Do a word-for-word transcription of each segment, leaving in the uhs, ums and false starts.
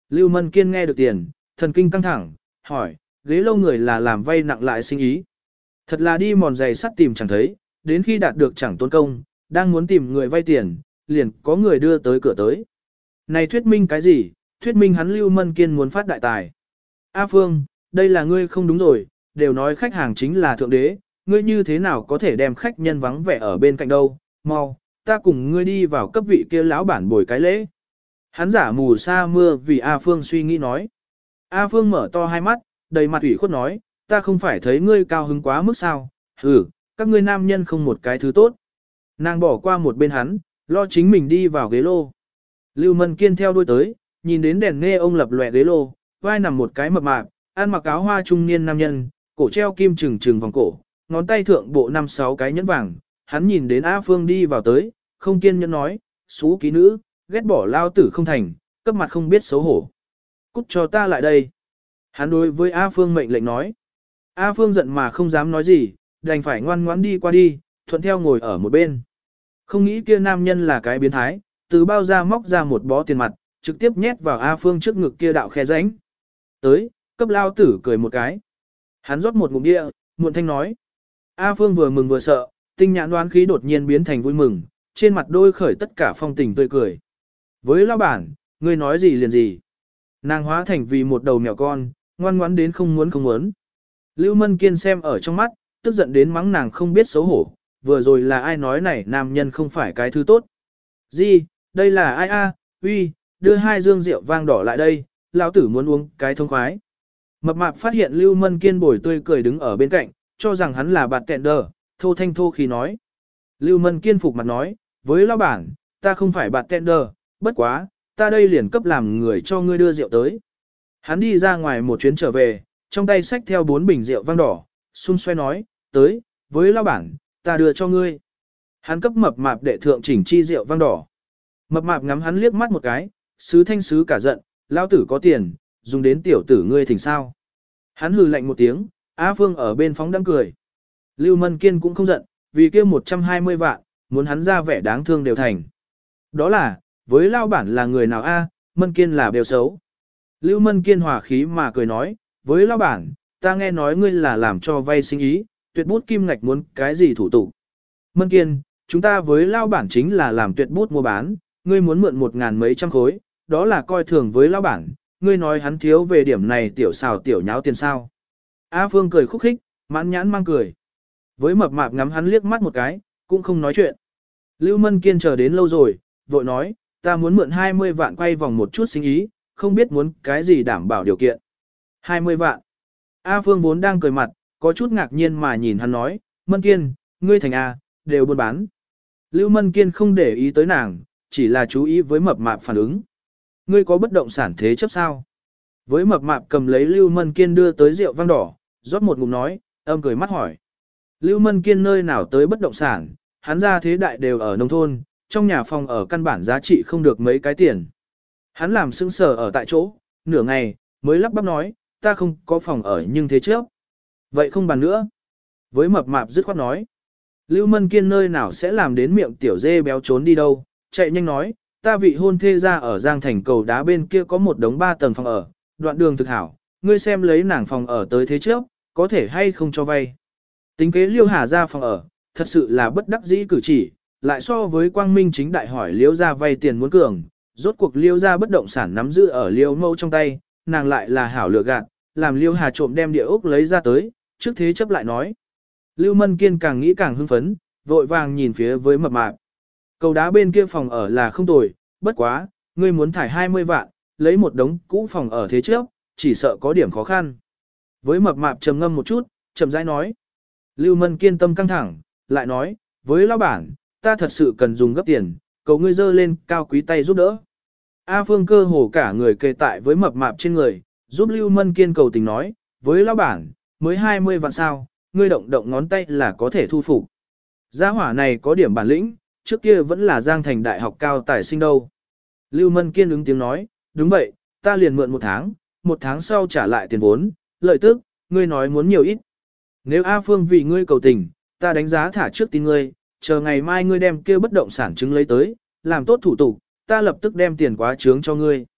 Lưu Mân Kiên nghe được tiền, thần kinh căng thẳng, hỏi, ghế lâu người là làm vay nặng lại sinh ý. Thật là đi mòn giày sắt tìm chẳng thấy, đến khi đạt được chẳng tốn công, đang muốn tìm người vay tiền, liền có người đưa tới cửa tới. Này thuyết minh cái gì? Thuyết minh hắn Lưu Mân Kiên muốn phát đại tài. A Phương, đây là ngươi không đúng rồi, đều nói khách hàng chính là thượng đế, ngươi như thế nào có thể đem khách nhân vắng vẻ ở bên cạnh đâu, mau, ta cùng ngươi đi vào cấp vị kia lão bản bồi cái lễ. Hắn giả mù sa mưa vì A Phương suy nghĩ nói. A Phương mở to hai mắt, đầy mặt ủy khuất nói, ta không phải thấy ngươi cao hứng quá mức sao, hừ, các ngươi nam nhân không một cái thứ tốt. Nàng bỏ qua một bên hắn, lo chính mình đi vào ghế lô. Lưu Mân Kiên theo đuôi tới, nhìn đến đèn nghe ông lập lòe ghế lô, vai nằm một cái mập mạp, ăn mặc áo hoa trung niên nam nhân, cổ treo kim trừng trừng vòng cổ, ngón tay thượng bộ năm sáu cái nhẫn vàng. Hắn nhìn đến A Phương đi vào tới, không kiên nhẫn nói, xú ký nữ, ghét bỏ lao tử không thành, cấp mặt không biết xấu hổ. Cút cho ta lại đây. Hắn đối với A Phương mệnh lệnh nói. A Phương giận mà không dám nói gì, đành phải ngoan ngoãn đi qua đi, thuận theo ngồi ở một bên. Không nghĩ kia nam nhân là cái biến thái, từ bao ra móc ra một bó tiền mặt, trực tiếp nhét vào A Phương trước ngực kia đạo khe rãnh. Tới, cấp lao tử cười một cái. Hắn rót một ngụm địa, muộn thanh nói. A Phương vừa mừng vừa sợ, tinh nhãn đoán khí đột nhiên biến thành vui mừng, trên mặt đôi khởi tất cả phong tình tươi cười. Với lao bản, ngươi nói gì liền gì. Nàng hóa thành vì một đầu mèo con, ngoan ngoãn đến không muốn không muốn. Lưu Mân Kiên xem ở trong mắt, tức giận đến mắng nàng không biết xấu hổ, vừa rồi là ai nói này nam nhân không phải cái thứ tốt. Gì, đây là ai a? Uy, đưa hai dương rượu vang đỏ lại đây, lão tử muốn uống cái thông khoái. Mập mạp phát hiện Lưu Mân Kiên bồi tươi cười đứng ở bên cạnh, cho rằng hắn là bạt tẹn đờ, thô thanh thô khi nói. Lưu Mân Kiên phục mặt nói, với lão bản, ta không phải bạt tẹn đờ, bất quá, ta đây liền cấp làm người cho ngươi đưa rượu tới. Hắn đi ra ngoài một chuyến trở về, trong tay xách theo bốn bình rượu vang đỏ, xung xoay nói, tới, với lão bản, ta đưa cho ngươi. Hắn cấp mập mạp đệ thượng chỉnh chi rượu vang đỏ. Mập mạp ngắm hắn liếc mắt một cái, sứ thanh sứ cả giận, lão tử có tiền, dùng đến tiểu tử ngươi thỉnh sao. Hắn hừ lạnh một tiếng, A Phương ở bên phóng đang cười. Lưu Mân Kiên cũng không giận, vì kia một trăm hai mươi vạn, muốn hắn ra vẻ đáng thương đều thành. Đó là, với lao bản là người nào a, Mân Kiên là đều xấu. Lưu Mân Kiên hòa khí mà cười nói, với lao bản, ta nghe nói ngươi là làm cho vay sinh ý, tuyệt bút kim ngạch muốn cái gì thủ tục. Mân Kiên, chúng ta với lao bản chính là làm tuyệt bút mua bán, ngươi muốn mượn một ngàn mấy trăm khối, đó là coi thường với lao bản, ngươi nói hắn thiếu về điểm này tiểu xào tiểu nháo tiền sao. A Phương cười khúc khích, mãn nhãn mang cười. Với mập mạp ngắm hắn liếc mắt một cái, cũng không nói chuyện. Lưu Mân Kiên chờ đến lâu rồi, vội nói, ta muốn mượn hai mươi vạn quay vòng một chút sinh ý, không biết muốn cái gì đảm bảo điều kiện. hai mươi vạn. A Phương vốn đang cười mặt, có chút ngạc nhiên mà nhìn hắn nói, Mân Kiên, ngươi thành A, đều buôn bán. Lưu Mân Kiên không để ý tới nàng, chỉ là chú ý với mập mạp phản ứng. Ngươi có bất động sản thế chấp sao? Với mập mạp cầm lấy Lưu Mân Kiên đưa tới rượu vang đỏ, rót một ngụm nói, âm cười mắt hỏi. Lưu Mân Kiên nơi nào tới bất động sản, hắn ra thế đại đều ở nông thôn, trong nhà phòng ở căn bản giá trị không được mấy cái tiền. Hắn làm sững sờ ở tại chỗ, nửa ngày, mới lắp bắp nói, ta không có phòng ở nhưng thế trước. Vậy không bàn nữa. Với mập mạp dứt khoát nói. Lưu Mân Kiên nơi nào sẽ làm đến miệng tiểu dê béo trốn đi đâu, chạy nhanh nói, ta vị hôn thê ra ở Giang Thành cầu đá bên kia có một đống ba tầng phòng ở, đoạn đường thực hảo, ngươi xem lấy nàng phòng ở tới thế trước, có thể hay không cho vay. Tính kế Liêu Hà ra phòng ở, thật sự là bất đắc dĩ cử chỉ, lại so với Quang Minh chính đại hỏi Liêu ra vay tiền muốn cường, rốt cuộc Liêu ra bất động sản nắm giữ ở Liêu mâu trong tay, nàng lại là hảo lừa gạt, làm Liêu Hà trộm đem địa ốc lấy ra tới, trước thế chấp lại nói. Lưu Mân Kiên càng nghĩ càng hưng phấn, vội vàng nhìn phía với mập mạp. Cầu đá bên kia phòng ở là không tồi, bất quá, ngươi muốn thải hai mươi vạn, lấy một đống cũ phòng ở thế trước, chỉ sợ có điểm khó khăn. Với mập mạp trầm ngâm một chút, chậm rãi nói. Lưu Mân Kiên tâm căng thẳng, lại nói, với lão bản, ta thật sự cần dùng gấp tiền, cầu ngươi dơ lên cao quý tay giúp đỡ. A Phương cơ hồ cả người kề tại với mập mạp trên người, giúp Lưu Mân Kiên cầu tình nói, với lão bản, mới hai mươi vạn sao, ngươi động động ngón tay là có thể thu phục. Gia hỏa này có điểm bản lĩnh, trước kia vẫn là Giang Thành đại học cao tài sinh đâu. Lưu Mân Kiên ứng tiếng nói, đúng vậy, ta liền mượn một tháng, một tháng sau trả lại tiền vốn, lợi tức, ngươi nói muốn nhiều ít. Nếu A Phương vì ngươi cầu tình, ta đánh giá thả trước tin ngươi, chờ ngày mai ngươi đem kia bất động sản chứng lấy tới, làm tốt thủ tục, ta lập tức đem tiền quá trướng cho ngươi.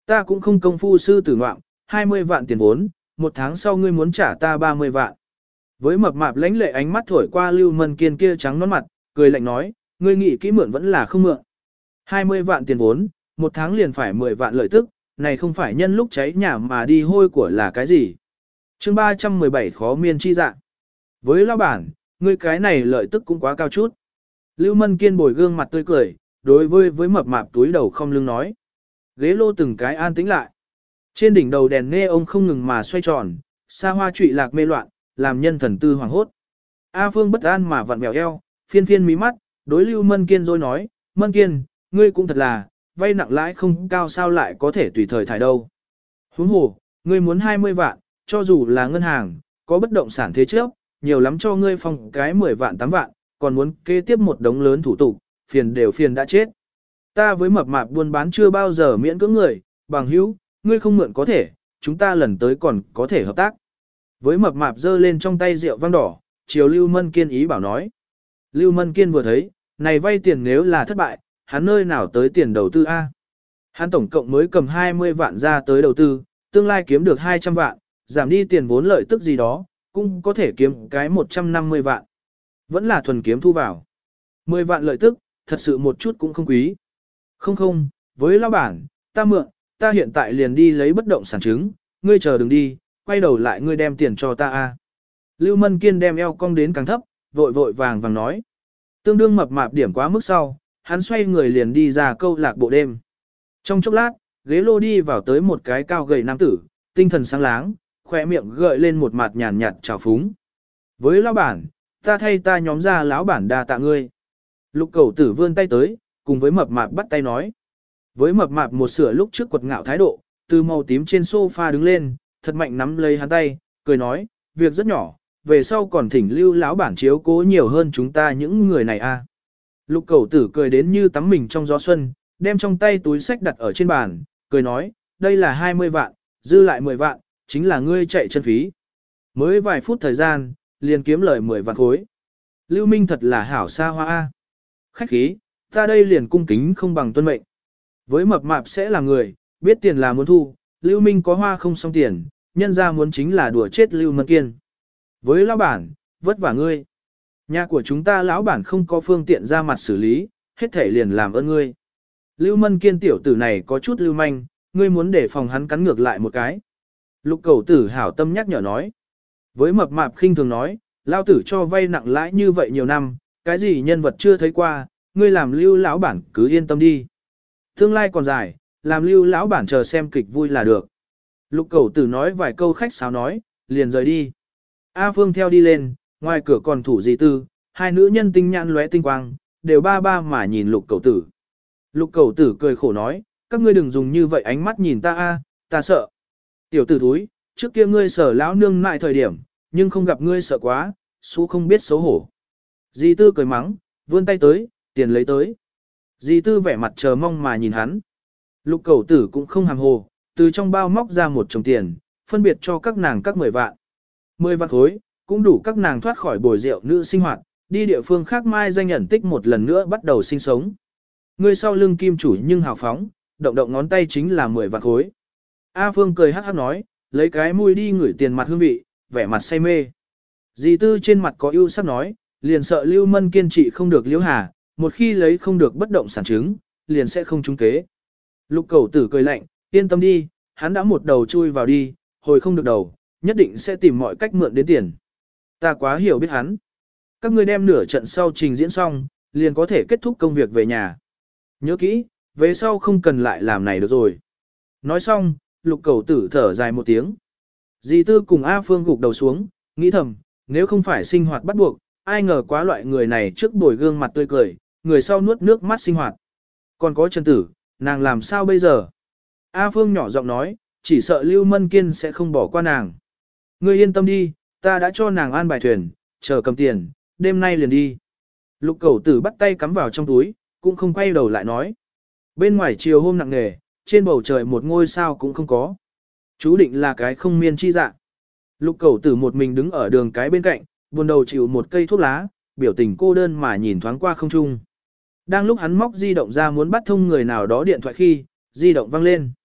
Ta cũng không công phu sư tử ngoạm, hai mươi vạn tiền vốn, một tháng sau ngươi muốn trả ta ba mươi vạn. Với mập mạp lãnh lệ ánh mắt thổi qua Lưu Mân Kiên kia trắng nón mặt, cười lạnh nói, ngươi nghĩ kỹ mượn vẫn là không mượn. hai mươi vạn tiền vốn, một tháng liền phải mười vạn lợi tức, này không phải nhân lúc cháy nhà mà đi hôi của là cái gì. Chương ba trăm mười bảy khó miên chi dạ. Với lão bản, ngươi cái này lợi tức cũng quá cao chút. Lưu Mân Kiên bồi gương mặt tươi cười, đối với với mập mạp túi đầu không lưng nói. Ghế lô từng cái an tĩnh lại. Trên đỉnh đầu đèn nghe ông không ngừng mà xoay tròn, xa hoa trụy lạc mê loạn, làm nhân thần tư hoàng hốt. A Phương bất an mà vặn vẹo eo, phiên phiên mí mắt, đối Lưu Mân Kiên rồi nói, Mân Kiên, ngươi cũng thật là, vay nặng lãi không cao sao lại có thể tùy thời thải đâu. Huống hồ, ngươi muốn hai mươi vạn, cho dù là ngân hàng, có bất động sản thế trước, nhiều lắm cho ngươi phong cái mười vạn tám vạn, còn muốn kế tiếp một đống lớn thủ tục, phiền đều phiền đã chết. Ta với mập mạp buôn bán chưa bao giờ miễn cưỡng người, bằng hữu, ngươi không mượn có thể, chúng ta lần tới còn có thể hợp tác. Với mập mạp giơ lên trong tay rượu vang đỏ, chiều Lưu Mân Kiên ý bảo nói. Lưu Mân Kiên vừa thấy, này vay tiền nếu là thất bại, hắn nơi nào tới tiền đầu tư A. Hắn tổng cộng mới cầm hai mươi vạn ra tới đầu tư, tương lai kiếm được hai trăm vạn, giảm đi tiền vốn lợi tức gì đó, cũng có thể kiếm cái một trăm năm mươi vạn. Vẫn là thuần kiếm thu vào. mười vạn lợi tức, thật sự một chút cũng không quý. Không không, với lão bản, ta mượn, ta hiện tại liền đi lấy bất động sản chứng, ngươi chờ đừng đi, quay đầu lại ngươi đem tiền cho ta a. Lưu Mân Kiên đem eo cong đến càng thấp, vội vội vàng vàng nói. Tương đương mập mạp điểm quá mức sau, hắn xoay người liền đi ra câu lạc bộ đêm. Trong chốc lát, ghế lô đi vào tới một cái cao gầy nam tử, tinh thần sáng láng, khỏe miệng gợi lên một mặt nhàn nhạt trào phúng. Với lão bản, ta thay ta nhóm ra lão bản đa tạ ngươi. Lục Cẩu Tử vươn tay tới, cùng với mập mạp bắt tay nói. Với mập mạp một sửa lúc trước quật ngạo thái độ, từ màu tím trên sofa đứng lên, thật mạnh nắm lấy hắn tay, cười nói, việc rất nhỏ, về sau còn thỉnh Lưu lão bản chiếu cố nhiều hơn chúng ta những người này a. Lục Cẩu Tử cười đến như tắm mình trong gió xuân, đem trong tay túi sách đặt ở trên bàn, cười nói, đây là hai mươi vạn, dư lại mười vạn, chính là ngươi chạy chân phí. Mới vài phút thời gian, liền kiếm lời mười vạn khối. Lưu Minh thật là hảo xa hoa a. Khách khí, ta đây liền cung kính không bằng tuân mệnh. Với mập mạp sẽ là người, biết tiền là muốn thu, Lưu Minh có hoa không xong tiền, nhân ra muốn chính là đùa chết Lưu Mân Kiên. Với lão bản, vất vả ngươi. Nhà của chúng ta lão bản không có phương tiện ra mặt xử lý, hết thể liền làm ơn ngươi. Lưu Mân Kiên tiểu tử này có chút lưu manh, ngươi muốn để phòng hắn cắn ngược lại một cái. Lục Cẩu Tử hảo tâm nhắc nhở nói. Với mập mạp khinh thường nói, lao tử cho vay nặng lãi như vậy nhiều năm, cái gì nhân vật chưa thấy qua, ngươi làm Lưu lão bản cứ yên tâm đi. Tương lai còn dài, làm Lưu lão bản chờ xem kịch vui là được. Lục Cẩu Tử nói vài câu khách sáo nói, liền rời đi. A Phương theo đi lên, ngoài cửa còn thủ dì tư, hai nữ nhân tinh nhãn lóe tinh quang, đều ba ba mà nhìn Lục Cẩu Tử. Lục Cẩu Tử cười khổ nói, các ngươi đừng dùng như vậy ánh mắt nhìn ta a, ta sợ. Tiểu tử thúi, trước kia ngươi sở lão nương lại thời điểm, nhưng không gặp ngươi sợ quá, xú không biết xấu hổ. Dì tư cười mắng, vươn tay tới, tiền lấy tới. Dì tư vẻ mặt chờ mong mà nhìn hắn. Lục Cẩu Tử cũng không hàm hồ, từ trong bao móc ra một chồng tiền, phân biệt cho các nàng các mười vạn. Mười vạn khối, cũng đủ các nàng thoát khỏi bồi rượu nữ sinh hoạt, đi địa phương khác mai danh nhận tích một lần nữa bắt đầu sinh sống. Người sau lưng kim chủ nhưng hào phóng, động động ngón tay chính là mười vạn khối. A Phương cười hát hát nói, lấy cái mũi đi ngửi tiền mặt hương vị, vẻ mặt say mê. Dì tư trên mặt có ưu sắc nói, liền sợ Lưu Mân Kiên trị không được Liễu Hà, một khi lấy không được bất động sản chứng, liền sẽ không trúng kế. Lục Cẩu Tử cười lạnh, yên tâm đi, hắn đã một đầu chui vào đi, hồi không được đầu, nhất định sẽ tìm mọi cách mượn đến tiền. Ta quá hiểu biết hắn. Các ngươi đem nửa trận sau trình diễn xong, liền có thể kết thúc công việc về nhà. Nhớ kỹ, về sau không cần lại làm này được rồi. Nói xong, Lục Cẩu Tử thở dài một tiếng. Dì tư cùng A Phương gục đầu xuống, nghĩ thầm, nếu không phải sinh hoạt bắt buộc, ai ngờ quá loại người này trước bồi gương mặt tươi cười, người sau nuốt nước mắt sinh hoạt. Còn có Trần Tử, nàng làm sao bây giờ? A Phương nhỏ giọng nói, chỉ sợ Lưu Mân Kiên sẽ không bỏ qua nàng. Ngươi yên tâm đi, ta đã cho nàng an bài thuyền, chờ cầm tiền, đêm nay liền đi. Lục Cẩu Tử bắt tay cắm vào trong túi, cũng không quay đầu lại nói. Bên ngoài chiều hôm nặng nề, trên bầu trời một ngôi sao cũng không có. Chú định là cái không miên chi dạ. Lục Cẩu Tử một mình đứng ở đường cái bên cạnh, buồn đầu chịu một cây thuốc lá, biểu tình cô đơn mà nhìn thoáng qua không trung. Đang lúc hắn móc di động ra muốn bắt thông người nào đó điện thoại khi, di động vang lên.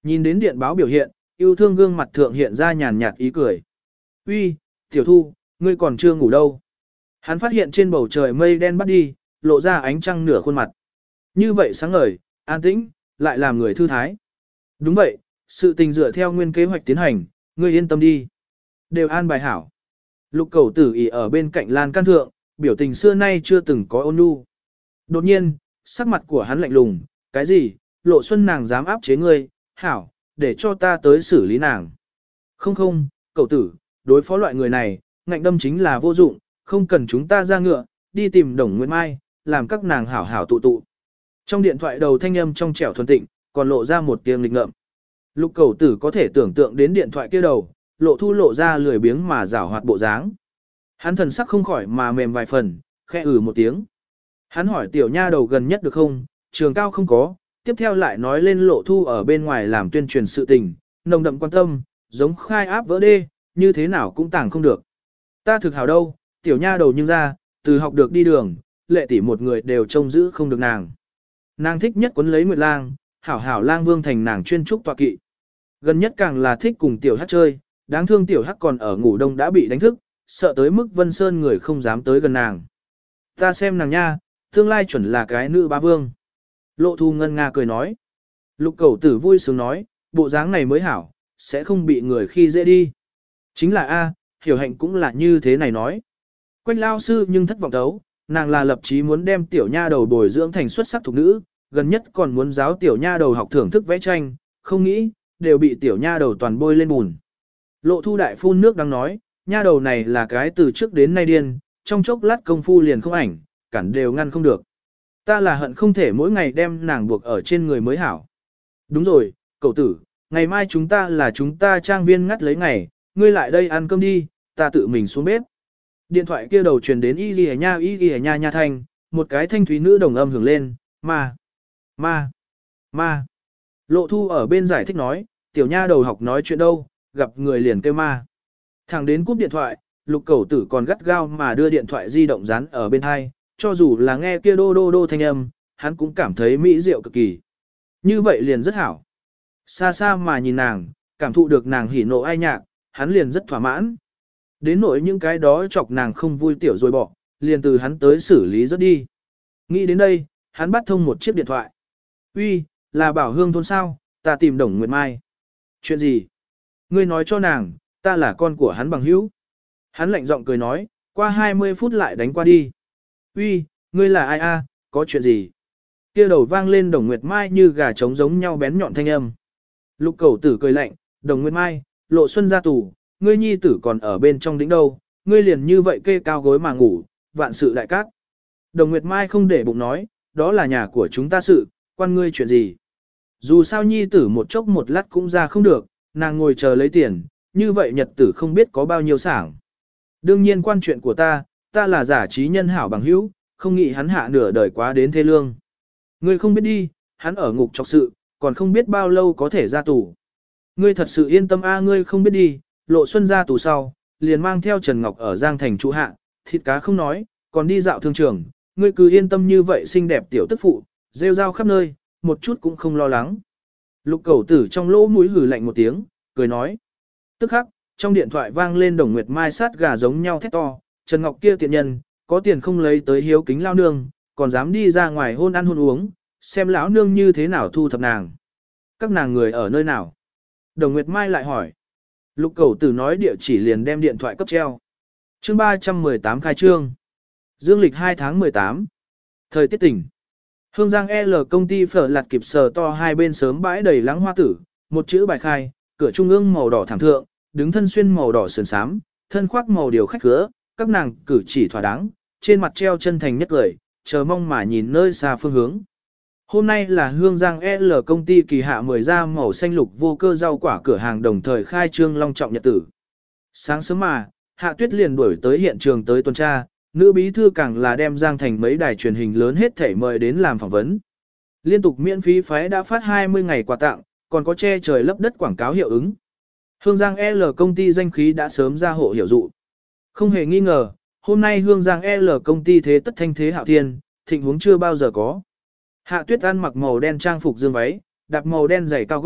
Nhìn đến điện báo biểu hiện, yêu thương gương mặt thượng hiện ra nhàn nhạt ý cười. Uy, tiểu thu, ngươi còn chưa ngủ đâu. Hắn phát hiện trên bầu trời mây đen bắt đi, lộ ra ánh trăng nửa khuôn mặt. Như vậy sáng ngời, an tĩnh, lại làm người thư thái. Đúng vậy, sự tình dựa theo nguyên kế hoạch tiến hành, ngươi yên tâm đi. Đều an bài hảo. Lục cầu tử ỉ ở bên cạnh lan can thượng, biểu tình xưa nay chưa từng có ôn nhu. Đột nhiên, sắc mặt của hắn lạnh lùng, cái gì, lộ xuân nàng dám áp chế ngươi, hảo, để cho ta tới xử lý nàng. Không không, cậu tử, đối phó loại người này, ngạnh đâm chính là vô dụng, không cần chúng ta ra ngựa, đi tìm Đồng Nguyệt Mai, làm các nàng hảo hảo tụ tụ. Trong điện thoại đầu thanh âm trong trẻo thuần tịnh, còn lộ ra một tiếng lịch ngợm. Lục cầu tử có thể tưởng tượng đến điện thoại kia đầu, lộ thu lộ ra lười biếng mà rảo hoạt bộ dáng. Hắn thần sắc không khỏi mà mềm vài phần, khẽ ử một tiếng. Hắn hỏi tiểu nha đầu gần nhất được không, trường cao không có, tiếp theo lại nói lên lộ thu ở bên ngoài làm tuyên truyền sự tình, nồng đậm quan tâm, giống khai áp vỡ đê, như thế nào cũng tàng không được. Ta thực hảo đâu, tiểu nha đầu nhưng ra, từ học được đi đường, lệ tỷ một người đều trông giữ không được nàng. Nàng thích nhất quấn lấy Nguyệt Lang, hảo hảo lang vương thành nàng chuyên trúc tọa kỵ. Gần nhất càng là thích cùng tiểu hắc chơi, đáng thương tiểu hắc còn ở ngủ đông đã bị đánh thức, sợ tới mức Vân Sơn người không dám tới gần nàng. Ta xem nàng nha, tương lai chuẩn là cái nữ bá vương. Lộ thu ngân nga cười nói. Lục cầu tử vui sướng nói, bộ dáng này mới hảo, sẽ không bị người khi dễ đi. Chính là A, hiểu hạnh cũng là như thế này nói. Quách lao sư nhưng thất vọng đấu, nàng là lập chí muốn đem tiểu nha đầu bồi dưỡng thành xuất sắc thục nữ, gần nhất còn muốn giáo tiểu nha đầu học thưởng thức vẽ tranh, không nghĩ, đều bị tiểu nha đầu toàn bôi lên bùn. Lộ thu đại phun nước đang nói, nha đầu này là cái từ trước đến nay điên, trong chốc lát công phu liền không ảnh, cản đều ngăn không được. Ta là hận không thể mỗi ngày đem nàng buộc ở trên người mới hảo. Đúng rồi, cậu tử, ngày mai chúng ta là chúng ta trang viên ngắt lấy ngày, ngươi lại đây ăn cơm đi, ta tự mình xuống bếp. Điện thoại kia đầu truyền đến y ghi nha y ghi nha nha thanh, một cái thanh thúy nữ đồng âm hưởng lên, ma, ma, ma. Lộ thu ở bên giải thích nói, tiểu nha đầu học nói chuyện đâu, gặp người liền kêu ma. Thẳng đến cúp điện thoại, lục cẩu tử còn gắt gao mà đưa điện thoại di động dán ở bên hai, cho dù là nghe kia đô đô đô thanh âm, hắn cũng cảm thấy mỹ diệu cực kỳ. Như vậy liền rất hảo. Xa xa mà nhìn nàng, cảm thụ được nàng hỉ nộ ai nhạc, hắn liền rất thỏa mãn. Đến nỗi những cái đó chọc nàng không vui tiểu rồi bỏ, liền từ hắn tới xử lý rất đi. Nghĩ đến đây, hắn bắt thông một chiếc điện thoại. Uy, là Bảo Hương thôn sao, ta tìm Đồng Nguyệt Mai. Chuyện gì? Ngươi nói cho nàng, ta là con của hắn bằng hữu. Hắn lạnh giọng cười nói, qua hai mươi phút lại đánh qua đi. Uy, ngươi là ai a? Có chuyện gì? Kia đầu vang lên Đồng Nguyệt Mai như gà trống giống nhau bén nhọn thanh âm. Lục Cẩu Tử cười lạnh, Đồng Nguyệt Mai, Lộ Xuân ra tù, ngươi nhi tử còn ở bên trong đỉnh đâu, ngươi liền như vậy kê cao gối mà ngủ, vạn sự đại cát. Đồng Nguyệt Mai không để bụng nói, đó là nhà của chúng ta sự, quan ngươi chuyện gì. Dù sao nhi tử một chốc một lát cũng ra không được, nàng ngồi chờ lấy tiền, như vậy nhật tử không biết có bao nhiêu sảng. Đương nhiên quan chuyện của ta, ta là giả trí nhân hảo bằng hữu, không nghĩ hắn hạ nửa đời quá đến thê lương. Ngươi không biết đi, hắn ở ngục trọc sự, còn không biết bao lâu có thể ra tù. Ngươi thật sự yên tâm a, ngươi không biết đi, Lộ Xuân ra tù sau, liền mang theo Trần Ngọc ở Giang Thành trụ hạ, thịt cá không nói, còn đi dạo thương trường, ngươi cứ yên tâm như vậy xinh đẹp tiểu tức phụ, rêu rao khắp nơi, một chút cũng không lo lắng. Lục Cẩu Tử trong lỗ mũi hừ lạnh một tiếng, cười nói. Tức khắc, trong điện thoại vang lên Đồng Nguyệt Mai sát gà giống nhau thét to, Trần Ngọc kia tiện nhân, có tiền không lấy tới hiếu kính lao nương, còn dám đi ra ngoài hôn ăn hôn uống, xem lão nương như thế nào thu thập nàng. Các nàng người ở nơi nào? Đồng Nguyệt Mai lại hỏi. Lục Cẩu Tử nói địa chỉ liền đem điện thoại cấp treo. Chương ba trăm mười tám khai trương. Dương lịch hai tháng mười tám. Thời tiết tỉnh. Hương Giang L công ty phở lạt kịp sờ to hai bên sớm bãi đầy lắng hoa tử, một chữ bài khai, cửa trung ương màu đỏ thảm thượng, đứng thân xuyên màu đỏ sườn xám, thân khoác màu điều khách khứa, các nàng cử chỉ thỏa đáng, trên mặt treo chân thành nhất cười, chờ mong mà nhìn nơi xa phương hướng. Hôm nay là Hương Giang L công ty kỳ hạ mười ra màu xanh lục vô cơ rau quả cửa hàng đồng thời khai trương long trọng nhật tử. Sáng sớm mà, Hạ Tuyết liền đuổi tới hiện trường tới tuần tra, nữ bí thư càng là đem Giang Thành mấy đài truyền hình lớn hết thảy mời đến làm phỏng vấn. Liên tục miễn phí phái đã phát hai mươi ngày quà tặng, còn có che trời lấp đất quảng cáo hiệu ứng. Hương Giang L công ty danh khí đã sớm ra hộ hiểu dụ. Không hề nghi ngờ, hôm nay Hương Giang L công ty thế tất thanh thế hạo thiên, thịnh huống chưa bao giờ có. Hạ Tuyết ăn mặc màu đen trang phục dương váy, đạp màu đen giày cao gót,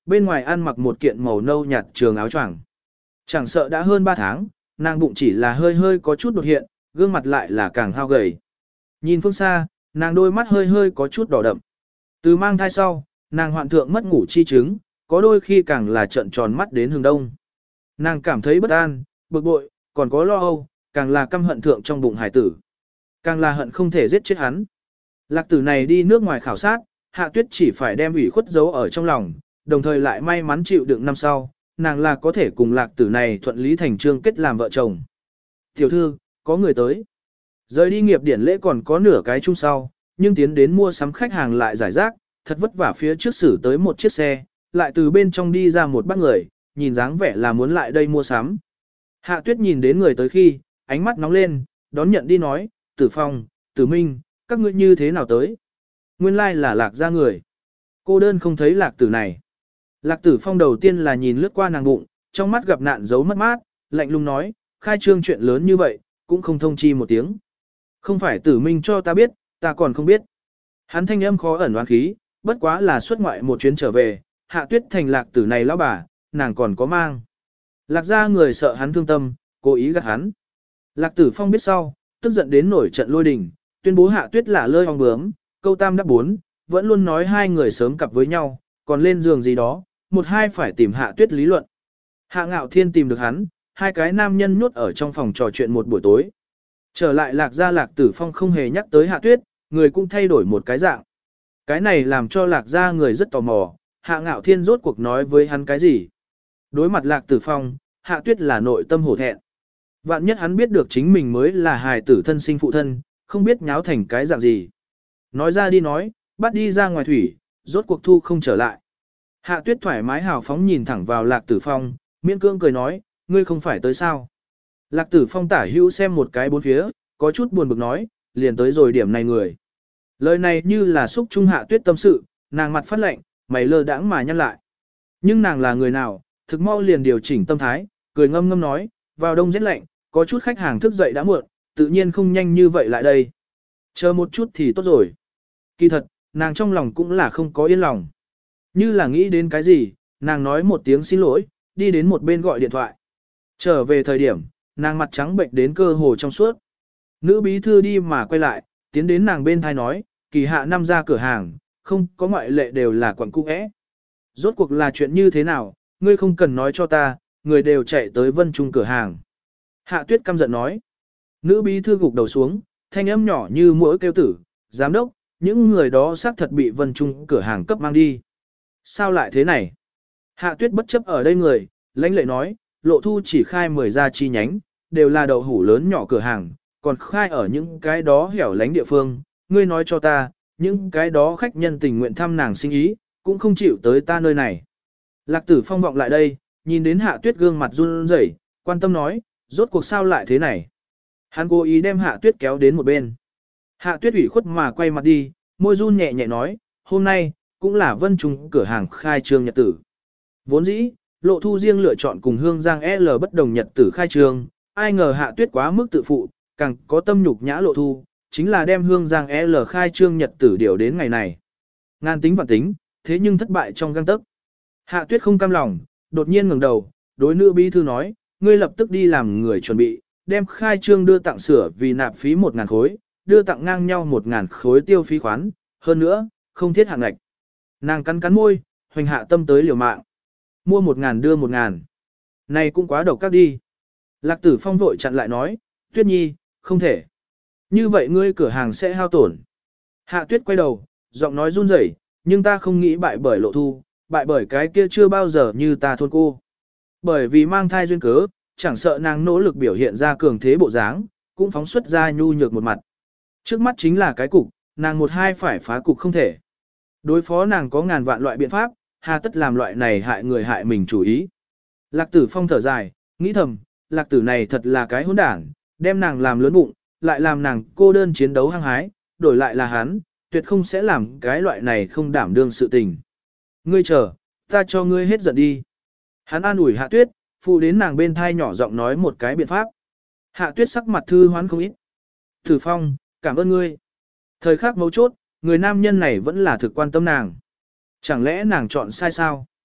bên ngoài ăn mặc một kiện màu nâu nhạt trường áo choàng. Chẳng sợ đã hơn ba tháng, nàng bụng chỉ là hơi hơi có chút đột hiện, gương mặt lại là càng hao gầy. Nhìn phương xa, nàng đôi mắt hơi hơi có chút đỏ đậm. Từ mang thai sau, nàng hoạn thượng mất ngủ chi chứng, có đôi khi càng là trợn tròn mắt đến hướng đông. Nàng cảm thấy bất an, bực bội, còn có lo âu, càng là căm hận thượng trong bụng hải tử. Càng là hận không thể giết chết hắn. Lạc tử này đi nước ngoài khảo sát, Hạ Tuyết chỉ phải đem ủy khuất giấu ở trong lòng, đồng thời lại may mắn chịu đựng năm sau, nàng là có thể cùng lạc tử này thuận lý thành trương kết làm vợ chồng. Tiểu thư, có người tới. Rời đi nghiệp điển lễ còn có nửa cái chung sau, nhưng tiến đến mua sắm khách hàng lại giải rác, thật vất vả phía trước xử tới một chiếc xe, lại từ bên trong đi ra một bác người, nhìn dáng vẻ là muốn lại đây mua sắm. Hạ Tuyết nhìn đến người tới khi, ánh mắt nóng lên, đón nhận đi nói, Tử Phong, Tử Minh, các ngươi như thế nào tới? Nguyên lai là lạc ra người. Cô đơn không thấy lạc tử này. Lạc tử Phong đầu tiên là nhìn lướt qua nàng bụng, trong mắt gặp nạn giấu mất mát, lạnh lùng nói, khai trương chuyện lớn như vậy, cũng không thông chi một tiếng. Không phải Tử Minh cho ta biết, ta còn không biết. Hắn thanh âm khó ẩn oán khí, bất quá là xuất ngoại một chuyến trở về, Hạ Tuyết thành lạc tử này lão bà, nàng còn có mang. Lạc ra người sợ hắn thương tâm, cố ý gạt hắn. Lạc tử Phong biết sau, tức giận đến nổi trận lôi đình, tuyên bố Hạ Tuyết là lơi ong bướm, câu tam đáp bốn, vẫn luôn nói hai người sớm cặp với nhau, còn lên giường gì đó, một hai phải tìm Hạ Tuyết lý luận. Hạ Ngạo Thiên tìm được hắn, hai cái nam nhân nhốt ở trong phòng trò chuyện một buổi tối. Trở lại lạc gia lạc tử Phong không hề nhắc tới Hạ Tuyết, người cũng thay đổi một cái dạng. Cái này làm cho lạc gia người rất tò mò, Hạ Ngạo Thiên rốt cuộc nói với hắn cái gì. Đối mặt lạc tử Phong, Hạ Tuyết là nội tâm hổ thẹn. Vạn nhất hắn biết được chính mình mới là hài tử thân sinh phụ thân, không biết nháo thành cái dạng gì. Nói ra đi nói, bắt đi ra ngoài thủy, rốt cuộc thu không trở lại. Hạ Tuyết thoải mái hào phóng nhìn thẳng vào Lạc Tử Phong, miễn cưỡng cười nói, ngươi không phải tới sao. Lạc Tử Phong tả hữu xem một cái bốn phía, có chút buồn bực nói, liền tới rồi điểm này người. Lời này như là xúc trung Hạ Tuyết tâm sự, nàng mặt phát lệnh, mày lơ đãng mà nhăn lại. Nhưng nàng là người nào, thực mau liền điều chỉnh tâm thái, cười ngâm ngâm nói, vào đông rét lạnh, có chút khách hàng thức dậy đã muộn, tự nhiên không nhanh như vậy lại đây. Chờ một chút thì tốt rồi. Kỳ thật, nàng trong lòng cũng là không có yên lòng. Như là nghĩ đến cái gì, nàng nói một tiếng xin lỗi, đi đến một bên gọi điện thoại. Trở về thời điểm, nàng mặt trắng bệnh đến cơ hồ trong suốt. Nữ bí thư đi mà quay lại, tiến đến nàng bên thai nói, kỳ hạ năm ra cửa hàng, không có ngoại lệ đều là quận cung ẽ. Rốt cuộc là chuyện như thế nào, ngươi không cần nói cho ta, người đều chạy tới Vân Trung cửa hàng. Hạ Tuyết căm giận nói. Nữ bí thư gục đầu xuống, thanh âm nhỏ như mỗi kêu tử, giám đốc, những người đó xác thật bị Vân Trung cửa hàng cấp mang đi. Sao lại thế này? Hạ Tuyết bất chấp ở đây người, lãnh lệ nói, Lộ Thu chỉ khai mười gia chi nhánh, đều là đậu hủ lớn nhỏ cửa hàng, còn khai ở những cái đó hẻo lánh địa phương. Ngươi nói cho ta, những cái đó khách nhân tình nguyện thăm nàng sinh ý, cũng không chịu tới ta nơi này. Lạc Tử Phong vọng lại đây, nhìn đến Hạ Tuyết gương mặt run rẩy, quan tâm nói, rốt cuộc sao lại thế này? Hắn cố ý đem Hạ Tuyết kéo đến một bên. Hạ Tuyết ủy khuất mà quay mặt đi, môi run nhẹ nhẹ nói, hôm nay, cũng là Vân Trung cửa hàng khai trương nhật tử. Vốn dĩ, Lộ Thu riêng lựa chọn cùng Hương Giang L bất đồng nhật tử khai trương, ai ngờ Hạ Tuyết quá mức tự phụ, càng có tâm nhục nhã Lộ Thu, chính là đem Hương Giang L khai trương nhật tử điều đến ngày này. Ngàn tính vạn tính, thế nhưng thất bại trong gang tấc. Hạ Tuyết không cam lòng, đột nhiên ngẩng đầu, đối nữ bí thư nói, ngươi lập tức đi làm người chuẩn bị, đem khai trương đưa tặng sửa vì nạp phí một ngàn khối, đưa tặng ngang nhau một ngàn khối tiêu phí khoán, hơn nữa, không thiết hạng ngạch. Nàng cắn cắn môi, hoành hạ tâm tới liều mạng. Mua một ngàn đưa một ngàn. Này cũng quá độc các đi. Lạc Tử Phong vội chặn lại nói, Tuyết Nhi, không thể. Như vậy ngươi cửa hàng sẽ hao tổn. Hạ Tuyết quay đầu, giọng nói run rẩy, nhưng ta không nghĩ bại bởi Lộ Thu, bại bởi cái kia chưa bao giờ như ta thôn cô. Bởi vì mang thai duyên cớ, chẳng sợ nàng nỗ lực biểu hiện ra cường thế bộ dáng, cũng phóng xuất ra nhu nhược một mặt. Trước mắt chính là cái cục, nàng một hai phải phá cục không thể. Đối phó nàng có ngàn vạn loại biện pháp, hà tất làm loại này hại người hại mình chủ ý. Lạc Tử Phong thở dài, nghĩ thầm, Lạc Tử này thật là cái hỗn đản, đem nàng làm lớn bụng, lại làm nàng cô đơn chiến đấu hăng hái, đổi lại là hắn, tuyệt không sẽ làm cái loại này không đảm đương sự tình. Ngươi chờ, ta cho ngươi hết giận đi. Hắn an ủi Hạ Tuyết, phụ đến nàng bên thai nhỏ giọng nói một cái biện pháp. Hạ Tuyết sắc mặt thư hoán không ít. Tử Phong, cảm ơn ngươi. Thời khắc mấu chốt, người nam nhân này vẫn là thực quan tâm nàng. Chẳng lẽ nàng chọn sai sao?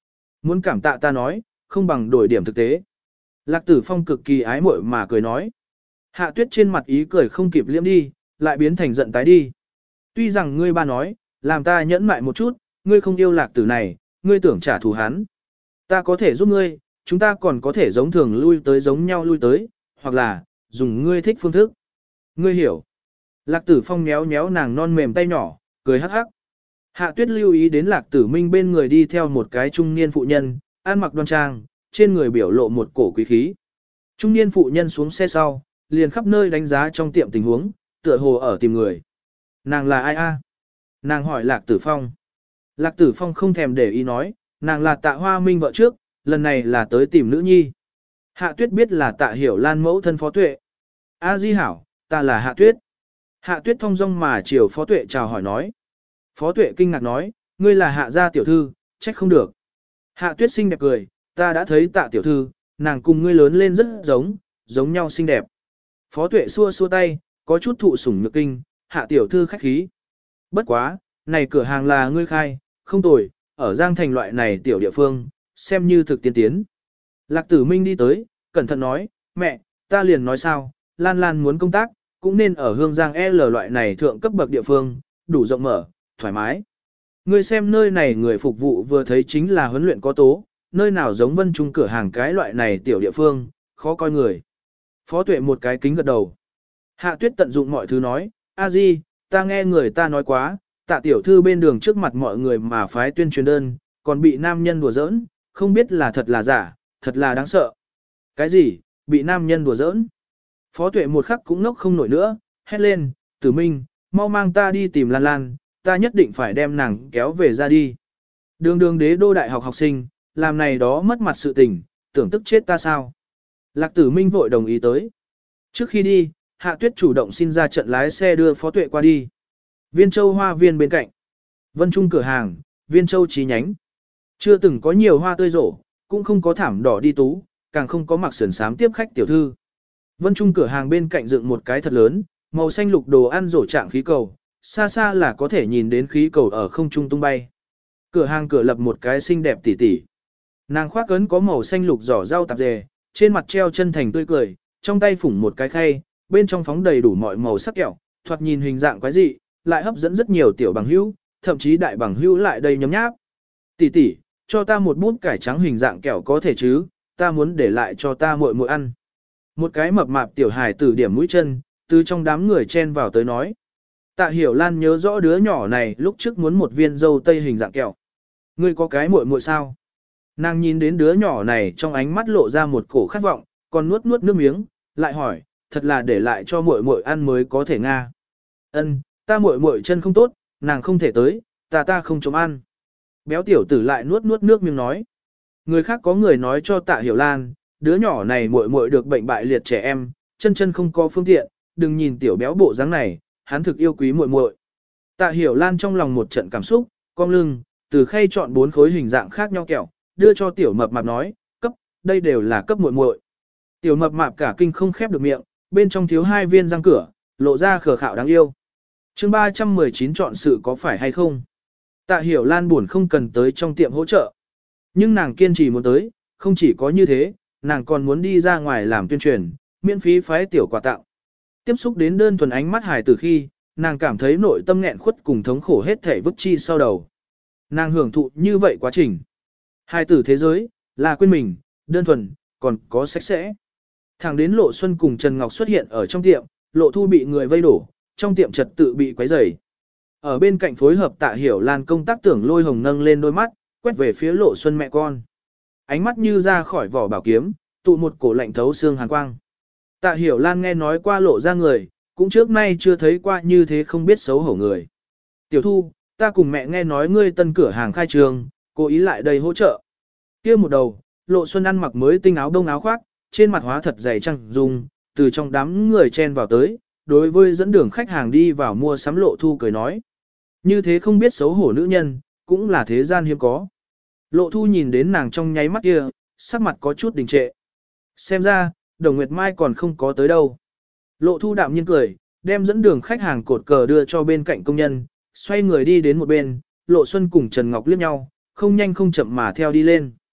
Muốn cảm tạ ta nói, không bằng đổi điểm thực tế. Lạc Tử Phong cực kỳ ái muội mà cười nói. Hạ Tuyết trên mặt ý cười không kịp liễm đi, lại biến thành giận tái đi. Tuy rằng ngươi ba nói, làm ta nhẫn mại một chút, ngươi không yêu Lạc Tử này, ngươi tưởng trả thù hắn. Ta có thể giúp ngươi, chúng ta còn có thể giống thường lui tới giống nhau lui tới, hoặc là, dùng ngươi thích phương thức. Ngươi hiểu. Lạc Tử Phong méo méo nàng non mềm tay nhỏ, cười hắc hắc. Hạ Tuyết lưu ý đến Lạc Tử Minh bên người đi theo một cái trung niên phụ nhân, ăn mặc đoan trang, trên người biểu lộ một cổ quý khí. Trung niên phụ nhân xuống xe sau, liền khắp nơi đánh giá trong tiệm tình huống, tựa hồ ở tìm người. Nàng là ai a? Nàng hỏi Lạc Tử Phong. Lạc Tử Phong không thèm để ý nói, nàng là Tạ Hoa Minh vợ trước, lần này là tới tìm nữ nhi. Hạ Tuyết biết là Tạ Hiểu Lan mẫu thân Phó Tuệ. A Di hảo, ta là Hạ Tuyết. Hạ Tuyết thong dong mà chiều Phó Tuệ chào hỏi nói. Phó Tuệ kinh ngạc nói, ngươi là Hạ gia tiểu thư, trách không được. Hạ Tuyết xinh đẹp cười, ta đã thấy Tạ tiểu thư, nàng cùng ngươi lớn lên rất giống, giống nhau xinh đẹp. Phó Tuệ xua xua tay, có chút thụ sủng nhược kinh, Hạ tiểu thư khách khí. Bất quá, này cửa hàng là ngươi khai, không tồi, ở Giang Thành loại này tiểu địa phương, xem như thực tiên tiến. Lạc Tử Minh đi tới, cẩn thận nói, mẹ, ta liền nói sao, Lan Lan muốn công tác, cũng nên ở Hương Giang L loại này thượng cấp bậc địa phương, đủ rộng mở, thoải mái. Ngươi xem nơi này người phục vụ vừa thấy chính là huấn luyện có tố, nơi nào giống Vân Trung cửa hàng cái loại này tiểu địa phương, khó coi người. Phó Tuệ một cái kính gật đầu. Hạ Tuyết tận dụng mọi thứ nói, a di, ta nghe người ta nói quá, Tạ tiểu thư bên đường trước mặt mọi người mà phái tuyên truyền đơn, còn bị nam nhân đùa giỡn, không biết là thật là giả, thật là đáng sợ. Cái gì, bị nam nhân đùa giỡn? Phó Tuệ một khắc cũng ngốc không nổi nữa, hét lên, Tử Minh, mau mang ta đi tìm Lan Lan, ta nhất định phải đem nàng kéo về ra đi. Đường đường đế đô đại học học sinh, làm này đó mất mặt sự tình, tưởng tức chết ta sao? Lạc Tử Minh vội đồng ý tới. Trước khi đi, Hạ Tuyết chủ động xin ra trận lái xe đưa Phó Tuệ qua đi. Viên Châu hoa viên bên cạnh. Vân Trung cửa hàng, Viên Châu chi nhánh. Chưa từng có nhiều hoa tươi rổ, cũng không có thảm đỏ đi tú, càng không có mặc sườn sám tiếp khách tiểu thư. Vân Trung cửa hàng bên cạnh dựng một cái thật lớn, màu xanh lục đồ ăn rổ trạng khí cầu, xa xa là có thể nhìn đến khí cầu ở không trung tung bay. Cửa hàng cửa lập một cái xinh đẹp tỉ tỉ. Nàng khoác ấn có màu xanh lục giỏ rau tạp dề, trên mặt treo chân thành tươi cười, trong tay phủng một cái khay, bên trong phóng đầy đủ mọi màu sắc kẹo, thoạt nhìn hình dạng quái dị, lại hấp dẫn rất nhiều tiểu bằng hữu, thậm chí đại bằng hữu lại đây nhấm nháp. Tỷ tỷ, cho ta một bút cải trắng hình dạng kẹo có thể chứ, ta muốn để lại cho ta muội muội ăn. Một cái mập mạp tiểu hài tử điểm mũi chân, từ trong đám người chen vào tới nói. Tạ Hiểu Lan nhớ rõ đứa nhỏ này lúc trước muốn một viên dâu tây hình dạng kẹo. Ngươi có cái muội muội sao? Nàng nhìn đến đứa nhỏ này trong ánh mắt lộ ra một cổ khát vọng, còn nuốt nuốt nước miếng, lại hỏi, thật là để lại cho muội muội ăn mới có thể nga. Ân, ta muội muội chân không tốt, nàng không thể tới, ta ta không chống ăn. Béo tiểu tử lại nuốt nuốt nước miếng nói. Người khác có người nói cho Tạ Hiểu Lan, đứa nhỏ này muội muội được bệnh bại liệt trẻ em, chân chân không có phương tiện, đừng nhìn tiểu béo bộ dáng này, hắn thực yêu quý muội muội. Tạ Hiểu Lan trong lòng một trận cảm xúc, cong lưng, từ khay chọn bốn khối hình dạng khác nhau kẹo, đưa cho tiểu mập mạp nói, cấp, đây đều là cấp muội muội. Tiểu mập mạp cả kinh không khép được miệng, bên trong thiếu hai viên răng cửa, lộ ra khờ khạo đáng yêu. Chương ba trăm mười chín chọn sự có phải hay không? Tạ Hiểu Lan buồn không cần tới trong tiệm hỗ trợ. Nhưng nàng kiên trì muốn tới, không chỉ có như thế, nàng còn muốn đi ra ngoài làm tuyên truyền, miễn phí phái tiểu quà tặng. Tiếp xúc đến đơn thuần ánh mắt hài từ khi, nàng cảm thấy nội tâm nghẹn khuất cùng thống khổ hết thể vứt chi sau đầu. Nàng hưởng thụ như vậy quá trình. Hài tử thế giới, là quên mình, đơn thuần, còn có sạch sẽ. Thẳng đến Lộ Xuân cùng Trần Ngọc xuất hiện ở trong tiệm, Lộ Thu bị người vây đổ, trong tiệm trật tự bị quấy rầy. Ở bên cạnh phối hợp Tạ Hiểu Lan công tác tưởng Lôi Hồng nâng lên đôi mắt, quét về phía Lộ Xuân mẹ con. Ánh mắt như ra khỏi vỏ bảo kiếm, tụ một cổ lạnh thấu xương hàn quang. Tạ Hiểu Lan nghe nói qua Lộ ra người, cũng trước nay chưa thấy qua như thế không biết xấu hổ người. Tiểu Thu, ta cùng mẹ nghe nói ngươi tân cửa hàng khai trường, cố ý lại đây hỗ trợ. Kia một đầu, Lộ Xuân ăn mặc mới tinh áo đông áo khoác, trên mặt hóa thật dày trăng dung, từ trong đám người chen vào tới, đối với dẫn đường khách hàng đi vào mua sắm Lộ Thu cười nói. Như thế không biết xấu hổ nữ nhân, cũng là thế gian hiếm có. Lộ Thu nhìn đến nàng trong nháy mắt kia, sắc mặt có chút đình trệ. Xem ra, Đồng Nguyệt Mai còn không có tới đâu. Lộ Thu đạm nhiên cười, đem dẫn đường khách hàng cột cờ đưa cho bên cạnh công nhân, xoay người đi đến một bên, Lộ Xuân cùng Trần Ngọc liếc nhau, không nhanh không chậm mà theo đi lên.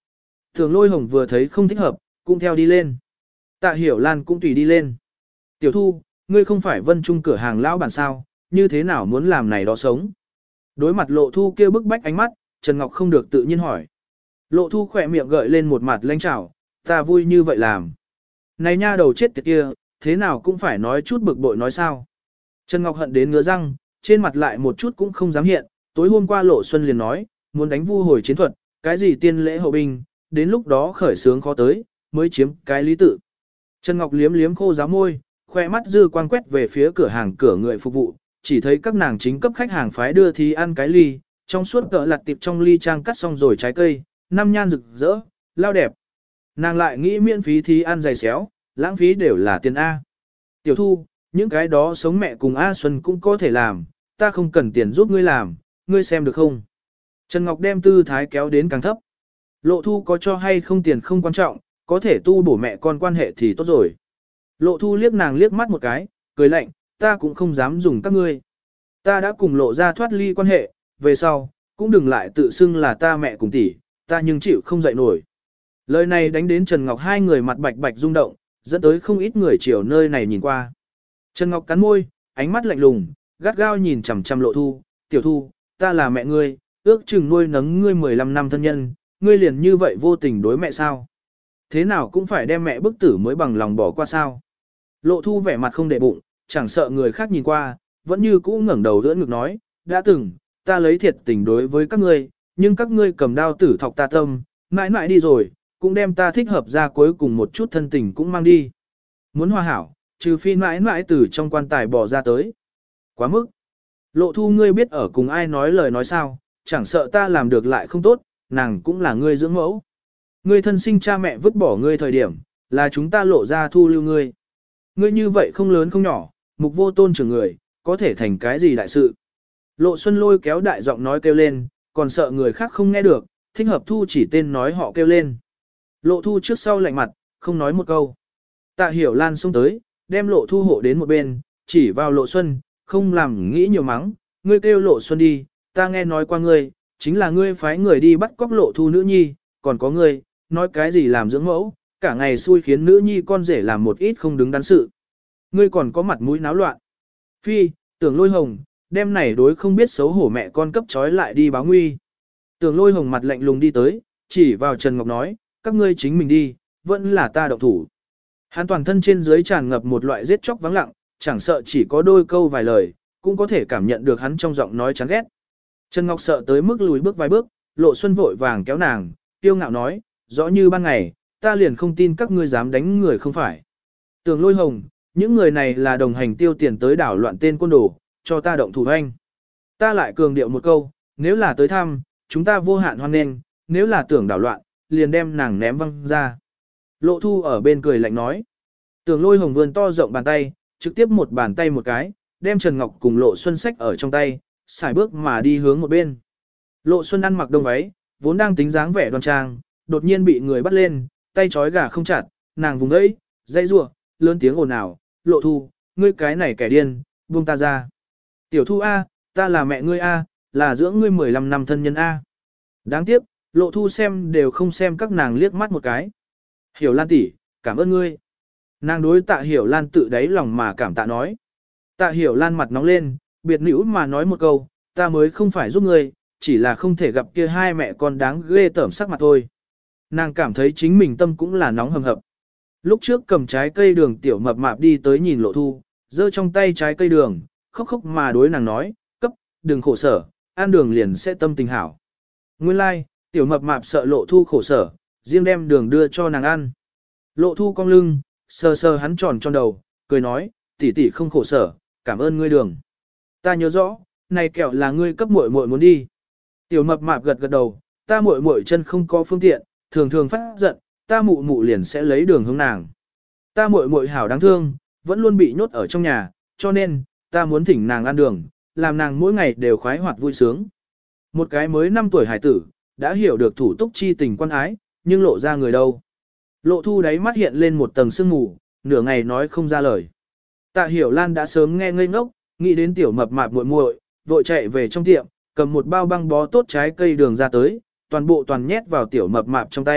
Thường Lôi Hồng vừa thấy không thích hợp, cũng theo đi lên. Tạ Hiểu Lan cũng tùy đi lên. Tiểu Thu, ngươi không phải Vân Trung cửa hàng lão bản sao, như thế nào muốn làm này đó sống? Đối mặt Lộ Thu kêu bức bách ánh mắt, Trần Ngọc không được tự nhiên hỏi. Lộ Thu khỏe miệng gợi lên một mặt lanh trảo, ta vui như vậy làm. Này nha đầu chết tiệt kia, thế nào cũng phải nói chút bực bội nói sao. Trần Ngọc hận đến ngứa răng, trên mặt lại một chút cũng không dám hiện, tối hôm qua Lộ Xuân liền nói, muốn đánh vu hồi chiến thuật, cái gì tiên lễ hậu binh, đến lúc đó khởi sướng khó tới, mới chiếm cái lý tự. Trần Ngọc liếm liếm khô giáo môi, khoe mắt dư quang quét về phía cửa hàng cửa người phục vụ, chỉ thấy các nàng chính cấp khách hàng phái đưa thì ăn cái ly, trong suốt cỡ lặt tiệp trong ly trang cắt xong rồi trái cây, năm nhan rực rỡ, lao đẹp. Nàng lại nghĩ miễn phí thì ăn dày xéo, lãng phí đều là tiền A. Tiểu Thu, những cái đó sống mẹ cùng A Xuân cũng có thể làm, ta không cần tiền giúp ngươi làm, ngươi xem được không? Trần Ngọc đem tư thái kéo đến càng thấp. Lộ Thu có cho hay không tiền không quan trọng, có thể tu bổ mẹ con quan hệ thì tốt rồi. Lộ Thu liếc nàng liếc mắt một cái, cười lạnh, ta cũng không dám dùng các ngươi. Ta đã cùng Lộ ra thoát ly quan hệ, về sau, cũng đừng lại tự xưng là ta mẹ cùng tỷ, ta nhưng chịu không dậy nổi. Lời này đánh đến Trần Ngọc hai người mặt bạch bạch rung động, dẫn tới không ít người chiều nơi này nhìn qua. Trần Ngọc cắn môi, ánh mắt lạnh lùng, gắt gao nhìn chằm chằm Lộ Thu, tiểu Thu, ta là mẹ ngươi, ước chừng nuôi nấng ngươi mười lăm năm thân nhân, ngươi liền như vậy vô tình đối mẹ sao? Thế nào cũng phải đem mẹ bức tử mới bằng lòng bỏ qua sao? Lộ Thu vẻ mặt không để bụng, chẳng sợ người khác nhìn qua, vẫn như cũ ngẩng đầu đỡ ngực nói, đã từng, ta lấy thiệt tình đối với các ngươi, nhưng các ngươi cầm đao tử thọc ta tâm, mãi mãi đi rồi, cũng đem ta thích hợp ra cuối cùng một chút thân tình cũng mang đi. Muốn hòa hảo, trừ phi mãi mãi từ trong quan tài bỏ ra tới. Quá mức. Lộ Thu ngươi biết ở cùng ai nói lời nói sao, chẳng sợ ta làm được lại không tốt, nàng cũng là ngươi dưỡng mẫu. Ngươi thân sinh cha mẹ vứt bỏ ngươi thời điểm, là chúng ta Lộ ra thu lưu ngươi. Ngươi như vậy không lớn không nhỏ, mục vô tôn trưởng người, có thể thành cái gì đại sự. Lộ Xuân lôi kéo đại giọng nói kêu lên, còn sợ người khác không nghe được, thích hợp thu chỉ tên nói họ kêu lên. Lộ Thu trước sau lạnh mặt, không nói một câu. Tạ Hiểu Lan xông tới, đem Lộ Thu hộ đến một bên, chỉ vào Lộ Xuân, không làm nghĩ nhiều mắng, ngươi kêu Lộ Xuân đi, ta nghe nói qua ngươi, chính là ngươi phái người đi bắt cóc Lộ Thu nữ nhi, còn có ngươi, nói cái gì làm dưỡng mẫu, cả ngày xui khiến nữ nhi con rể làm một ít không đứng đắn sự. Ngươi còn có mặt mũi náo loạn. Phi, Tưởng Lôi Hồng, đem này đối không biết xấu hổ mẹ con cấp trói lại đi báo nguy. Tưởng Lôi Hồng mặt lạnh lùng đi tới, chỉ vào Trần Ngọc nói, các ngươi chính mình đi, vẫn là ta động thủ. Hắn toàn thân trên dưới tràn ngập một loại giết chóc vắng lặng, chẳng sợ chỉ có đôi câu vài lời, cũng có thể cảm nhận được hắn trong giọng nói chán ghét. Trần Ngọc sợ tới mức lùi bước vài bước, Lộ Xuân vội vàng kéo nàng, kiêu ngạo nói, rõ như ban ngày, ta liền không tin các ngươi dám đánh người không phải. Tưởng Lôi Hồng, những người này là đồng hành tiêu tiền tới đảo loạn tên côn đồ, cho ta động thủ anh. Ta lại cường điệu một câu, nếu là tới thăm, chúng ta vô hạn hoan nghênh, nếu là tưởng đảo loạn, liền đem nàng ném văng ra. Lộ Thu ở bên cười lạnh nói. Tưởng Lôi Hồng vươn to rộng bàn tay, trực tiếp một bàn tay một cái, đem Trần Ngọc cùng Lộ Xuân sách ở trong tay, xài bước mà đi hướng một bên. Lộ Xuân ăn mặc đông váy, vốn đang tính dáng vẻ đoan trang, đột nhiên bị người bắt lên, tay trói gà không chặt, nàng vùng ấy, dây rủa, lớn tiếng ồn ào, Lộ Thu, ngươi cái này kẻ điên, buông ta ra. Tiểu Thu A, ta là mẹ ngươi A, là dưỡng ngươi mười lăm năm thân nhân A. Đáng tiếc, Lộ Thu xem đều không xem các nàng liếc mắt một cái. Hiểu Lan tỷ, cảm ơn ngươi. Nàng đối Tạ Hiểu Lan tự đáy lòng mà cảm tạ nói. Tạ Hiểu Lan mặt nóng lên, biệt nữ mà nói một câu, ta mới không phải giúp ngươi, chỉ là không thể gặp kia hai mẹ con đáng ghê tởm sắc mặt thôi. Nàng cảm thấy chính mình tâm cũng là nóng hầm hập. Lúc trước cầm trái cây đường tiểu mập mạp đi tới nhìn Lộ Thu, giơ trong tay trái cây đường, khóc khóc mà đối nàng nói, cấp, đừng khổ sở, ăn đường liền sẽ tâm tình hảo. Nguyên lai, like, tiểu mập mạp sợ Lộ Thu khổ sở, riêng đem đường đưa cho nàng ăn. Lộ Thu cong lưng, sờ sờ hắn tròn tròn đầu, cười nói, tỷ tỷ không khổ sở, cảm ơn ngươi đường. Ta nhớ rõ, này kẹo là ngươi cấp muội muội muốn đi. Tiểu mập mạp gật gật đầu, ta muội muội chân không có phương tiện, thường thường phát giận, ta mụ mụ liền sẽ lấy đường hướng nàng. Ta muội muội hảo đáng thương, vẫn luôn bị nhốt ở trong nhà, cho nên, ta muốn thỉnh nàng ăn đường, làm nàng mỗi ngày đều khoái hoạt vui sướng. Một cái mới năm tuổi hải tử, đã hiểu được thủ túc chi tình quan ái, nhưng lộ ra người đâu. Lộ Thu đáy mắt hiện lên một tầng sương mù, nửa ngày nói không ra lời. Tạ Hiểu Lan đã sớm nghe ngây ngốc, nghĩ đến tiểu mập mạp muội muội, vội chạy về trong tiệm, cầm một bao băng bó tốt trái cây đường ra tới, toàn bộ toàn nhét vào tiểu mập mạp trong tay,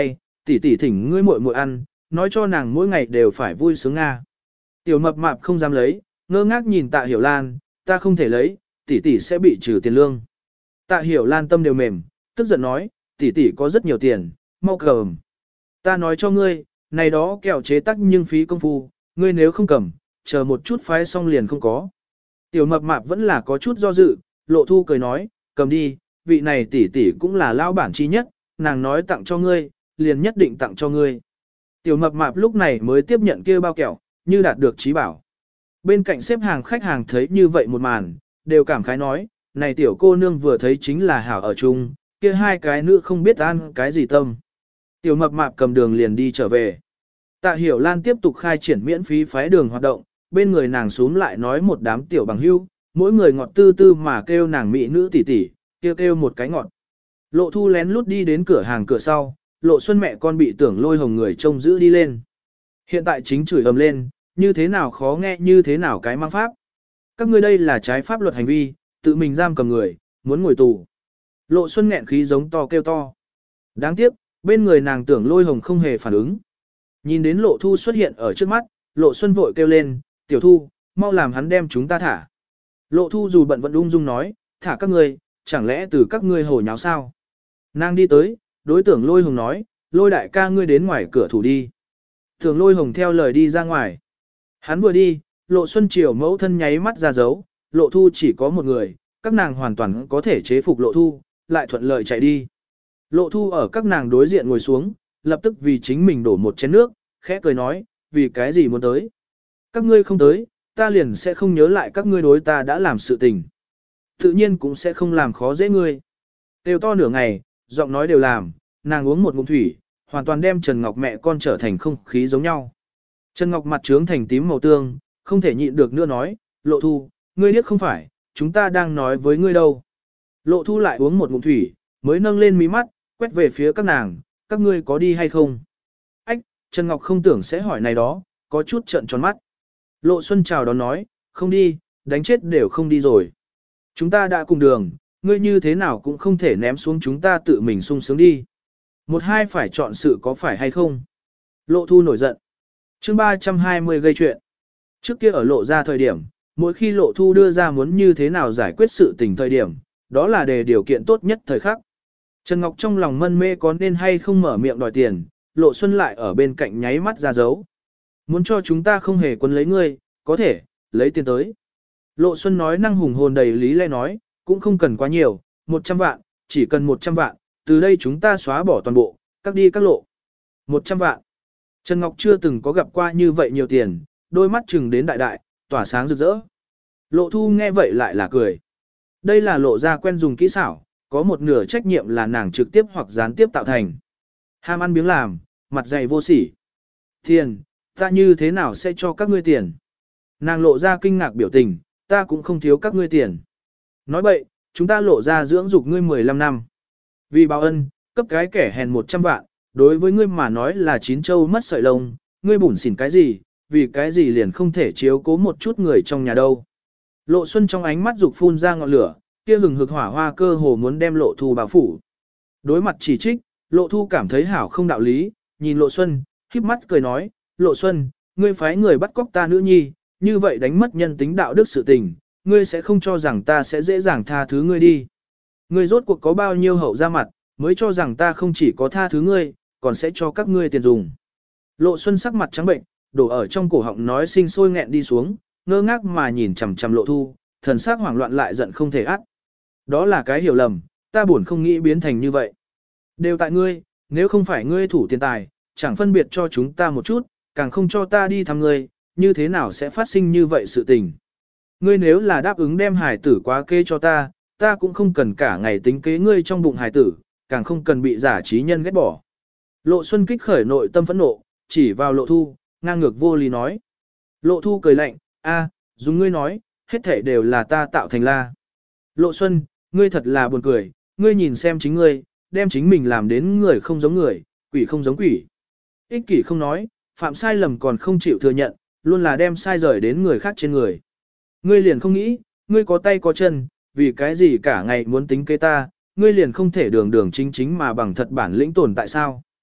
tỷ tỷ thỉnh ngươi muội muội ăn, nói cho nàng mỗi ngày đều phải vui sướng nga. Tiểu mập mạp không dám lấy, ngơ ngác nhìn Tạ Hiểu Lan, ta không thể lấy, tỷ tỷ sẽ bị trừ tiền lương. Tạ Hiểu Lan tâm đều mềm, tức giận nói, tỷ tỷ có rất nhiều tiền, mau cầm. Ta nói cho ngươi, này đó kẹo chế tắc nhưng phí công phu, ngươi nếu không cầm, chờ một chút phái xong liền không có. Tiểu mập mạp vẫn là có chút do dự, Lộ Thu cười nói, cầm đi, vị này tỷ tỷ cũng là lao bản chi nhất, nàng nói tặng cho ngươi, liền nhất định tặng cho ngươi. Tiểu mập mạp lúc này mới tiếp nhận kia bao kẹo, như đạt được trí bảo. Bên cạnh xếp hàng khách hàng thấy như vậy một màn, đều cảm khái nói, này tiểu cô nương vừa thấy chính là hảo ở chung, kia hai cái nữ không biết ăn cái gì tâm. Tiểu mập mạp cầm đường liền đi trở về. Tạ Hiểu Lan tiếp tục khai triển miễn phí phái đường hoạt động, bên người nàng xuống lại nói một đám tiểu bằng hưu, mỗi người ngọt tư tư mà kêu nàng mỹ nữ tỷ tỷ, kêu kêu một cái ngọt. Lộ Thu lén lút đi đến cửa hàng cửa sau, Lộ Xuân mẹ con bị Tưởng Lôi Hồng người trông giữ đi lên. Hiện tại chính chửi ầm lên, như thế nào khó nghe như thế nào cái mang pháp. Các ngươi đây là trái pháp luật hành vi, tự mình giam cầm người, muốn ngồi tù. Lộ Xuân nghẹn khí giống to kêu to. Đáng tiếc, bên người nàng Tưởng Lôi Hồng không hề phản ứng. Nhìn đến Lộ Thu xuất hiện ở trước mắt, Lộ Xuân vội kêu lên, tiểu Thu, mau làm hắn đem chúng ta thả. Lộ Thu dù bận vẫn ung dung nói, thả các ngươi, chẳng lẽ từ các ngươi hồ nháo sao? Nàng đi tới, đối Tưởng Lôi Hồng nói, Lôi đại ca ngươi đến ngoài cửa thủ đi. Tưởng Lôi Hồng theo lời đi ra ngoài. Hắn vừa đi, Lộ Xuân chiều mẫu thân nháy mắt ra dấu, Lộ Thu chỉ có một người, các nàng hoàn toàn có thể chế phục Lộ Thu, lại thuận lợi chạy đi. Lộ Thu ở các nàng đối diện ngồi xuống, lập tức vì chính mình đổ một chén nước, khẽ cười nói, vì cái gì muốn tới. Các ngươi không tới, ta liền sẽ không nhớ lại các ngươi đối ta đã làm sự tình. Tự nhiên cũng sẽ không làm khó dễ ngươi. Đều to nửa ngày, giọng nói đều làm, nàng uống một ngụm thủy, hoàn toàn đem Trần Ngọc mẹ con trở thành không khí giống nhau. Trần Ngọc mặt trướng thành tím màu tương, không thể nhịn được nữa nói, Lộ Thu, ngươi biết không phải, chúng ta đang nói với ngươi đâu. Lộ Thu lại uống một ngụm thủy, mới nâng lên mí mắt, quét về phía các nàng, các ngươi có đi hay không? Ách, Trần Ngọc không tưởng sẽ hỏi này đó, có chút trợn tròn mắt. Lộ Xuân chào đón nói, không đi, đánh chết đều không đi rồi. Chúng ta đã cùng đường, ngươi như thế nào cũng không thể ném xuống chúng ta tự mình sung sướng đi. Một hai phải chọn sự có phải hay không? Lộ Thu nổi giận. Chương ba trăm hai mươi gây chuyện. Trước kia ở lộ ra thời điểm, mỗi khi Lộ Thu đưa ra muốn như thế nào giải quyết sự tình thời điểm, đó là để điều kiện tốt nhất thời khắc. Trần Ngọc trong lòng mân mê có nên hay không mở miệng đòi tiền, Lộ Xuân lại ở bên cạnh nháy mắt ra dấu. Muốn cho chúng ta không hề quấn lấy ngươi, có thể, lấy tiền tới. Lộ Xuân nói năng hùng hồn đầy lý lẽ nói, cũng không cần quá nhiều, một trăm vạn, chỉ cần một trăm vạn, từ đây chúng ta xóa bỏ toàn bộ, các đi các lộ. một trăm vạn. Trần Ngọc chưa từng có gặp qua như vậy nhiều tiền, đôi mắt chừng đến đại đại, tỏa sáng rực rỡ. Lộ Thu nghe vậy lại là cười. Đây là lộ ra quen dùng kỹ xảo, có một nửa trách nhiệm là nàng trực tiếp hoặc gián tiếp tạo thành. Ham ăn biếng làm, mặt dày vô sỉ. Tiền, ta như thế nào sẽ cho các ngươi tiền? Nàng lộ ra kinh ngạc biểu tình, ta cũng không thiếu các ngươi tiền. Nói bậy, chúng ta lộ ra dưỡng dục ngươi mười lăm năm. Vì báo ân, cấp cái kẻ hèn một trăm vạn, đối với ngươi mà nói là chín châu mất sợi lông, ngươi bủn xỉn cái gì, vì cái gì liền không thể chiếu cố một chút người trong nhà đâu. Lộ Xuân trong ánh mắt dục phun ra ngọn lửa, kia hừng hực hỏa hoa cơ hồ muốn đem Lộ Thu bao phủ. Đối mặt chỉ trích, Lộ Thu cảm thấy hảo không đạo lý, nhìn Lộ Xuân, híp mắt cười nói, Lộ Xuân, ngươi phái người bắt cóc ta nữ nhi, như vậy đánh mất nhân tính đạo đức sự tình, ngươi sẽ không cho rằng ta sẽ dễ dàng tha thứ ngươi đi. Ngươi rốt cuộc có bao nhiêu hậu ra mặt, mới cho rằng ta không chỉ có tha thứ ngươi, còn sẽ cho các ngươi tiền dùng. Lộ Xuân sắc mặt trắng bệnh, đổ ở trong cổ họng nói sinh sôi nghẹn đi xuống, ngơ ngác mà nhìn chằm chằm Lộ Thu, thần sắc hoảng loạn lại giận không thể át. Đó là cái hiểu lầm, ta buồn không nghĩ biến thành như vậy. Đều tại ngươi, nếu không phải ngươi thủ tiền tài, chẳng phân biệt cho chúng ta một chút, càng không cho ta đi thăm ngươi, như thế nào sẽ phát sinh như vậy sự tình. Ngươi nếu là đáp ứng đem hải tử quá kê cho ta, ta cũng không cần cả ngày tính kế ngươi trong bụng hải tử, càng không cần bị giả trí nhân ghét bỏ. Lộ Xuân kích khởi nội tâm phẫn nộ, chỉ vào Lộ Thu, ngang ngược vô lý nói. Lộ Thu cười lạnh, a, dùng ngươi nói, hết thể đều là ta tạo thành la. Lộ Xuân, ngươi thật là buồn cười, ngươi nhìn xem chính ngươi, đem chính mình làm đến người không giống người, quỷ không giống quỷ. Ích kỷ không nói, phạm sai lầm còn không chịu thừa nhận, luôn là đem sai rời đến người khác trên người. Ngươi liền không nghĩ, ngươi có tay có chân, vì cái gì cả ngày muốn tính kế ta, ngươi liền không thể đường đường chính chính mà bằng thật bản lĩnh tồn tại sao.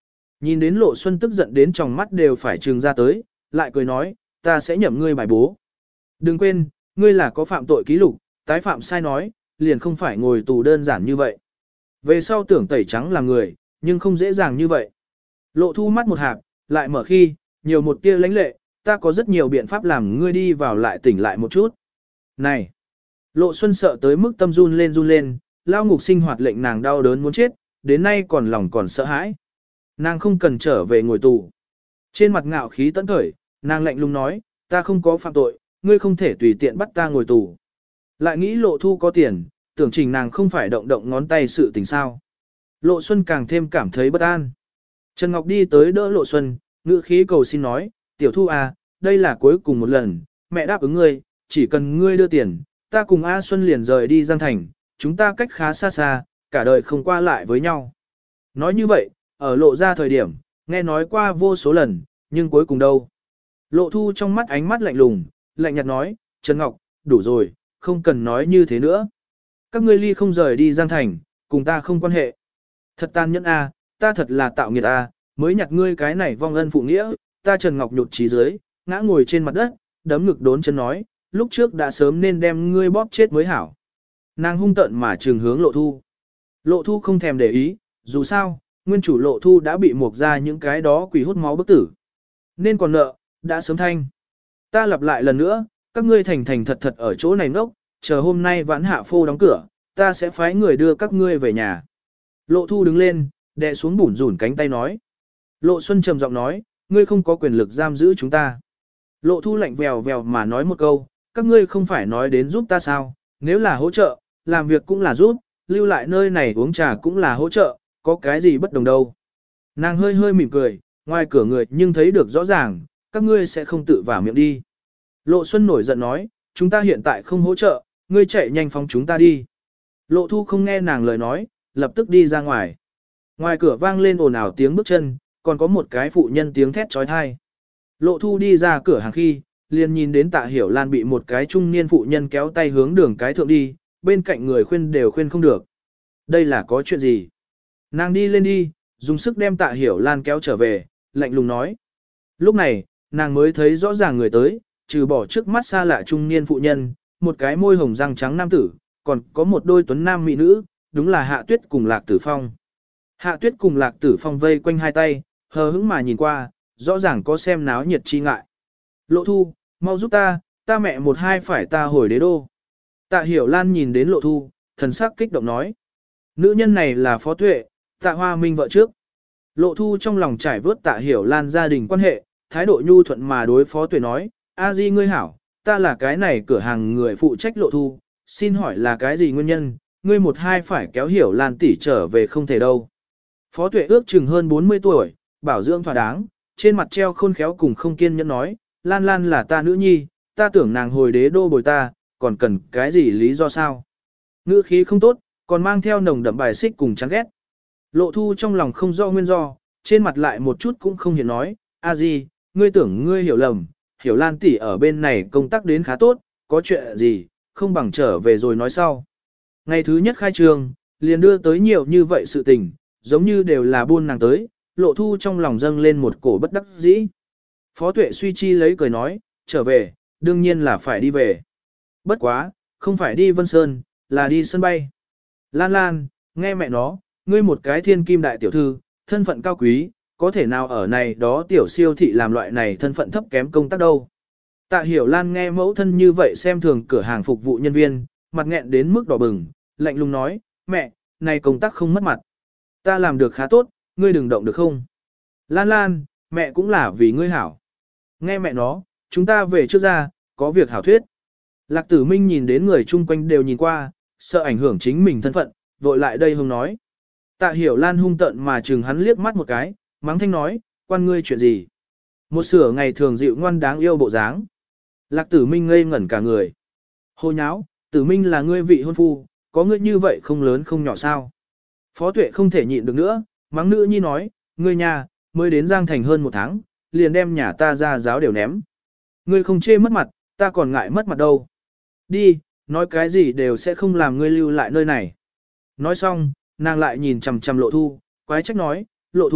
Nhìn đến Lộ Xuân tức giận đến trong mắt đều phải trừng ra tới, lại cười nói, ta sẽ nhậm ngươi bài bố. Đừng quên, ngươi là có phạm tội ký lục, tái phạm sai nói, liền không phải ngồi tù đơn giản như vậy. Về sau tưởng tẩy trắng làm người, nhưng không dễ dàng như vậy. Lộ Thu mắt một hạp, lại mở khi, nhiều một tia lãnh lệ, ta có rất nhiều biện pháp làm ngươi đi vào lại tỉnh lại một chút. Này! Lộ Xuân sợ tới mức tâm run lên run lên, lao ngục sinh hoạt lệnh nàng đau đớn muốn chết, đến nay còn lòng còn sợ hãi. Nàng không cần trở về ngồi tù. Trên mặt ngạo khí tận khởi, nàng lạnh lùng nói, ta không có phạm tội, ngươi không thể tùy tiện bắt ta ngồi tù. Lại nghĩ Lộ Thu có tiền, tưởng trình nàng không phải động động ngón tay sự tình sao. Lộ Xuân càng thêm cảm thấy bất an. Trần Ngọc đi tới đỡ Lộ Xuân, ngữ khí cầu xin nói, tiểu Thu à, đây là cuối cùng một lần, mẹ đáp ứng ngươi, chỉ cần ngươi đưa tiền, ta cùng A Xuân liền rời đi Giang Thành, chúng ta cách khá xa xa, cả đời không qua lại với nhau. Nói như vậy, ở Lộ ra thời điểm, nghe nói qua vô số lần, nhưng cuối cùng đâu. Lộ Thu trong mắt ánh mắt lạnh lùng, lạnh nhạt nói, Trần Ngọc, đủ rồi, không cần nói như thế nữa. Các ngươi ly không rời đi Giang Thành, cùng ta không quan hệ. Thật tàn nhẫn a, ta thật là tạo nghiệt a, mới nhặt ngươi cái này vong ân phụ nghĩa, ta Trần Ngọc nhụt chí dưới, ngã ngồi trên mặt đất, đấm ngực đốn chân nói, lúc trước đã sớm nên đem ngươi bóp chết mới hảo. Nàng hung tợn mà trừng hướng Lộ Thu. Lộ Thu không thèm để ý, dù sao, nguyên chủ Lộ Thu đã bị mục ra những cái đó quỷ hút máu bức tử. Nên còn nợ, đã sớm thanh. Ta lặp lại lần nữa, các ngươi thành thành thật thật ở chỗ này ngốc, chờ hôm nay vãn hạ phô đóng cửa, ta sẽ phái người đưa các ngươi về nhà. Lộ Thu đứng lên, đè xuống bủn rủn cánh tay nói. Lộ Xuân trầm giọng nói, ngươi không có quyền lực giam giữ chúng ta. Lộ Thu lạnh vèo vèo mà nói một câu, các ngươi không phải nói đến giúp ta sao, nếu là hỗ trợ, làm việc cũng là giúp, lưu lại nơi này uống trà cũng là hỗ trợ, có cái gì bất đồng đâu. Nàng hơi hơi mỉm cười, ngoài cửa người nhưng thấy được rõ ràng, các ngươi sẽ không tự vào miệng đi. Lộ Xuân nổi giận nói, chúng ta hiện tại không hỗ trợ, ngươi chạy nhanh phóng chúng ta đi. Lộ Thu không nghe nàng lời nói, lập tức đi ra ngoài. Ngoài cửa vang lên ồn ào tiếng bước chân, còn có một cái phụ nhân tiếng thét trói thai. Lộ Thu đi ra cửa hàng khi, liền nhìn đến Tạ Hiểu Lan bị một cái trung niên phụ nhân kéo tay hướng đường cái thượng đi, bên cạnh người khuyên đều khuyên không được. Đây là có chuyện gì? Nàng đi lên đi, dùng sức đem Tạ Hiểu Lan kéo trở về, lạnh lùng nói. Lúc này, nàng mới thấy rõ ràng người tới, trừ bỏ trước mắt xa lạ trung niên phụ nhân, một cái môi hồng răng trắng nam tử, còn có một đôi tuấn nam mỹ nữ, đúng là Hạ Tuyết cùng Lạc Tử Phong. Hạ Tuyết cùng Lạc Tử Phong vây quanh hai tay, hờ hững mà nhìn qua, rõ ràng có xem náo nhiệt chi ngại. Lộ Thu, mau giúp ta, ta mẹ một hai phải ta hồi đế đô. Tạ Hiểu Lan nhìn đến Lộ Thu, thần sắc kích động nói. Nữ nhân này là Phó Tuệ, Tạ Hoa Minh vợ trước. Lộ Thu trong lòng trải vớt Tạ Hiểu Lan gia đình quan hệ, thái độ nhu thuận mà đối Phó Tuệ nói, A Di ngươi hảo, ta là cái này cửa hàng người phụ trách Lộ Thu, xin hỏi là cái gì nguyên nhân, ngươi một hai phải kéo Hiểu Lan tỷ trở về không thể đâu. Phó Tuệ ước chừng hơn bốn mươi tuổi, bảo dưỡng thỏa đáng, trên mặt treo khôn khéo cùng không kiên nhẫn nói, Lan Lan là ta nữ nhi, ta tưởng nàng hồi đế đô bồi ta, còn cần cái gì lý do sao? Ngữ khí không tốt, còn mang theo nồng đậm bài xích cùng chán ghét. Lộ Thu trong lòng không do nguyên do, trên mặt lại một chút cũng không hiện nói, a gì, ngươi tưởng ngươi hiểu lầm, Hiểu Lan tỷ ở bên này công tác đến khá tốt, có chuyện gì, không bằng trở về rồi nói sau. Ngày thứ nhất khai trường, liền đưa tới nhiều như vậy sự tình, giống như đều là buôn nàng tới, Lộ Thu trong lòng dâng lên một cổ bất đắc dĩ. Phó Tuệ suy chi lấy cười nói, trở về, đương nhiên là phải đi về. Bất quá, không phải đi Vân Sơn, là đi sân bay. Lan Lan, nghe mẹ nó, ngươi một cái thiên kim đại tiểu thư, thân phận cao quý, có thể nào ở này đó tiểu siêu thị làm loại này thân phận thấp kém công tác đâu. Tạ Hiểu Lan nghe mẫu thân như vậy xem thường cửa hàng phục vụ nhân viên, mặt nghẹn đến mức đỏ bừng, lạnh lùng nói, mẹ, này công tác không mất mặt. Ta làm được khá tốt, ngươi đừng động được không? Lan Lan, mẹ cũng là vì ngươi hảo. Nghe mẹ nó, chúng ta về trước ra, có việc hảo thuyết. Lạc Tử Minh nhìn đến người chung quanh đều nhìn qua, sợ ảnh hưởng chính mình thân phận, vội lại đây hông nói. Tạ Hiểu Lan hung tận mà chừng hắn liếc mắt một cái, mắng thanh nói, quan ngươi chuyện gì? Một sửa ngày thường dịu ngoan đáng yêu bộ dáng. Lạc Tử Minh ngây ngẩn cả người. Hồ nháo, Tử Minh là ngươi vị hôn phu, có ngươi như vậy không lớn không nhỏ sao? Phó Tuệ không thể nhịn được nữa, mắng nữ nhi nói, ngươi nhà, mới đến Giang Thành hơn một tháng, liền đem nhà ta ra giáo đều ném. Ngươi không chê mất mặt, ta còn ngại mất mặt đâu. Đi, nói cái gì đều sẽ không làm ngươi lưu lại nơi này. Nói xong, nàng lại nhìn chằm chằm Lộ Thu, quái trách nói, Lộ Thu,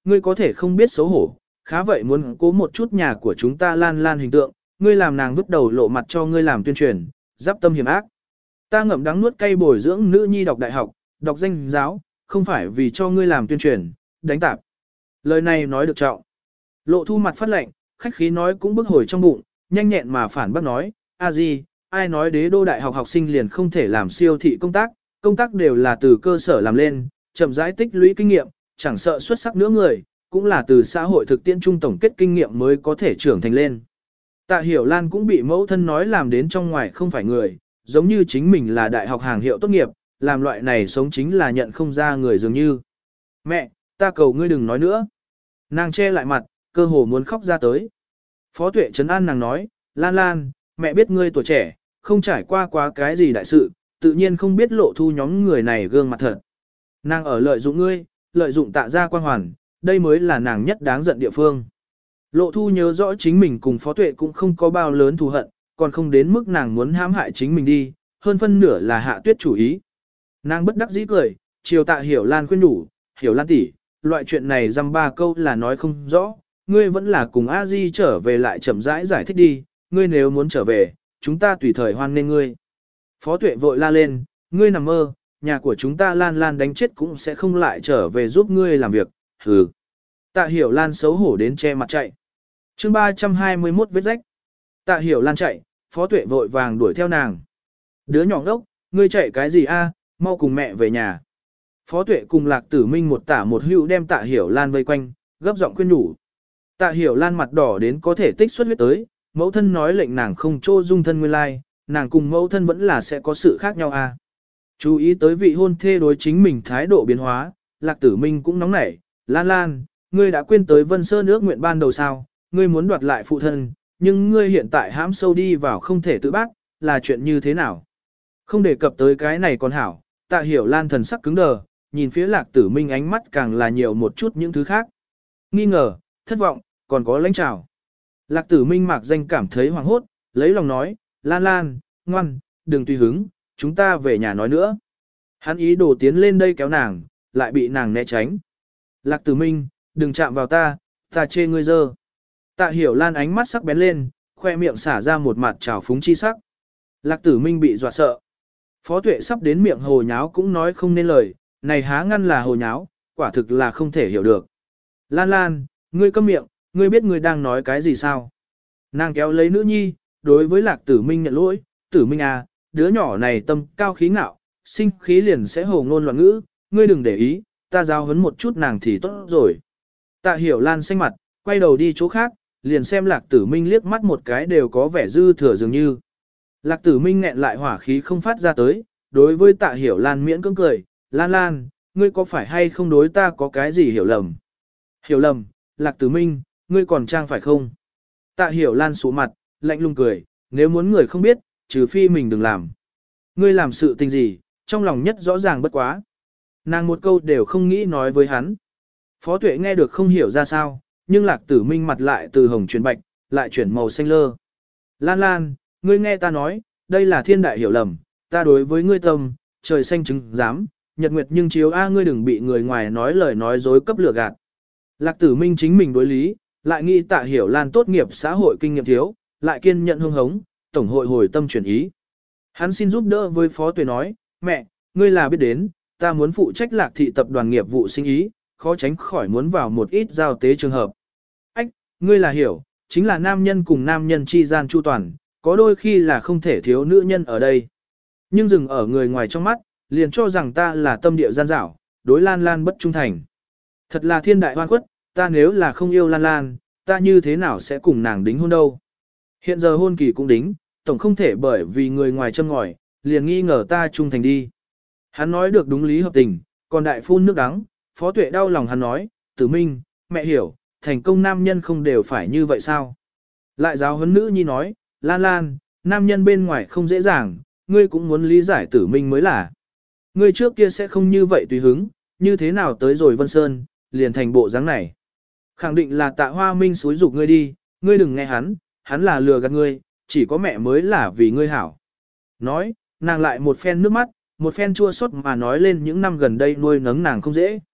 ngươi có thể không biết xấu hổ, khá vậy muốn cố một chút nhà của chúng ta Lan Lan hình tượng, ngươi làm nàng vứt đầu lộ mặt cho ngươi làm tuyên truyền, giáp tâm hiểm ác. Ta ngậm đắng nuốt cay bồi dưỡng nữ nhi đọc đại học, đọc danh giáo, không phải vì cho ngươi làm tuyên truyền, đánh tạp. Lời này nói được trọng. Lộ Thu mặt phát lệnh, khách khí nói cũng bức hồi trong bụng, nhanh nhẹn mà phản bác nói, a gì, ai nói đế đô đại học học sinh liền không thể làm siêu thị công tác, công tác đều là từ cơ sở làm lên, chậm rãi tích lũy kinh nghiệm, chẳng sợ xuất sắc nữa người, cũng là từ xã hội thực tiễn trung tổng kết kinh nghiệm mới có thể trưởng thành lên. Tạ Hiểu Lan cũng bị mẫu thân nói làm đến trong ngoài không phải người, giống như chính mình là đại học hàng hiệu tốt nghiệp, làm loại này sống chính là nhận không ra người dường như. Mẹ, ta cầu ngươi đừng nói nữa. Nàng che lại mặt, cơ hồ muốn khóc ra tới. Phó Tuệ trấn an nàng nói, Lan Lan, mẹ biết ngươi tuổi trẻ, không trải qua quá cái gì đại sự, tự nhiên không biết Lộ Thu nhóm người này gương mặt thật. Nàng ở lợi dụng ngươi, lợi dụng Tạ gia quan hoàn, đây mới là nàng nhất đáng giận địa phương. Lộ Thu nhớ rõ chính mình cùng Phó Tuệ cũng không có bao lớn thù hận, còn không đến mức nàng muốn hãm hại chính mình đi, hơn phân nửa là Hạ Tuyết chủ ý. Nàng bất đắc dĩ cười, chiều Tạ Hiểu Lan khuyên nhủ, Hiểu Lan tỷ, loại chuyện này dăm ba câu là nói không rõ, ngươi vẫn là cùng A Di trở về lại chậm rãi giải, giải thích đi, ngươi nếu muốn trở về, chúng ta tùy thời hoan nên ngươi. Phó Tuệ vội la lên, ngươi nằm mơ, nhà của chúng ta Lan Lan đánh chết cũng sẽ không lại trở về giúp ngươi làm việc, hừ. Tạ Hiểu Lan xấu hổ đến che mặt chạy. Chương ba trăm hai mươi mốt vết rách. Tạ Hiểu Lan chạy, Phó Tuệ vội vàng đuổi theo nàng. Đứa nhỏ ngốc, ngươi chạy cái gì a? Mau cùng mẹ về nhà. Phó Tuệ cùng Lạc Tử Minh một tả một hữu đem Tạ Hiểu Lan vây quanh, gấp giọng khuyên nhủ. Tạ Hiểu Lan mặt đỏ đến có thể tích xuất huyết tới, mẫu thân nói lệnh nàng không trô dung thân nguyên lai, nàng cùng mẫu thân vẫn là sẽ có sự khác nhau a. Chú ý tới vị hôn thê đối chính mình thái độ biến hóa, Lạc Tử Minh cũng nóng nảy, Lan Lan, ngươi đã quên tới Vân Sơn ước nguyện ban đầu sao, ngươi muốn đoạt lại phụ thân, nhưng ngươi hiện tại hãm sâu đi vào không thể tự bác, là chuyện như thế nào? Không đề cập tới cái này còn hảo, Tạ Hiểu Lan thần sắc cứng đờ, nhìn phía Lạc Tử Minh ánh mắt càng là nhiều một chút những thứ khác. Nghi ngờ, thất vọng, còn có lãnh trào. Lạc Tử Minh mạc danh cảm thấy hoảng hốt, lấy lòng nói, Lan Lan, ngoan, đừng tùy hứng, chúng ta về nhà nói nữa. Hắn ý đồ tiến lên đây kéo nàng, lại bị nàng né tránh. Lạc Tử Minh, đừng chạm vào ta, ta chê ngươi dơ. Tạ Hiểu Lan ánh mắt sắc bén lên, khoe miệng xả ra một mặt trào phúng chi sắc. Lạc Tử Minh bị dọa sợ. Phó Tuệ sắp đến miệng hồ nháo cũng nói không nên lời, này há ngăn là hồ nháo, quả thực là không thể hiểu được. Lan Lan, ngươi câm miệng, ngươi biết ngươi đang nói cái gì sao? Nàng kéo lấy nữ nhi, đối với Lạc Tử Minh nhận lỗi, Tử Minh à, đứa nhỏ này tâm cao khí ngạo, sinh khí liền sẽ hồ ngôn loạn ngữ, ngươi đừng để ý, ta giáo huấn một chút nàng thì tốt rồi. Tạ Hiểu Lan xanh mặt, quay đầu đi chỗ khác, liền xem Lạc Tử Minh liếc mắt một cái đều có vẻ dư thừa dường như. Lạc Tử Minh nghẹn lại hỏa khí không phát ra tới, đối với Tạ Hiểu Lan miễn cưỡng cười, Lan Lan, ngươi có phải hay không đối ta có cái gì hiểu lầm? Hiểu lầm, Lạc Tử Minh, ngươi còn trang phải không? Tạ Hiểu Lan sụ mặt, lạnh lùng cười, nếu muốn người không biết, trừ phi mình đừng làm. Ngươi làm sự tình gì, trong lòng nhất rõ ràng bất quá. Nàng một câu đều không nghĩ nói với hắn. Phó Tuệ nghe được không hiểu ra sao, nhưng Lạc Tử Minh mặt lại từ hồng chuyển bạch, lại chuyển màu xanh lơ. Lan Lan, ngươi nghe ta nói, đây là thiên đại hiểu lầm, ta đối với ngươi tâm, trời xanh chứng giám, nhật nguyệt nhưng chiếu a ngươi đừng bị người ngoài nói lời nói dối cấp lừa gạt. Lạc Tử Minh chính mình đối lý, lại nghĩ Tạ Hiểu Lan tốt nghiệp xã hội kinh nghiệm thiếu, lại kiên nhận hương hống, tổng hội hồi tâm chuyển ý. Hắn xin giúp đỡ với Phó Tuệ nói, mẹ, ngươi là biết đến, ta muốn phụ trách Lạc thị tập đoàn nghiệp vụ sinh ý, khó tránh khỏi muốn vào một ít giao tế trường hợp. Ách, ngươi là hiểu, chính là nam nhân cùng nam nhân chi gian chu toàn, có đôi khi là không thể thiếu nữ nhân ở đây. Nhưng dừng ở người ngoài trong mắt, liền cho rằng ta là tâm địa gian dảo, đối Lan Lan bất trung thành. Thật là thiên đại hoan khuất, ta nếu là không yêu Lan Lan, ta như thế nào sẽ cùng nàng đính hôn đâu. Hiện giờ hôn kỳ cũng đính, tổng không thể bởi vì người ngoài châm ngòi, liền nghi ngờ ta trung thành đi. Hắn nói được đúng lý hợp tình, còn đại phun nước đắng, Phó Tuệ đau lòng hắn nói, Tử Minh, mẹ hiểu, thành công nam nhân không đều phải như vậy sao? Lại giáo huấn nữ nhi nói, Lan Lan, nam nhân bên ngoài không dễ dàng, ngươi cũng muốn lý giải Tử Minh mới là. Ngươi trước kia sẽ không như vậy tùy hứng, như thế nào tới rồi Vân Sơn, liền thành bộ dáng này. Khẳng định là Tạ Hoa Minh xúi dục ngươi đi, ngươi đừng nghe hắn, hắn là lừa gạt ngươi, chỉ có mẹ mới là vì ngươi hảo. Nói, nàng lại một phen nước mắt, một phen chua xót mà nói lên những năm gần đây nuôi nấng nàng không dễ.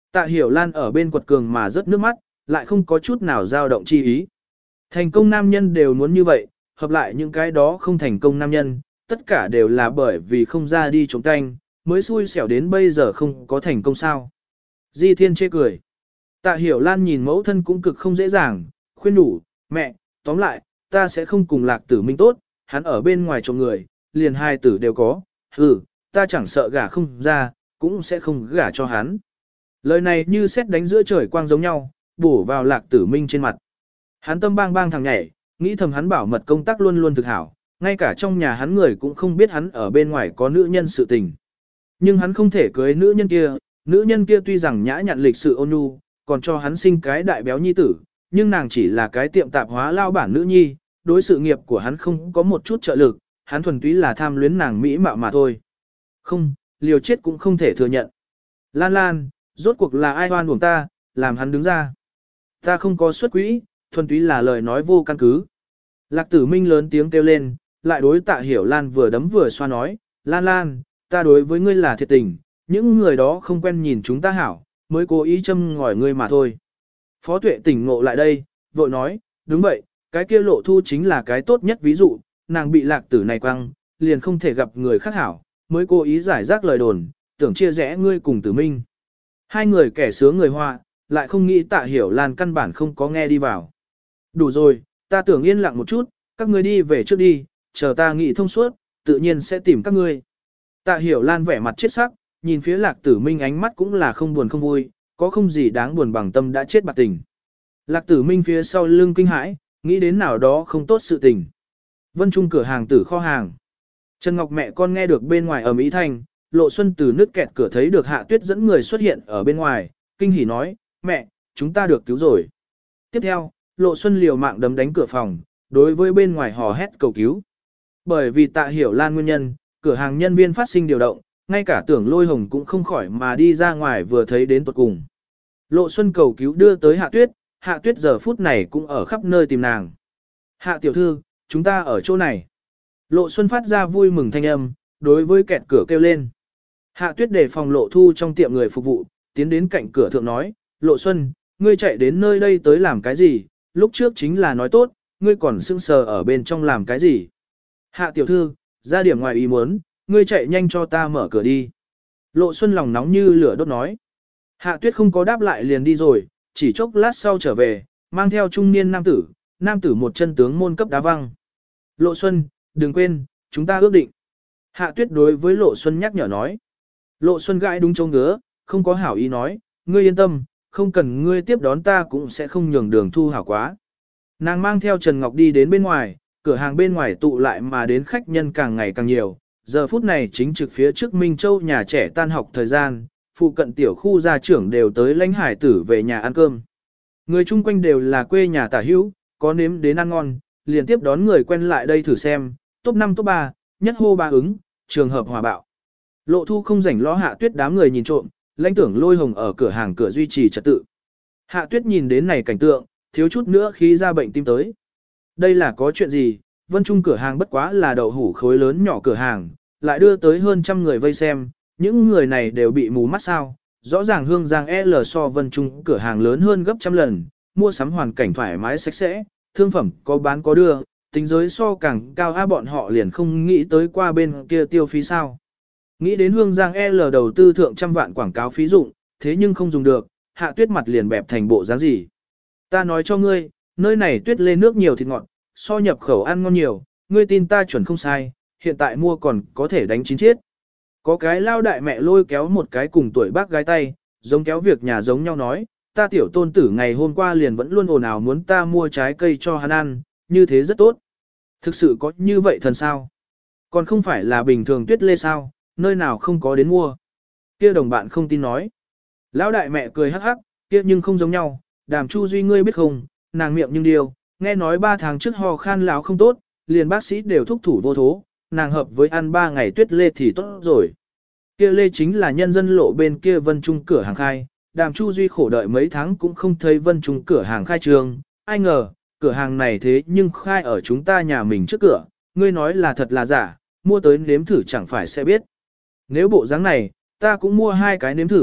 Tạ Hiểu Lan ở bên quật cường mà rớt nước mắt, lại không có chút nào dao động chi ý. Thành công nam nhân đều muốn như vậy, hợp lại những cái đó không thành công nam nhân, tất cả đều là bởi vì không ra đi chống canh, mới xui xẻo đến bây giờ không có thành công sao. Di Thiên chê cười. Tạ Hiểu Lan nhìn mẫu thân cũng cực không dễ dàng, khuyên đủ, mẹ, tóm lại, ta sẽ không cùng Lạc Tử Minh tốt, hắn ở bên ngoài trộm người, liền hai tử đều có, ừ, ta chẳng sợ gả không ra, cũng sẽ không gả cho hắn. Lời này như sét đánh giữa trời quang giống nhau, bổ vào Lạc Tử Minh trên mặt. Hắn tâm bang bang thằng nhảy, nghĩ thầm hắn bảo mật công tác luôn luôn thực hảo, ngay cả trong nhà hắn người cũng không biết hắn ở bên ngoài có nữ nhân sự tình. Nhưng hắn không thể cưới nữ nhân kia, nữ nhân kia tuy rằng nhã nhặn lịch sự ôn nhu, còn cho hắn sinh cái đại béo nhi tử, nhưng nàng chỉ là cái tiệm tạp hóa lao bản nữ nhi, đối sự nghiệp của hắn không có một chút trợ lực, hắn thuần túy là tham luyến nàng mỹ mạo mà thôi. Không, liều chết cũng không thể thừa nhận. Lan Lan, rốt cuộc là ai oan uổng ta, làm hắn đứng ra. Ta không có xuất quỹ, thuần túy là lời nói vô căn cứ. Lạc Tử Minh lớn tiếng kêu lên, lại đối Tạ Hiểu Lan vừa đấm vừa xoa nói, Lan Lan, ta đối với ngươi là thiệt tình, những người đó không quen nhìn chúng ta hảo, mới cố ý châm ngòi ngươi mà thôi. Phó Tuệ tỉnh ngộ lại đây, vội nói, đúng vậy, cái kia Lộ Thu chính là cái tốt nhất ví dụ, nàng bị Lạc Tử này quăng, liền không thể gặp người khác hảo, mới cố ý giải rác lời đồn, tưởng chia rẽ ngươi cùng Tử Minh. Hai người kẻ sướng người họa, lại không nghĩ Tạ Hiểu Lan căn bản không có nghe đi vào. Đủ rồi, ta tưởng yên lặng một chút, các ngươi đi về trước đi, chờ ta nghĩ thông suốt, tự nhiên sẽ tìm các ngươi. Tạ Hiểu Lan vẻ mặt chết sắc, nhìn phía Lạc Tử Minh ánh mắt cũng là không buồn không vui, có không gì đáng buồn bằng tâm đã chết bạc tình. Lạc Tử Minh phía sau lưng kinh hãi, nghĩ đến nào đó không tốt sự tình. Vân Trung cửa hàng tử kho hàng. Trần Ngọc mẹ con nghe được bên ngoài ở Mỹ Thanh, Lộ Xuân từ nước kẹt cửa thấy được Hạ Tuyết dẫn người xuất hiện ở bên ngoài, kinh hỉ nói, mẹ, chúng ta được cứu rồi. Tiếp theo, Lộ Xuân liều mạng đấm đánh cửa phòng, đối với bên ngoài hò hét cầu cứu. Bởi vì Tạ Hiểu Lan nguyên nhân, cửa hàng nhân viên phát sinh điều động, ngay cả tưởng Lôi Hồng cũng không khỏi mà đi ra ngoài vừa thấy đến tuột cùng. Lộ Xuân cầu cứu đưa tới Hạ Tuyết, Hạ Tuyết giờ phút này cũng ở khắp nơi tìm nàng. Hạ tiểu thư, chúng ta ở chỗ này. Lộ Xuân phát ra vui mừng thanh âm, đối với kẹt cửa kêu lên. Hạ Tuyết để phòng Lộ Thu trong tiệm người phục vụ, tiến đến cạnh cửa thượng nói, Lộ Xuân, ngươi chạy đến nơi đây tới làm cái gì, lúc trước chính là nói tốt, ngươi còn sững sờ ở bên trong làm cái gì. Hạ tiểu thư, ra điểm ngoài ý muốn, ngươi chạy nhanh cho ta mở cửa đi. Lộ Xuân lòng nóng như lửa đốt nói. Hạ Tuyết không có đáp lại liền đi rồi, chỉ chốc lát sau trở về, mang theo trung niên nam tử, nam tử một chân tướng môn cấp đá văng. Lộ Xuân, đừng quên, chúng ta ước định. Hạ Tuyết đối với Lộ Xuân nhắc nhở nói. Lộ Xuân gãi đúng châu ngứa, không có hảo ý nói, ngươi yên tâm, không cần ngươi tiếp đón ta cũng sẽ không nhường đường thu hảo quá. Nàng mang theo Trần Ngọc đi đến bên ngoài, cửa hàng bên ngoài tụ lại mà đến khách nhân càng ngày càng nhiều. Giờ phút này chính trực phía trước Minh Châu nhà trẻ tan học thời gian, phụ cận tiểu khu gia trưởng đều tới lãnh hải tử về nhà ăn cơm. Người chung quanh đều là quê nhà tả hữu, có nếm đến ăn ngon, liền tiếp đón người quen lại đây thử xem, top năm top ba, nhất hô ba ứng, trường hợp hòa bạo. Lộ Thu không rảnh lo Hạ Tuyết đám người nhìn trộm, lãnh tưởng Lôi Hồng ở cửa hàng cửa duy trì trật tự. Hạ Tuyết nhìn đến này cảnh tượng, thiếu chút nữa khi ra bệnh tim tới. Đây là có chuyện gì, Vân Trung cửa hàng bất quá là đậu hủ khối lớn nhỏ cửa hàng, lại đưa tới hơn trăm người vây xem, những người này đều bị mù mắt sao, rõ ràng Hương Giang L so Vân Trung cửa hàng lớn hơn gấp trăm lần, mua sắm hoàn cảnh thoải mái sạch sẽ, thương phẩm có bán có đưa, tính giới so càng cao a bọn họ liền không nghĩ tới qua bên kia tiêu phí sao. Nghĩ đến Hương Giang L đầu tư thượng trăm vạn quảng cáo phí dụng, thế nhưng không dùng được, Hạ Tuyết mặt liền bẹp thành bộ dáng gì. Ta nói cho ngươi, nơi này tuyết lê nước nhiều thịt ngọt, so nhập khẩu ăn ngon nhiều, ngươi tin ta chuẩn không sai, hiện tại mua còn có thể đánh chín chiết. Có cái lao đại mẹ lôi kéo một cái cùng tuổi bác gái tay, giống kéo việc nhà giống nhau nói, ta tiểu tôn tử ngày hôm qua liền vẫn luôn ồn ào muốn ta mua trái cây cho hắn ăn, như thế rất tốt. Thực sự có như vậy thần sao? Còn không phải là bình thường tuyết lê sao, nơi nào không có đến mua. Kia đồng bạn không tin nói. Lão đại mẹ cười hắc hắc, kia nhưng không giống nhau, Đàm Chu Duy ngươi biết không, nàng miệng nhưng điều, nghe nói ba tháng trước ho khan lão không tốt, liền bác sĩ đều thúc thủ vô thố, nàng hợp với ăn ba ngày tuyết lê thì tốt rồi. Kia lê chính là nhân dân lộ bên kia Vân Trung cửa hàng khai, Đàm Chu Duy khổ đợi mấy tháng cũng không thấy Vân Trung cửa hàng khai trương, ai ngờ, cửa hàng này thế nhưng khai ở chúng ta nhà mình trước cửa, ngươi nói là thật là giả, mua tới nếm thử chẳng phải sẽ biết. Nếu bộ dáng này, ta cũng mua hai cái nếm thử,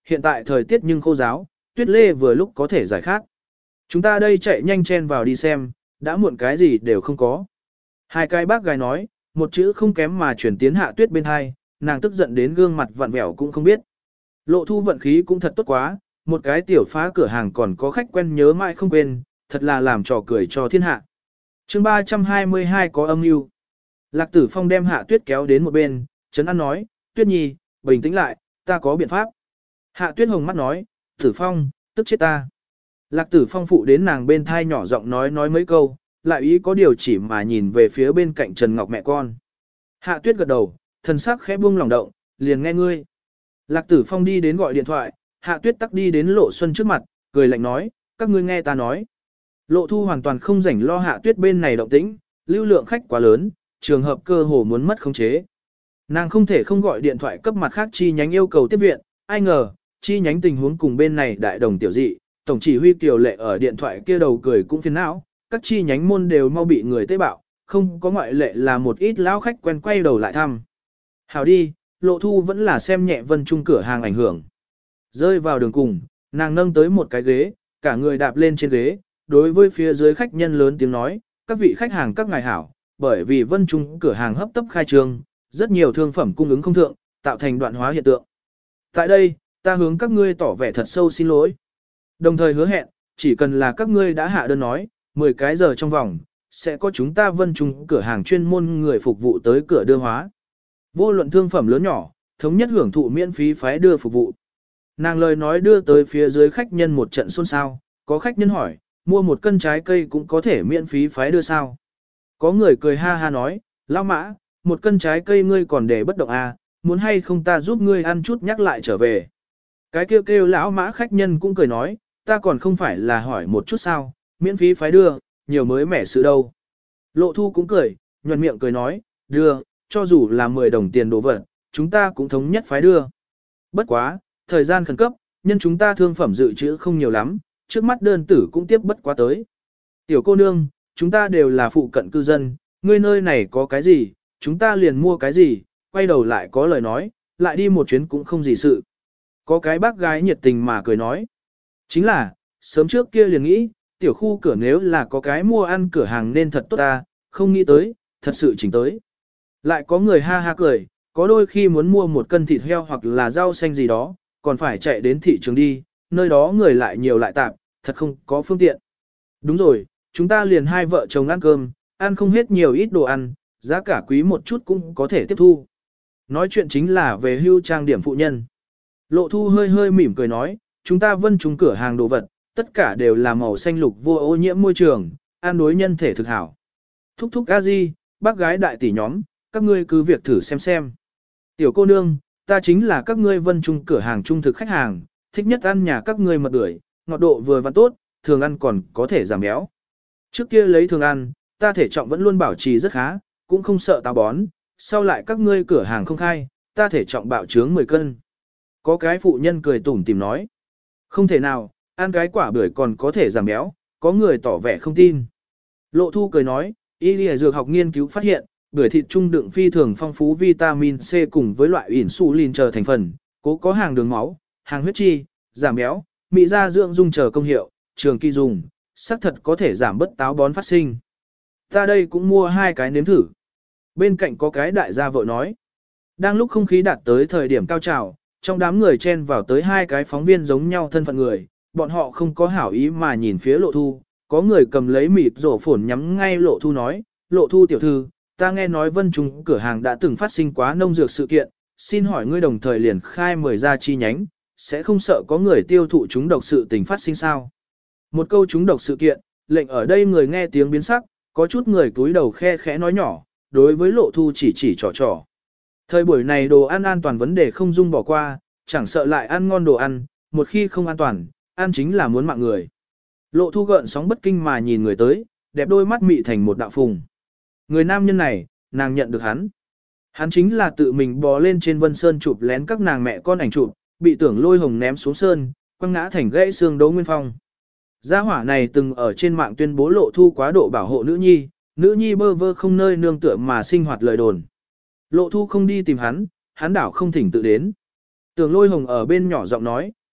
Hiện tại thời tiết nhưng khô giáo, tuyết lê vừa lúc có thể giải khát. Chúng ta đây chạy nhanh chen vào đi xem, đã muộn cái gì đều không có. Hai cái bác gái nói, một chữ không kém mà chuyển tiến Hạ Tuyết bên hai, nàng tức giận đến gương mặt vặn vẹo cũng không biết. Lộ Thu vận khí cũng thật tốt quá, một cái tiểu phá cửa hàng còn có khách quen nhớ mãi không quên, thật là làm trò cười cho thiên hạ. chương ba trăm hai mươi hai có âm mưu. Lạc Tử Phong đem Hạ Tuyết kéo đến một bên, Trấn An nói, Tuyết Nhi, bình tĩnh lại, ta có biện pháp. Hạ Tuyết hồng mắt nói, Tử Phong, tức chết ta. Lạc Tử Phong phụ đến nàng bên thai nhỏ giọng nói nói mấy câu, lại ý có điều chỉ mà nhìn về phía bên cạnh Trần Ngọc mẹ con. Hạ Tuyết gật đầu, thần sắc khẽ buông lòng động, liền nghe ngươi. Lạc Tử Phong đi đến gọi điện thoại, Hạ Tuyết tắc đi đến Lộ Xuân trước mặt, cười lạnh nói, các ngươi nghe ta nói. Lộ Thu hoàn toàn không rảnh lo Hạ Tuyết bên này động tĩnh, lưu lượng khách quá lớn, trường hợp cơ hồ muốn mất khống chế. Nàng không thể không gọi điện thoại cấp mặt khác chi nhánh yêu cầu tiếp viện, ai ngờ, chi nhánh tình huống cùng bên này đại đồng tiểu dị, tổng chỉ huy Kiều Lệ ở điện thoại kia đầu cười cũng phiền não, các chi nhánh môn đều mau bị người tế bạo, không có ngoại lệ là một ít lão khách quen quay đầu lại thăm. Hảo đi, Lộ Thu vẫn là xem nhẹ Vân Trung cửa hàng ảnh hưởng. Rơi vào đường cùng, nàng nâng tới một cái ghế, cả người đạp lên trên ghế, đối với phía dưới khách nhân lớn tiếng nói, các vị khách hàng các ngài hảo, bởi vì Vân Trung cửa hàng hấp tấp khai trương, rất nhiều thương phẩm cung ứng không thượng, tạo thành đoạn hóa hiện tượng. Tại đây, ta hướng các ngươi tỏ vẻ thật sâu xin lỗi. Đồng thời hứa hẹn, chỉ cần là các ngươi đã hạ đơn nói, mười cái giờ trong vòng, sẽ có chúng ta Vân Trung cửa hàng chuyên môn người phục vụ tới cửa đưa hóa. Vô luận thương phẩm lớn nhỏ, thống nhất hưởng thụ miễn phí phái đưa phục vụ. Nàng lời nói đưa tới phía dưới khách nhân một trận xôn xao, có khách nhân hỏi, mua một cân trái cây cũng có thể miễn phí phái đưa sao? Có người cười ha ha nói, lão mã, một cân trái cây ngươi còn để bất động à, muốn hay không ta giúp ngươi ăn chút nhắc lại trở về. Cái kêu kêu lão mã khách nhân cũng cười nói, ta còn không phải là hỏi một chút sao, miễn phí phái đưa, nhiều mới mẻ sự đâu. Lộ Thu cũng cười, nhuận miệng cười nói, đưa, cho dù là mười đồng tiền đồ vật, chúng ta cũng thống nhất phái đưa. Bất quá, thời gian khẩn cấp, nhân chúng ta thương phẩm dự trữ không nhiều lắm, trước mắt đơn tử cũng tiếp bất quá tới. Tiểu cô nương, chúng ta đều là phụ cận cư dân, ngươi nơi này có cái gì, chúng ta liền mua cái gì, quay đầu lại có lời nói, lại đi một chuyến cũng không gì sự. Có cái bác gái nhiệt tình mà cười nói. Chính là, sớm trước kia liền nghĩ, tiểu khu cửa nếu là có cái mua ăn cửa hàng nên thật tốt ta, không nghĩ tới, thật sự chỉnh tới. Lại có người ha ha cười, có đôi khi muốn mua một cân thịt heo hoặc là rau xanh gì đó, còn phải chạy đến thị trường đi, nơi đó người lại nhiều lại tạp, thật không có phương tiện. Đúng rồi, chúng ta liền hai vợ chồng ăn cơm, ăn không hết nhiều ít đồ ăn, giá cả quý một chút cũng có thể tiếp thu. Nói chuyện chính là về hưu trang điểm phụ nhân. Lộ Thu hơi hơi mỉm cười nói, chúng ta Vân Trung cửa hàng đồ vật, tất cả đều là màu xanh lục vô ô nhiễm môi trường, ăn đối nhân thể thực hảo. Thúc thúc a di, bác gái đại tỷ nhóm, các ngươi cứ việc thử xem xem. Tiểu cô nương, ta chính là các ngươi Vân Trung cửa hàng trung thực khách hàng, thích nhất ăn nhà các ngươi mật bưởi, ngọt độ vừa và tốt, thường ăn còn có thể giảm béo. Trước kia lấy thường ăn, ta thể trọng vẫn luôn bảo trì rất khá, cũng không sợ táo bón, sau lại các ngươi cửa hàng không khai, ta thể trọng bạo trướng mười cân. Có cái phụ nhân cười tủm tìm nói, không thể nào, ăn cái quả bưởi còn có thể giảm béo, có người tỏ vẻ không tin. Lộ Thu cười nói, y lìa dược học nghiên cứu phát hiện, bưởi thịt trung đựng phi thường phong phú vitamin C cùng với loại insulin chờ thành phần, cố có hàng đường máu, hàng huyết chi, giảm béo, mỹ da dưỡng dung chờ công hiệu, trường kỳ dùng, xác thật có thể giảm bất táo bón phát sinh. Ta đây cũng mua hai cái nếm thử. Bên cạnh có cái đại gia vội nói. Đang lúc không khí đạt tới thời điểm cao trào, trong đám người chen vào tới hai cái phóng viên giống nhau thân phận người, bọn họ không có hảo ý mà nhìn phía Lộ Thu, có người cầm lấy mịt rổ phồn nhắm ngay Lộ Thu nói, Lộ Thu tiểu thư, ta nghe nói Vân Trung cửa hàng đã từng phát sinh quá nông dược sự kiện, xin hỏi ngươi đồng thời liền khai mười gia chi nhánh, sẽ không sợ có người tiêu thụ chúng độc sự tình phát sinh sao? Một câu chúng độc sự kiện, lệnh ở đây người nghe tiếng biến sắc, có chút người cúi đầu khe khẽ nói nhỏ, đối với Lộ Thu chỉ chỉ trò trò. Thời buổi này đồ ăn an toàn vấn đề không dung bỏ qua, chẳng sợ lại ăn ngon đồ ăn, một khi không an toàn, ăn chính là muốn mạng người. Lộ Thu gợn sóng bất kinh mà nhìn người tới, đẹp đôi mắt mị thành một đạo phùng. Người nam nhân này, nàng nhận được hắn. Hắn chính là tự mình bò lên trên Vân Sơn chụp lén các nàng mẹ con ảnh chụp, bị Tưởng Lôi Hồng ném xuống sơn, quăng ngã thành gãy xương Đỗ Nguyên Phong. Gia hỏa này từng ở trên mạng tuyên bố Lộ Thu quá độ bảo hộ nữ nhi, nữ nhi bơ vơ không nơi nương tựa mà sinh hoạt lời đồn. Lộ Thu không đi tìm hắn, hắn đảo không thỉnh tự đến. Tưởng Lôi Hồng ở bên nhỏ giọng nói,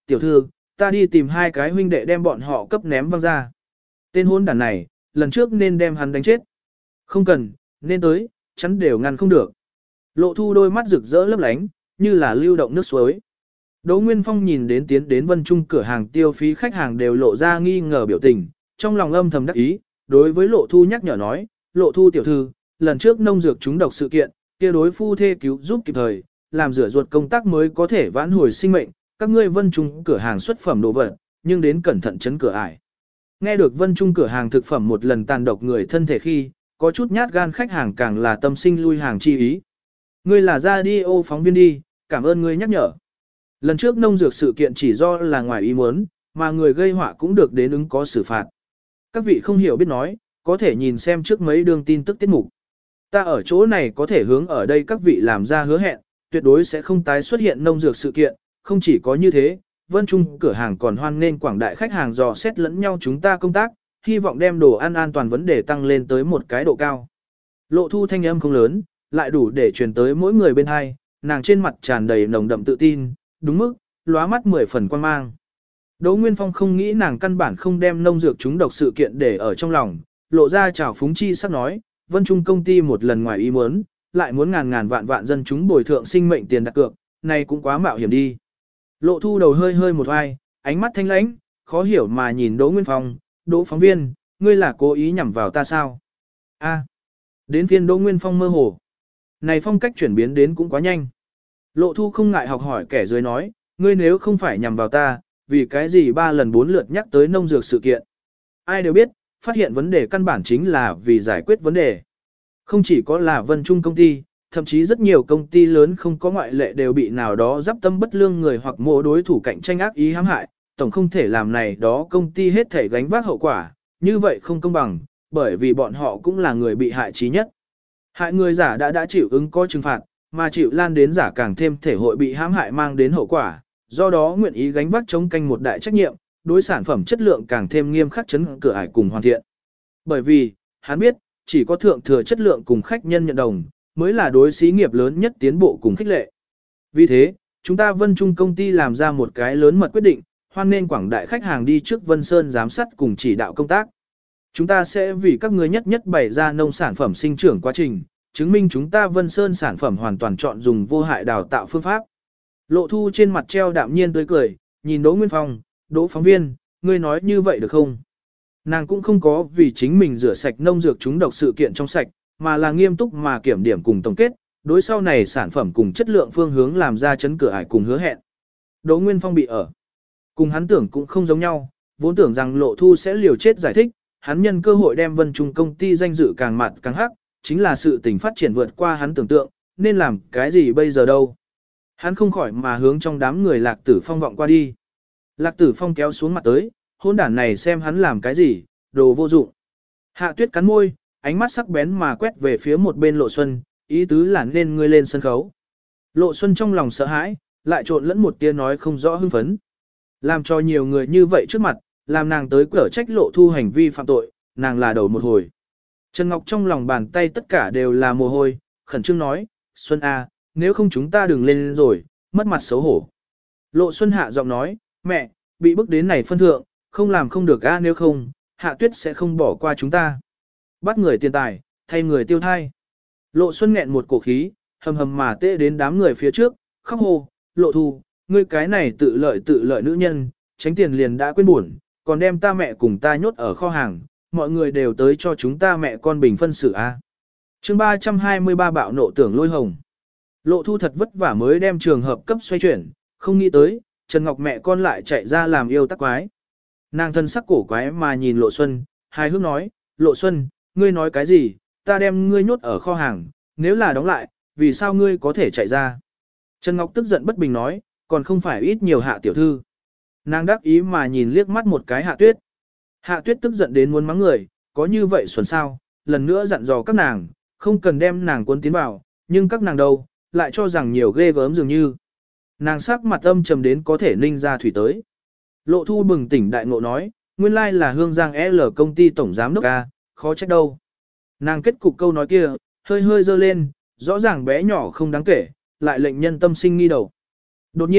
tiểu thư, ta đi tìm hai cái huynh đệ đem bọn họ cấp ném văng ra. Tên hôn đàn này, lần trước nên đem hắn đánh chết. Không cần, nên tới, chắn đều ngăn không được. Lộ thu đôi mắt rực rỡ lấp lánh, như là lưu động nước suối. Đỗ Nguyên Phong nhìn đến tiến đến Vân Trung cửa hàng tiêu phí khách hàng đều lộ ra nghi ngờ biểu tình, trong lòng âm thầm đắc ý, đối với Lộ Thu nhắc nhở nói, Lộ Thu tiểu thư, lần trước nông dược trúng độc sự kiện, kia đối phu thê cứu giúp kịp thời, làm rửa ruột công tác mới có thể vãn hồi sinh mệnh, các ngươi Vân Trung cửa hàng xuất phẩm đồ vật, nhưng đến cẩn thận chấn cửa ải. Nghe được Vân Trung cửa hàng thực phẩm một lần tàn độc người thân thể khi, có chút nhát gan khách hàng càng là tâm sinh lui hàng chi ý. Ngươi là radio phóng viên đi, cảm ơn ngươi nhắc nhở. Lần trước nông dược sự kiện chỉ do là ngoài ý muốn, mà người gây họa cũng được đến ứng có xử phạt. Các vị không hiểu biết nói, có thể nhìn xem trước mấy đường tin tức tiết mục. Ta ở chỗ này có thể hướng ở đây các vị làm ra hứa hẹn, tuyệt đối sẽ không tái xuất hiện nông dược sự kiện, không chỉ có như thế, Vân Trung cửa hàng còn hoan nghênh quảng đại khách hàng dò xét lẫn nhau chúng ta công tác, hy vọng đem đồ ăn an toàn vấn đề tăng lên tới một cái độ cao. Lộ thu thanh âm không lớn, lại đủ để truyền tới mỗi người bên hai, nàng trên mặt tràn đầy nồng đậm tự tin, đúng mức, lóa mắt mười phần quan mang. Đỗ Nguyên Phong không nghĩ nàng căn bản không đem nông dược chúng độc sự kiện để ở trong lòng, lộ ra trào phúng chi sắp nói, Vân Trung công ty một lần ngoài ý muốn, lại muốn ngàn ngàn vạn vạn dân chúng bồi thượng sinh mệnh tiền đặt cược, này cũng quá mạo hiểm đi. Lộ thu đầu hơi hơi một hoài, ánh mắt thanh lãnh, khó hiểu mà nhìn Đỗ Nguyên Phong, Đỗ phóng viên, ngươi là cố ý nhằm vào ta sao? A, đến phiên Đỗ Nguyên Phong mơ hồ. Này phong cách chuyển biến đến cũng quá nhanh. Lộ thu không ngại học hỏi kẻ dưới nói, ngươi nếu không phải nhằm vào ta, vì cái gì ba lần bốn lượt nhắc tới nông dược sự kiện. Ai đều biết, phát hiện vấn đề căn bản chính là vì giải quyết vấn đề. Không chỉ có là Vân Trung công ty, thậm chí rất nhiều công ty lớn không có ngoại lệ đều bị nào đó giáp tâm bất lương người hoặc mô đối thủ cạnh tranh ác ý hãm hại, tổng không thể làm này đó công ty hết thể gánh vác hậu quả, như vậy không công bằng, bởi vì bọn họ cũng là người bị hại chí nhất. Hại người giả đã đã chịu ứng có trừng phạt, mà chịu lan đến giả càng thêm thể hội bị hãm hại mang đến hậu quả, do đó nguyện ý gánh vác chống canh một đại trách nhiệm, đối sản phẩm chất lượng càng thêm nghiêm khắc chấn cửa ải cùng hoàn thiện. Bởi vì, hắn biết, chỉ có thượng thừa chất lượng cùng khách nhân nhận đồng, mới là đối xí nghiệp lớn nhất tiến bộ cùng khích lệ. Vì thế, chúng ta Vân Trung công ty làm ra một cái lớn mật quyết định, hoan nên quảng đại khách hàng đi trước Vân Sơn giám sát cùng chỉ đạo công tác. Chúng ta sẽ vì các người nhất nhất bày ra nông sản phẩm sinh trưởng quá trình, chứng minh chúng ta Vân Sơn sản phẩm hoàn toàn chọn dùng vô hại đào tạo phương pháp. Lộ thu trên mặt treo đạm nhiên tươi cười, nhìn Đỗ Nguyên Phong, Đỗ phóng viên, ngươi nói như vậy được không? Nàng cũng không có vì chính mình rửa sạch nông dược chúng độc sự kiện trong sạch, mà là nghiêm túc mà kiểm điểm cùng tổng kết, đối sau này sản phẩm cùng chất lượng phương hướng làm ra chấn cửa ải cùng hứa hẹn. Đỗ Nguyên Phong bị ở. Cùng hắn tưởng cũng không giống nhau, vốn tưởng rằng Lộ thu sẽ liều chết giải thích, hắn nhân cơ hội đem Vân Trung công ty danh dự càng mặt càng hắc, chính là sự tình phát triển vượt qua hắn tưởng tượng, nên làm cái gì bây giờ đâu. Hắn không khỏi mà hướng trong đám người Lạc Tử Phong vọng qua đi. Lạc Tử Phong kéo xuống mặt tới, hôn đản này xem hắn làm cái gì, đồ vô dụng. Hạ Tuyết cắn môi, ánh mắt sắc bén mà quét về phía một bên Lộ Xuân, ý tứ là nên ngươi lên sân khấu. Lộ Xuân trong lòng sợ hãi, lại trộn lẫn một tia nói không rõ hưng phấn. Làm cho nhiều người như vậy trước mặt, làm nàng tới cửa trách Lộ thu hành vi phạm tội, nàng là đầu một hồi. Trần Ngọc trong lòng bàn tay tất cả đều là mồ hôi, khẩn trương nói, Xuân A, nếu không chúng ta đừng lên rồi, mất mặt xấu hổ. Lộ Xuân hạ giọng nói, mẹ, bị bức đến này phân thượng, không làm không được A nếu không, Hạ Tuyết sẽ không bỏ qua chúng ta. Bắt người tiền tài, thay người tiêu thai. Lộ Xuân nghẹn một cổ khí, hầm hầm mà tê đến đám người phía trước, khóc hô, Lộ thu, ngươi cái này tự lợi tự lợi nữ nhân, tránh tiền liền đã quên buồn, còn đem ta mẹ cùng ta nhốt ở kho hàng, mọi người đều tới cho chúng ta mẹ con bình phân xử A. chương ba trăm hai mươi ba bạo nộ tưởng lôi hồng. Lộ thu thật vất vả mới đem trường hợp cấp xoay chuyển, không nghĩ tới, Trần Ngọc mẹ con lại chạy ra làm yêu tắc quái. Nàng thân sắc cổ quái mà nhìn Lộ Xuân, hài hước nói, Lộ Xuân, ngươi nói cái gì, ta đem ngươi nhốt ở kho hàng, nếu là đóng lại, vì sao ngươi có thể chạy ra? Trần Ngọc tức giận bất bình nói, còn không phải ít nhiều Hạ tiểu thư. Nàng đắc ý mà nhìn liếc mắt một cái Hạ Tuyết. Hạ Tuyết tức giận đến muốn mắng người, có như vậy xuẩn sao, lần nữa dặn dò các nàng, không cần đem nàng cuốn tiến vào, nhưng các nàng đâu, lại cho rằng nhiều ghê gớm dường như. Nàng sắc mặt âm trầm đến có thể ninh ra thủy tới. Lộ thu bừng tỉnh đại ngộ nói, nguyên lai là Hương Giang L công ty tổng giám đốc A, khó trách đâu. Nàng kết cục câu nói kia, hơi hơi dơ lên, rõ ràng bé nhỏ không đáng kể, lại lệnh nhân tâm sinh nghi đầu. Đột nhiên,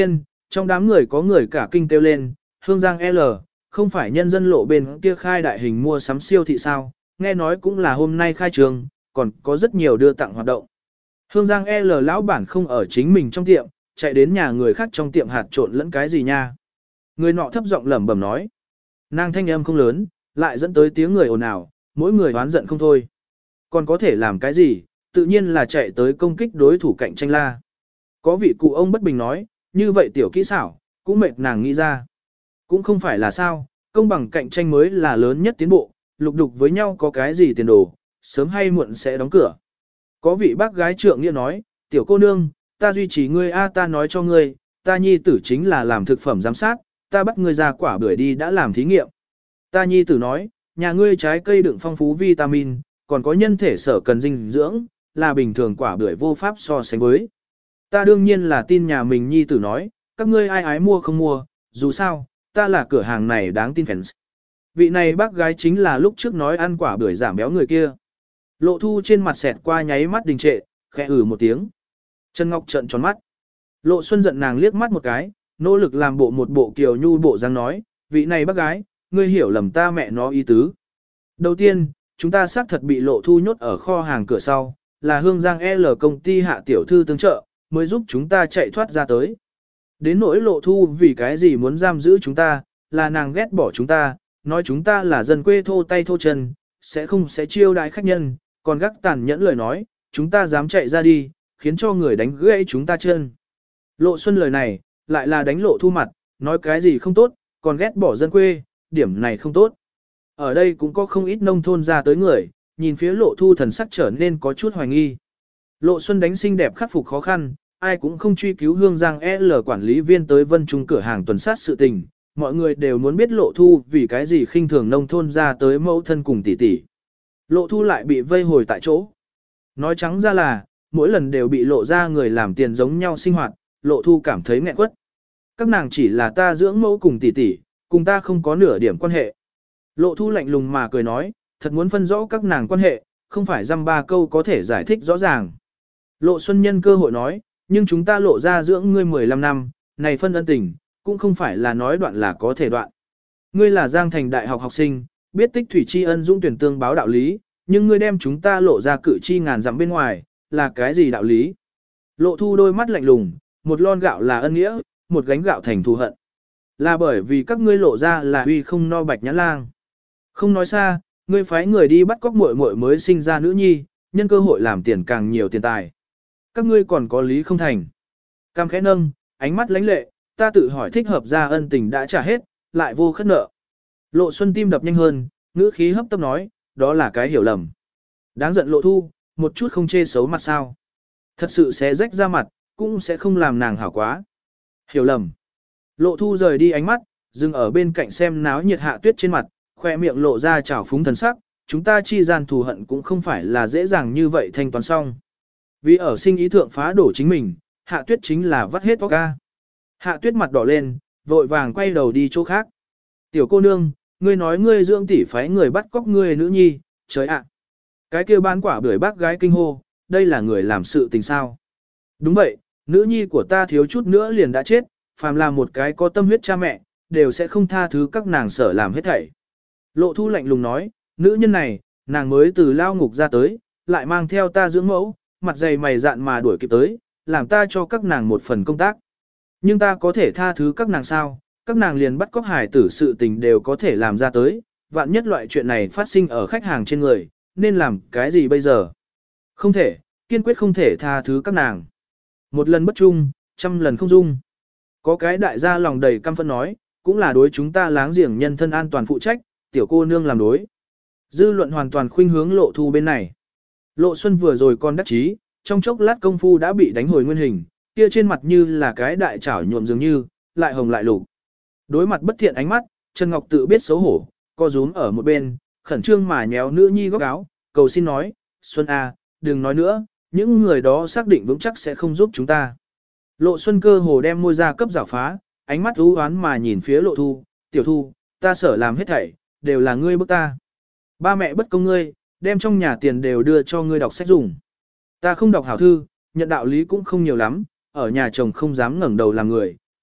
Trong đám người có người cả kinh kêu lên, Hương Giang L, không phải nhân dân lộ bên kia khai đại hình mua sắm siêu thị sao, nghe nói cũng là hôm nay khai trường, còn có rất nhiều đưa tặng hoạt động. Hương Giang L lão bản không ở chính mình trong tiệm, chạy đến nhà người khác trong tiệm hạt trộn lẫn cái gì nha. Người nọ thấp giọng lẩm bẩm nói. Nàng thanh âm không lớn, lại dẫn tới tiếng người ồn ào, mỗi người oán giận không thôi. Còn có thể làm cái gì, tự nhiên là chạy tới công kích đối thủ cạnh tranh la. Có vị cụ ông bất bình nói, như vậy tiểu kỹ xảo, cũng mệt nàng nghĩ ra. Cũng không phải là sao, công bằng cạnh tranh mới là lớn nhất tiến bộ, lục đục với nhau có cái gì tiền đồ, sớm hay muộn sẽ đóng cửa. Có vị bác gái trượng nghĩa nói, tiểu cô nương, ta duy trì ngươi a ta nói cho ngươi, ta nhi tử chính là làm thực phẩm giám sát, ta bắt ngươi ra quả bưởi đi đã làm thí nghiệm. Ta nhi tử nói, nhà ngươi trái cây đựng phong phú vitamin, còn có nhân thể sở cần dinh dưỡng, là bình thường quả bưởi vô pháp so sánh với. Ta đương nhiên là tin nhà mình nhi tử nói, các ngươi ai ái mua không mua, dù sao, ta là cửa hàng này đáng tin fans. Vị này bác gái chính là lúc trước nói ăn quả bưởi giảm béo người kia. Lộ Thu trên mặt xẹt qua nháy mắt đình trệ, khẽ ử một tiếng. Trần Ngọc trợn tròn mắt. Lộ Xuân giận nàng liếc mắt một cái, nỗ lực làm bộ một bộ kiều nhu bộ dáng nói, vị này bác gái, ngươi hiểu lầm ta mẹ nó ý tứ. Đầu tiên, chúng ta xác thật bị Lộ Thu nhốt ở kho hàng cửa sau, là Hương Giang L công ty hạ tiểu thư tương trợ, mới giúp chúng ta chạy thoát ra tới. Đến nỗi Lộ Thu vì cái gì muốn giam giữ chúng ta, là nàng ghét bỏ chúng ta, nói chúng ta là dân quê thô tay thô chân, sẽ không sẽ chiêu đãi khách nhân, còn gác tàn nhẫn lời nói, chúng ta dám chạy ra đi, khiến cho người đánh gãy chúng ta chân. Lộ Xuân lời này, lại là đánh Lộ Thu mặt, nói cái gì không tốt, còn ghét bỏ dân quê, điểm này không tốt. Ở đây cũng có không ít nông thôn ra tới người, nhìn phía Lộ Thu thần sắc trở nên có chút hoài nghi. Lộ Xuân đánh xinh đẹp khắc phục khó khăn, ai cũng không truy cứu Hương Giang L quản lý viên tới Vân Trung cửa hàng tuần sát sự tình, mọi người đều muốn biết Lộ Thu vì cái gì khinh thường nông thôn ra tới mẫu thân cùng tỷ tỷ. Lộ Thu lại bị vây hồi tại chỗ. Nói trắng ra là, mỗi lần đều bị lộ ra người làm tiền giống nhau sinh hoạt, Lộ Thu cảm thấy nghẹn quất. Các nàng chỉ là ta dưỡng mẫu cùng tỷ tỷ, cùng ta không có nửa điểm quan hệ. Lộ Thu lạnh lùng mà cười nói, thật muốn phân rõ các nàng quan hệ, không phải dăm ba câu có thể giải thích rõ ràng. Lộ Xuân nhân cơ hội nói, nhưng chúng ta lộ ra dưỡng ngươi mười lăm năm, này phân ân tình, cũng không phải là nói đoạn là có thể đoạn. Ngươi là Giang Thành đại học học sinh, biết tích thủy tri ân dũng tuyển tương báo đạo lý, nhưng ngươi đem chúng ta lộ ra cử chi ngàn dặm bên ngoài, là cái gì đạo lý? Lộ Thu đôi mắt lạnh lùng, một lon gạo là ân nghĩa, một gánh gạo thành thù hận. Là bởi vì các ngươi lộ ra là uy không no bạch nhã lang. Không nói xa, ngươi phái người đi bắt cóc muội muội mới sinh ra nữ nhi, nhân cơ hội làm tiền càng nhiều tiền tài. Các ngươi còn có lý không thành. Cam khẽ nâng, ánh mắt lãnh lệ, ta tự hỏi thích hợp ra ân tình đã trả hết, lại vô khất nợ. Lộ Xuân tim đập nhanh hơn, ngữ khí hấp tấp nói, đó là cái hiểu lầm. Đáng giận Lộ Thu, một chút không chê xấu mặt sao. Thật sự sẽ rách ra mặt, cũng sẽ không làm nàng hảo quá. Hiểu lầm. Lộ Thu rời đi ánh mắt, dừng ở bên cạnh xem náo nhiệt Hạ Tuyết trên mặt, khoe miệng lộ ra trào phúng thần sắc, chúng ta chi gian thù hận cũng không phải là dễ dàng như vậy thanh toán xong. Vì ở sinh ý thượng phá đổ chính mình, Hạ Tuyết chính là vắt hết óc ca. Hạ Tuyết mặt đỏ lên, vội vàng quay đầu đi chỗ khác. Tiểu cô nương, ngươi nói ngươi dưỡng tỷ phái người bắt cóc ngươi nữ nhi, trời ạ. Cái kia bán quả bưởi bác gái kinh hô, đây là người làm sự tình sao. Đúng vậy, nữ nhi của ta thiếu chút nữa liền đã chết, phàm là một cái có tâm huyết cha mẹ, đều sẽ không tha thứ các nàng sở làm hết thảy. Lộ Thu lạnh lùng nói, nữ nhân này, nàng mới từ lao ngục ra tới, lại mang theo ta dưỡng mẫu, mặt dày mày dạn mà đuổi kịp tới, làm ta cho các nàng một phần công tác. Nhưng ta có thể tha thứ các nàng sao, các nàng liền bắt cóc hải tử sự tình đều có thể làm ra tới, vạn nhất loại chuyện này phát sinh ở khách hàng trên người, nên làm cái gì bây giờ? Không thể, kiên quyết không thể tha thứ các nàng. Một lần bất trung, trăm lần không dung. Có cái đại gia lòng đầy căm phẫn nói, cũng là đối chúng ta láng giềng nhân thân an toàn phụ trách, tiểu cô nương làm đối. Dư luận hoàn toàn khuynh hướng Lộ Thu bên này. Lộ Xuân vừa rồi còn đắc chí, trong chốc lát công phu đã bị đánh hồi nguyên hình, kia trên mặt như là cái đại chảo nhuộm dường như, lại hồng lại lục. Đối mặt bất thiện ánh mắt, Trần Ngọc tự biết xấu hổ, co rúm ở một bên, khẩn trương mà nhéo nữ nhi góc áo, cầu xin nói, Xuân A, đừng nói nữa, những người đó xác định vững chắc sẽ không giúp chúng ta. Lộ Xuân cơ hồ đem môi ra cấp rảo phá, ánh mắt u oán mà nhìn phía Lộ Thu, tiểu Thu, ta sở làm hết thảy, đều là ngươi bức ta. Ba mẹ bất công ngươi, đem trong nhà tiền đều đưa cho ngươi đọc sách dùng. Ta không đọc hảo thư, nhận đạo lý cũng không nhiều lắm, ở nhà chồng không dám ngẩng đầu làm người,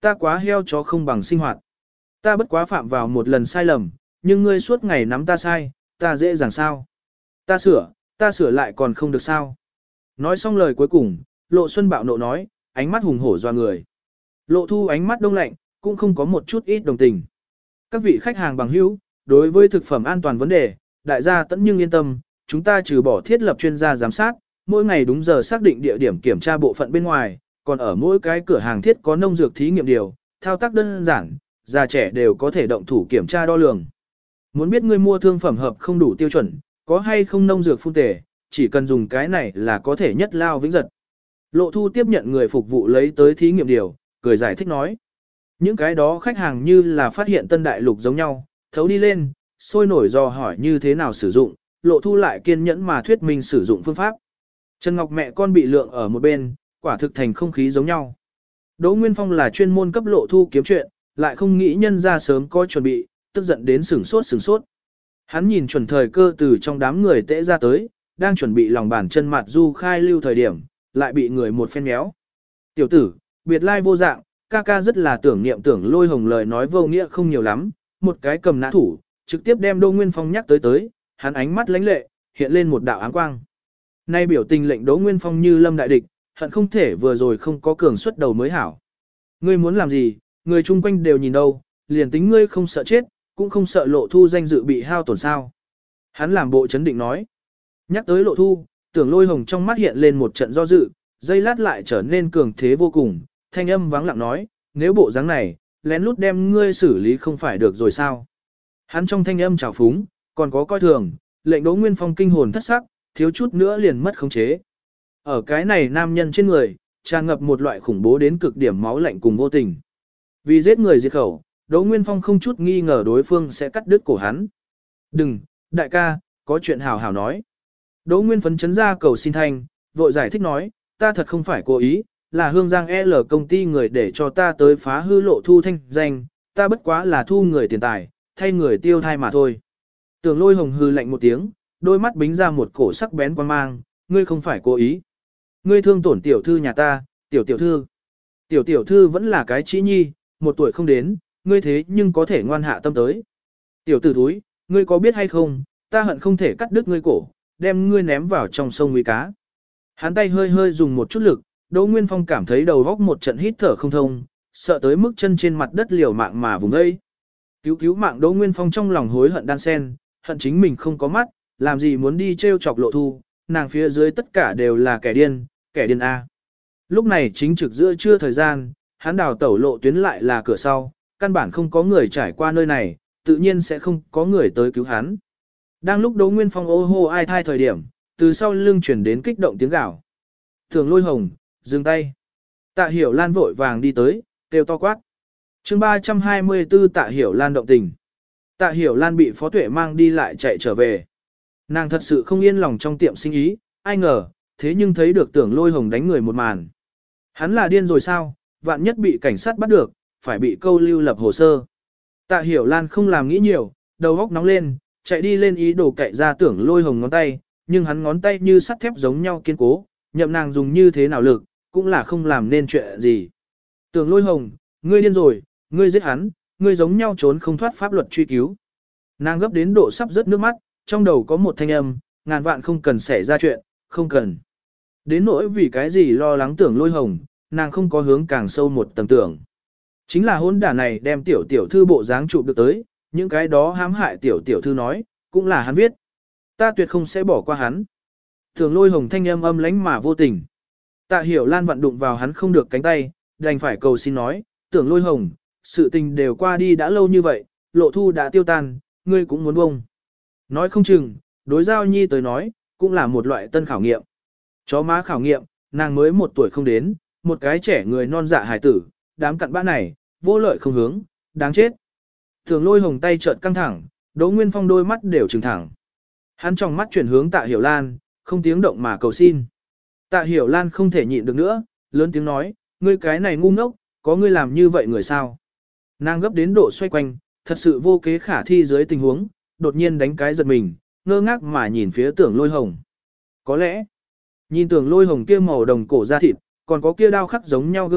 ta quá heo chó không bằng sinh hoạt. Ta bất quá phạm vào một lần sai lầm, nhưng ngươi suốt ngày nắm ta sai, ta dễ dàng sao? Ta sửa, ta sửa lại còn không được sao? Nói xong lời cuối cùng, Lộ Xuân bạo nộ nói, ánh mắt hùng hổ doa người. Lộ Thu ánh mắt đông lạnh, cũng không có một chút ít đồng tình. Các vị khách hàng bằng hữu, đối với thực phẩm an toàn vấn đề, đại gia tẫn nhưng yên tâm, chúng ta trừ bỏ thiết lập chuyên gia giám sát, mỗi ngày đúng giờ xác định địa điểm kiểm tra bộ phận bên ngoài, còn ở mỗi cái cửa hàng thiết có nông dược thí nghiệm điều, thao tác đơn giản, già trẻ đều có thể động thủ kiểm tra đo lường. Muốn biết ngươi mua thương phẩm hợp không đủ tiêu chuẩn, có hay không nông dược phun tề, chỉ cần dùng cái này là có thể nhất lao vĩnh giật. Lộ Thu tiếp nhận người phục vụ lấy tới thí nghiệm điều, cười giải thích nói. Những cái đó khách hàng như là phát hiện tân đại lục giống nhau, thấu đi lên, sôi nổi dò hỏi như thế nào sử dụng, Lộ Thu lại kiên nhẫn mà thuyết minh sử dụng phương pháp. Trần Ngọc mẹ con bị lượng ở một bên, quả thực thành không khí giống nhau. Đỗ Nguyên Phong là chuyên môn cấp Lộ Thu kiếm chuyện, lại không nghĩ nhân ra sớm có chuẩn bị, tức giận đến sửng sốt sửng sốt. Hắn nhìn chuẩn thời cơ từ trong đám người tễ ra tới, đang chuẩn bị lòng bàn chân mặt du khai lưu thời điểm, lại bị người một phen méo. Tiểu tử, biệt lai vô dạng, ca ca rất là tưởng niệm tưởng Lôi Hồng lời nói vô nghĩa không nhiều lắm, một cái cầm nã thủ, trực tiếp đem Đỗ Nguyên Phong nhắc tới tới, hắn ánh mắt lánh lệ, hiện lên một đạo áng quang. Nay biểu tình lệnh Đỗ Nguyên Phong như lâm đại địch, hận không thể vừa rồi không có cường xuất đầu mới hảo. Ngươi muốn làm gì, người chung quanh đều nhìn đâu, liền tính ngươi không sợ chết, cũng không sợ Lộ Thu danh dự bị hao tổn sao. Hắn làm bộ chấn định nói. Nhắc tới Lộ Thu, tưởng Lôi Hồng trong mắt hiện lên một trận do dự, giây lát lại trở nên cường thế vô cùng, thanh âm vắng lặng nói, nếu bộ dáng này, lén lút đem ngươi xử lý không phải được rồi sao. Hắn trong thanh âm trào phúng, còn có coi thường, lệnh Đỗ Nguyên Phong kinh hồn thất sắc, thiếu chút nữa liền mất khống chế. Ở cái này nam nhân trên người, tràn ngập một loại khủng bố đến cực điểm máu lạnh cùng vô tình. Vì giết người diệt khẩu, Đỗ Nguyên Phong không chút nghi ngờ đối phương sẽ cắt đứt cổ hắn. Đừng, đại ca, có chuyện hào hào nói. Đỗ Nguyên phấn chấn ra cầu xin thanh, vội giải thích nói, ta thật không phải cố ý, là Hương Giang L công ty người để cho ta tới phá hư Lộ Thu thanh danh, ta bất quá là thu người tiền tài, thay người tiêu thai mà thôi. Tưởng Lôi Hồng hư lạnh một tiếng, đôi mắt bính ra một cổ sắc bén quan mang, ngươi không phải cố ý. Ngươi thương tổn tiểu thư nhà ta, tiểu tiểu thư. Tiểu tiểu thư vẫn là cái trí nhi, một tuổi không đến, ngươi thế nhưng có thể ngoan hạ tâm tới. Tiểu tử thúi, ngươi có biết hay không, ta hận không thể cắt đứt ngươi cổ, đem ngươi ném vào trong sông nguy cá. Hắn tay hơi hơi dùng một chút lực, Đỗ Nguyên Phong cảm thấy đầu góc một trận hít thở không thông, sợ tới mức chân trên mặt đất liều mạng mà vùng ấy. Cứu cứu mạng Đỗ Nguyên Phong trong lòng hối hận đan sen, hận chính mình không có mắt, làm gì muốn đi trêu chọc Lộ Thu, nàng phía dưới tất cả đều là kẻ điên, kẻ điên A. Lúc này chính trực giữa trưa thời gian, hắn đào tẩu lộ tuyến lại là cửa sau, căn bản không có người trải qua nơi này, tự nhiên sẽ không có người tới cứu hắn. Đang lúc Đỗ Nguyên Phong ô hô ai thai thời điểm, từ sau lưng chuyển đến kích động tiếng gào. Thường Lôi Hồng, dừng tay. Tạ Hiểu Lan vội vàng đi tới, kêu to quát. chương ba trăm hai mươi tư Tạ Hiểu Lan động tình. Tạ Hiểu Lan bị Phó Tuệ mang đi lại chạy trở về. Nàng thật sự không yên lòng trong tiệm sinh ý, ai ngờ, thế nhưng thấy được Tưởng Lôi Hồng đánh người một màn. Hắn là điên rồi sao, vạn nhất bị cảnh sát bắt được, phải bị câu lưu lập hồ sơ. Tạ Hiểu Lan không làm nghĩ nhiều, đầu óc nóng lên, chạy đi lên ý đồ cậy ra Tưởng Lôi Hồng ngón tay, nhưng hắn ngón tay như sắt thép giống nhau kiên cố, nhậm nàng dùng như thế nào lực, cũng là không làm nên chuyện gì. Tưởng Lôi Hồng, ngươi điên rồi, ngươi giết hắn, ngươi giống nhau trốn không thoát pháp luật truy cứu. Nàng gấp đến độ sắp rớt nước mắt, trong đầu có một thanh âm, ngàn vạn không cần xảy ra chuyện, không cần. Đến nỗi vì cái gì lo lắng Tưởng Lôi Hồng, nàng không có hướng càng sâu một tầng tưởng. Chính là hôn đả này đem tiểu tiểu thư bộ dáng chụp được tới, những cái đó hãm hại tiểu tiểu thư nói, cũng là hắn viết. Ta tuyệt không sẽ bỏ qua hắn. Tưởng Lôi Hồng thanh âm âm lánh mà vô tình. Tạ Hiểu Lan vận đụng vào hắn không được cánh tay, đành phải cầu xin nói, Tưởng Lôi Hồng, sự tình đều qua đi đã lâu như vậy, Lộ Thu đã tiêu tan, ngươi cũng muốn bông. Nói không chừng, đối Giao Nhi tới nói, cũng là một loại tân khảo nghiệm. Chó má khảo nghiệm, nàng mới một tuổi không đến, một cái trẻ người non dạ hài tử, đám cặn bã này, vô lợi không hướng, đáng chết. Tưởng Lôi Hồng tay chợt căng thẳng, Đỗ Nguyên Phong đôi mắt đều trừng thẳng. Hắn trong mắt chuyển hướng Tạ Hiểu Lan, không tiếng động mà cầu xin. Tạ Hiểu Lan không thể nhịn được nữa, lớn tiếng nói, ngươi cái này ngu ngốc, có ngươi làm như vậy người sao? Nàng gấp đến độ xoay quanh, thật sự vô kế khả thi dưới tình huống, đột nhiên đánh cái giật mình, ngơ ngác mà nhìn phía Tưởng Lôi Hồng. Có lẽ, nhìn Tưởng Lôi Hồng kia màu đồng cổ da thịt, còn có kia đao khắc giống nhau gương mặt,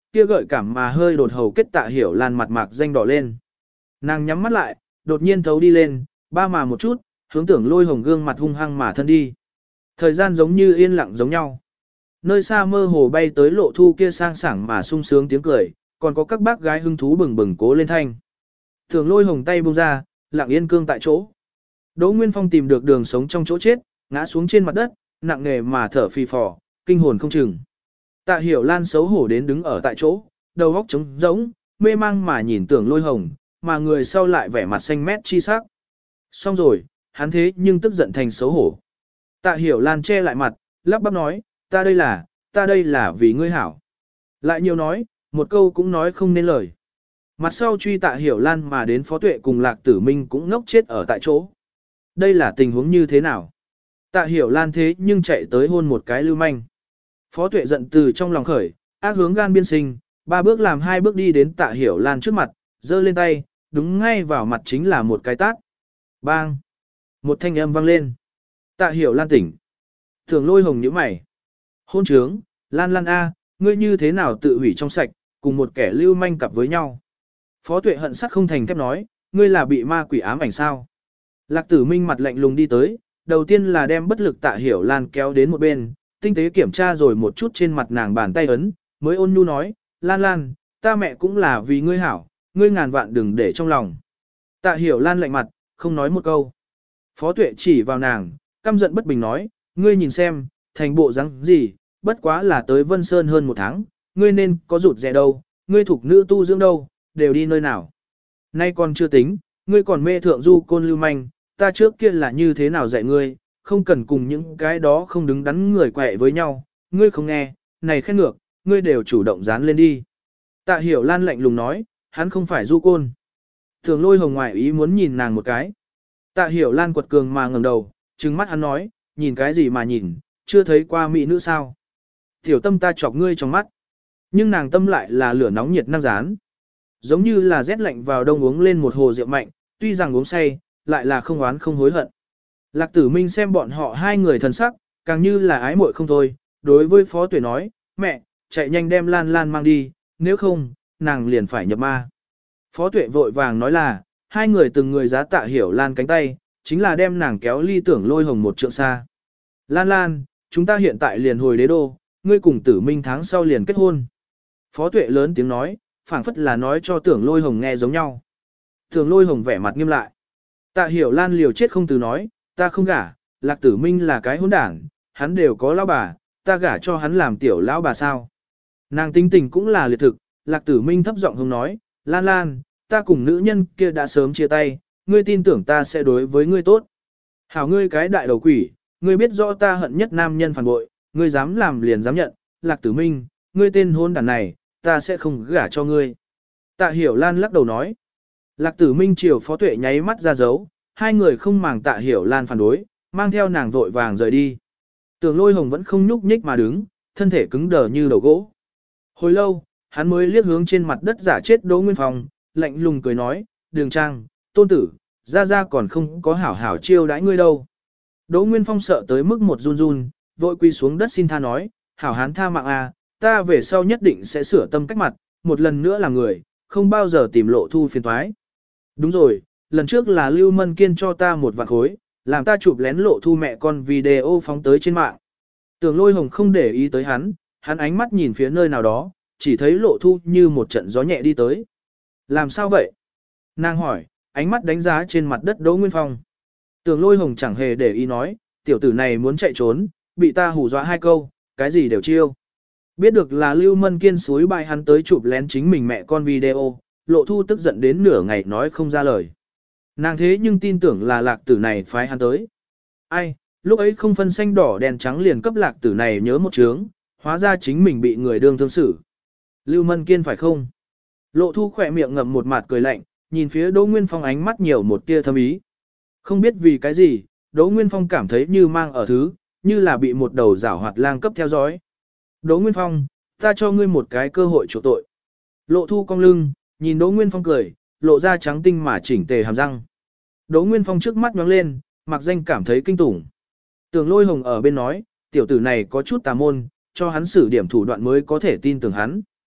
kia gợi cảm mà hơi đột hầu kết Tạ Hiểu Lan mặt mạc danh đỏ lên. Nàng nhắm mắt lại, đột nhiên thấu đi lên, ba mà một chút, hướng Tưởng Lôi Hồng gương mặt hung hăng mà thân đi. Thời gian giống như yên lặng giống nhau. Nơi xa mơ hồ bay tới Lộ Thu kia sang sảng mà sung sướng tiếng cười, còn có các bác gái hưng thú bừng bừng cố lên thanh. Tưởng Lôi Hồng tay buông ra, lặng yên cương tại chỗ. Đỗ Nguyên Phong tìm được đường sống trong chỗ chết, ngã xuống trên mặt đất, nặng nề mà thở phì phò, kinh hồn không chừng. Tạ Hiểu Lan xấu hổ đến đứng ở tại chỗ, đầu óc trống rỗng, mê mang mà nhìn Tưởng Lôi Hồng, mà người sau lại vẻ mặt xanh mét chi sắc. Xong rồi, hắn thế nhưng tức giận thành xấu hổ. Tạ Hiểu Lan che lại mặt, lắp bắp nói, ta đây là, ta đây là vì ngươi hảo. Lại nhiều nói, một câu cũng nói không nên lời. Mặt sau truy Tạ Hiểu Lan mà đến Phó Tuệ cùng Lạc Tử Minh cũng ngốc chết ở tại chỗ. Đây là tình huống như thế nào? Tạ Hiểu Lan thế nhưng chạy tới hôn một cái lưu manh. Phó Tuệ giận từ trong lòng khởi, ác hướng gan biên sinh, ba bước làm hai bước đi đến Tạ Hiểu Lan trước mặt, giơ lên tay, đúng ngay vào mặt chính là một cái tát. Bang! Một thanh âm vang lên. Tạ Hiểu Lan tỉnh. Tưởng Lôi Hồng nhíu mày. Hôn trướng, Lan Lan A, ngươi như thế nào tự hủy trong sạch, cùng một kẻ lưu manh cặp với nhau. Phó Tuệ hận sắt không thành thép nói, ngươi là bị ma quỷ ám ảnh sao. Lạc Tử Minh mặt lạnh lùng đi tới, đầu tiên là đem bất lực Tạ Hiểu Lan kéo đến một bên, tinh tế kiểm tra rồi một chút trên mặt nàng bàn tay ấn, mới ôn nhu nói, Lan Lan, ta mẹ cũng là vì ngươi hảo, ngươi ngàn vạn đừng để trong lòng. Tạ Hiểu Lan lạnh mặt, không nói một câu. Phó Tuệ chỉ vào nàng, căm giận bất bình nói, ngươi nhìn xem, thành bộ dáng gì, bất quá là tới Vân Sơn hơn một tháng, ngươi nên có rụt rẻ đâu, ngươi thuộc nữ tu dưỡng đâu, đều đi nơi nào. Nay còn chưa tính, ngươi còn mê thượng du côn lưu manh, ta trước kia là như thế nào dạy ngươi, không cần cùng những cái đó không đứng đắn người quẹ với nhau, ngươi không nghe, này khen ngược, ngươi đều chủ động dán lên đi. Tạ Hiểu Lan lạnh lùng nói, hắn không phải du côn. Thường Lôi Hồng ngoại ý muốn nhìn nàng một cái. Tạ Hiểu Lan quật cường mà ngẩng đầu, trừng mắt hắn nói, nhìn cái gì mà nhìn, chưa thấy qua mỹ nữ sao. Tiểu tâm ta chọc ngươi trong mắt. Nhưng nàng tâm lại là lửa nóng nhiệt năng rán. Giống như là rét lạnh vào đông uống lên một hồ rượu mạnh, tuy rằng uống say, lại là không oán không hối hận. Lạc Tử Minh xem bọn họ hai người thần sắc, càng như là ái muội không thôi, đối với Phó Tuệ nói, mẹ, chạy nhanh đem Lan Lan mang đi, nếu không, nàng liền phải nhập ma. Phó Tuệ vội vàng nói là, hai người từng người giá Tạ Hiểu Lan cánh tay, chính là đem nàng kéo ly Tưởng Lôi Hồng một trượng xa. Lan Lan, chúng ta hiện tại liền hồi đế đô, ngươi cùng Tử Minh tháng sau liền kết hôn. Phó Tuệ lớn tiếng nói, phảng phất là nói cho Tưởng Lôi Hồng nghe giống nhau. Tưởng Lôi Hồng vẻ mặt nghiêm lại. Tạ Hiểu Lan liều chết không từ nói, ta không gả, Lạc Tử Minh là cái hỗn đảng, hắn đều có lão bà, ta gả cho hắn làm tiểu lão bà sao. Nàng tính tình cũng là liệt thực, Lạc Tử Minh thấp giọng hông nói, Lan Lan, ta cùng nữ nhân kia đã sớm chia tay, ngươi tin tưởng ta sẽ đối với ngươi tốt. Hảo ngươi cái đại đầu quỷ, ngươi biết rõ ta hận nhất nam nhân phản bội, ngươi dám làm liền dám nhận, Lạc Tử Minh, ngươi tên hôn đàn này, ta sẽ không gả cho ngươi. Tạ Hiểu Lan lắc đầu nói. Lạc Tử Minh chiều Phó Tuệ nháy mắt ra dấu, hai người không màng Tạ Hiểu Lan phản đối, mang theo nàng vội vàng rời đi. Tưởng Lôi Hồng vẫn không nhúc nhích mà đứng, thân thể cứng đờ như đầu gỗ. Hồi lâu, hắn mới liếc hướng trên mặt đất giả chết Đỗ Nguyên Phong, lạnh lùng cười nói, Đường Trang, tôn tử, ra ra còn không có hảo hảo chiêu đãi ngươi đâu. Đỗ Nguyên Phong sợ tới mức một run run, vội quy xuống đất xin tha nói, hảo hán tha mạng à, ta về sau nhất định sẽ sửa tâm cách mặt, một lần nữa là người, không bao giờ tìm Lộ Thu phiền toái. Đúng rồi, lần trước là Lưu Mân Kiên cho ta một vạn khối, làm ta chụp lén Lộ Thu mẹ con video phóng tới trên mạng. Tưởng Lôi Hồng không để ý tới hắn, hắn ánh mắt nhìn phía nơi nào đó, chỉ thấy Lộ Thu như một trận gió nhẹ đi tới. Làm sao vậy? Nàng hỏi, ánh mắt đánh giá trên mặt đất Đỗ Nguyên Phong. Tưởng Lôi Hồng chẳng hề để ý nói, tiểu tử này muốn chạy trốn, bị ta hù dọa hai câu, cái gì đều chiêu. Biết được là Lưu Mân Kiên suối bài hắn tới chụp lén chính mình mẹ con video, Lộ Thu tức giận đến nửa ngày nói không ra lời. Nàng thế nhưng tin tưởng là lạc tử này phái hắn tới. Ai, lúc ấy không phân xanh đỏ đèn trắng liền cấp lạc tử này nhớ một chướng, hóa ra chính mình bị người đương thương xử. Lưu Mân Kiên phải không? Lộ Thu khỏe miệng ngậm một mặt cười lạnh, nhìn phía Đỗ Nguyên Phong ánh mắt nhiều một tia thâm ý. Không biết vì cái gì, Đỗ Nguyên Phong cảm thấy như mang ở thứ, như là bị một đầu giảo hoạt lang cấp theo dõi. Đỗ Nguyên Phong, ta cho ngươi một cái cơ hội chỗ tội. Lộ Thu cong lưng, nhìn Đỗ Nguyên Phong cười, lộ ra trắng tinh mà chỉnh tề hàm răng. Đỗ Nguyên Phong trước mắt nhóng lên, mặc danh cảm thấy kinh tủng. Tưởng Lôi Hồng ở bên nói, tiểu tử này có chút tà môn, cho hắn xử điểm thủ đoạn mới có thể tin tưởng hắn.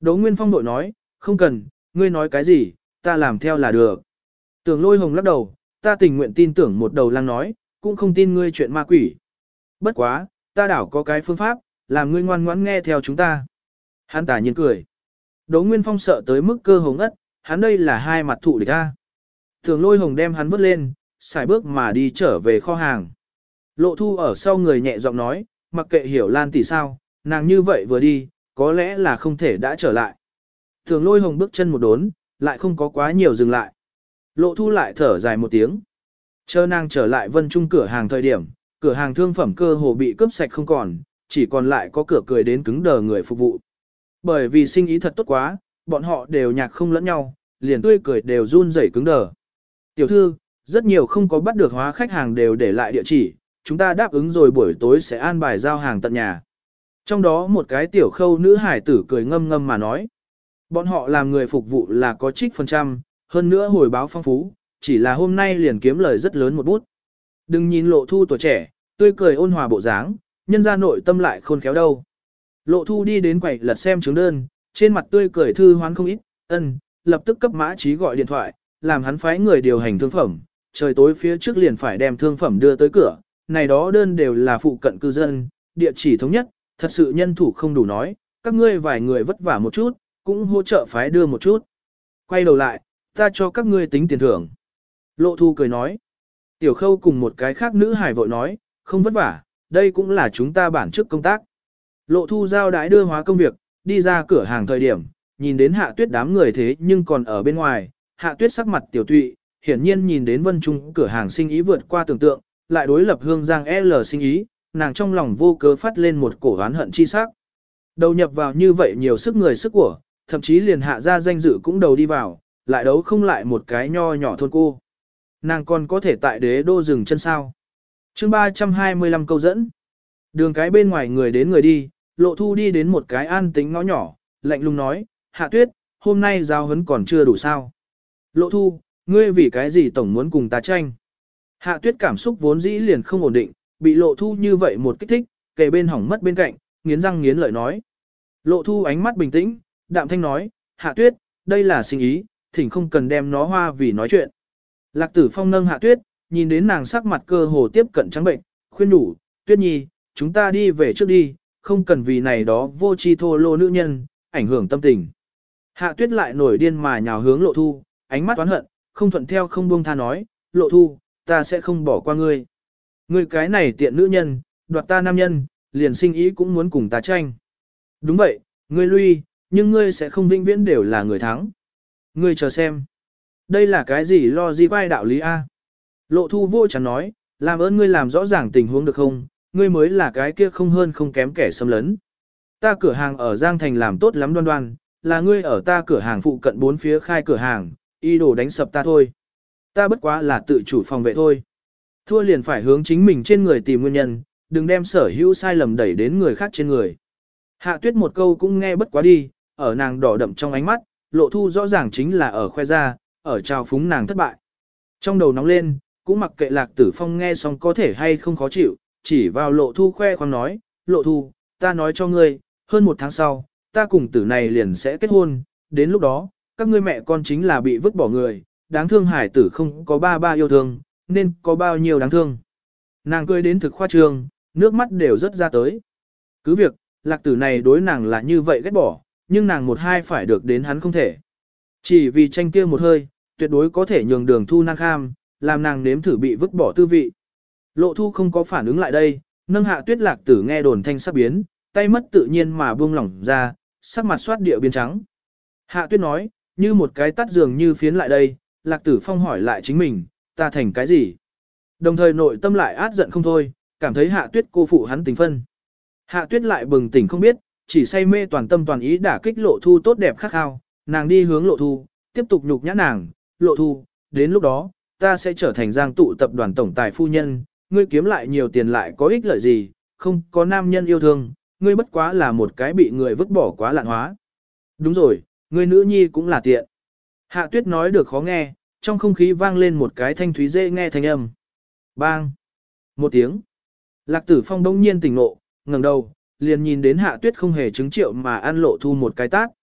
Đỗ Nguyên Phong đội nói, không cần, ngươi nói cái gì, ta làm theo là được. Tưởng Lôi Hồng lắc đầu, ta tình nguyện tin tưởng một đầu lang nói, cũng không tin ngươi chuyện ma quỷ. Bất quá, ta đảo có cái phương pháp, làm ngươi ngoan ngoãn nghe theo chúng ta. Hắn tả nhiên cười. Đỗ Nguyên Phong sợ tới mức cơ hống ất, hắn đây là hai mặt thụ địch ta. Tưởng Lôi Hồng đem hắn vứt lên, xài bước mà đi trở về kho hàng. Lộ Thu ở sau người nhẹ giọng nói, mặc kệ Hiểu Lan tỷ sao, nàng như vậy vừa đi, có lẽ là không thể đã trở lại. Tưởng Lôi Hồng bước chân một đốn, lại không có quá nhiều dừng lại. Lộ Thu lại thở dài một tiếng. Chờ nàng trở lại Vân Trung cửa hàng thời điểm, cửa hàng thương phẩm cơ hồ bị cướp sạch không còn, chỉ còn lại có cửa cười đến cứng đờ người phục vụ. Bởi vì sinh ý thật tốt quá, bọn họ đều nhạc không lẫn nhau, liền tươi cười đều run rẩy cứng đờ. Tiểu thư, rất nhiều không có bắt được hóa khách hàng đều để lại địa chỉ, chúng ta đáp ứng rồi buổi tối sẽ an bài giao hàng tận nhà. Trong đó một cái tiểu khâu nữ hải tử cười ngâm ngâm mà nói. Bọn họ làm người phục vụ là có trích phần trăm, hơn nữa hồi báo phong phú, chỉ là hôm nay liền kiếm lời rất lớn một bút. Đừng nhìn Lộ Thu tuổi trẻ, tươi cười ôn hòa bộ dáng, nhân ra nội tâm lại khôn khéo đâu. Lộ Thu đi đến quầy lật xem chứng đơn, trên mặt tươi cười thư hoán không ít, ân, lập tức cấp Mã Trí gọi điện thoại, làm hắn phái người điều hành thương phẩm, trời tối phía trước liền phải đem thương phẩm đưa tới cửa, này đó đơn đều là phụ cận cư dân, địa chỉ thống nhất, thật sự nhân thủ không đủ nói, các ngươi vài người vất vả một chút, cũng hỗ trợ phái đưa một chút. Quay đầu lại, ta cho các ngươi tính tiền thưởng. Lộ Thu cười nói. Tiểu Khâu cùng một cái khác nữ hài vội nói, không vất vả, đây cũng là chúng ta bản chức công tác. Lộ Thu giao đái đưa hóa công việc, đi ra cửa hàng thời điểm, nhìn đến Hạ Tuyết đám người thế nhưng còn ở bên ngoài, Hạ Tuyết sắc mặt tiểu tụy, hiển nhiên nhìn đến Vân Trung cửa hàng sinh ý vượt qua tưởng tượng, lại đối lập Hương Giang L sinh ý, nàng trong lòng vô cớ phát lên một cổ oán hận chi sắc. Đầu nhập vào như vậy nhiều sức người sức của, thậm chí liền hạ ra danh dự cũng đầu đi vào, lại đấu không lại một cái nho nhỏ thôn cô. Nàng còn có thể tại đế đô dừng chân sao. chương ba trăm hai mươi lăm câu dẫn. Đường cái bên ngoài người đến người đi, Lộ Thu đi đến một cái an tính ngõ nhỏ, lạnh lùng nói, Hạ Tuyết, hôm nay giao hấn còn chưa đủ sao. Lộ Thu, ngươi vì cái gì tổng muốn cùng ta tranh? Hạ Tuyết cảm xúc vốn dĩ liền không ổn định, bị Lộ Thu như vậy một kích thích, kề bên hỏng mất bên cạnh, nghiến răng nghiến lợi nói. Lộ Thu ánh mắt bình tĩnh, đạm thanh nói, Hạ Tuyết, đây là sinh ý, thỉnh không cần đem nó hoa vì nói chuyện. Lạc Tử Phong nâng Hạ Tuyết, nhìn đến nàng sắc mặt cơ hồ tiếp cận trắng bệnh, khuyên đủ, Tuyết Nhi, chúng ta đi về trước đi, không cần vì này đó vô tri thô lô nữ nhân, ảnh hưởng tâm tình. Hạ Tuyết lại nổi điên mà nhào hướng Lộ Thu, ánh mắt oán hận, không thuận theo không buông tha nói, Lộ Thu, ta sẽ không bỏ qua ngươi. Ngươi cái này tiện nữ nhân, đoạt ta nam nhân, liền sinh ý cũng muốn cùng ta tranh. Đúng vậy, ngươi lui, nhưng ngươi sẽ không vĩnh viễn đều là người thắng. Ngươi chờ xem. Đây là cái gì lo gì quay đạo lý A? Lộ Thu vô chẳng nói, làm ơn ngươi làm rõ ràng tình huống được không, ngươi mới là cái kia không hơn không kém kẻ xâm lấn. Ta cửa hàng ở Giang Thành làm tốt lắm đoan đoan, là ngươi ở ta cửa hàng phụ cận bốn phía khai cửa hàng, y đồ đánh sập ta thôi. Ta bất quá là tự chủ phòng vệ thôi. Thua liền phải hướng chính mình trên người tìm nguyên nhân, đừng đem sở hữu sai lầm đẩy đến người khác trên người. Hạ Tuyết một câu cũng nghe bất quá đi, ở nàng đỏ đậm trong ánh mắt, Lộ Thu rõ ràng chính là ở khoe ra, ở trào phúng nàng thất bại. Trong đầu nóng lên, cũng mặc kệ Lạc Tử Phong nghe xong có thể hay không khó chịu, chỉ vào Lộ Thu khoe khoang nói, Lộ Thu, ta nói cho ngươi, hơn một tháng sau, ta cùng tử này liền sẽ kết hôn, đến lúc đó, các ngươi mẹ con chính là bị vứt bỏ người, đáng thương hải tử không có ba ba yêu thương, nên có bao nhiêu đáng thương. Nàng cười đến thực khoa trương, nước mắt đều rớt ra tới. Cứ việc, Lạc Tử này đối nàng là như vậy ghét bỏ, nhưng nàng một hai phải được đến hắn không thể. Chỉ vì tranh kia một hơi, tuyệt đối có thể nhường đường Thu năng kham, làm nàng nếm thử bị vứt bỏ tư vị. Lộ Thu không có phản ứng lại đây, nâng Hạ Tuyết Lạc Tử nghe đồn thanh sắp biến, tay mất tự nhiên mà buông lỏng ra, sắc mặt xoát địa biến trắng. Hạ Tuyết nói, như một cái tắt dường như phiến lại đây, Lạc Tử Phong hỏi lại chính mình, ta thành cái gì? Đồng thời nội tâm lại át giận không thôi, cảm thấy Hạ Tuyết cô phụ hắn tình phân. Hạ Tuyết lại bừng tỉnh không biết, chỉ say mê toàn tâm toàn ý đả kích Lộ Thu tốt đẹp khắc khao, nàng đi hướng Lộ Thu, tiếp tục nhục nhã nàng, Lộ Thu, đến lúc đó, ta sẽ trở thành Giang tụ tập đoàn tổng tài phu nhân, ngươi kiếm lại nhiều tiền lại có ích lợi gì, không có nam nhân yêu thương, ngươi bất quá là một cái bị người vứt bỏ quá lạn hóa. Đúng rồi, ngươi nữ nhi cũng là tiện. Hạ Tuyết nói được khó nghe, trong không khí vang lên một cái thanh thúy dễ nghe thanh âm. Bang! Một tiếng. Lạc Tử Phong đông nhiên tỉnh ngộ, ngẩng đầu, liền nhìn đến Hạ Tuyết không hề chứng triệu mà ăn Lộ Thu một cái tát.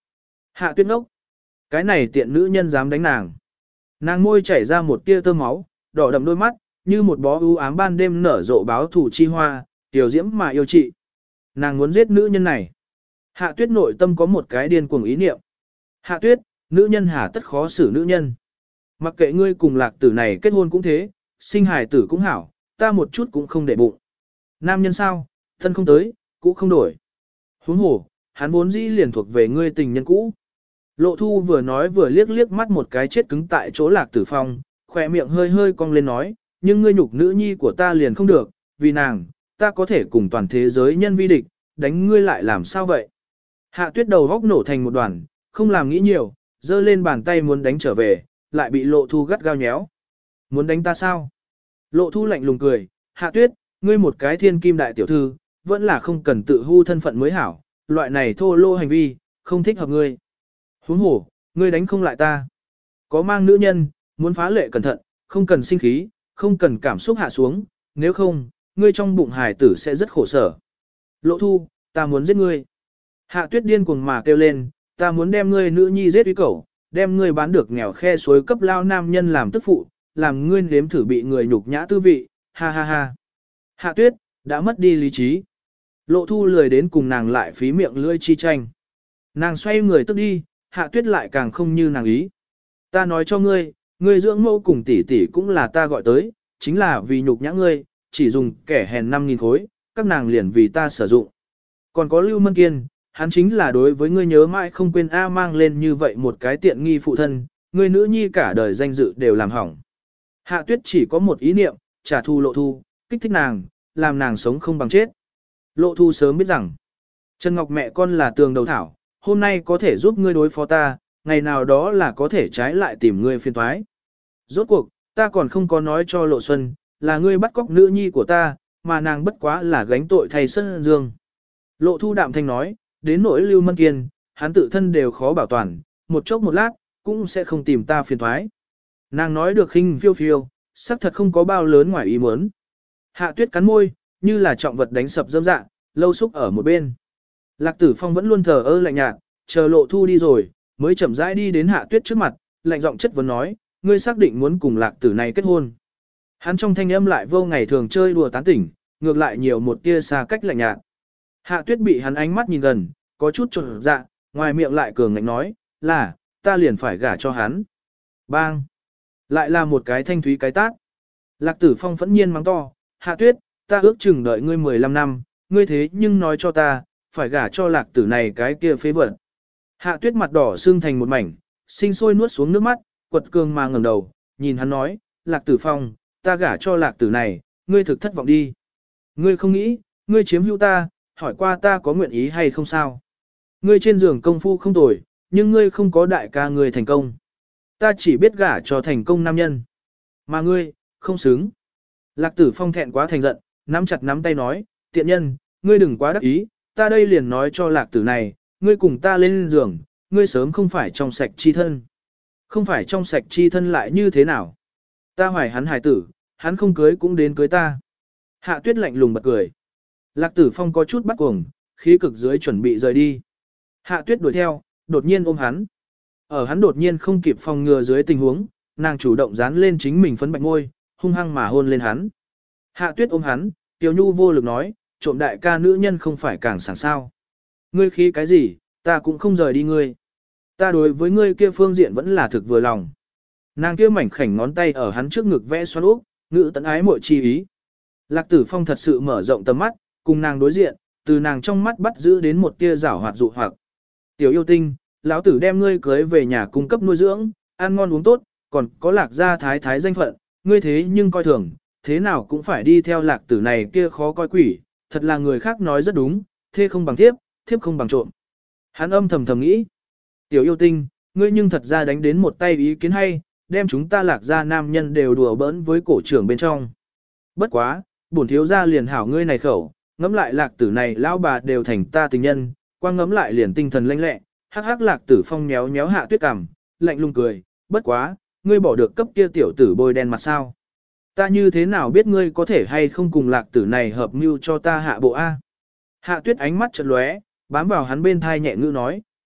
Hạ tuyết ngốc. Cái này tiện nữ nhân dám đánh nàng. Nàng môi chảy ra một tia tơ máu, đỏ đậm đôi mắt, như một bó ưu ám ban đêm nở rộ báo thủ chi hoa, tiểu diễm mà yêu trị. Nàng muốn giết nữ nhân này. Hạ tuyết nội tâm có một cái điên cuồng ý niệm. Hạ tuyết, nữ nhân hà tất khó xử nữ nhân. Mặc kệ ngươi cùng lạc tử này kết hôn cũng thế, sinh hài tử cũng hảo, ta một chút cũng không để bụng. Nam nhân sao, thân không tới, cũ không đổi. Huống hồ, hắn vốn dĩ liền thuộc về ngươi tình nhân cũ. Lộ thu vừa nói vừa liếc liếc mắt một cái chết cứng tại chỗ lạc tử phong, khỏe miệng hơi hơi cong lên nói, nhưng ngươi nhục nữ nhi của ta liền không được, vì nàng, ta có thể cùng toàn thế giới nhân vi địch, đánh ngươi lại làm sao vậy? Hạ tuyết đầu góc nổ thành một đoàn, không làm nghĩ nhiều, giơ lên bàn tay muốn đánh trở về, lại bị lộ thu gắt gao nhéo. Muốn đánh ta sao? Lộ thu lạnh lùng cười, hạ tuyết, ngươi một cái thiên kim đại tiểu thư, vẫn là không cần tự hưu thân phận mới hảo, loại này thô lô hành vi, không thích hợp ngươi. Huống hổ, ngươi đánh không lại ta. Có mang nữ nhân, muốn phá lệ cẩn thận, không cần sinh khí, không cần cảm xúc hạ xuống, nếu không, ngươi trong bụng hài tử sẽ rất khổ sở. Lộ thu, ta muốn giết ngươi. Hạ tuyết điên cuồng mà kêu lên, ta muốn đem ngươi nữ nhi giết uy cẩu, đem ngươi bán được nghèo khe suối cấp lao nam nhân làm tức phụ, làm ngươi nếm thử bị người nhục nhã tư vị, ha ha ha. Hạ tuyết, đã mất đi lý trí. Lộ thu lười đến cùng nàng lại phí miệng lưỡi chi tranh. Nàng xoay người tức đi, hạ tuyết lại càng không như nàng ý. Ta nói cho ngươi, ngươi dưỡng mẫu cùng tỷ tỷ cũng là ta gọi tới, chính là vì nhục nhã ngươi, chỉ dùng kẻ hèn năm nghìn khối, các nàng liền vì ta sử dụng. Còn có Lưu Mân Kiên, hắn chính là đối với ngươi nhớ mãi không quên A mang lên như vậy một cái tiện nghi phụ thân, ngươi nữ nhi cả đời danh dự đều làm hỏng. Hạ tuyết chỉ có một ý niệm, trả thù lộ thu, kích thích nàng, làm nàng sống không bằng chết. Lộ thu sớm biết rằng, Trần Ngọc mẹ con là tường đầu thảo, hôm nay có thể giúp ngươi đối phó ta, ngày nào đó là có thể trái lại tìm ngươi phiền toái. Rốt cuộc, ta còn không có nói cho Lộ Xuân, là ngươi bắt cóc nữ nhi của ta, mà nàng bất quá là gánh tội thay sân dương. Lộ thu đạm thanh nói, đến nỗi Lưu Mân Kiên, hắn tự thân đều khó bảo toàn, một chốc một lát, cũng sẽ không tìm ta phiền toái. Nàng nói được khinh phiêu phiêu, sắc thật không có bao lớn ngoài ý muốn. Hạ tuyết cắn môi, như là trọng vật đánh sập dâm dạ, lâu xúc ở một bên. Lạc Tử Phong vẫn luôn thờ ơ lạnh nhạt, chờ Lộ thu đi rồi, mới chậm rãi đi đến Hạ tuyết trước mặt, lạnh giọng chất vấn nói, ngươi xác định muốn cùng Lạc tử này kết hôn. Hắn trong thanh âm lại vô ngày thường chơi đùa tán tỉnh, ngược lại nhiều một tia xa cách lạnh nhạt. Hạ tuyết bị hắn ánh mắt nhìn gần, có chút trộn dạ, ngoài miệng lại cường ngạnh nói, là, ta liền phải gả cho hắn. Bang! Lại là một cái thanh thúy cái tát. Lạc Tử Phong phẫn nhiên mắng to, Hạ tuyết, ta ước chừng đợi ngươi mười lăm năm, ngươi thế nhưng nói cho ta, phải gả cho lạc tử này cái kia phế vật. Hạ tuyết mặt đỏ sưng thành một mảnh, sinh sôi nuốt xuống nước mắt, quật cường mà ngẩng đầu, nhìn hắn nói, Lạc Tử Phong, ta gả cho lạc tử này, ngươi thực thất vọng đi. Ngươi không nghĩ, ngươi chiếm hữu ta, hỏi qua ta có nguyện ý hay không sao. Ngươi trên giường công phu không tồi, nhưng ngươi không có đại ca ngươi thành công. Ta chỉ biết gả cho thành công nam nhân. Mà ngươi, không xứng. Lạc Tử Phong thẹn quá thành giận, nắm chặt nắm tay nói, tiện nhân, ngươi đừng quá đắc ý, ta đây liền nói cho lạc tử này, ngươi cùng ta lên giường, ngươi sớm không phải trong sạch chi thân. Không phải trong sạch chi thân lại như thế nào? Ta hoài hắn hài tử, hắn không cưới cũng đến cưới ta. Hạ tuyết lạnh lùng bật cười. Lạc Tử Phong có chút bắt cuồng, khí cực dưới chuẩn bị rời đi. Hạ tuyết đuổi theo, đột nhiên ôm hắn. Ở hắn đột nhiên không kịp phòng ngừa dưới tình huống, nàng chủ động dán lên chính mình phấn bạch môi, hung hăng mà hôn lên hắn. Hạ tuyết ôm hắn, Tiểu Nhu vô lực nói, trộm đại ca nữ nhân không phải càng sảng sao. Ngươi khí cái gì, ta cũng không rời đi ngươi. Ta đối với ngươi kia phương diện vẫn là thực vừa lòng. Nàng kia mảnh khảnh ngón tay ở hắn trước ngực vẽ xoắn úp, ngữ tận ái muội chi ý. Lạc Tử Phong thật sự mở rộng tầm mắt, cùng nàng đối diện, từ nàng trong mắt bắt giữ đến một tia giảo hoạt dụ hoặc. Tiểu yêu tinh, lão tử đem ngươi cưới về nhà cung cấp nuôi dưỡng, ăn ngon uống tốt, còn có lạc gia thái thái danh phận, ngươi thế nhưng coi thường, thế nào cũng phải đi theo lạc tử này kia khó coi quỷ, thật là người khác nói rất đúng, thê không bằng thiếp, thiếp không bằng trộm. Hắn âm thầm thầm nghĩ, tiểu yêu tinh, ngươi nhưng thật ra đánh đến một tay ý kiến hay, đem chúng ta lạc gia nam nhân đều đùa bỡn với cổ trưởng bên trong. Bất quá, bổn thiếu gia liền hảo ngươi này khẩu, ngẫm lại lạc tử này lão bà đều thành ta tình nhân, quang ngẫm lại liền tinh thần lanh lẹ, hắc hắc lạc tử phong méo méo hạ tuyết cằm, lạnh lùng cười, bất quá, ngươi bỏ được cấp kia tiểu tử bôi đen mặt sao? Ta như thế nào biết ngươi có thể hay không cùng lạc tử này hợp mưu cho ta hạ bộ A? Hạ tuyết ánh mắt chợt lóe, bám vào hắn bên thai nhẹ ngữ nói,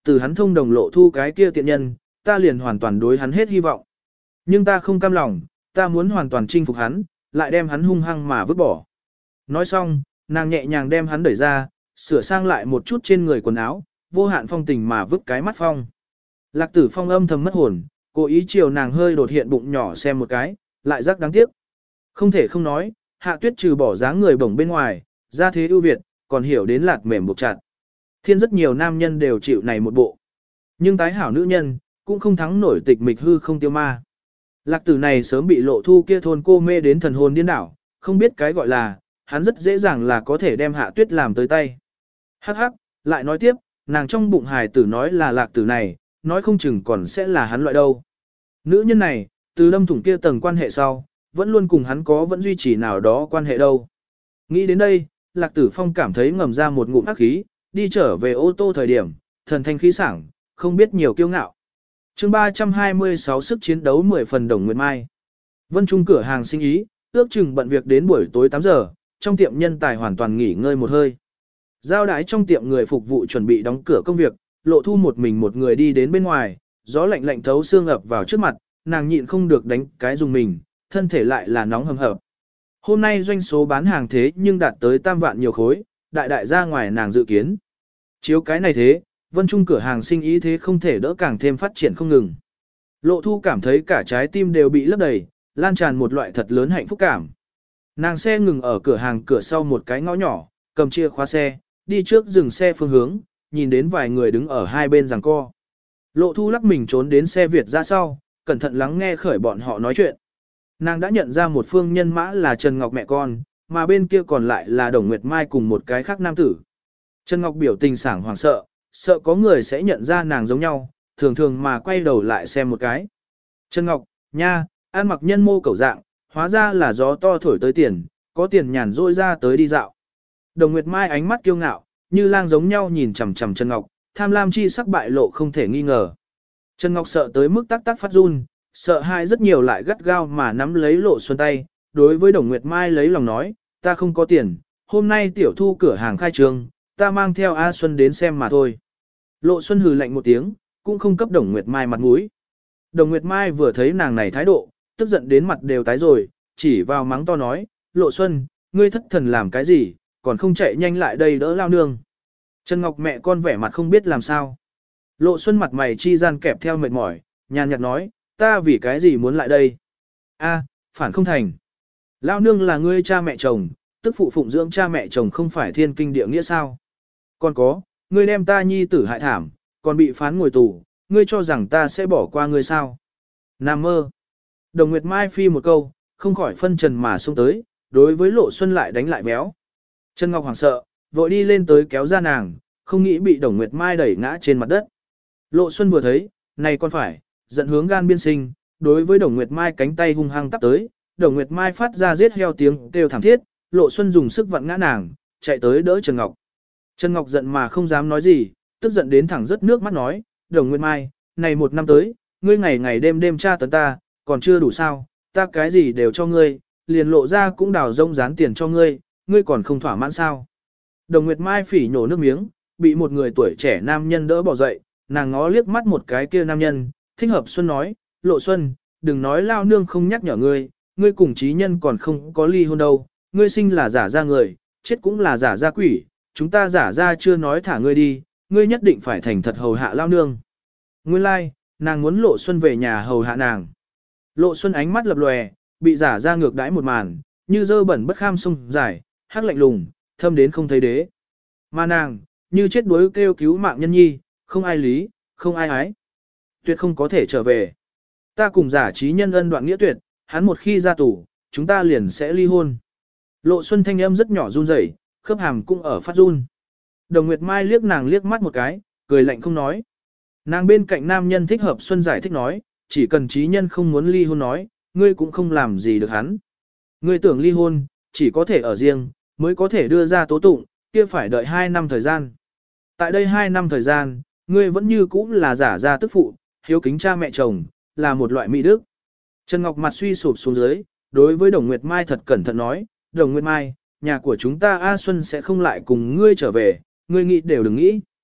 từ hắn thông đồng lộ thu cái kia tiện nhân, ta liền hoàn toàn đối hắn hết hy vọng. Nhưng ta không cam lòng, ta muốn hoàn toàn chinh phục hắn, lại đem hắn hung hăng mà vứt bỏ. Nói xong, nàng nhẹ nhàng đem hắn đẩy ra, sửa sang lại một chút trên người quần áo, vô hạn phong tình mà vứt cái mắt phong. Lạc Tử Phong âm thầm mất hồn, cố ý chiều nàng hơi đột hiện bụng nhỏ xem một cái, lại rắc đáng tiếc. Không thể không nói, Hạ Tuyết trừ bỏ dáng người bổng bên ngoài, ra thế ưu việt, còn hiểu đến lạt mềm buộc chặt. Thiên rất nhiều nam nhân đều chịu này một bộ. Nhưng tái hảo nữ nhân, cũng không thắng nổi tịch mịch hư không tiêu ma. Lạc Tử này sớm bị lộ thu kia thôn cô mê đến thần hồn điên đảo, không biết cái gọi là, hắn rất dễ dàng là có thể đem Hạ Tuyết làm tới tay. Hắc hắc, lại nói tiếp, nàng trong bụng hài tử nói là Lạc Tử này, nói không chừng còn sẽ là hắn loại đâu. Nữ nhân này, từ lâm thủng kia tầng quan hệ sau, vẫn luôn cùng hắn có vẫn duy trì nào đó quan hệ đâu. Nghĩ đến đây, Lạc Tử Phong cảm thấy ngầm ra một ngụm ác khí, đi trở về ô tô thời điểm, thần thanh khí sảng, không biết nhiều kiêu ngạo. chương ba trăm hai mươi sáu sức chiến đấu mười phần Đồng Nguyệt Mai. Vân Trung cửa hàng sinh ý, ước chừng bận việc đến buổi tối tám giờ, trong tiệm nhân tài hoàn toàn nghỉ ngơi một hơi. Giao đái trong tiệm người phục vụ chuẩn bị đóng cửa công việc, Lộ Thu một mình một người đi đến bên ngoài, gió lạnh lạnh thấu xương ập vào trước mặt, nàng nhịn không được đánh cái dùng mình, thân thể lại là nóng hầm hập. Hôm nay doanh số bán hàng thế nhưng đạt tới tam vạn nhiều khối, đại đại ra ngoài nàng dự kiến. Chiếu cái này thế, Vân Trung cửa hàng sinh ý thế không thể đỡ càng thêm phát triển không ngừng. Lộ Thu cảm thấy cả trái tim đều bị lấp đầy, lan tràn một loại thật lớn hạnh phúc cảm. Nàng xe ngừng ở cửa hàng cửa sau một cái ngõ nhỏ, cầm chìa khóa xe, đi trước dừng xe phương hướng, nhìn đến vài người đứng ở hai bên giằng co. Lộ Thu lắc mình trốn đến xe Việt ra sau, cẩn thận lắng nghe khởi bọn họ nói chuyện. Nàng đã nhận ra một phương nhân mã là Trần Ngọc mẹ con, mà bên kia còn lại là Đồng Nguyệt Mai cùng một cái khác nam tử. Trần Ngọc biểu tình sảng hoảng sợ, sợ có người sẽ nhận ra nàng giống nhau, thường thường mà quay đầu lại xem một cái. Trần Ngọc, nha, ăn mặc nhân mô cầu dạng, hóa ra là gió to thổi tới tiền, có tiền nhàn rỗi ra tới đi dạo. Đồng Nguyệt Mai ánh mắt kiêu ngạo, như lang giống nhau nhìn chằm chằm Trần Ngọc, tham lam chi sắc bại lộ không thể nghi ngờ. Trần Ngọc sợ tới mức tắc tắc phát run, sợ hãi rất nhiều lại gắt gao mà nắm lấy Lộ Xuân tay, đối với Đồng Nguyệt Mai lấy lòng nói, ta không có tiền, hôm nay tiểu thu cửa hàng khai trương, ta mang theo A Xuân đến xem mà thôi. Lộ Xuân hừ lạnh một tiếng, cũng không cấp Đồng Nguyệt Mai mặt mũi. Đồng Nguyệt Mai vừa thấy nàng này thái độ, tức giận đến mặt đều tái rồi, chỉ vào mắng to nói, Lộ Xuân, ngươi thất thần làm cái gì, còn không chạy nhanh lại đây đỡ lao nương. Trần Ngọc mẹ con vẻ mặt không biết làm sao. Lộ Xuân mặt mày chi gian kẹp theo mệt mỏi, nhàn nhạt nói, ta vì cái gì muốn lại đây? A, phản không thành. Lao nương là ngươi cha mẹ chồng, tức phụ phụng dưỡng cha mẹ chồng không phải thiên kinh địa nghĩa sao? Còn có, ngươi đem ta nhi tử hại thảm, còn bị phán ngồi tù, ngươi cho rằng ta sẽ bỏ qua ngươi sao? Nam mơ. Đồng Nguyệt Mai phi một câu, không khỏi phân trần mà xuống tới, đối với Lộ Xuân lại đánh lại béo. Trần Ngọc hoảng sợ, vội đi lên tới kéo ra nàng, không nghĩ bị Đồng Nguyệt Mai đẩy ngã trên mặt đất. Lộ Xuân vừa thấy, này con phải, giận hướng gan biên sinh, đối với Đồng Nguyệt Mai cánh tay hung hăng tắp tới, Đồng Nguyệt Mai phát ra giết heo tiếng kêu thảm thiết, Lộ Xuân dùng sức vặn ngã nàng, chạy tới đỡ Trần Ngọc. Trần Ngọc giận mà không dám nói gì, tức giận đến thẳng rớt nước mắt nói, Đồng Nguyệt Mai, này một năm tới, ngươi ngày ngày đêm đêm tra tấn ta, còn chưa đủ sao, ta cái gì đều cho ngươi, liền Lộ ra cũng đào rông dán tiền cho ngươi, ngươi còn không thỏa mãn sao. Đồng Nguyệt Mai phỉ nhổ nước miếng, bị một người tuổi trẻ nam nhân đỡ bỏ dậy, nàng ngó liếc mắt một cái kia nam nhân, thích hợp Xuân nói, Lộ Xuân, đừng nói lao nương không nhắc nhở ngươi, ngươi cùng trí nhân còn không có ly hôn đâu, ngươi sinh là giả ra người, chết cũng là giả ra quỷ, chúng ta giả ra chưa nói thả ngươi đi, ngươi nhất định phải thành thật hầu hạ lao nương. Nguyên lai, like, nàng muốn Lộ Xuân về nhà hầu hạ nàng. Lộ Xuân ánh mắt lập lòe, bị giả ra ngược đãi một màn, như dơ bẩn bất kham sông dài, hắc lạnh lùng, thâm đến không thấy đế. Mà nàng, như chết đuối kêu cứu mạng nhân nhi, không ai lý, không ai ái. Tuyệt không có thể trở về. Ta cùng giả trí nhân ân đoạn nghĩa tuyệt, hắn một khi ra tù, chúng ta liền sẽ ly hôn. Lộ Xuân thanh âm rất nhỏ run rẩy, khớp hàm cũng ở phát run. Đồng Nguyệt Mai liếc nàng liếc mắt một cái, cười lạnh không nói. Nàng bên cạnh nam nhân thích hợp Xuân giải thích nói, chỉ cần trí nhân không muốn ly hôn nói, ngươi cũng không làm gì được hắn. Ngươi tưởng ly hôn, chỉ có thể ở riêng, mới có thể đưa ra tố tụng, kia phải đợi hai năm thời gian. Tại đây hai năm thời gian, ngươi vẫn như cũ là giả ra tức phụ, hiếu kính cha mẹ chồng, là một loại mỹ đức. Trần Ngọc mặt suy sụp xuống dưới, đối với Đồng Nguyệt Mai thật cẩn thận nói, Đồng Nguyệt Mai, nhà của chúng ta A Xuân sẽ không lại cùng ngươi trở về, ngươi nghĩ đều đừng nghĩ.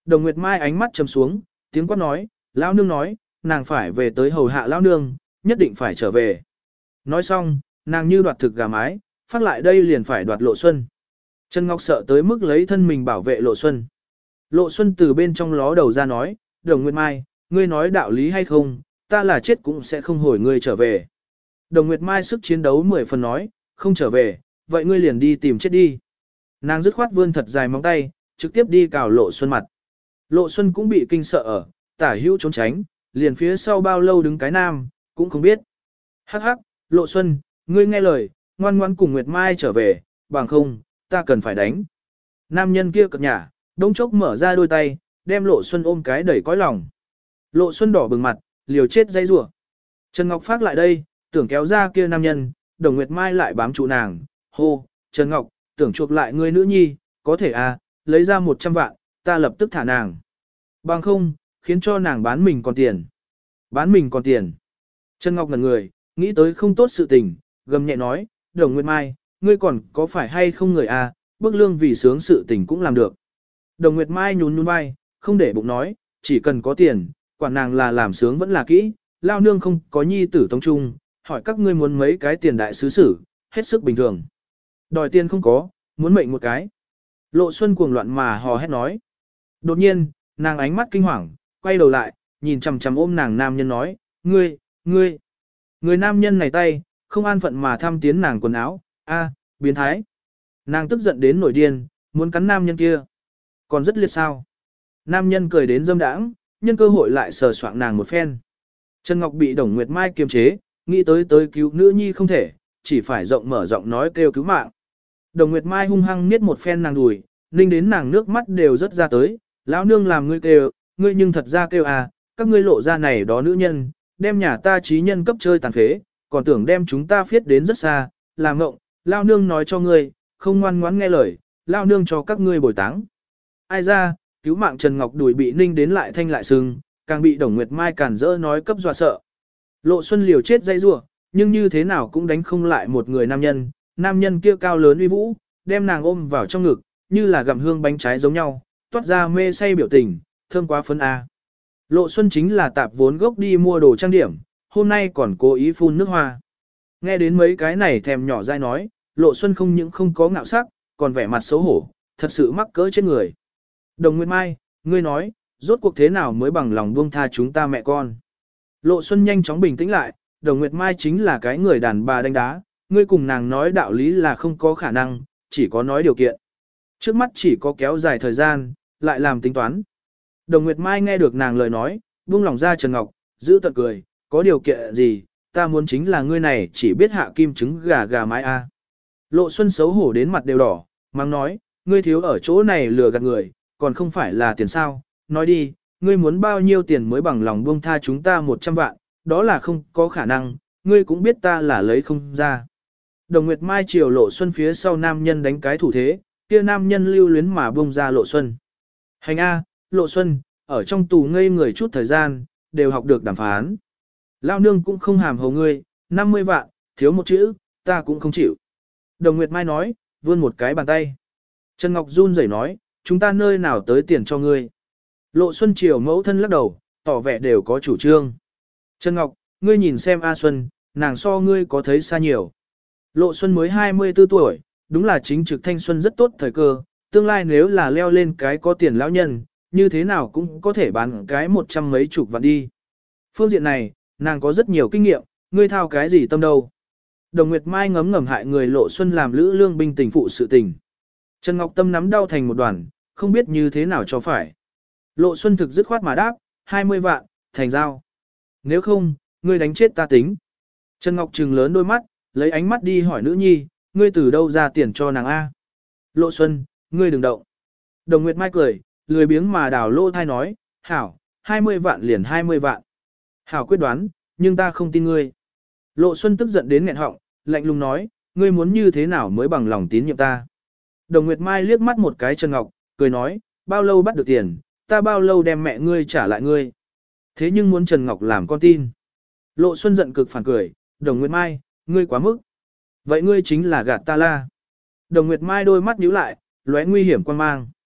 Đồng Nguyệt Mai ánh mắt trầm xuống, tiếng quát nói, lão nương nói, nàng phải về tới hầu hạ lão nương, nhất định phải trở về. Nói xong, nàng như đoạt thực gà mái, phát lại đây liền phải đoạt Lộ Xuân. Trần Ngọc sợ tới mức lấy thân mình bảo vệ Lộ Xuân. Lộ Xuân từ bên trong ló đầu ra nói, Đồng Nguyệt Mai, ngươi nói đạo lý hay không, ta là chết cũng sẽ không hồi ngươi trở về. Đồng Nguyệt Mai sức chiến đấu mười phần nói, không trở về, vậy ngươi liền đi tìm chết đi. Nàng dứt khoát vươn thật dài móng tay, trực tiếp đi cào Lộ Xuân mặt. Lộ Xuân cũng bị kinh sợ ở, tả hữu trốn tránh, liền phía sau bao lâu đứng cái nam, cũng không biết. Hắc hắc, Lộ Xuân, ngươi nghe lời, ngoan ngoan cùng Nguyệt Mai trở về, bằng không, ta cần phải đánh. Nam nhân kia cật nhả, đông chốc mở ra đôi tay, đem Lộ Xuân ôm cái đẩy cõi lòng. Lộ Xuân đỏ bừng mặt, liều chết dây rủa. Trần Ngọc phát lại đây, tưởng kéo ra kia nam nhân, Đồng Nguyệt Mai lại bám trụ nàng, hô, Trần Ngọc, tưởng chuộc lại ngươi nữ nhi, có thể à, lấy ra một trăm vạn, ta lập tức thả nàng. Bằng không, khiến cho nàng bán mình còn tiền. Bán mình còn tiền. Trần Ngọc ngẩn người, nghĩ tới không tốt sự tình, gầm nhẹ nói, Đồng Nguyệt Mai, ngươi còn có phải hay không người à, bức lương vì sướng sự tình cũng làm được. Đồng Nguyệt Mai nhún nhún vai, không để bụng nói, chỉ cần có tiền, quản nàng là làm sướng vẫn là kỹ, lao nương không có nhi tử tông trung, hỏi các ngươi muốn mấy cái tiền đại sứ sử, hết sức bình thường. Đòi tiền không có, muốn mệnh một cái. Lộ Xuân cuồng loạn mà hò hét nói. Đột nhiên, nàng ánh mắt kinh hoàng, quay đầu lại, nhìn chằm chằm ôm nàng nam nhân nói, ngươi, ngươi. Người nam nhân này tay, không an phận mà thăm tiến nàng quần áo, a, biến thái. Nàng tức giận đến nổi điên, muốn cắn nam nhân kia. Còn rất liệt sao. Nam nhân cười đến dâm đãng, nhân cơ hội lại sờ soạng nàng một phen. Trần Ngọc bị Đồng Nguyệt Mai kiềm chế, nghĩ tới tới cứu nữ nhi không thể, chỉ phải rộng mở giọng nói kêu cứu mạng. Đồng Nguyệt Mai hung hăng niết một phen nàng đùi, ninh đến nàng nước mắt đều rất ra tới, lão nương làm ngươi kêu, ngươi nhưng thật ra kêu à, các ngươi lộ ra này đó nữ nhân, đem nhà ta trí nhân cấp chơi tàn phế, còn tưởng đem chúng ta phiết đến rất xa, làm ngộng, lão nương nói cho ngươi, không ngoan ngoãn nghe lời, lão nương cho các ngươi bồi táng. Ai ra, cứu mạng Trần Ngọc đùi bị ninh đến lại thanh lại sưng, càng bị Đồng Nguyệt Mai cản rỡ nói cấp dọa sợ. Lộ Xuân liều chết dây rủa, nhưng như thế nào cũng đánh không lại một người nam nhân, nam nhân kia cao lớn uy vũ, đem nàng ôm vào trong ngực, như là gặm hương bánh trái giống nhau, toát ra mê say biểu tình, thơm quá phấn a. Lộ Xuân chính là tạp vốn gốc đi mua đồ trang điểm, hôm nay còn cố ý phun nước hoa. Nghe đến mấy cái này thèm nhỏ dai nói, Lộ Xuân không những không có ngạo sắc, còn vẻ mặt xấu hổ, thật sự mắc cỡ trên người. Đồng Nguyệt Mai, ngươi nói, rốt cuộc thế nào mới bằng lòng buông tha chúng ta mẹ con. Lộ Xuân nhanh chóng bình tĩnh lại, Đồng Nguyệt Mai chính là cái người đàn bà đánh đá, ngươi cùng nàng nói đạo lý là không có khả năng, chỉ có nói điều kiện. Trước mắt chỉ có kéo dài thời gian, lại làm tính toán. Đồng Nguyệt Mai nghe được nàng lời nói, buông lòng ra Trần Ngọc, giữ tận cười, có điều kiện gì, ta muốn chính là ngươi này chỉ biết hạ kim trứng gà gà mái a. Lộ Xuân xấu hổ đến mặt đều đỏ, mang nói, ngươi thiếu ở chỗ này lừa gạt người, còn không phải là tiền sao, nói đi, ngươi muốn bao nhiêu tiền mới bằng lòng buông tha chúng ta một trăm vạn, đó là không có khả năng, ngươi cũng biết ta là lấy không ra. Đồng Nguyệt Mai chiều Lộ Xuân phía sau nam nhân đánh cái thủ thế, kia nam nhân lưu luyến mà buông ra Lộ Xuân. Hành A, Lộ Xuân, ở trong tù ngây người chút thời gian, đều học được đàm phán. Lao nương cũng không hàm hầu ngươi, năm mươi vạn, thiếu một chữ, ta cũng không chịu. Đồng Nguyệt Mai nói, vươn một cái bàn tay. Trần Ngọc run rẩy nói, chúng ta nơi nào tới tiền cho ngươi. Lộ Xuân chiều mẫu thân lắc đầu, tỏ vẻ đều có chủ trương. Trần Ngọc, ngươi nhìn xem A Xuân, nàng so ngươi có thấy xa nhiều. Lộ Xuân mới hai mươi tư tuổi, đúng là chính trực thanh xuân rất tốt thời cơ, tương lai nếu là leo lên cái có tiền lão nhân, như thế nào cũng có thể bán cái một trăm mấy chục vạn đi. Phương diện này, nàng có rất nhiều kinh nghiệm, ngươi thao cái gì tâm đâu. Đồng Nguyệt Mai ngấm ngầm hại người Lộ Xuân làm lữ lương binh tình phụ sự tình. Trần Ngọc Tâm nắm đau thành một đoàn, không biết như thế nào cho phải. Lộ Xuân thực dứt khoát mà đáp, hai mươi vạn, thành giao. Nếu không, ngươi đánh chết ta tính. Trần Ngọc trừng lớn đôi mắt, lấy ánh mắt đi hỏi nữ nhi, ngươi từ đâu ra tiền cho nàng A. Lộ Xuân, ngươi đừng động. Đồng Nguyệt Mai cười, lười biếng mà đào lô thai nói, hảo, hai mươi vạn liền hai mươi vạn. Hảo quyết đoán, nhưng ta không tin ngươi. Lộ Xuân tức giận đến nghẹn họng, lạnh lùng nói, ngươi muốn như thế nào mới bằng lòng tín nhiệm ta. Đồng Nguyệt Mai liếc mắt một cái Trần Ngọc, cười nói, bao lâu bắt được tiền, ta bao lâu đem mẹ ngươi trả lại ngươi. Thế nhưng muốn Trần Ngọc làm con tin. Lộ Xuân giận cực phản cười, Đồng Nguyệt Mai, ngươi quá mức. Vậy ngươi chính là gạt ta la. Đồng Nguyệt Mai đôi mắt nhíu lại, lóe nguy hiểm quan mang.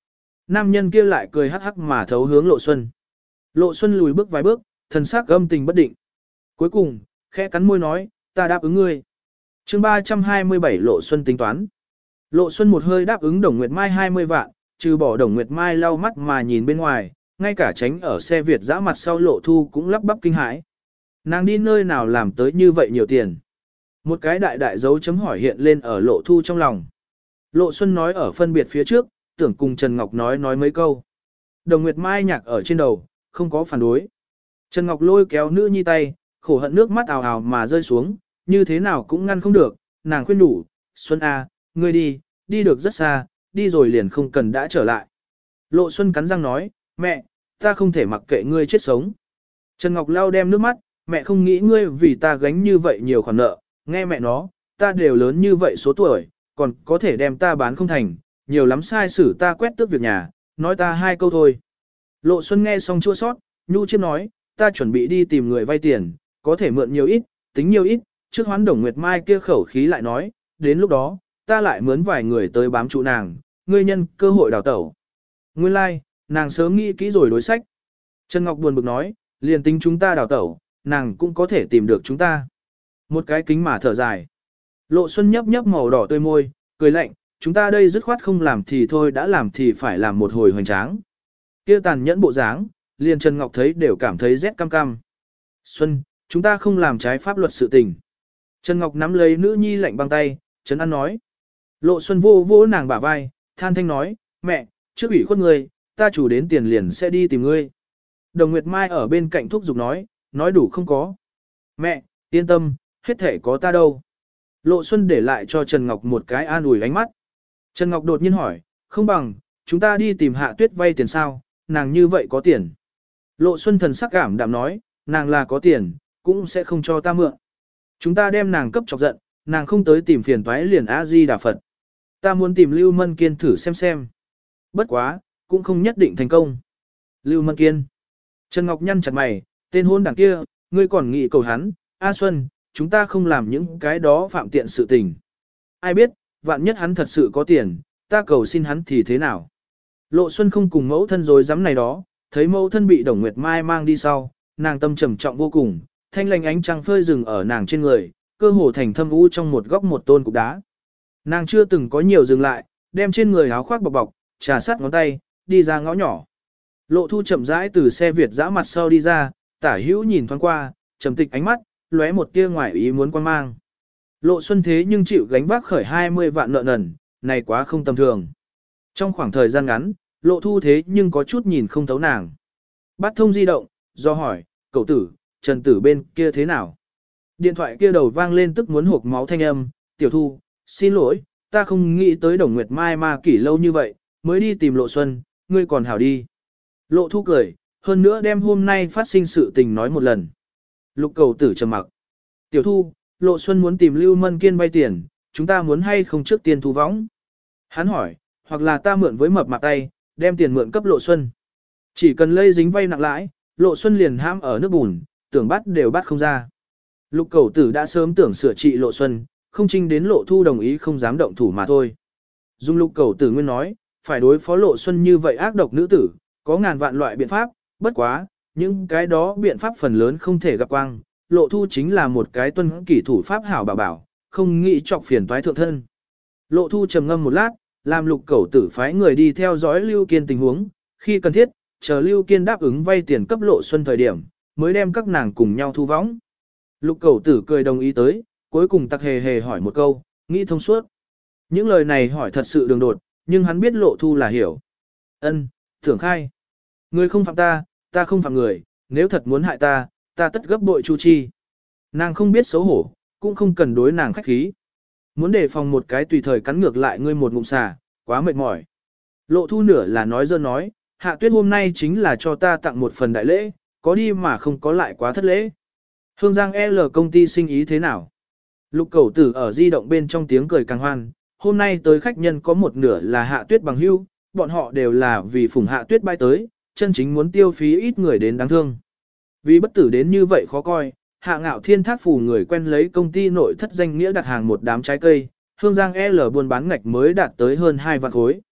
Nam nhân kia lại cười hắc hắc mà thấu hướng Lộ Xuân. Lộ Xuân lùi bước vài bước, thần sắc âm tình bất định. Cuối cùng, khẽ cắn môi nói, ta đáp ứng ngươi. chương ba trăm hai mươi bảy Lộ Xuân tính toán. Lộ Xuân một hơi đáp ứng Đồng Nguyệt Mai hai mươi vạn, trừ bỏ Đồng Nguyệt Mai lau mắt mà nhìn bên ngoài, ngay cả tránh ở xe Việt dã mặt sau Lộ Thu cũng lắp bắp kinh hãi. Nàng đi nơi nào làm tới như vậy nhiều tiền. Một cái đại đại dấu chấm hỏi hiện lên ở Lộ Thu trong lòng. Lộ Xuân nói ở phân biệt phía trước, tưởng cùng Trần Ngọc nói nói mấy câu. Đồng Nguyệt Mai nhạc ở trên đầu, không có phản đối. Trần Ngọc lôi kéo nữ nhi tay, khổ hận nước mắt ào ào mà rơi xuống, như thế nào cũng ngăn không được, nàng khuyên đủ, Xuân A, ngươi đi, đi được rất xa, đi rồi liền không cần đã trở lại. Lộ Xuân cắn răng nói, mẹ, ta không thể mặc kệ ngươi chết sống. Trần Ngọc lau đem nước mắt, mẹ không nghĩ ngươi vì ta gánh như vậy nhiều khoản nợ, nghe mẹ nó, ta đều lớn như vậy số tuổi, còn có thể đem ta bán không thành, nhiều lắm sai xử ta quét tước việc nhà, nói ta hai câu thôi. Lộ Xuân nghe xong chua sót, nhu chiếc nói, ta chuẩn bị đi tìm người vay tiền, có thể mượn nhiều ít, tính nhiều ít, trước hoán Đồng Nguyệt Mai kia khẩu khí lại nói, đến lúc đó, ta lại mướn vài người tới bám trụ nàng, ngươi nhân cơ hội đào tẩu. Nguyên lai, like, nàng sớm nghĩ kỹ rồi đối sách. Trần Ngọc buồn bực nói, liền tính chúng ta đào tẩu, nàng cũng có thể tìm được chúng ta. Một cái kính mà thở dài. Lộ Xuân nhấp nhấp màu đỏ tươi môi, cười lạnh, chúng ta đây dứt khoát không làm thì thôi đã làm thì phải làm một hồi hoành tráng. Kia tàn nhẫn bộ dáng, liền Trần Ngọc thấy đều cảm thấy rét cam cam. Xuân, chúng ta không làm trái pháp luật sự tình. Trần Ngọc nắm lấy nữ nhi lạnh băng tay, Trấn An nói. Lộ Xuân vô vô nàng bả vai, than thanh nói, mẹ, trước ủy khuất ngươi, ta chủ đến tiền liền sẽ đi tìm ngươi. Đồng Nguyệt Mai ở bên cạnh thúc giục nói, nói đủ không có. Mẹ, yên tâm, hết thể có ta đâu. Lộ Xuân để lại cho Trần Ngọc một cái an ủi ánh mắt. Trần Ngọc đột nhiên hỏi, không bằng, chúng ta đi tìm Hạ Tuyết vay tiền sao, nàng như vậy có tiền. Lộ Xuân thần sắc cảm đạm nói, nàng là có tiền, cũng sẽ không cho ta mượn. Chúng ta đem nàng cấp chọc giận, nàng không tới tìm phiền toái liền A-di Đà Phật. Ta muốn tìm Lưu Mân Kiên thử xem xem. Bất quá, cũng không nhất định thành công. Lưu Mân Kiên. Trần Ngọc nhăn chặt mày, tên hôn đảng kia, ngươi còn nghĩ cầu hắn, A Xuân, chúng ta không làm những cái đó phạm tiện sự tình. Ai biết, vạn nhất hắn thật sự có tiền, ta cầu xin hắn thì thế nào. Lộ Xuân không cùng mẫu thân dối dám này đó, thấy mẫu thân bị Đồng Nguyệt Mai mang đi sau, nàng tâm trầm trọng vô cùng, thanh lành ánh trăng phơi rừng ở nàng trên người, cơ hồ thành thâm u trong một góc một tôn cục đá. Nàng chưa từng có nhiều dừng lại, đem trên người áo khoác bọc bọc, trà sát ngón tay, đi ra ngõ nhỏ. Lộ Thu chậm rãi từ xe Việt dã mặt sau đi ra, tả hữu nhìn thoáng qua, trầm tịch ánh mắt, lóe một tia ngoài ý muốn quan mang. Lộ Xuân thế nhưng chịu gánh vác khởi hai mươi vạn nợ nần, này quá không tầm thường. Trong khoảng thời gian ngắn, Lộ Thu thế nhưng có chút nhìn không thấu nàng. Bắt thông di động, do hỏi, cậu tử, Trần Tử bên kia thế nào? Điện thoại kia đầu vang lên tức muốn hộp máu thanh âm, Tiểu Thu, xin lỗi, ta không nghĩ tới Đồng Nguyệt Mai ma kỷ lâu như vậy, mới đi tìm Lộ Xuân, ngươi còn hảo đi. Lộ Thu cười, hơn nữa đem hôm nay phát sinh sự tình nói một lần. Lục cầu tử trầm mặc. Tiểu Thu, Lộ Xuân muốn tìm Lưu Mân Kiên vay tiền, chúng ta muốn hay không trước tiên thu võng? Hắn hỏi, hoặc là ta mượn với mập mạp tay, đem tiền mượn cấp Lộ Xuân. Chỉ cần lây dính vay nặng lãi, Lộ Xuân liền hãm ở nước bùn, tưởng bắt đều bắt không ra. Lục cầu tử đã sớm tưởng sửa trị Lộ Xuân, không trinh đến Lộ Thu đồng ý không dám động thủ mà thôi. Dung lục cầu tử nguyên nói, phải đối phó Lộ Xuân như vậy ác độc nữ tử, có ngàn vạn loại biện pháp, bất quá, những cái đó biện pháp phần lớn không thể gặp quang. Lộ Thu chính là một cái tuân kỷ thủ pháp hảo bảo bảo, không nghĩ chọc phiền toái thượng thân. Lộ Thu trầm ngâm một lát, làm lục cẩu tử phái người đi theo dõi Lưu Kiên tình huống, khi cần thiết, chờ Lưu Kiên đáp ứng vay tiền cấp Lộ Xuân thời điểm, mới đem các nàng cùng nhau thu võng. Lục cẩu tử cười đồng ý tới, cuối cùng tặc hề hề hỏi một câu, nghĩ thông suốt. Những lời này hỏi thật sự đường đột, nhưng hắn biết Lộ Thu là hiểu. Ân, thưởng khai. Người không phạm ta, ta không phạm người, nếu thật muốn hại ta, ta tất gấp bội chu chi. Nàng không biết xấu hổ, cũng không cần đối nàng khách khí. Muốn đề phòng một cái tùy thời cắn ngược lại ngươi một ngụm xà, quá mệt mỏi. Lộ Thu nửa là nói dơ nói, Hạ Tuyết hôm nay chính là cho ta tặng một phần đại lễ, có đi mà không có lại quá thất lễ. Hương Giang L công ty sinh ý thế nào? Lục Cẩu Tử ở di động bên trong tiếng cười càng hoan, hôm nay tới khách nhân có một nửa là Hạ Tuyết bằng hữu, bọn họ đều là vì phùng Hạ Tuyết bay tới, chân chính muốn tiêu phí ít người đến đáng thương. Vì bất tử đến như vậy khó coi, Hạ Ngạo Thiên thác phù người quen lấy công ty nội thất danh nghĩa đặt hàng một đám trái cây, Hương Giang L buôn bán ngạch mới đạt tới hơn hai vạn khối.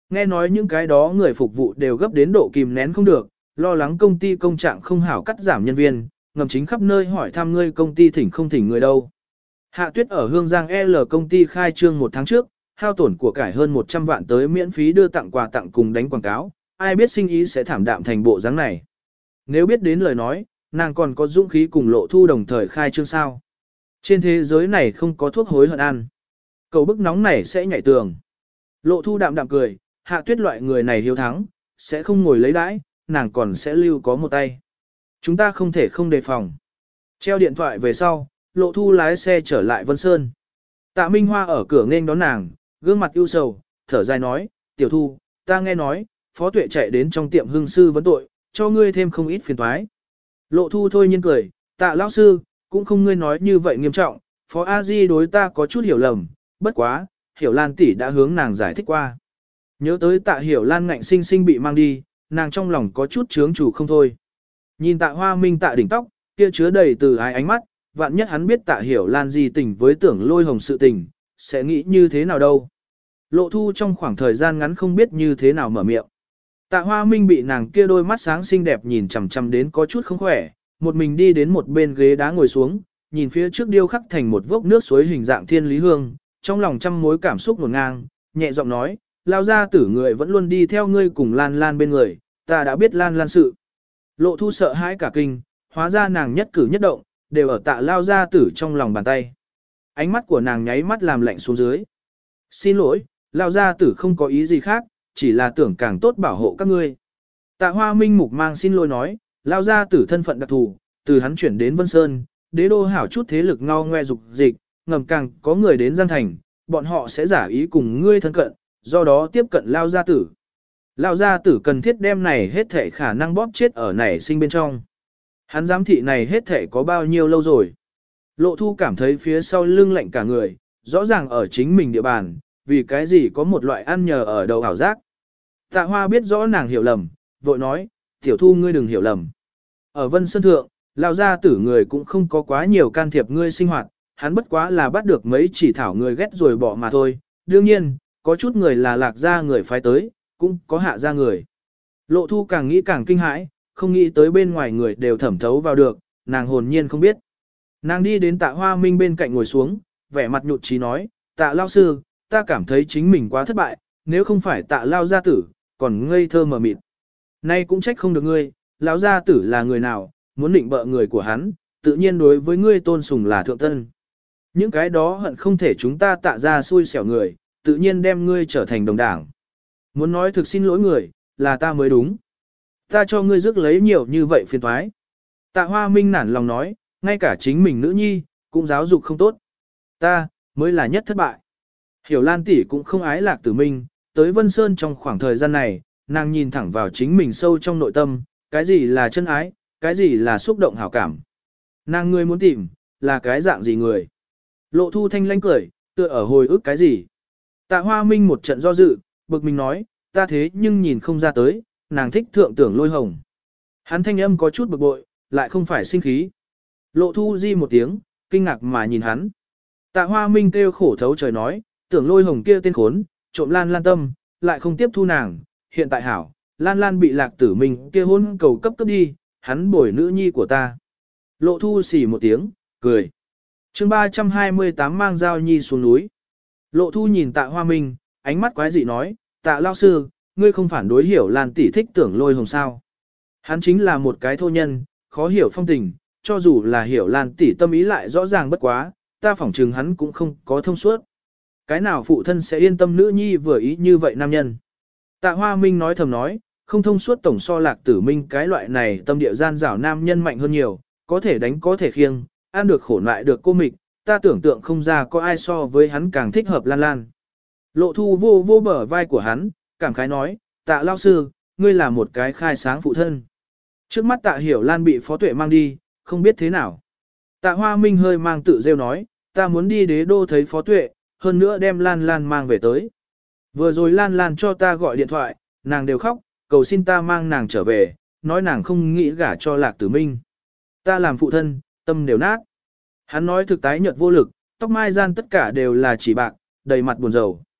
Nghe nói những cái đó người phục vụ đều gấp đến độ kìm nén không được, lo lắng công ty công trạng không hảo cắt giảm nhân viên, ngầm chính khắp nơi hỏi thăm ngươi công ty thỉnh không thỉnh người đâu. Hạ Tuyết ở Hương Giang L công ty khai trương một tháng trước, hao tổn của cải hơn một trăm vạn tới miễn phí đưa tặng quà tặng cùng đánh quảng cáo, ai biết sinh ý sẽ thảm đạm thành bộ dáng này. Nếu biết đến lời nói, nàng còn có dũng khí cùng Lộ Thu đồng thời khai trương sao. Trên thế giới này không có thuốc hối hận ăn. Cầu bức nóng này sẽ nhảy tường. Lộ Thu đạm đạm cười, Hạ Tuyết loại người này hiếu thắng, sẽ không ngồi lấy đãi, nàng còn sẽ lưu có một tay. Chúng ta không thể không đề phòng. Treo điện thoại về sau, Lộ Thu lái xe trở lại Vân Sơn. Tạ Minh Hoa ở cửa nghênh đón nàng, gương mặt ưu sầu, thở dài nói, tiểu Thu, ta nghe nói, Phó Tuệ chạy đến trong tiệm hương sư vấn tội, cho ngươi thêm không ít phiền toái. Lộ Thu thôi nhiên cười, Tạ lão sư, cũng không ngươi nói như vậy nghiêm trọng, Phó A Di đối ta có chút hiểu lầm, bất quá, Hiểu Lan tỷ đã hướng nàng giải thích qua. Nhớ tới Tạ Hiểu Lan ngạnh sinh sinh bị mang đi, nàng trong lòng có chút chướng chủ không thôi. Nhìn Tạ Hoa Minh Tạ đỉnh tóc, kia chứa đầy từ ái ánh mắt, vạn nhất hắn biết Tạ Hiểu Lan gì tình với tưởng lôi hồng sự tình, sẽ nghĩ như thế nào đâu. Lộ Thu trong khoảng thời gian ngắn không biết như thế nào mở miệng. Tạ Hoa Minh bị nàng kia đôi mắt sáng xinh đẹp nhìn chằm chằm đến có chút không khỏe, một mình đi đến một bên ghế đá ngồi xuống, nhìn phía trước điêu khắc thành một vốc nước suối hình dạng thiên lý hương, trong lòng trăm mối cảm xúc ngổn ngang, nhẹ giọng nói, lao ra tử người vẫn luôn đi theo ngươi cùng Lan Lan bên người, ta đã biết Lan Lan sự. Lộ Thu sợ hãi cả kinh, hóa ra nàng nhất cử nhất động, đều ở Tạ lao ra tử trong lòng bàn tay. Ánh mắt của nàng nháy mắt làm lạnh xuống dưới. Xin lỗi, lao gia tử không có ý gì khác, chỉ là tưởng càng tốt bảo hộ các ngươi. Tạ Hoa Minh mục mang xin lỗi nói, lao gia tử thân phận đặc thù, từ hắn chuyển đến Vân Sơn, đế đô hảo chút thế lực ngao ngoe dục dịch, ngầm càng có người đến Giang Thành, bọn họ sẽ giả ý cùng ngươi thân cận, do đó tiếp cận lao gia tử. Lao gia tử cần thiết đem này hết thể khả năng bóp chết ở nảy sinh bên trong. Hắn giám thị này hết thể có bao nhiêu lâu rồi. Lộ Thu cảm thấy phía sau lưng lạnh cả người, rõ ràng ở chính mình địa bàn, vì cái gì có một loại ăn nhờ ở đầu ảo giác. Tạ Hoa biết rõ nàng hiểu lầm, vội nói, tiểu Thu ngươi đừng hiểu lầm. Ở Vân Sơn Thượng, lao gia tử người cũng không có quá nhiều can thiệp ngươi sinh hoạt, hắn bất quá là bắt được mấy chỉ thảo người ghét rồi bỏ mà thôi. Đương nhiên, có chút người là lạc gia người phái tới, cũng có hạ gia người. Lộ Thu càng nghĩ càng kinh hãi, không nghĩ tới bên ngoài người đều thẩm thấu vào được, nàng hồn nhiên không biết. Nàng đi đến Tạ Hoa Minh bên cạnh ngồi xuống, vẻ mặt nhụt chí nói, Tạ lao sư, ta cảm thấy chính mình quá thất bại, nếu không phải Tạ lao gia tử, còn ngây thơ mờ mịt. Nay cũng trách không được ngươi, lão gia tử là người nào, muốn định bợ người của hắn, tự nhiên đối với ngươi tôn sùng là thượng tân. Những cái đó hận không thể chúng ta Tạ ra xui xẻo người, tự nhiên đem ngươi trở thành đồng đảng. Muốn nói thực xin lỗi người, là ta mới đúng. Ta cho ngươi rước lấy nhiều như vậy phiền toái. Tạ Hoa Minh nản lòng nói, ngay cả chính mình nữ nhi, cũng giáo dục không tốt. Ta, mới là nhất thất bại. Hiểu Lan tỷ cũng không ái Lạc Tử Minh, tới Vân Sơn trong khoảng thời gian này, nàng nhìn thẳng vào chính mình sâu trong nội tâm, cái gì là chân ái, cái gì là xúc động hảo cảm. Nàng người muốn tìm, là cái dạng gì người. Lộ Thu thanh lanh cười, tựa ở hồi ức cái gì. Tạ Hoa Minh một trận do dự, bực mình nói, ta thế nhưng nhìn không ra tới, nàng thích thượng tưởng lôi hồng. Hắn thanh âm có chút bực bội, lại không phải sinh khí. Lộ Thu di một tiếng, kinh ngạc mà nhìn hắn. Tạ Hoa Minh kêu khổ thấu trời nói, tưởng lôi hồng kia tên khốn, trộm Lan Lan tâm, lại không tiếp thu nàng, hiện tại hảo, Lan Lan bị Lạc Tử Minh kia hôn cầu cấp cấp đi, hắn bồi nữ nhi của ta. Lộ Thu xỉ một tiếng, cười. chương ba trăm hai mươi tám mang Giao Nhi xuống núi. Lộ Thu nhìn Tạ Hoa Minh, ánh mắt quái dị nói, Tạ lao sư, ngươi không phản đối Hiểu Lan tỷ thích tưởng lôi hồng sao. Hắn chính là một cái thô nhân, khó hiểu phong tình, cho dù là Hiểu Lan tỷ tâm ý lại rõ ràng bất quá, ta phỏng chừng hắn cũng không có thông suốt. Cái nào phụ thân sẽ yên tâm nữ nhi vừa ý như vậy nam nhân. Tạ Hoa Minh nói thầm nói, không thông suốt tổng so Lạc Tử Minh cái loại này tâm địa gian rảo nam nhân mạnh hơn nhiều, có thể đánh có thể khiêng, ăn được khổ lại được cô mịch, ta tưởng tượng không ra có ai so với hắn càng thích hợp Lan Lan. Lộ Thu vô vô bờ vai của hắn, cảm khái nói, Tạ lao sư, ngươi là một cái khai sáng phụ thân. Trước mắt Tạ Hiểu Lan bị Phó Tuệ mang đi, không biết thế nào. Tạ Hoa Minh hơi mang tự rêu nói, ta muốn đi đế đô thấy Phó Tuệ, hơn nữa đem Lan Lan mang về tới. Vừa rồi Lan Lan cho ta gọi điện thoại, nàng đều khóc, cầu xin ta mang nàng trở về, nói nàng không nghĩ gả cho Lạc Tử Minh. Ta làm phụ thân, tâm đều nát. Hắn nói thực tái nhợt vô lực, tóc mai gian tất cả đều là chỉ bạc, đầy mặt buồn rầu.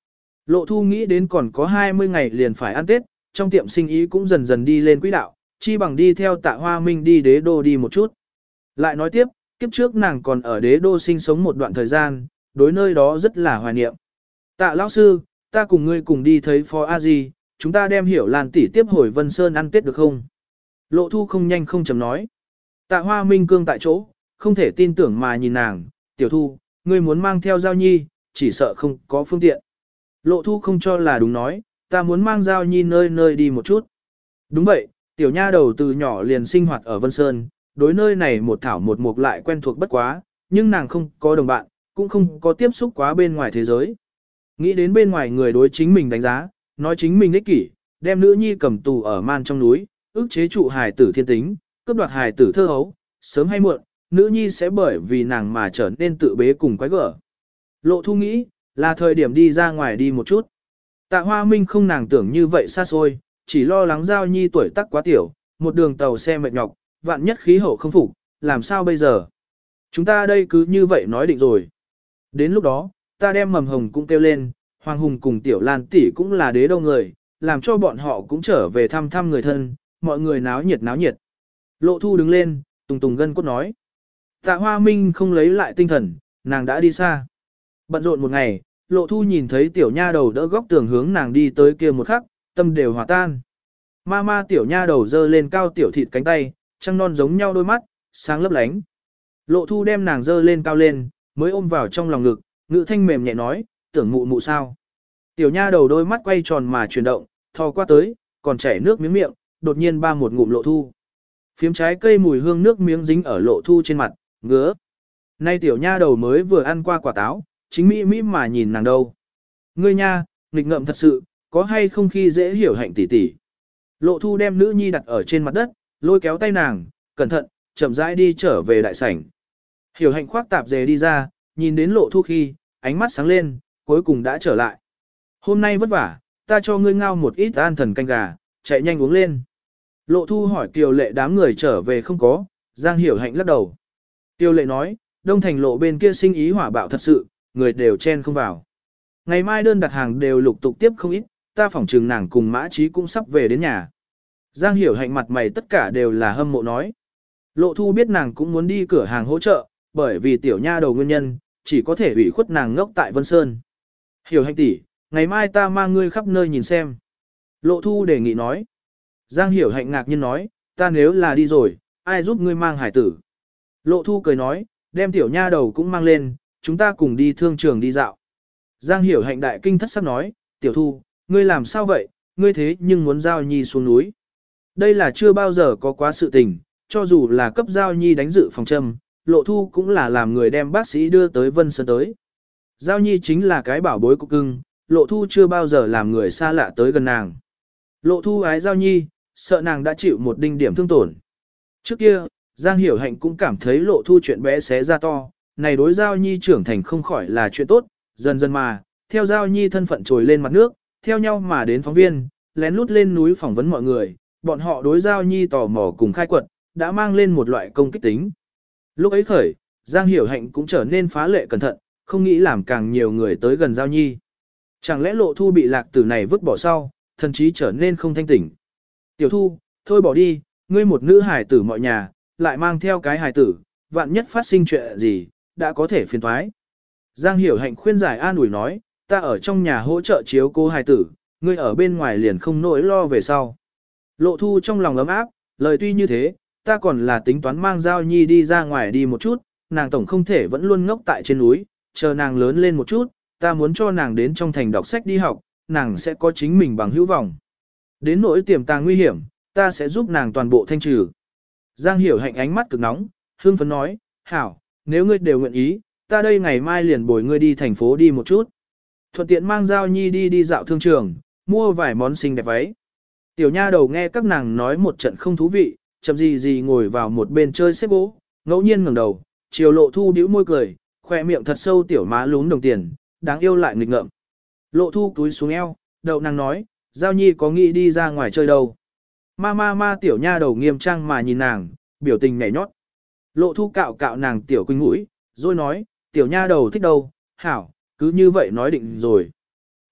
Lộ Thu nghĩ đến còn có hai mươi ngày liền phải ăn Tết, trong tiệm sinh ý cũng dần dần đi lên quỹ đạo, chi bằng đi theo Tạ Hoa Minh đi đế đô đi một chút. Lại nói tiếp, kiếp trước nàng còn ở đế đô sinh sống một đoạn thời gian, đối nơi đó rất là hoài niệm. Tạ lão sư, ta cùng ngươi cùng đi thấy Phó A Di, chúng ta đem Hiểu Lan tỷ tiếp hồi Vân Sơn ăn Tết được không? Lộ Thu không nhanh không chậm nói. Tạ Hoa Minh cương tại chỗ, không thể tin tưởng mà nhìn nàng, tiểu Thu, ngươi muốn mang theo Giao Nhi, chỉ sợ không có phương tiện. Lộ Thu không cho là đúng nói, ta muốn mang Giao Nhi nơi nơi đi một chút. Đúng vậy, tiểu nha đầu từ nhỏ liền sinh hoạt ở Vân Sơn, đối nơi này một thảo một mục lại quen thuộc bất quá, nhưng nàng không có đồng bạn, cũng không có tiếp xúc quá bên ngoài thế giới. Nghĩ đến bên ngoài người đối chính mình đánh giá, nói chính mình ích kỷ, đem nữ nhi cầm tù ở man trong núi, ức chế trụ hài tử thiên tính, cướp đoạt hài tử thơ hấu, sớm hay muộn, nữ nhi sẽ bởi vì nàng mà trở nên tự bế cùng quái gở. Lộ Thu nghĩ, là thời điểm đi ra ngoài đi một chút. Tạ Hoa Minh không nàng tưởng như vậy xa xôi, chỉ lo lắng Giao Nhi tuổi tác quá tiểu, một đường tàu xe mệt nhọc, vạn nhất khí hậu không phục, làm sao bây giờ? Chúng ta đây cứ như vậy nói định rồi. Đến lúc đó, ta đem Mầm Hồng cũng kêu lên, Hoàng Hùng cùng Tiểu Lan tỷ cũng là đế đô người, làm cho bọn họ cũng trở về thăm thăm người thân, mọi người náo nhiệt náo nhiệt. Lộ Thu đứng lên, tùng tùng gân cốt nói. Tạ Hoa Minh không lấy lại tinh thần, nàng đã đi xa. Bận rộn một ngày, Lộ Thu nhìn thấy tiểu nha đầu đỡ góc tường hướng nàng đi tới kia một khắc, tâm đều hòa tan. Ma ma tiểu nha đầu dơ lên cao tiểu thịt cánh tay, trăng non giống nhau đôi mắt, sáng lấp lánh. Lộ Thu đem nàng dơ lên cao lên, mới ôm vào trong lòng ngực, ngữ thanh mềm nhẹ nói, tưởng mụ mụ sao. Tiểu nha đầu đôi mắt quay tròn mà chuyển động, thò qua tới, còn chảy nước miếng miệng, đột nhiên ba một ngụm Lộ Thu. Phiếm trái cây mùi hương nước miếng dính ở Lộ Thu trên mặt, ngứa. Nay tiểu nha đầu mới vừa ăn qua quả táo, chính mỹ mỹ mà nhìn nàng đâu. Ngươi nha, nghịch ngợm thật sự, có hay không khi dễ hiểu hạnh tỷ tỷ. Lộ Thu đem nữ nhi đặt ở trên mặt đất, lôi kéo tay nàng, cẩn thận, chậm rãi đi trở về đại sảnh. Hiểu hạnh khoác tạp dề đi ra, nhìn đến Lộ Thu khi, ánh mắt sáng lên, cuối cùng đã trở lại. Hôm nay vất vả, ta cho ngươi ngao một ít an thần canh gà, chạy nhanh uống lên. Lộ Thu hỏi Kiều Lệ đám người trở về không có, Giang Hiểu hạnh lắc đầu. Kiều Lệ nói, Đông Thành lộ bên kia sinh ý hỏa bạo thật sự, người đều chen không vào. Ngày mai đơn đặt hàng đều lục tục tiếp không ít, ta phỏng trừng nàng cùng Mã Trí cũng sắp về đến nhà. Giang Hiểu hạnh mặt mày tất cả đều là hâm mộ nói. Lộ Thu biết nàng cũng muốn đi cửa hàng hỗ trợ, bởi vì tiểu nha đầu nguyên nhân, chỉ có thể ủy khuất nàng ngốc tại Vân Sơn. Hiểu hạnh tỷ, ngày mai ta mang ngươi khắp nơi nhìn xem. Lộ Thu đề nghị nói. Giang Hiểu hạnh ngạc nhiên nói, ta nếu là đi rồi, ai giúp ngươi mang hải tử. Lộ Thu cười nói, đem tiểu nha đầu cũng mang lên, chúng ta cùng đi thương trường đi dạo. Giang Hiểu hạnh đại kinh thất sắc nói, tiểu Thu, ngươi làm sao vậy, ngươi thế nhưng muốn Giao Nhi xuống núi. Đây là chưa bao giờ có quá sự tình, cho dù là cấp Giao Nhi đánh dự phòng châm, Lộ Thu cũng là làm người đem bác sĩ đưa tới Vân Sơn tới. Giao Nhi chính là cái bảo bối của cưng, Lộ Thu chưa bao giờ làm người xa lạ tới gần nàng. Lộ Thu ái Giao Nhi, sợ nàng đã chịu một đinh điểm thương tổn. Trước kia, Giang Hiểu hạnh cũng cảm thấy Lộ Thu chuyện bé xé ra to, này đối Giao Nhi trưởng thành không khỏi là chuyện tốt, dần dần mà, theo Giao Nhi thân phận trồi lên mặt nước, theo nhau mà đến phóng viên, lén lút lên núi phỏng vấn mọi người, bọn họ đối Giao Nhi tò mò cùng khai quật, đã mang lên một loại công kích tính. Lúc ấy khởi, Giang Hiểu hạnh cũng trở nên phá lệ cẩn thận, không nghĩ làm càng nhiều người tới gần Giao Nhi. Chẳng lẽ Lộ Thu bị lạc tử này vứt bỏ sau, thần chí trở nên không thanh tỉnh. Tiểu Thu, thôi bỏ đi, ngươi một nữ hài tử mọi nhà, lại mang theo cái hài tử, vạn nhất phát sinh chuyện gì, đã có thể phiền toái. Giang Hiểu hạnh khuyên giải an ủi nói, ta ở trong nhà hỗ trợ chiếu cô hài tử, ngươi ở bên ngoài liền không nỗi lo về sau. Lộ Thu trong lòng ấm áp, lời tuy như thế, ta còn là tính toán mang Giao Nhi đi ra ngoài đi một chút, nàng tổng không thể vẫn luôn ngốc tại trên núi, chờ nàng lớn lên một chút, ta muốn cho nàng đến trong thành đọc sách đi học, nàng sẽ có chính mình bằng hữu vọng. Đến nỗi tiềm tàng nguy hiểm, ta sẽ giúp nàng toàn bộ thanh trừ. Giang Hiểu hạnh ánh mắt cực nóng, hương phấn nói, hảo, nếu ngươi đều nguyện ý, ta đây ngày mai liền bồi ngươi đi thành phố đi một chút. Thuận tiện mang Giao Nhi đi đi dạo thương trường, mua vài món xinh đẹp váy. Tiểu nha đầu nghe các nàng nói một trận không thú vị, chậm gì gì ngồi vào một bên chơi xếp gỗ, ngẫu nhiên ngẩng đầu, chiều Lộ Thu bĩu môi cười, khoe miệng thật sâu tiểu má lún đồng tiền, đáng yêu lại nghịch ngợm. Lộ Thu cúi xuống eo, đậu nàng nói, Giao Nhi có nghĩ đi ra ngoài chơi đâu. Ma ma ma tiểu nha đầu nghiêm trang mà nhìn nàng, biểu tình nhảy nhót. Lộ Thu cạo cạo nàng tiểu quỳnh mũi, rồi nói, tiểu nha đầu thích đâu, hảo, cứ như vậy nói định rồi.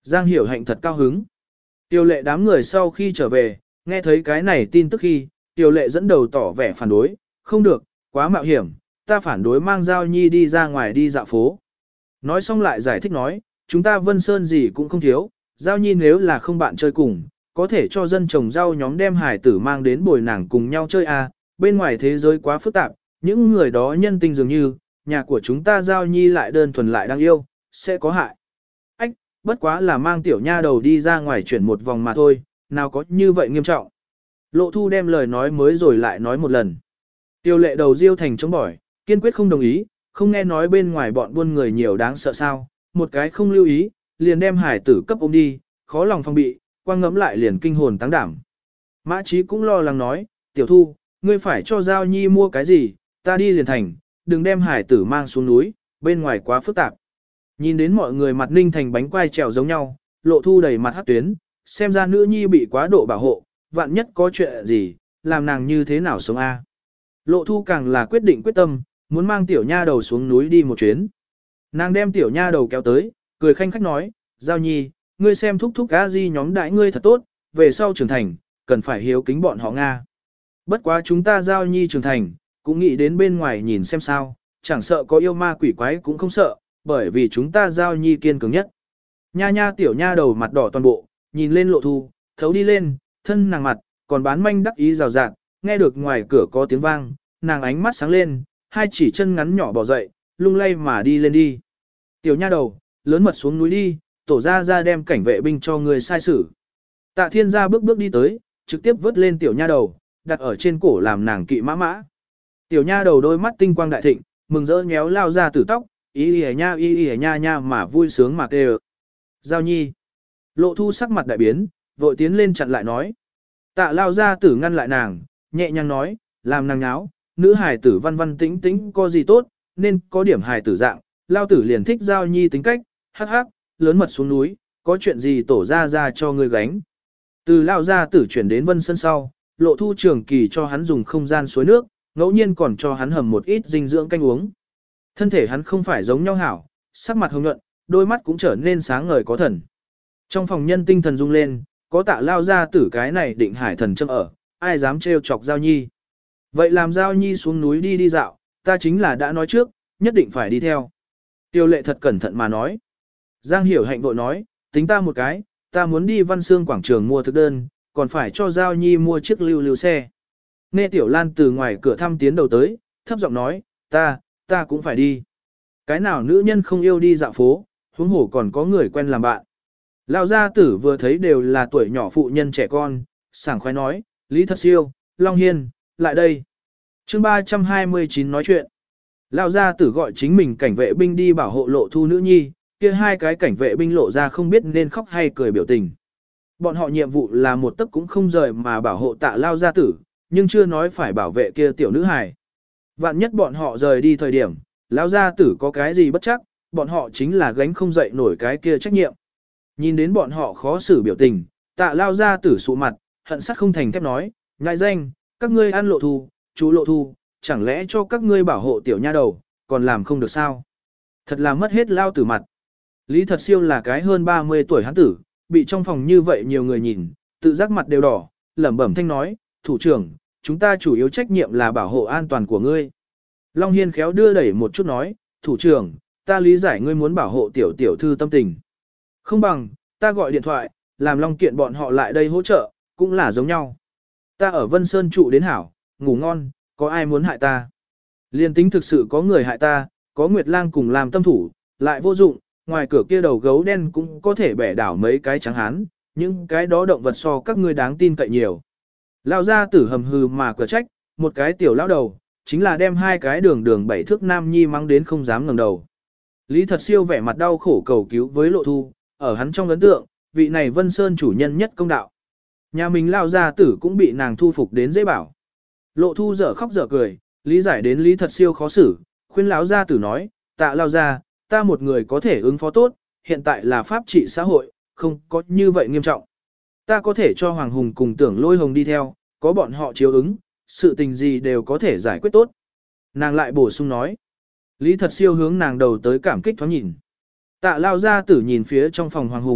Giang Hiểu Hạnh thật cao hứng. Tiêu lệ đám người sau khi trở về, nghe thấy cái này tin tức khi, Tiêu lệ dẫn đầu tỏ vẻ phản đối, không được, quá mạo hiểm, ta phản đối mang Giao Nhi đi ra ngoài đi dạo phố. Nói xong lại giải thích nói, chúng ta Vân Sơn gì cũng không thiếu, Giao Nhi nếu là không bạn chơi cùng, có thể cho dân trồng rau nhóm đem hải tử mang đến bồi nàng cùng nhau chơi à, bên ngoài thế giới quá phức tạp, những người đó nhân tình dường như, nhà của chúng ta Giao Nhi lại đơn thuần lại đang yêu, sẽ có hại. Ách, bất quá là mang tiểu nha đầu đi ra ngoài chuyển một vòng mà thôi, nào có như vậy nghiêm trọng. Lộ Thu đem lời nói mới rồi lại nói một lần. Tiêu lệ đầu riêu thành chống bỏi, kiên quyết không đồng ý, không nghe nói bên ngoài bọn buôn người nhiều đáng sợ sao, một cái không lưu ý, liền đem hải tử cấp ôm đi, khó lòng phòng bị, quang ngẫm lại liền kinh hồn táng đảm. Mã Chí cũng lo lắng nói, tiểu thu, ngươi phải cho Giao Nhi mua cái gì, ta đi liền thành, đừng đem hải tử mang xuống núi, bên ngoài quá phức tạp. Nhìn đến mọi người mặt ninh thành bánh quai trèo giống nhau, Lộ Thu đầy mặt hát tuyến, xem ra nữ nhi bị quá độ bảo hộ, vạn nhất có chuyện gì, làm nàng như thế nào sống a? Lộ Thu càng là quyết định quyết tâm, muốn mang tiểu nha đầu xuống núi đi một chuyến. Nàng đem tiểu nha đầu kéo tới, cười khanh khách nói, Giao Nhi, ngươi xem thúc thúc a di nhóm đại ngươi thật tốt, về sau trưởng thành, cần phải hiếu kính bọn họ Nga. Bất quá chúng ta Giao Nhi trưởng thành, cũng nghĩ đến bên ngoài nhìn xem sao, chẳng sợ có yêu ma quỷ quái cũng không sợ, bởi vì chúng ta Giao Nhi kiên cường nhất. Nha nha tiểu nha đầu mặt đỏ toàn bộ, nhìn lên Lộ Thu, thấu đi lên, thân nàng mặt, còn bán manh đắc ý rào rạt, nghe được ngoài cửa có tiếng vang, nàng ánh mắt sáng lên, hai chỉ chân ngắn nhỏ bỏ dậy, lung lay mà đi lên đi. Tiểu nha đầu, lớn mật xuống núi đi, tổ ra ra đem cảnh vệ binh cho người sai xử. Tạ Thiên gia bước bước đi tới, trực tiếp vớt lên tiểu nha đầu, đặt ở trên cổ làm nàng kỵ mã mã. Tiểu nha đầu đôi mắt tinh quang đại thịnh, mừng rỡ nhéo lao ra từ tóc, y y nha y y nha nha mà vui sướng mà kêu. Giao Nhi. Lộ Thu sắc mặt đại biến, vội tiến lên chặn lại nói. Tạ lao ra tử ngăn lại nàng, nhẹ nhàng nói, làm nàng nháo, nữ hài tử văn văn tĩnh tĩnh có gì tốt, nên có điểm hài tử dạng, lao tử liền thích Giao Nhi tính cách, hắc hắc, lớn mật xuống núi, có chuyện gì tổ ra ra cho ngươi gánh. Từ lao ra tử chuyển đến Vân Sơn sau, Lộ Thu trường kỳ cho hắn dùng không gian suối nước, ngẫu nhiên còn cho hắn hầm một ít dinh dưỡng canh uống. Thân thể hắn không phải giống nhau hảo, sắc mặt hồng nhuận, đôi mắt cũng trở nên sáng ngời có thần. Trong phòng nhân tinh thần rung lên, có tạ lao ra tử cái này định hải thần châm ở, ai dám trêu chọc Giao Nhi. Vậy làm Giao Nhi xuống núi đi đi dạo, ta chính là đã nói trước, nhất định phải đi theo. Tiêu lệ thật cẩn thận mà nói. Giang Hiểu Hạnh vội nói, tính ta một cái, ta muốn đi Văn Xương quảng trường mua thực đơn, còn phải cho Giao Nhi mua chiếc lưu lưu xe. Nghe Tiểu Lan từ ngoài cửa thăm tiến đầu tới, thấp giọng nói, ta, ta cũng phải đi. Cái nào nữ nhân không yêu đi dạo phố, huống hồ còn có người quen làm bạn. Lão gia tử vừa thấy đều là tuổi nhỏ phụ nhân trẻ con, sảng khoái nói, Lý Thật Siêu, Long Hiên, lại đây. Chương ba trăm hai mươi chín nói chuyện. Lão gia tử gọi chính mình cảnh vệ binh đi bảo hộ Lộ Thu nữ nhi, kia hai cái cảnh vệ binh lộ ra không biết nên khóc hay cười biểu tình. Bọn họ nhiệm vụ là một tấc cũng không rời mà bảo hộ tạ Lão gia tử, nhưng chưa nói phải bảo vệ kia tiểu nữ hài. Vạn nhất bọn họ rời đi thời điểm, Lão gia tử có cái gì bất chắc, bọn họ chính là gánh không dậy nổi cái kia trách nhiệm. Nhìn đến bọn họ khó xử biểu tình, tạ Lão gia tử sụ mặt, hận sắt không thành thép nói, ngại danh, các ngươi ăn Lộ Thu, chú Lộ Thu, chẳng lẽ cho các ngươi bảo hộ tiểu nha đầu, còn làm không được sao? Thật là mất hết lao tử mặt. Lý Thật Siêu là cái hơn ba mươi tuổi hắn tử, bị trong phòng như vậy nhiều người nhìn, tự giác mặt đều đỏ, lẩm bẩm thanh nói, thủ trưởng, chúng ta chủ yếu trách nhiệm là bảo hộ an toàn của ngươi. Long Hiên khéo đưa đẩy một chút nói, thủ trưởng, ta lý giải ngươi muốn bảo hộ tiểu tiểu thư tâm tình. Không bằng, ta gọi điện thoại, làm Long Kiện bọn họ lại đây hỗ trợ, cũng là giống nhau. Ta ở Vân Sơn trụ đến hảo, ngủ ngon, có ai muốn hại ta. Liên tính thực sự có người hại ta, có Nguyệt Lang cùng làm tâm thủ, lại vô dụng, ngoài cửa kia đầu gấu đen cũng có thể bẻ đảo mấy cái trắng hán, những cái đó động vật so các ngươi đáng tin cậy nhiều. Lão gia tử hầm hừ mà cửa trách, một cái tiểu lão đầu, chính là đem hai cái đường đường bảy thước nam nhi mang đến không dám ngẩng đầu. Lý Thật Siêu vẻ mặt đau khổ cầu cứu với Lộ Thu, ở hắn trong ấn tượng, vị này Vân Sơn chủ nhân nhất công đạo. Nhà mình lão gia tử cũng bị nàng thu phục đến dễ bảo. Lộ Thu dở khóc dở cười, lý giải đến Lý Thật Siêu khó xử, khuyên lão gia tử nói, tạ lão gia, ta một người có thể ứng phó tốt, hiện tại là pháp trị xã hội, không có như vậy nghiêm trọng. Ta có thể cho Hoàng Hùng cùng Tưởng Lôi Hồng đi theo, có bọn họ chiếu ứng, sự tình gì đều có thể giải quyết tốt. Nàng lại bổ sung nói. Lý Thật Siêu hướng nàng đầu tới cảm kích thoáng nhìn. Tạ lao gia tử nhìn phía trong phòng Hoàng Hùng,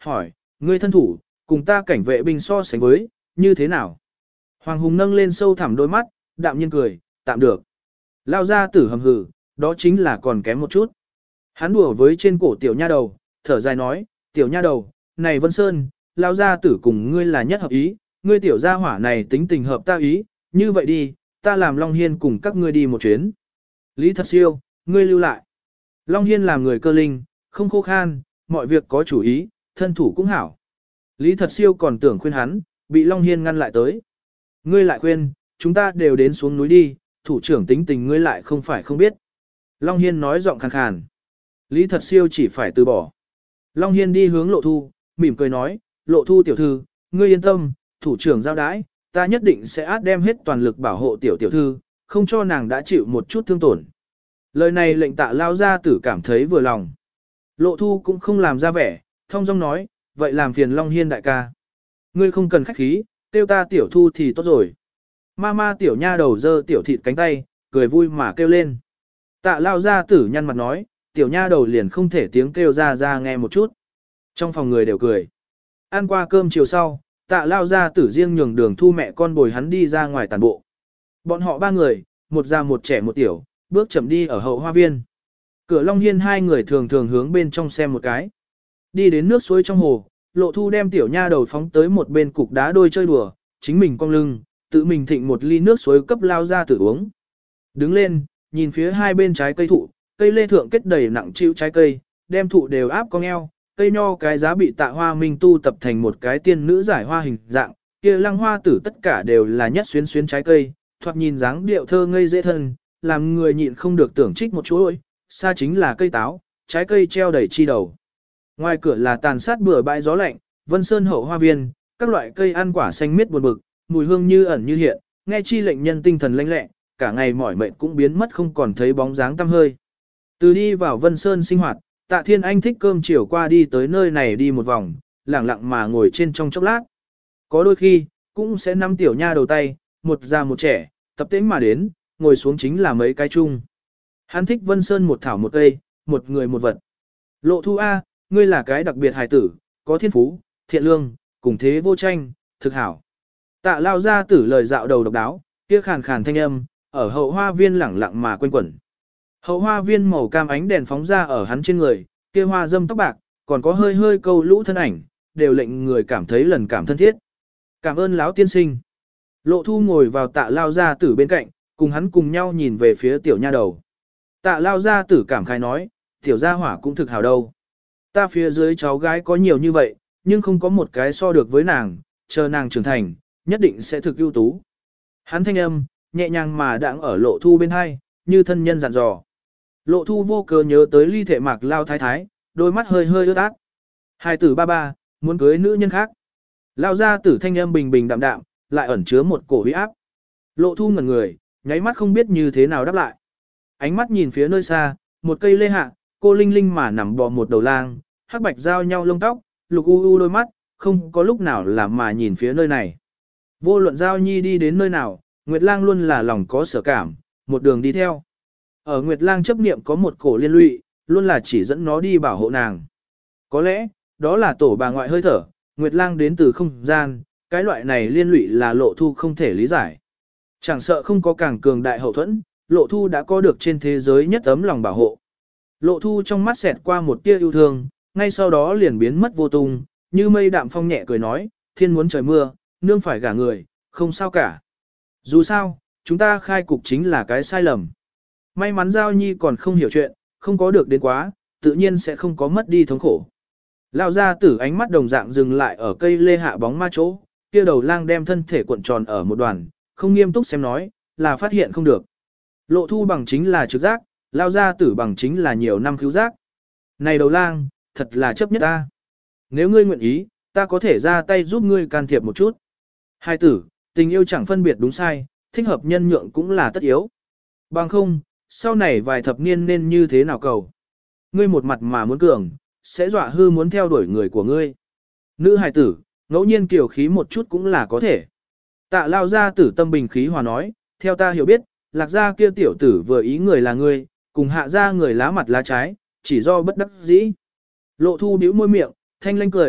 hỏi, ngươi thân thủ, cùng ta cảnh vệ binh so sánh với, như thế nào? Hoàng Hùng nâng lên sâu thẳm đôi mắt, đạm nhiên cười, tạm được. Lao gia tử hầm hừ, đó chính là còn kém một chút. Hắn đùa với trên cổ tiểu nha đầu, thở dài nói, tiểu nha đầu, này Vân Sơn, Lao gia tử cùng ngươi là nhất hợp ý, ngươi tiểu gia hỏa này tính tình hợp ta ý, như vậy đi, ta làm Long Hiên cùng các ngươi đi một chuyến. Lý Thật Siêu, ngươi lưu lại. Long Hiên làm người cơ linh, không khô khan, mọi việc có chủ ý, thân thủ cũng hảo. Lý Thật Siêu còn tưởng khuyên hắn, bị Long Hiên ngăn lại tới. Ngươi lại khuyên, chúng ta đều đến xuống núi đi, thủ trưởng tính tình ngươi lại không phải không biết. Long Hiên nói giọng khàn khàn. Lý Thật Siêu chỉ phải từ bỏ. Long Hiên đi hướng Lộ Thu, mỉm cười nói, Lộ Thu tiểu thư, ngươi yên tâm, thủ trưởng giao đái, ta nhất định sẽ át đem hết toàn lực bảo hộ tiểu tiểu thư, không cho nàng đã chịu một chút thương tổn. Lời này lệnh Tạ lao gia tử cảm thấy vừa lòng. Lộ Thu cũng không làm ra vẻ, thông dong nói, vậy làm phiền Long Hiên đại ca. Ngươi không cần khách khí, kêu ta tiểu thu thì tốt rồi. Ma ma tiểu nha đầu dơ tiểu thịt cánh tay, cười vui mà kêu lên. Tạ lao gia tử nhăn mặt nói, tiểu nha đầu liền không thể tiếng kêu ra ra nghe một chút. Trong phòng người đều cười. Ăn qua cơm chiều sau, tạ lao gia tử riêng nhường đường thu mẹ con bồi hắn đi ra ngoài tàn bộ. Bọn họ ba người, một già một trẻ một tiểu, bước chậm đi ở hậu hoa viên. Cửa Long Hiên hai người thường thường hướng bên trong xem một cái. Đi đến nước suối trong hồ, Lộ Thu đem tiểu nha đầu phóng tới một bên cục đá đôi chơi đùa, chính mình cong lưng, tự mình thịnh một ly nước suối cấp lao ra tử uống. Đứng lên, nhìn phía hai bên trái cây thụ, cây lê thượng kết đầy nặng chịu trái cây, đem thụ đều áp cong eo, cây nho cái giá bị Tạ Hoa Minh tu tập thành một cái tiên nữ giải hoa hình dạng, kia lăng hoa tử tất cả đều là nhất xuyến xuyến trái cây, thoạt nhìn dáng điệu thơ ngây dễ thân, làm người nhịn không được tưởng trích một chuỗi, xa chính là cây táo, trái cây treo đầy chi đầu. Ngoài cửa là tàn sát bừa bãi gió lạnh, Vân Sơn hậu hoa viên, các loại cây ăn quả xanh miết buồn bực, mùi hương như ẩn như hiện, nghe chi lệnh nhân tinh thần lanh lẹ, cả ngày mỏi mệt cũng biến mất không còn thấy bóng dáng tăm hơi. Từ đi vào Vân Sơn sinh hoạt, Tạ Thiên Anh thích cơm chiều qua đi tới nơi này đi một vòng, lặng lặng mà ngồi trên trong chốc lát. Có đôi khi, cũng sẽ nắm tiểu nha đầu tay, một già một trẻ, tập tễnh mà đến, ngồi xuống chính là mấy cái chung. Hắn thích Vân Sơn một thảo một cây, một người một vật. Lộ Thu A, ngươi là cái đặc biệt hài tử, có thiên phú, thiện lương, cùng thế vô tranh, thực hảo. Tạ lao ra tử lời dạo đầu độc đáo, kia khàn khàn thanh âm, ở hậu hoa viên lẳng lặng mà quanh quẩn. Hậu hoa viên màu cam ánh đèn phóng ra ở hắn trên người, kia hoa dâm tóc bạc, còn có hơi hơi câu lũ thân ảnh, đều lệnh người cảm thấy lần cảm thân thiết. Cảm ơn lão tiên sinh. Lộ Thu ngồi vào tạ lao gia tử bên cạnh, cùng hắn cùng nhau nhìn về phía tiểu nha đầu. Tạ lao gia tử cảm khái nói, tiểu gia hỏa cũng thực hào đâu. Ta phía dưới cháu gái có nhiều như vậy, nhưng không có một cái so được với nàng, chờ nàng trưởng thành, nhất định sẽ thực ưu tú. Hắn thanh âm, nhẹ nhàng mà đang ở Lộ Thu bên hai, như thân nhân dặn dò. Lộ Thu vô cớ nhớ tới ly thệ mạc lao thái thái, đôi mắt hơi hơi ướt át. Hai tử ba ba, muốn cưới nữ nhân khác. Lao gia tử thanh âm bình bình đạm đạm, lại ẩn chứa một cổ huy áp. Lộ Thu ngẩn người, nháy mắt không biết như thế nào đáp lại. Ánh mắt nhìn phía nơi xa, một cây lê hạ, cô linh linh mà nằm bò một đầu lang, hắc bạch giao nhau lông tóc, lục u u đôi mắt, không có lúc nào làm mà nhìn phía nơi này. Vô luận giao nhi đi đến nơi nào, Nguyệt Lang luôn là lòng có sở cảm, một đường đi theo. Ở Nguyệt Lang chấp niệm có một cổ liên lụy, luôn là chỉ dẫn nó đi bảo hộ nàng. Có lẽ, đó là tổ bà ngoại hơi thở, Nguyệt Lang đến từ không gian, cái loại này liên lụy là Lộ Thu không thể lý giải. Chẳng sợ không có càng cường đại hậu thuẫn, Lộ Thu đã có được trên thế giới nhất ấm lòng bảo hộ. Lộ Thu trong mắt xẹt qua một tia yêu thương, ngay sau đó liền biến mất vô tung, như mây đạm phong nhẹ cười nói, thiên muốn trời mưa, nương phải gả người, không sao cả. Dù sao, chúng ta khai cục chính là cái sai lầm. May mắn Giao Nhi còn không hiểu chuyện, không có được đến quá, tự nhiên sẽ không có mất đi thống khổ. Lao ra tử ánh mắt đồng dạng dừng lại ở cây lê hạ bóng ma chỗ, kia đầu lang đem thân thể cuộn tròn ở một đoàn, không nghiêm túc xem nói, là phát hiện không được. Lộ Thu bằng chính là trực giác, Lao ra tử bằng chính là nhiều năm cứu giác. Này đầu lang, thật là chấp nhất ta. Nếu ngươi nguyện ý, ta có thể ra tay giúp ngươi can thiệp một chút. Hai tử, tình yêu chẳng phân biệt đúng sai, thích hợp nhân nhượng cũng là tất yếu. Bằng không, sau này vài thập niên nên như thế nào cầu. Ngươi một mặt mà muốn cường, sẽ dọa hư muốn theo đuổi người của ngươi. Nữ hài tử, ngẫu nhiên kiều khí một chút cũng là có thể. Tạ lao ra tử tâm bình khí hòa nói, theo ta hiểu biết, lạc gia kia tiểu tử vừa ý người là ngươi, cùng hạ gia người lá mặt lá trái, chỉ do bất đắc dĩ. Lộ Thu bĩu môi miệng, thanh lanh cười,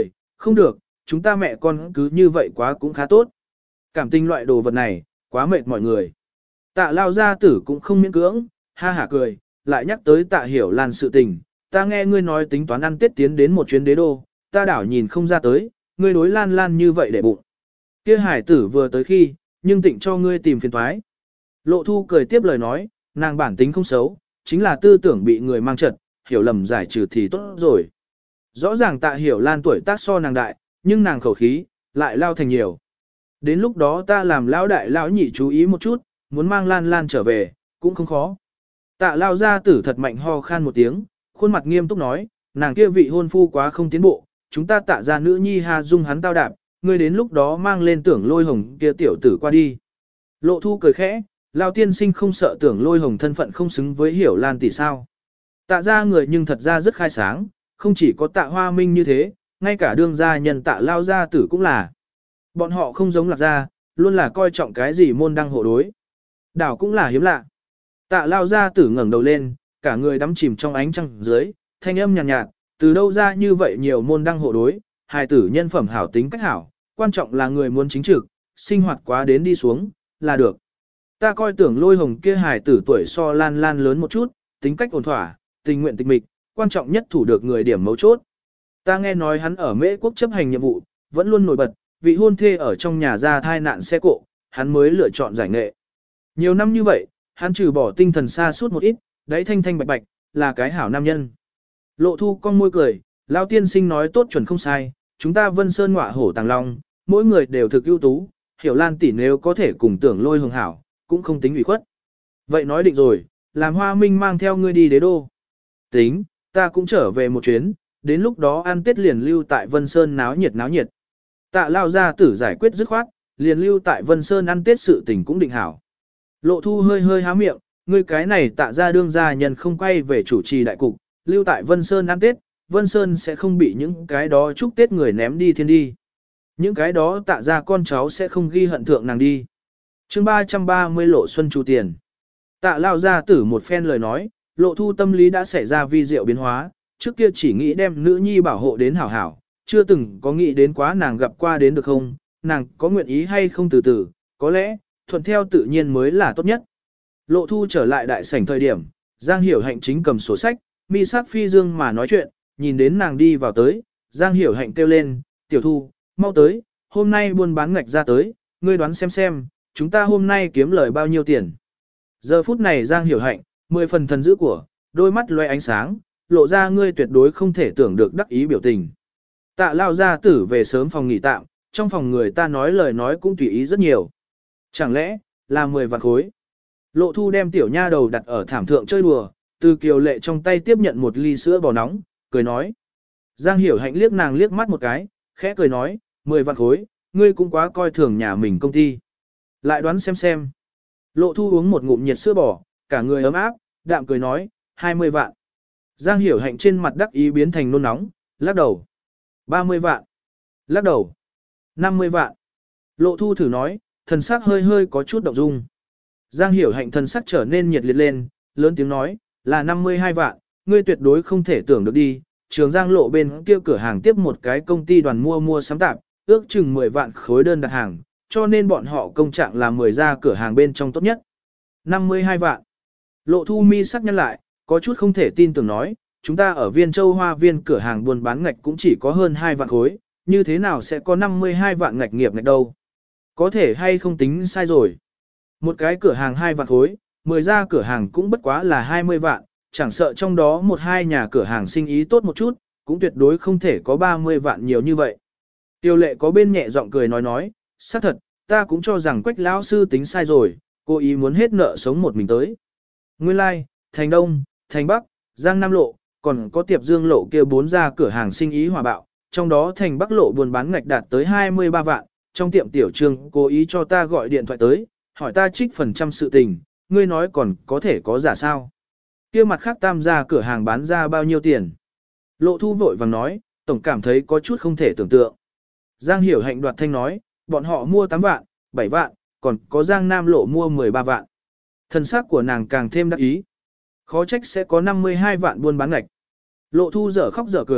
không được, chúng ta mẹ con cứ như vậy quá cũng khá tốt. Cảm tình loại đồ vật này, quá mệt mọi người. Tạ lao gia tử cũng không miễn cưỡng, ha hả cười, lại nhắc tới tạ hiểu lan sự tình. Ta nghe ngươi nói tính toán ăn tết tiến đến một chuyến đế đô, ta đảo nhìn không ra tới, ngươi đối lan lan như vậy để bụng. Kia hải tử vừa tới khi, nhưng tịnh cho ngươi tìm phiền thoái. Lộ thu cười tiếp lời nói, nàng bản tính không xấu, chính là tư tưởng bị người mang trật, hiểu lầm giải trừ thì tốt rồi. Rõ ràng tạ hiểu lan tuổi tác so nàng đại, nhưng nàng khẩu khí, lại lao thành nhiều. Đến lúc đó ta làm lão đại lão nhị chú ý một chút, muốn mang lan lan trở về, cũng không khó. Tạ lao gia tử thật mạnh ho khan một tiếng, khuôn mặt nghiêm túc nói, nàng kia vị hôn phu quá không tiến bộ, chúng ta tạ ra nữ nhi ha dung hắn tao đạp, ngươi đến lúc đó mang lên tưởng lôi hồng kia tiểu tử qua đi. Lộ thu cười khẽ, lao tiên sinh không sợ tưởng lôi hồng thân phận không xứng với hiểu lan tỷ sao. Tạ ra người nhưng thật ra rất khai sáng, không chỉ có tạ hoa minh như thế, ngay cả đương gia nhân tạ lao gia tử cũng là. Bọn họ không giống lạc gia, luôn là coi trọng cái gì môn đăng hộ đối. Đảo cũng là hiếm lạ. Tạ lao gia tử ngẩng đầu lên, cả người đắm chìm trong ánh trăng dưới, thanh âm nhàn nhạt, nhạt, từ đâu ra như vậy nhiều môn đăng hộ đối, hài tử nhân phẩm hảo tính cách hảo, quan trọng là người muốn chính trực, sinh hoạt quá đến đi xuống, là được. Ta coi tưởng lôi hồng kia hài tử tuổi so lan lan lớn một chút, tính cách ổn thỏa, tình nguyện tịch mịch, quan trọng nhất thủ được người điểm mấu chốt. Ta nghe nói hắn ở Mễ quốc chấp hành nhiệm vụ, vẫn luôn nổi bật, vị hôn thê ở trong nhà ra thai nạn xe cộ, hắn mới lựa chọn giải nghệ. Nhiều năm như vậy, hắn trừ bỏ tinh thần xa suốt một ít, đáy thanh thanh bạch bạch, là cái hảo nam nhân. Lộ thu con môi cười, lao tiên sinh nói tốt chuẩn không sai, chúng ta vân sơn ngọa hổ tàng long, mỗi người đều thực ưu tú, hiểu lan tỷ nếu có thể cùng tưởng lôi hưởng hảo, cũng không tính ủy khuất. Vậy nói định rồi, làm hoa minh mang theo ngươi đi đế đô. Tính, ta cũng trở về một chuyến, đến lúc đó ăn tết liền lưu tại vân sơn náo nhiệt náo nhiệt. Tạ lao gia tử giải quyết dứt khoát, liền lưu tại vân sơn ăn tết sự tình cũng định hảo. Lộ thu hơi hơi há miệng, ngươi cái này tạ ra đương gia nhân không quay về chủ trì đại cục, lưu tại Vân Sơn ăn Tết, Vân Sơn sẽ không bị những cái đó chúc Tết người ném đi thiên đi. Những cái đó tạ ra con cháu sẽ không ghi hận thượng nàng đi. chương ba trăm ba mươi lộ xuân chu tiền. Tạ lao gia tử một phen lời nói, lộ thu tâm lý đã xảy ra vi diệu biến hóa, trước kia chỉ nghĩ đem nữ nhi bảo hộ đến hảo hảo, chưa từng có nghĩ đến quá nàng gặp qua đến được không, nàng có nguyện ý hay không từ từ, có lẽ, thuận theo tự nhiên mới là tốt nhất. Lộ thu trở lại đại sảnh thời điểm, Giang Hiểu Hạnh chính cầm sổ sách, mi sắc phi dương mà nói chuyện, nhìn đến nàng đi vào tới, Giang Hiểu Hạnh kêu lên, tiểu thu, mau tới, hôm nay buôn bán ngạch ra tới, ngươi đoán xem xem, chúng ta hôm nay kiếm lời bao nhiêu tiền. Giờ phút này Giang Hiểu Hạnh, mười phần thần dữ của, đôi mắt loe ánh sáng, lộ ra ngươi tuyệt đối không thể tưởng được đắc ý biểu tình. Tạ lao ra tử về sớm phòng nghỉ tạm, trong phòng người ta nói lời nói cũng tùy ý rất nhiều. Chẳng lẽ, là mười vạn khối. Lộ thu đem tiểu nha đầu đặt ở thảm thượng chơi đùa, từ kiều lệ trong tay tiếp nhận một ly sữa bò nóng, cười nói. Giang Hiểu Hạnh liếc nàng liếc mắt một cái, khẽ cười nói, mười vạn khối, ngươi cũng quá coi thường nhà mình công ty. Lại đoán xem xem. Lộ thu uống một ngụm nhiệt sữa bò, cả người ấm áp, đạm cười nói, hai mươi vạn. Giang Hiểu Hạnh trên mặt đắc ý biến thành nôn nóng, lắc đầu. ba mươi vạn. Lắc đầu. năm mươi vạn. Lộ thu thử nói, thần sắc hơi hơi có chút động dung. Giang Hiểu Hạnh thần sắc trở nên nhiệt liệt lên, lớn tiếng nói, là năm mươi hai vạn, ngươi tuyệt đối không thể tưởng được đi. Trường Giang lộ bên kia cửa hàng tiếp một cái công ty đoàn mua mua sắm tạp, ước chừng mười vạn khối đơn đặt hàng, cho nên bọn họ công trạng là mười ra cửa hàng bên trong tốt nhất. năm mươi hai vạn. Lộ thu mi sắc nhăn lại, có chút không thể tin tưởng nói, chúng ta ở Viên Châu Hoa Viên cửa hàng buôn bán ngạch cũng chỉ có hơn hai vạn khối, như thế nào sẽ có năm mươi hai vạn ngạch nghiệp ngạch đâu. Có thể hay không tính sai rồi. Một cái cửa hàng hai vạn khối, mười ra cửa hàng cũng bất quá là hai mươi vạn, chẳng sợ trong đó một hai nhà cửa hàng sinh ý tốt một chút, cũng tuyệt đối không thể có ba mươi vạn nhiều như vậy. Tiêu lệ có bên nhẹ giọng cười nói nói, xác thật, ta cũng cho rằng Quách lão sư tính sai rồi, cô ý muốn hết nợ sống một mình tới. Nguyên lai, like, Thành Đông, Thành Bắc, Giang Nam Lộ, còn có Tiệp Dương Lộ kia bốn ra cửa hàng sinh ý hòa bạo, trong đó Thành Bắc Lộ buôn bán ngạch đạt tới hai mươi ba vạn, trong tiệm tiểu trương cố ý cho ta gọi điện thoại tới, hỏi ta trích phần trăm sự tình, ngươi nói còn có thể có giả sao. Kia mặt khác tam gia cửa hàng bán ra bao nhiêu tiền. Lộ thu vội vàng nói, tổng cảm thấy có chút không thể tưởng tượng. Giang Hiểu Hạnh đoạt thanh nói, bọn họ mua tám vạn, bảy vạn, còn có Giang Nam Lộ mua mười ba vạn. Thần sắc của nàng càng thêm đắc ý. Khó trách sẽ có năm mươi hai vạn buôn bán ngạch. Lộ thu dở khóc dở cười,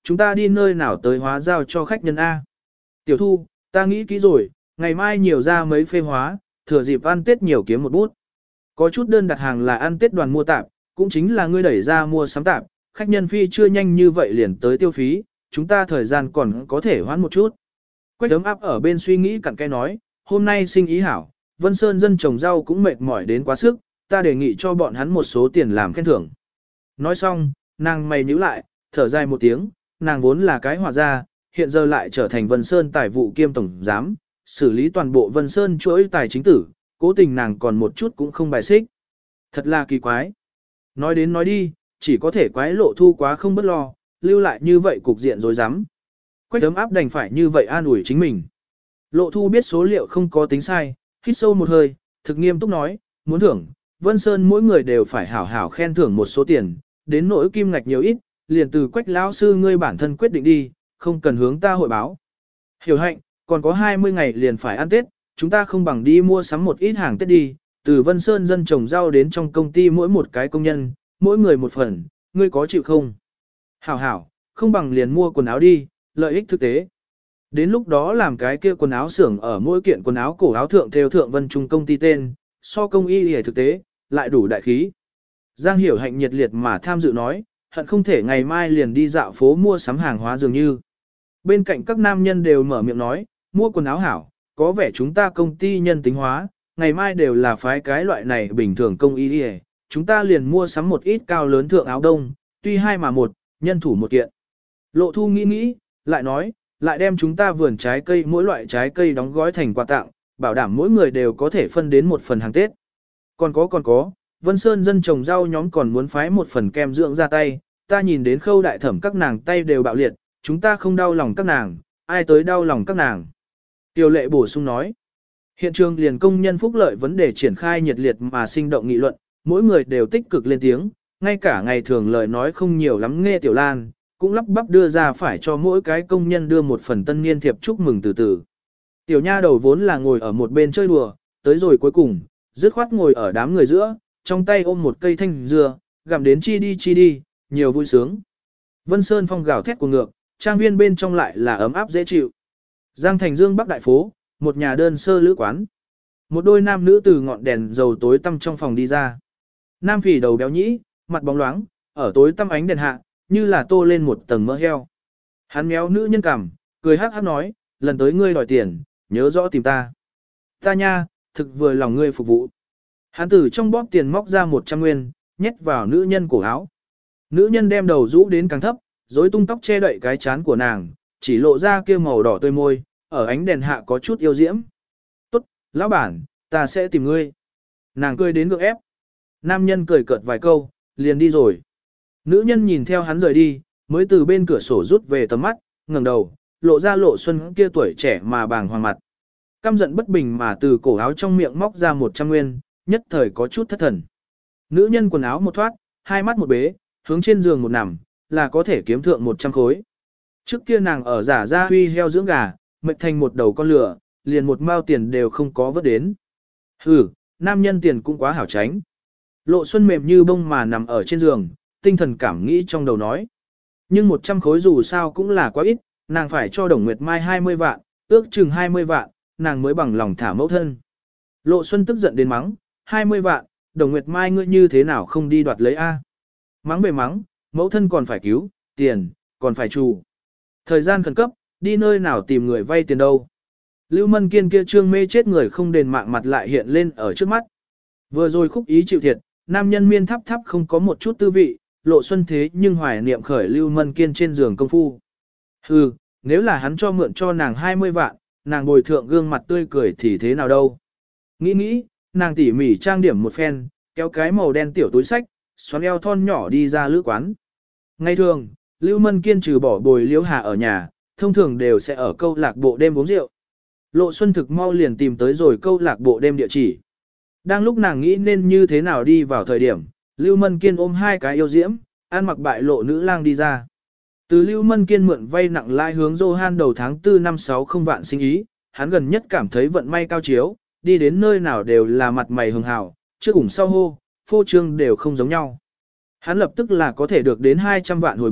chúng ta đi nơi nào tới hóa giao cho khách nhân A. Tiểu Thu, ta nghĩ kỹ rồi, ngày mai nhiều ra mấy phê hóa, thừa dịp ăn Tết nhiều kiếm một bút. Có chút đơn đặt hàng là ăn Tết đoàn mua tạp, cũng chính là ngươi đẩy ra mua sắm tạp, khách nhân phi chưa nhanh như vậy liền tới tiêu phí, chúng ta thời gian còn có thể hoãn một chút. Quách ấm áp ở bên suy nghĩ cặn cái nói, hôm nay sinh ý hảo, Vân Sơn dân trồng rau cũng mệt mỏi đến quá sức, ta đề nghị cho bọn hắn một số tiền làm khen thưởng. Nói xong, nàng mày nhíu lại, thở dài một tiếng, nàng vốn là cái hòa gia, hiện giờ lại trở thành Vân Sơn tài vụ kiêm tổng giám, xử lý toàn bộ Vân Sơn chuỗi tài chính tử, cố tình nàng còn một chút cũng không bài xích. Thật là kỳ quái. Nói đến nói đi, chỉ có thể quái Lộ Thu quá không bất lo, lưu lại như vậy cục diện rối rắm. Quách ấm áp đành phải như vậy an ủi chính mình. Lộ Thu biết số liệu không có tính sai, hít sâu một hơi, thực nghiêm túc nói, muốn thưởng, Vân Sơn mỗi người đều phải hảo hảo khen thưởng một số tiền, đến nỗi kim ngạch nhiều ít, liền từ Quách lão sư ngươi bản thân quyết định đi, không cần hướng ta hội báo. Hiểu hạnh, còn có hai mươi ngày liền phải ăn Tết, chúng ta không bằng đi mua sắm một ít hàng Tết đi, từ Vân Sơn dân trồng rau đến trong công ty mỗi một cái công nhân, mỗi người một phần, ngươi có chịu không? Hảo hảo, không bằng liền mua quần áo đi, lợi ích thực tế. Đến lúc đó làm cái kia quần áo xưởng ở mỗi kiện quần áo cổ áo thượng theo thượng Vân Trung công ty tên, so công y hề thực tế, lại đủ đại khí. Giang Hiểu Hạnh nhiệt liệt mà tham dự nói, hận không thể ngày mai liền đi dạo phố mua sắm hàng hóa dường như. Bên cạnh các nam nhân đều mở miệng nói, mua quần áo hảo, có vẻ chúng ta công ty nhân tính hóa, ngày mai đều là phái cái loại này bình thường công y hề, chúng ta liền mua sắm một ít cao lớn thượng áo đông, tuy hai mà một, nhân thủ một kiện. Lộ Thu nghĩ nghĩ, lại nói, lại đem chúng ta vườn trái cây mỗi loại trái cây đóng gói thành quà tặng, bảo đảm mỗi người đều có thể phân đến một phần hàng Tết. Còn có còn có, Vân Sơn dân trồng rau nhóm còn muốn phái một phần kem dưỡng ra tay, ta nhìn đến Khâu đại thẩm các nàng tay đều bạo liệt, chúng ta không đau lòng các nàng, ai tới đau lòng các nàng. Tiêu lệ bổ sung nói, hiện trường liền công nhân phúc lợi vấn đề triển khai nhiệt liệt mà sinh động nghị luận, mỗi người đều tích cực lên tiếng, ngay cả ngày thường lời nói không nhiều lắm nghe Tiểu Lan, cũng lắp bắp đưa ra phải cho mỗi cái công nhân đưa một phần tân niên thiệp chúc mừng từ từ. Tiểu nha đầu vốn là ngồi ở một bên chơi đùa, tới rồi cuối cùng, dứt khoát ngồi ở đám người giữa, trong tay ôm một cây thanh dừa, gặm đến chi đi chi đi, nhiều vui sướng. Vân Sơn phong gào thét của ngược, trang viên bên trong lại là ấm áp dễ chịu. Giang Thành Dương Bắc Đại Phố, một nhà đơn sơ lữ quán. Một đôi nam nữ từ ngọn đèn dầu tối tăm trong phòng đi ra. Nam phỉ đầu béo nhĩ, mặt bóng loáng, ở tối tăm ánh đèn hạ, như là tô lên một tầng mỡ heo. Hắn méo nữ nhân cằm, cười hát hát nói, lần tới ngươi đòi tiền, nhớ rõ tìm ta. Ta nha, thực vừa lòng ngươi phục vụ. Hắn từ trong bóp tiền móc ra một trăm nguyên, nhét vào nữ nhân cổ áo. Nữ nhân đem đầu rũ đến càng thấp, rối tung tóc che đậy cái chán của nàng, chỉ lộ ra kia màu đỏ tươi môi, ở ánh đèn hạ có chút yêu diễm. Tốt, lão bản, ta sẽ tìm ngươi. Nàng cười đến gượng ép. Nam nhân cười cợt vài câu, liền đi rồi. Nữ nhân nhìn theo hắn rời đi, mới từ bên cửa sổ rút về tầm mắt, ngẩng đầu, lộ ra Lộ Xuân kia tuổi trẻ mà bàng hoàng mặt. Căm giận bất bình mà từ cổ áo trong miệng móc ra một trăm nguyên, nhất thời có chút thất thần. Nữ nhân quần áo một thoát, hai mắt một bế, hướng trên giường một nằm, là có thể kiếm thượng một trăm khối. Trước kia nàng ở giả ra huy heo dưỡng gà, mệt thành một đầu con lửa, liền một mao tiền đều không có vớt đến. Hừ, nam nhân tiền cũng quá hảo tránh. Lộ Xuân mềm như bông mà nằm ở trên giường, tinh thần cảm nghĩ trong đầu nói. Nhưng một trăm khối dù sao cũng là quá ít, nàng phải cho Đồng Nguyệt Mai hai mươi vạn, ước chừng hai mươi vạn, nàng mới bằng lòng thả mẫu thân. Lộ Xuân tức giận đến mắng, hai mươi vạn, Đồng Nguyệt Mai ngươi như thế nào không đi đoạt lấy A. Mắng về mắng, mẫu thân còn phải cứu, tiền, còn phải trù. Thời gian khẩn cấp, đi nơi nào tìm người vay tiền đâu. Lưu Mân Kiên kia trương mê chết người không đền mạng mặt lại hiện lên ở trước mắt. Vừa rồi khúc ý chịu thiệt, nam nhân miên thắp thắp không có một chút tư vị, Lộ Xuân thế nhưng hoài niệm khởi Lưu Mân Kiên trên giường công phu. Hừ, nếu là hắn cho mượn cho nàng hai mươi vạn, nàng bồi thượng gương mặt tươi cười thì thế nào đâu. Nghĩ nghĩ, nàng tỉ mỉ trang điểm một phen, kéo cái màu đen tiểu túi sách, xoắn eo thon nhỏ đi ra lữ quán. Ngày thường, Lưu Mân Kiên trừ bỏ bồi Liễu Hà ở nhà, thông thường đều sẽ ở câu lạc bộ đêm uống rượu. Lộ Xuân thực mau liền tìm tới rồi câu lạc bộ đêm địa chỉ. Đang lúc nàng nghĩ nên như thế nào đi vào thời điểm, Lưu Mân Kiên ôm hai cái yêu diễm, ăn mặc bại lộ nữ lang đi ra. Từ Lưu Mân Kiên mượn vay nặng lãi hướng Johan đầu tháng tư năm sáu không vạn sinh ý, hắn gần nhất cảm thấy vận may cao chiếu, đi đến nơi nào đều là mặt mày hường hào, trước ủng sau hô, phô trương đều không giống nhau. Hắn lập tức là có thể được đến hai trăm vạn hồi báo,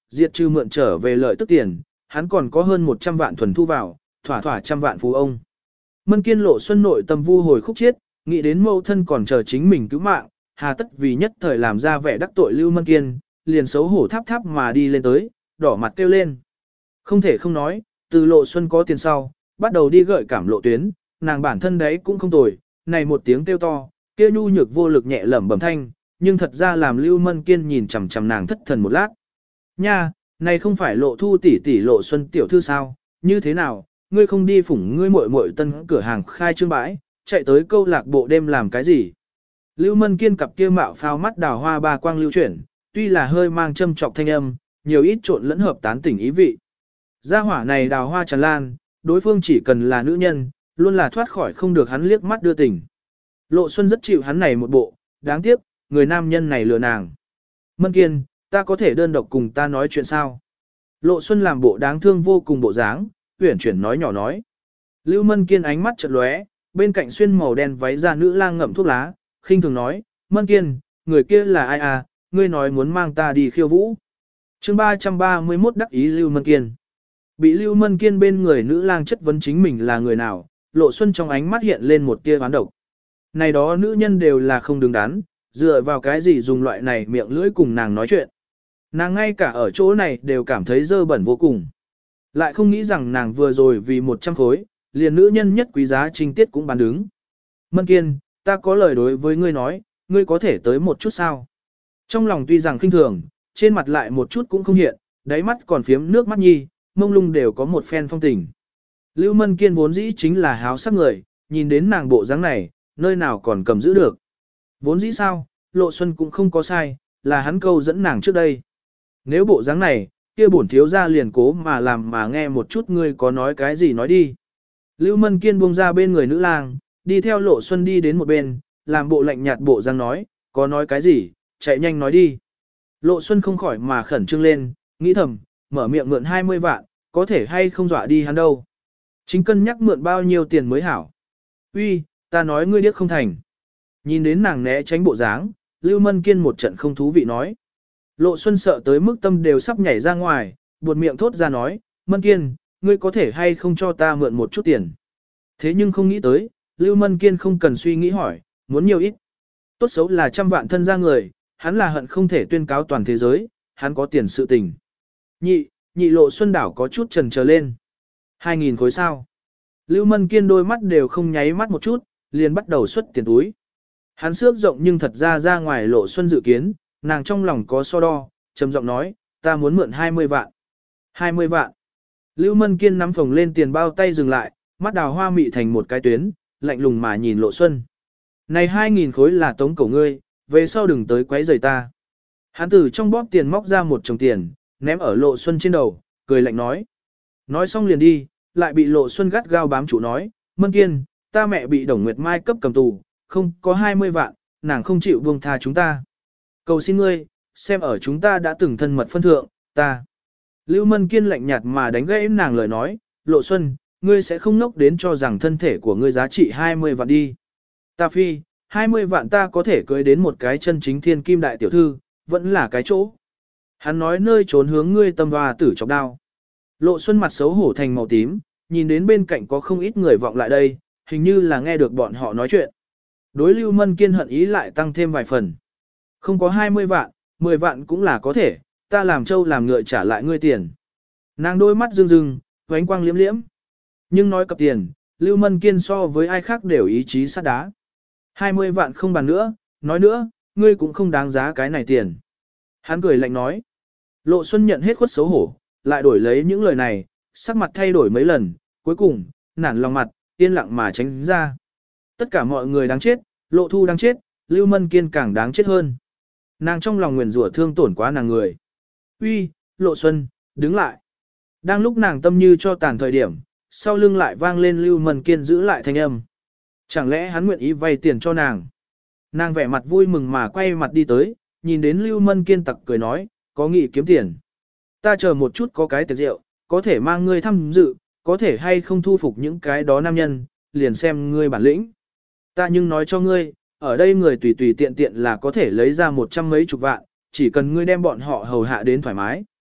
diệt trừ mượn trở về lợi tức tiền, hắn còn có hơn một trăm vạn thuần thu vào, thỏa thỏa trăm vạn phú ông. Mân Kiên Lộ Xuân nội tâm vu hồi khúc chiết, nghĩ đến mâu thân còn chờ chính mình cứu mạng, hà tất vì nhất thời làm ra vẻ đắc tội Lưu Mân Kiên, liền xấu hổ tháp tháp mà đi lên tới, đỏ mặt kêu lên. Không thể không nói, từ Lộ Xuân có tiền sau, bắt đầu đi gợi cảm lộ tuyến, nàng bản thân đấy cũng không tồi, này một tiếng kêu to, kêu nhu nhược vô lực nhẹ lẩm bẩm thanh, nhưng thật ra làm Lưu Mân Kiên nhìn chằm chằm nàng thất thần một lát. Nha, này không phải Lộ Thu tỷ tỷ Lộ Xuân tiểu thư sao, như thế nào, ngươi không đi phủng ngươi muội muội tân cửa hàng khai trương bãi, chạy tới câu lạc bộ đêm làm cái gì? Lưu Mân Kiên cặp kia mạo phao mắt đào hoa ba quang lưu chuyển, tuy là hơi mang châm trọc thanh âm, nhiều ít trộn lẫn hợp tán tỉnh ý vị. Gia hỏa này đào hoa tràn lan, đối phương chỉ cần là nữ nhân, luôn là thoát khỏi không được hắn liếc mắt đưa tình. Lộ Xuân rất chịu hắn này một bộ, đáng tiếc, người nam nhân này lừa nàng. Mân Kiên, ta có thể đơn độc cùng ta nói chuyện sao? Lộ Xuân làm bộ đáng thương vô cùng bộ dáng, uyển chuyển nói nhỏ nói. Lưu Mân Kiên ánh mắt chợt lóe, bên cạnh xuyên màu đen váy da nữ lang ngậm thuốc lá, khinh thường nói, Mân Kiên, người kia là ai à, ngươi nói muốn mang ta đi khiêu vũ. chương ba trăm ba mươi mốt đắc ý Lưu Mân Kiên. Bị Lưu Mân Kiên bên người nữ lang chất vấn chính mình là người nào, Lộ Xuân trong ánh mắt hiện lên một tia oán độc. Này đó nữ nhân đều là không đứng đắn, dựa vào cái gì dùng loại này miệng lưỡi cùng nàng nói chuyện. Nàng ngay cả ở chỗ này đều cảm thấy dơ bẩn vô cùng. Lại không nghĩ rằng nàng vừa rồi vì một trăm khối, liền nữ nhân nhất quý giá trinh tiết cũng bán đứng. Mân Kiên, ta có lời đối với ngươi nói, ngươi có thể tới một chút sao? Trong lòng tuy rằng khinh thường, trên mặt lại một chút cũng không hiện, đáy mắt còn phiếm nước mắt nhi, mông lung đều có một phen phong tình. Lưu Mân Kiên vốn dĩ chính là háo sắc người, nhìn đến nàng bộ dáng này, nơi nào còn cầm giữ được. Vốn dĩ sao, Lộ Xuân cũng không có sai, là hắn câu dẫn nàng trước đây. Nếu bộ dáng này, kia bổn thiếu ra liền cố mà làm mà nghe một chút ngươi có nói cái gì nói đi. Lưu Mân Kiên buông ra bên người nữ lang, đi theo Lộ Xuân đi đến một bên, làm bộ lạnh nhạt bộ dáng nói, có nói cái gì, chạy nhanh nói đi. Lộ Xuân không khỏi mà khẩn trương lên, nghĩ thầm, mở miệng mượn hai mươi vạn, có thể hay không dọa đi hắn đâu. Chính cân nhắc mượn bao nhiêu tiền mới hảo. Uy, ta nói ngươi điếc không thành. Nhìn đến nàng né tránh bộ dáng, Lưu Mân Kiên một trận không thú vị nói. Lộ Xuân sợ tới mức tâm đều sắp nhảy ra ngoài, buột miệng thốt ra nói, Mân Kiên, ngươi có thể hay không cho ta mượn một chút tiền. Thế nhưng không nghĩ tới, Lưu Mân Kiên không cần suy nghĩ hỏi, muốn nhiều ít. Tốt xấu là trăm vạn thân ra người, hắn là hận không thể tuyên cáo toàn thế giới, hắn có tiền sự tình. Nhị, nhị Lộ Xuân đảo có chút trần chờ lên. Hai nghìn khối sao. Lưu Mân Kiên đôi mắt đều không nháy mắt một chút, liền bắt đầu xuất tiền túi. Hắn xước rộng nhưng thật ra ra ngoài Lộ Xuân dự kiến, nàng trong lòng có so đo, trầm giọng nói, ta muốn mượn hai mươi vạn. hai mươi vạn. Lưu Mân Kiên nắm phồng lên tiền bao tay dừng lại, mắt đào hoa mị thành một cái tuyến, lạnh lùng mà nhìn Lộ Xuân. Này hai nghìn khối là tống cổ ngươi, về sau đừng tới quấy rầy ta. Hắn từ trong bóp tiền móc ra một chồng tiền, ném ở Lộ Xuân trên đầu, cười lạnh nói. Nói xong liền đi, lại bị Lộ Xuân gắt gao bám chủ nói, Mân Kiên, ta mẹ bị Đồng Nguyệt Mai cấp cầm tù, không có hai mươi vạn, nàng không chịu buông tha chúng ta. Cầu xin ngươi, xem ở chúng ta đã từng thân mật phân thượng, ta. Lưu Mân Kiên lạnh nhạt mà đánh gãy nàng lời nói, Lộ Xuân, ngươi sẽ không nốc đến cho rằng thân thể của ngươi giá trị hai mươi vạn đi. Ta phi, hai mươi vạn ta có thể cưới đến một cái chân chính thiên kim đại tiểu thư, vẫn là cái chỗ. Hắn nói nơi trốn hướng ngươi tâm hoa tử chọc đao. Lộ Xuân mặt xấu hổ thành màu tím, nhìn đến bên cạnh có không ít người vọng lại đây, hình như là nghe được bọn họ nói chuyện. Đối Lưu Mân Kiên hận ý lại tăng thêm vài phần. Không có hai mươi vạn, mười vạn cũng là có thể, ta làm trâu làm ngựa trả lại ngươi tiền. Nàng đôi mắt rưng rưng, ánh quang liếm liếm. Nhưng nói cập tiền, Lưu Mân Kiên so với ai khác đều ý chí sắt đá. hai mươi vạn không bàn nữa, nói nữa, ngươi cũng không đáng giá cái này tiền. Hắn cười lạnh nói. Lộ Xuân nhận hết khuất xấu hổ, lại đổi lấy những lời này, sắc mặt thay đổi mấy lần, cuối cùng, nản lòng mặt, yên lặng mà tránh ra. Tất cả mọi người đáng chết, Lộ Thu đáng chết, Lưu Mân Kiên càng đáng chết hơn. Nàng trong lòng nguyền rủa thương tổn quá nàng người. Uy, Lộ Xuân, đứng lại. Đang lúc nàng tâm như cho tàn thời điểm, sau lưng lại vang lên Lưu Mân Kiên giữ lại thanh âm. Chẳng lẽ hắn nguyện ý vay tiền cho nàng? Nàng vẻ mặt vui mừng mà quay mặt đi tới, nhìn đến Lưu Mân Kiên tặc cười nói, có nghị kiếm tiền. Ta chờ một chút có cái tiệc rượu, có thể mang ngươi tham dự, có thể hay không thu phục những cái đó nam nhân, liền xem ngươi bản lĩnh. Ta nhưng nói cho ngươi, ở đây người tùy tùy tiện tiện là có thể lấy ra một trăm mấy chục vạn, chỉ cần ngươi đem bọn họ hầu hạ đến thoải mái.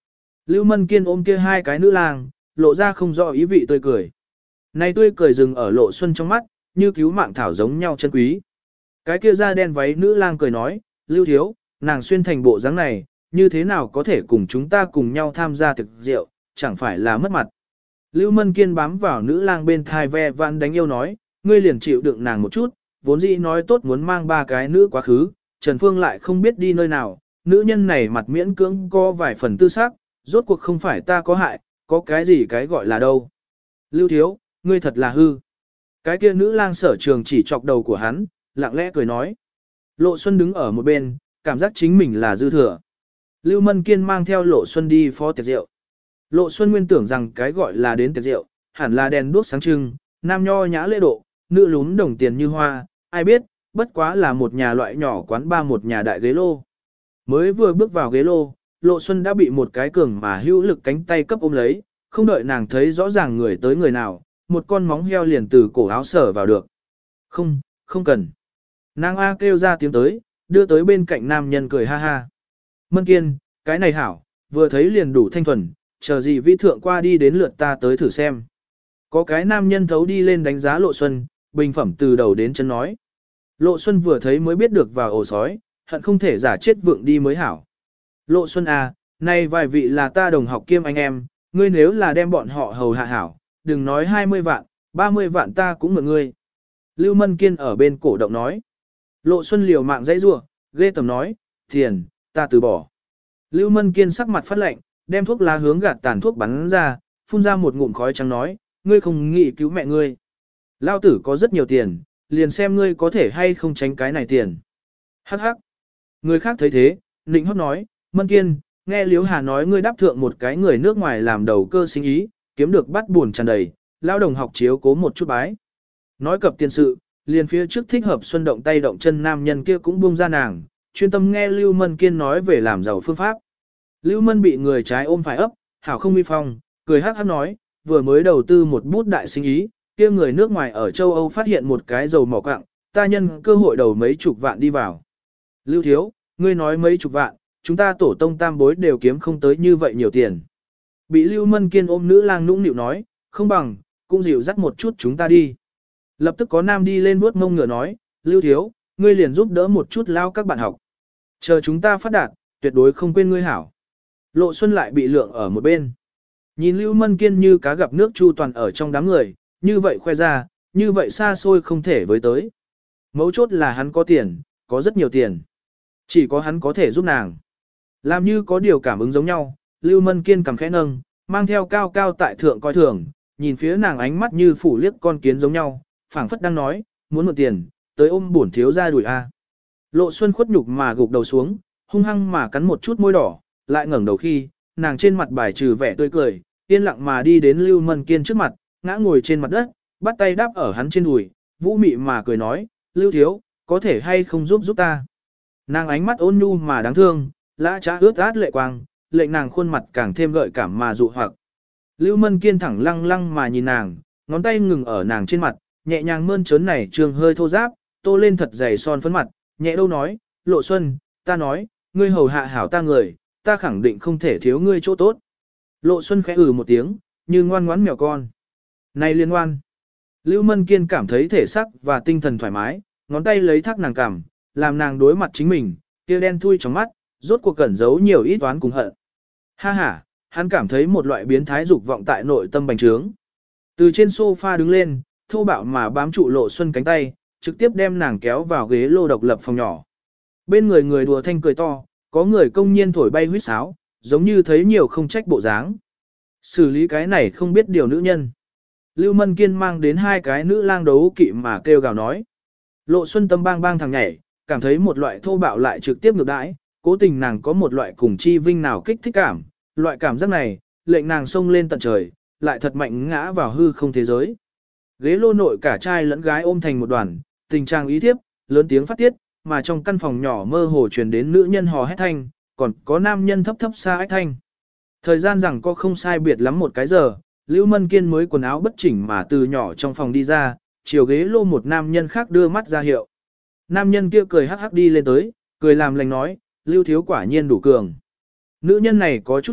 Lưu Mân Kiên ôm kia hai cái nữ lang, lộ ra không rõ ý vị tươi cười. Này tươi cười dừng ở Lộ Xuân trong mắt, như cứu mạng thảo giống nhau chân quý. Cái kia da đen váy nữ lang cười nói, Lưu thiếu, nàng xuyên thành bộ dáng này, như thế nào có thể cùng chúng ta cùng nhau tham gia thực rượu, chẳng phải là mất mặt. Lưu Mân Kiên bám vào nữ lang bên thai ve vãn đánh yêu nói, ngươi liền chịu đựng nàng một chút, vốn dĩ nói tốt muốn mang ba cái nữ quá khứ, Trần Phương lại không biết đi nơi nào, nữ nhân này mặt miễn cưỡng có vài phần tư sắc, rốt cuộc không phải ta có hại, có cái gì cái gọi là đâu. Lưu thiếu, ngươi thật là hư. Cái kia nữ lang sở trường chỉ chọc đầu của hắn, lặng lẽ cười nói. Lộ Xuân đứng ở một bên, cảm giác chính mình là dư thừa. Lưu Mân Kiên mang theo Lộ Xuân đi phó tiệc rượu. Lộ Xuân nguyên tưởng rằng cái gọi là đến tiệc rượu, hẳn là đèn đuốc sáng trưng, nam nho nhã lễ độ, nữ lún đồng tiền như hoa, ai biết, bất quá là một nhà loại nhỏ quán ba một nhà đại ghế lô. Mới vừa bước vào ghế lô, Lộ Xuân đã bị một cái cường mà hữu lực cánh tay cấp ôm lấy, không đợi nàng thấy rõ ràng người tới người nào, một con móng heo liền từ cổ áo sở vào được. Không, không cần. Nàng A kêu ra tiếng tới, đưa tới bên cạnh nam nhân cười ha ha. Mân Kiên, cái này hảo, vừa thấy liền đủ thanh thuần, chờ gì vi thượng qua đi đến lượt ta tới thử xem. Có cái nam nhân thấu đi lên đánh giá Lộ Xuân, bình phẩm từ đầu đến chân nói. Lộ Xuân vừa thấy mới biết được vào ổ sói, hận không thể giả chết vượng đi mới hảo. Lộ Xuân à, này vài vị là ta đồng học kiêm anh em, ngươi nếu là đem bọn họ hầu hạ hảo, đừng nói hai mươi vạn, ba mươi vạn ta cũng mượn ngươi. Lưu Mân Kiên ở bên cổ động nói. Lộ Xuân liều mạng dãy rủa, ghê tầm nói, tiền, ta từ bỏ. Lưu Mân Kiên sắc mặt phát lạnh, đem thuốc lá hướng gạt tàn thuốc bắn ra, phun ra một ngụm khói trắng nói, ngươi không nghĩ cứu mẹ ngươi. Lao tử có rất nhiều tiền, liền xem ngươi có thể hay không tránh cái này tiền. Hắc hắc. Người khác thấy thế, Nịnh hót nói, Mân Kiên, nghe Liễu Hà nói ngươi đáp thượng một cái người nước ngoài làm đầu cơ sinh ý, kiếm được bắt buồn tràn đầy, lao đồng học chiếu cố một chút bái. Nói cập tiền sự, liền phía trước thích hợp xuân động tay động chân nam nhân kia cũng buông ra nàng, chuyên tâm nghe Lưu Mân Kiên nói về làm giàu phương pháp. Lưu Mân bị người trái ôm phải ấp, hảo không uy phong, cười hắc hắc nói, vừa mới đầu tư một bút đại sinh ý, kia người nước ngoài ở châu Âu phát hiện một cái dầu mỏ quặng, ta nhân cơ hội đầu mấy chục vạn đi vào. Lưu thiếu, ngươi nói mấy chục vạn, chúng ta tổ tông tam bối đều kiếm không tới như vậy nhiều tiền. Bị Lưu Mân Kiên ôm nữ lang nũng nịu nói, không bằng, cũng dịu dắt một chút chúng ta đi. Lập tức có nam đi lên vuốt mông ngựa nói, Lưu thiếu, ngươi liền giúp đỡ một chút lao các bạn học. Chờ chúng ta phát đạt, tuyệt đối không quên ngươi hảo. Lộ Xuân lại bị lượng ở một bên. Nhìn Lưu Mân Kiên như cá gặp nước chu toàn ở trong đám người, như vậy khoe ra, như vậy xa xôi không thể với tới. Mấu chốt là hắn có tiền, có rất nhiều tiền. Chỉ có hắn có thể giúp nàng. Làm như có điều cảm ứng giống nhau, Lưu Mân Kiên cầm khẽ nâng, mang theo cao cao tại thượng coi thường, nhìn phía nàng ánh mắt như phủ liếc con kiến giống nhau, phảng phất đang nói, muốn mượn tiền, tới ôm bổn thiếu ra đuổi a. Lộ Xuân khuất nhục mà gục đầu xuống, hung hăng mà cắn một chút môi đỏ, lại ngẩng đầu khi, nàng trên mặt bài trừ vẻ tươi cười, yên lặng mà đi đến Lưu Mân Kiên trước mặt, ngã ngồi trên mặt đất, bắt tay đáp ở hắn trên đùi, vũ mị mà cười nói, Lưu thiếu, có thể hay không giúp giúp ta. Nàng ánh mắt ôn nhu mà đáng thương, lã trá ướt át lệ quang, lệnh nàng khuôn mặt càng thêm gợi cảm mà dụ hoặc. Lưu Mân Kiên thẳng lăng lăng mà nhìn nàng, ngón tay ngừng ở nàng trên mặt, nhẹ nhàng mơn trớn này trường hơi thô ráp, tô lên thật dày son phấn mặt, nhẹ đâu nói, Lộ Xuân, ta nói, ngươi hầu hạ hảo ta người, ta khẳng định không thể thiếu ngươi chỗ tốt. Lộ Xuân khẽ ừ một tiếng, như ngoan ngoãn mèo con. Này liên ngoan. Lưu Mân Kiên cảm thấy thể xác và tinh thần thoải mái, ngón tay lấy thác nàng cằm, làm nàng đối mặt chính mình, kia đen thui trong mắt, rốt cuộc cẩn giấu nhiều ít toán cùng hận. Ha ha, hắn cảm thấy một loại biến thái dục vọng tại nội tâm bành trướng. Từ trên sofa đứng lên, thô bạo mà bám trụ Lộ Xuân cánh tay, trực tiếp đem nàng kéo vào ghế lô độc lập phòng nhỏ. Bên người người đùa thanh cười to, có người công nhiên thổi bay huýt sáo, giống như thấy nhiều không trách bộ dáng. Xử lý cái này không biết điều nữ nhân. Lưu Mân Kiên mang đến hai cái nữ lang đấu kỵ mà kêu gào nói. Lộ Xuân tâm bang bang thằng nhảy, cảm thấy một loại thô bạo lại trực tiếp ngược đãi, cố tình nàng có một loại cùng chi vinh nào kích thích cảm, loại cảm giác này, lệnh nàng xông lên tận trời, lại thật mạnh ngã vào hư không thế giới. Ghế lô nội cả trai lẫn gái ôm thành một đoàn, tình trạng ý thiếp, lớn tiếng phát tiết, mà trong căn phòng nhỏ mơ hồ truyền đến nữ nhân hò hét thanh, còn có nam nhân thấp thấp xa ách thanh. Thời gian rằng có không sai biệt lắm một cái giờ, Lưu Mân Kiên mới quần áo bất chỉnh mà từ nhỏ trong phòng đi ra, chiều ghế lô một nam nhân khác đưa mắt ra hiệu. Nam nhân kia cười hắc hắc đi lên tới, cười làm lành nói, Lưu thiếu quả nhiên đủ cường. Nữ nhân này có chút cay,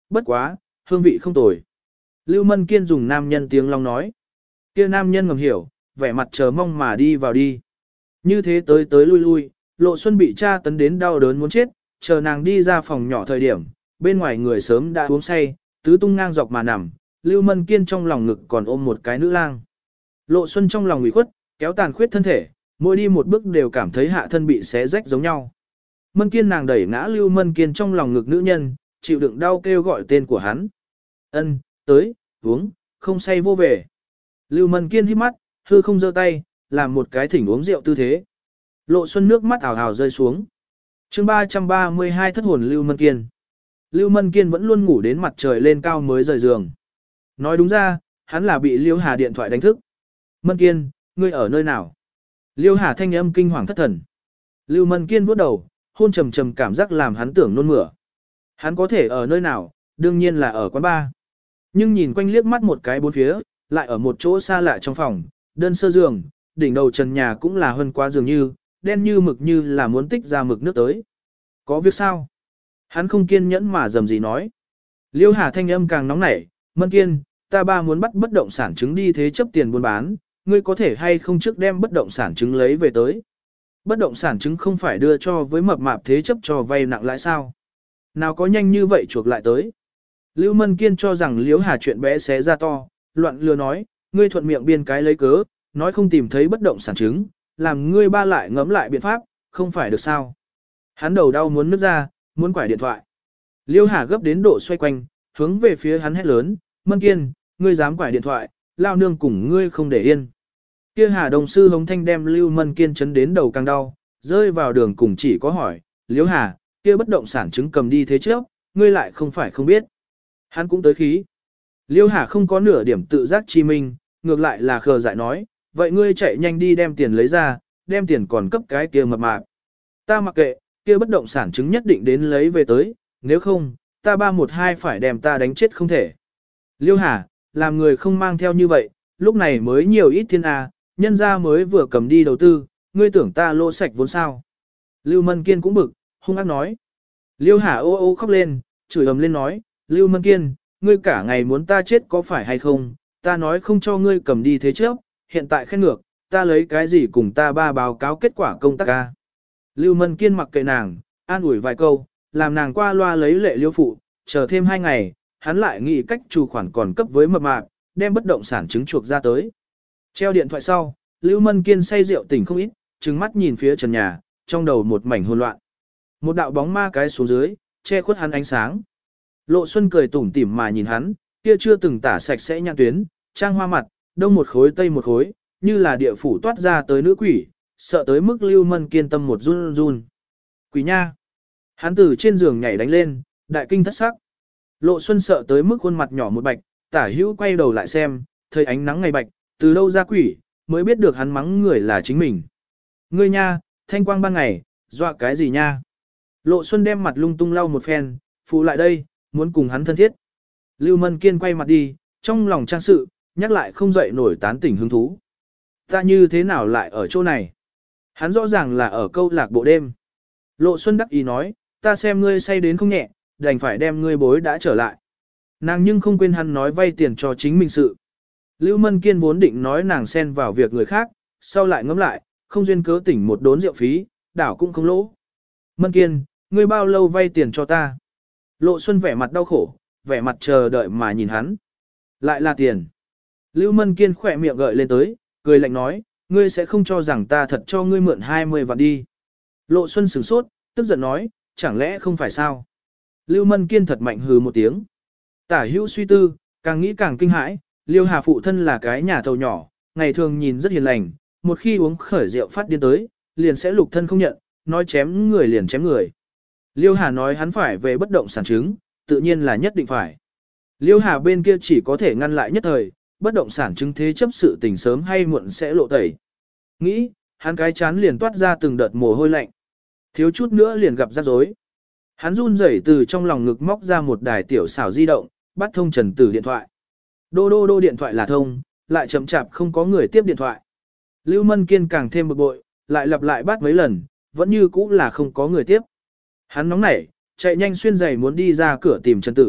bất quá, hương vị không tồi. Lưu Mân Kiên dùng nam nhân tiếng long nói. Kia nam nhân ngầm hiểu, vẻ mặt chờ mong mà đi vào đi. Như thế tới tới lui lui, Lộ Xuân bị cha tấn đến đau đớn muốn chết, chờ nàng đi ra phòng nhỏ thời điểm, bên ngoài người sớm đã uống say, tứ tung ngang dọc mà nằm, Lưu Mân Kiên trong lòng ngực còn ôm một cái nữ lang. Lộ Xuân trong lòng ủy khuất, kéo tàn khuyết thân thể, mỗi đi một bước đều cảm thấy hạ thân bị xé rách giống nhau. Mân Kiên nàng đẩy ngã Lưu Mân Kiên trong lòng ngực nữ nhân, chịu đựng đau kêu gọi tên của hắn. Ân, tới, uống, không say vô về. Lưu Mân Kiên hít mắt, hư không giơ tay, làm một cái thỉnh uống rượu tư thế. Lộ Xuân nước mắt ảo ảo rơi xuống. Chương ba trăm ba mươi hai thất hồn Lưu Mân Kiên. Lưu Mân Kiên vẫn luôn ngủ đến mặt trời lên cao mới rời giường. Nói đúng ra, hắn là bị Liêu Hà điện thoại đánh thức. Mân Kiên, ngươi ở nơi nào? Liêu Hà thanh âm kinh hoàng thất thần. Lưu Mân Kiên vuốt đầu, hôn trầm trầm cảm giác làm hắn tưởng nôn mửa. Hắn có thể ở nơi nào, đương nhiên là ở quán bar. Nhưng nhìn quanh liếc mắt một cái bốn phía, lại ở một chỗ xa lạ trong phòng, đơn sơ giường, đỉnh đầu trần nhà cũng là hơn quá dường như, đen như mực như là muốn tích ra mực nước tới. Có việc sao? Hắn không kiên nhẫn mà dầm gì nói. Liêu Hà thanh âm càng nóng nảy, Mân Kiên, ta ba muốn bắt bất động sản chứng đi thế chấp tiền buôn bán, ngươi có thể hay không trước đem bất động sản chứng lấy về tới. Bất động sản chứng không phải đưa cho với mập mạp thế chấp cho vay nặng lãi sao? Nào có nhanh như vậy chuộc lại tới. Lưu Mân Kiên cho rằng Liễu Hà chuyện bé xé ra to, loạn lừa nói, ngươi thuận miệng biên cái lấy cớ, nói không tìm thấy bất động sản chứng, làm ngươi ba lại ngẫm lại biện pháp, không phải được sao. Hắn đầu đau muốn nứt ra, muốn quải điện thoại. Liễu Hà gấp đến độ xoay quanh, hướng về phía hắn hét lớn, Mân Kiên, ngươi dám quải điện thoại, lao nương cùng ngươi không để yên. Kia Hà đồng sư hống thanh đem Lưu Mân Kiên chấn đến đầu càng đau, rơi vào đường cùng chỉ có hỏi, Liễu Hà, kia bất động sản chứng cầm đi thế trước, ngươi lại không phải không biết. Hắn cũng tới khí. Liêu Hà không có nửa điểm tự giác chi minh, ngược lại là khờ dại nói, vậy ngươi chạy nhanh đi đem tiền lấy ra, đem tiền còn cấp cái kia mập mạp. Ta mặc kệ, kia bất động sản chứng nhất định đến lấy về tới, nếu không, ta ba một hai phải đem ta đánh chết không thể. Liêu Hà, làm người không mang theo như vậy, lúc này mới nhiều ít thiên à, nhân ra mới vừa cầm đi đầu tư, ngươi tưởng ta lỗ sạch vốn sao. Lưu Mân Kiên cũng bực, hung ác nói. Liêu Hà ô ô khóc lên, chửi ầm lên nói, Lưu Mân Kiên, ngươi cả ngày muốn ta chết có phải hay không, ta nói không cho ngươi cầm đi thế trước, hiện tại khen ngược, ta lấy cái gì cùng ta ba báo cáo kết quả công tác ca. Lưu Mân Kiên mặc kệ nàng, an ủi vài câu, làm nàng qua loa lấy lệ liêu phụ, chờ thêm hai ngày, hắn lại nghĩ cách chủ khoản còn cấp với mập mạp, đem bất động sản chứng chuộc ra tới. Treo điện thoại sau, Lưu Mân Kiên say rượu tỉnh không ít, trừng mắt nhìn phía trần nhà, trong đầu một mảnh hỗn loạn. Một đạo bóng ma cái xuống dưới, che khuất hắn ánh sáng. Lộ Xuân cười tủm tỉm mà nhìn hắn, kia chưa từng tả sạch sẽ nhãn tuyến, trang hoa mặt, đông một khối tây một khối, như là địa phủ toát ra tới nữ quỷ, sợ tới mức Lưu Mân Kiên tâm một run run. Quỷ nha! Hắn từ trên giường nhảy đánh lên, đại kinh thất sắc. Lộ Xuân sợ tới mức khuôn mặt nhỏ một bạch, tả hữu quay đầu lại xem, thấy ánh nắng ngày bạch, từ đâu ra quỷ, mới biết được hắn mắng người là chính mình. Ngươi nha, thanh quang ban ngày, dọa cái gì nha? Lộ Xuân đem mặt lung tung lau một phen, phụ lại đây, muốn cùng hắn thân thiết. Lưu Mân Kiên quay mặt đi, trong lòng trang sự, nhắc lại không dậy nổi tán tỉnh hứng thú. Ta như thế nào lại ở chỗ này? Hắn rõ ràng là ở câu lạc bộ đêm. Lộ Xuân đắc ý nói, ta xem ngươi say đến không nhẹ, đành phải đem ngươi bối đã trở lại. Nàng nhưng không quên hắn nói vay tiền cho chính mình sự. Lưu Mân Kiên vốn định nói nàng xen vào việc người khác, sau lại ngẫm lại, không duyên cớ tỉnh một đốn rượu phí, đảo cũng không lỗ. Mân Kiên, ngươi bao lâu vay tiền cho ta? Lộ Xuân vẻ mặt đau khổ, vẻ mặt chờ đợi mà nhìn hắn. Lại là tiền. Lưu Mân Kiên khỏe miệng gợi lên tới, cười lạnh nói, ngươi sẽ không cho rằng ta thật cho ngươi mượn hai mươi vạn đi. Lộ Xuân sửng sốt, tức giận nói, chẳng lẽ không phải sao? Lưu Mân Kiên thật mạnh hừ một tiếng. Tả hữu suy tư, càng nghĩ càng kinh hãi, Liêu Hà phụ thân là cái nhà thầu nhỏ, ngày thường nhìn rất hiền lành, một khi uống khởi rượu phát điên tới, liền sẽ lục thân không nhận, nói chém người liền chém người. Liêu Hà nói hắn phải về bất động sản chứng, tự nhiên là nhất định phải. Liêu Hà bên kia chỉ có thể ngăn lại nhất thời, bất động sản chứng thế chấp sự tình sớm hay muộn sẽ lộ tẩy. Nghĩ, hắn cái chán liền toát ra từng đợt mồ hôi lạnh. Thiếu chút nữa liền gặp rắc rối. Hắn run rẩy từ trong lòng ngực móc ra một đài tiểu xảo di động, bắt thông Trần Tử điện thoại. Đô đô đô điện thoại là thông, lại chậm chạp không có người tiếp điện thoại. Lưu Mân Kiên càng thêm bực bội, lại lặp lại bắt mấy lần, vẫn như cũ là không có người tiếp. Hắn nóng nảy, chạy nhanh xuyên giày muốn đi ra cửa tìm Trần Tử,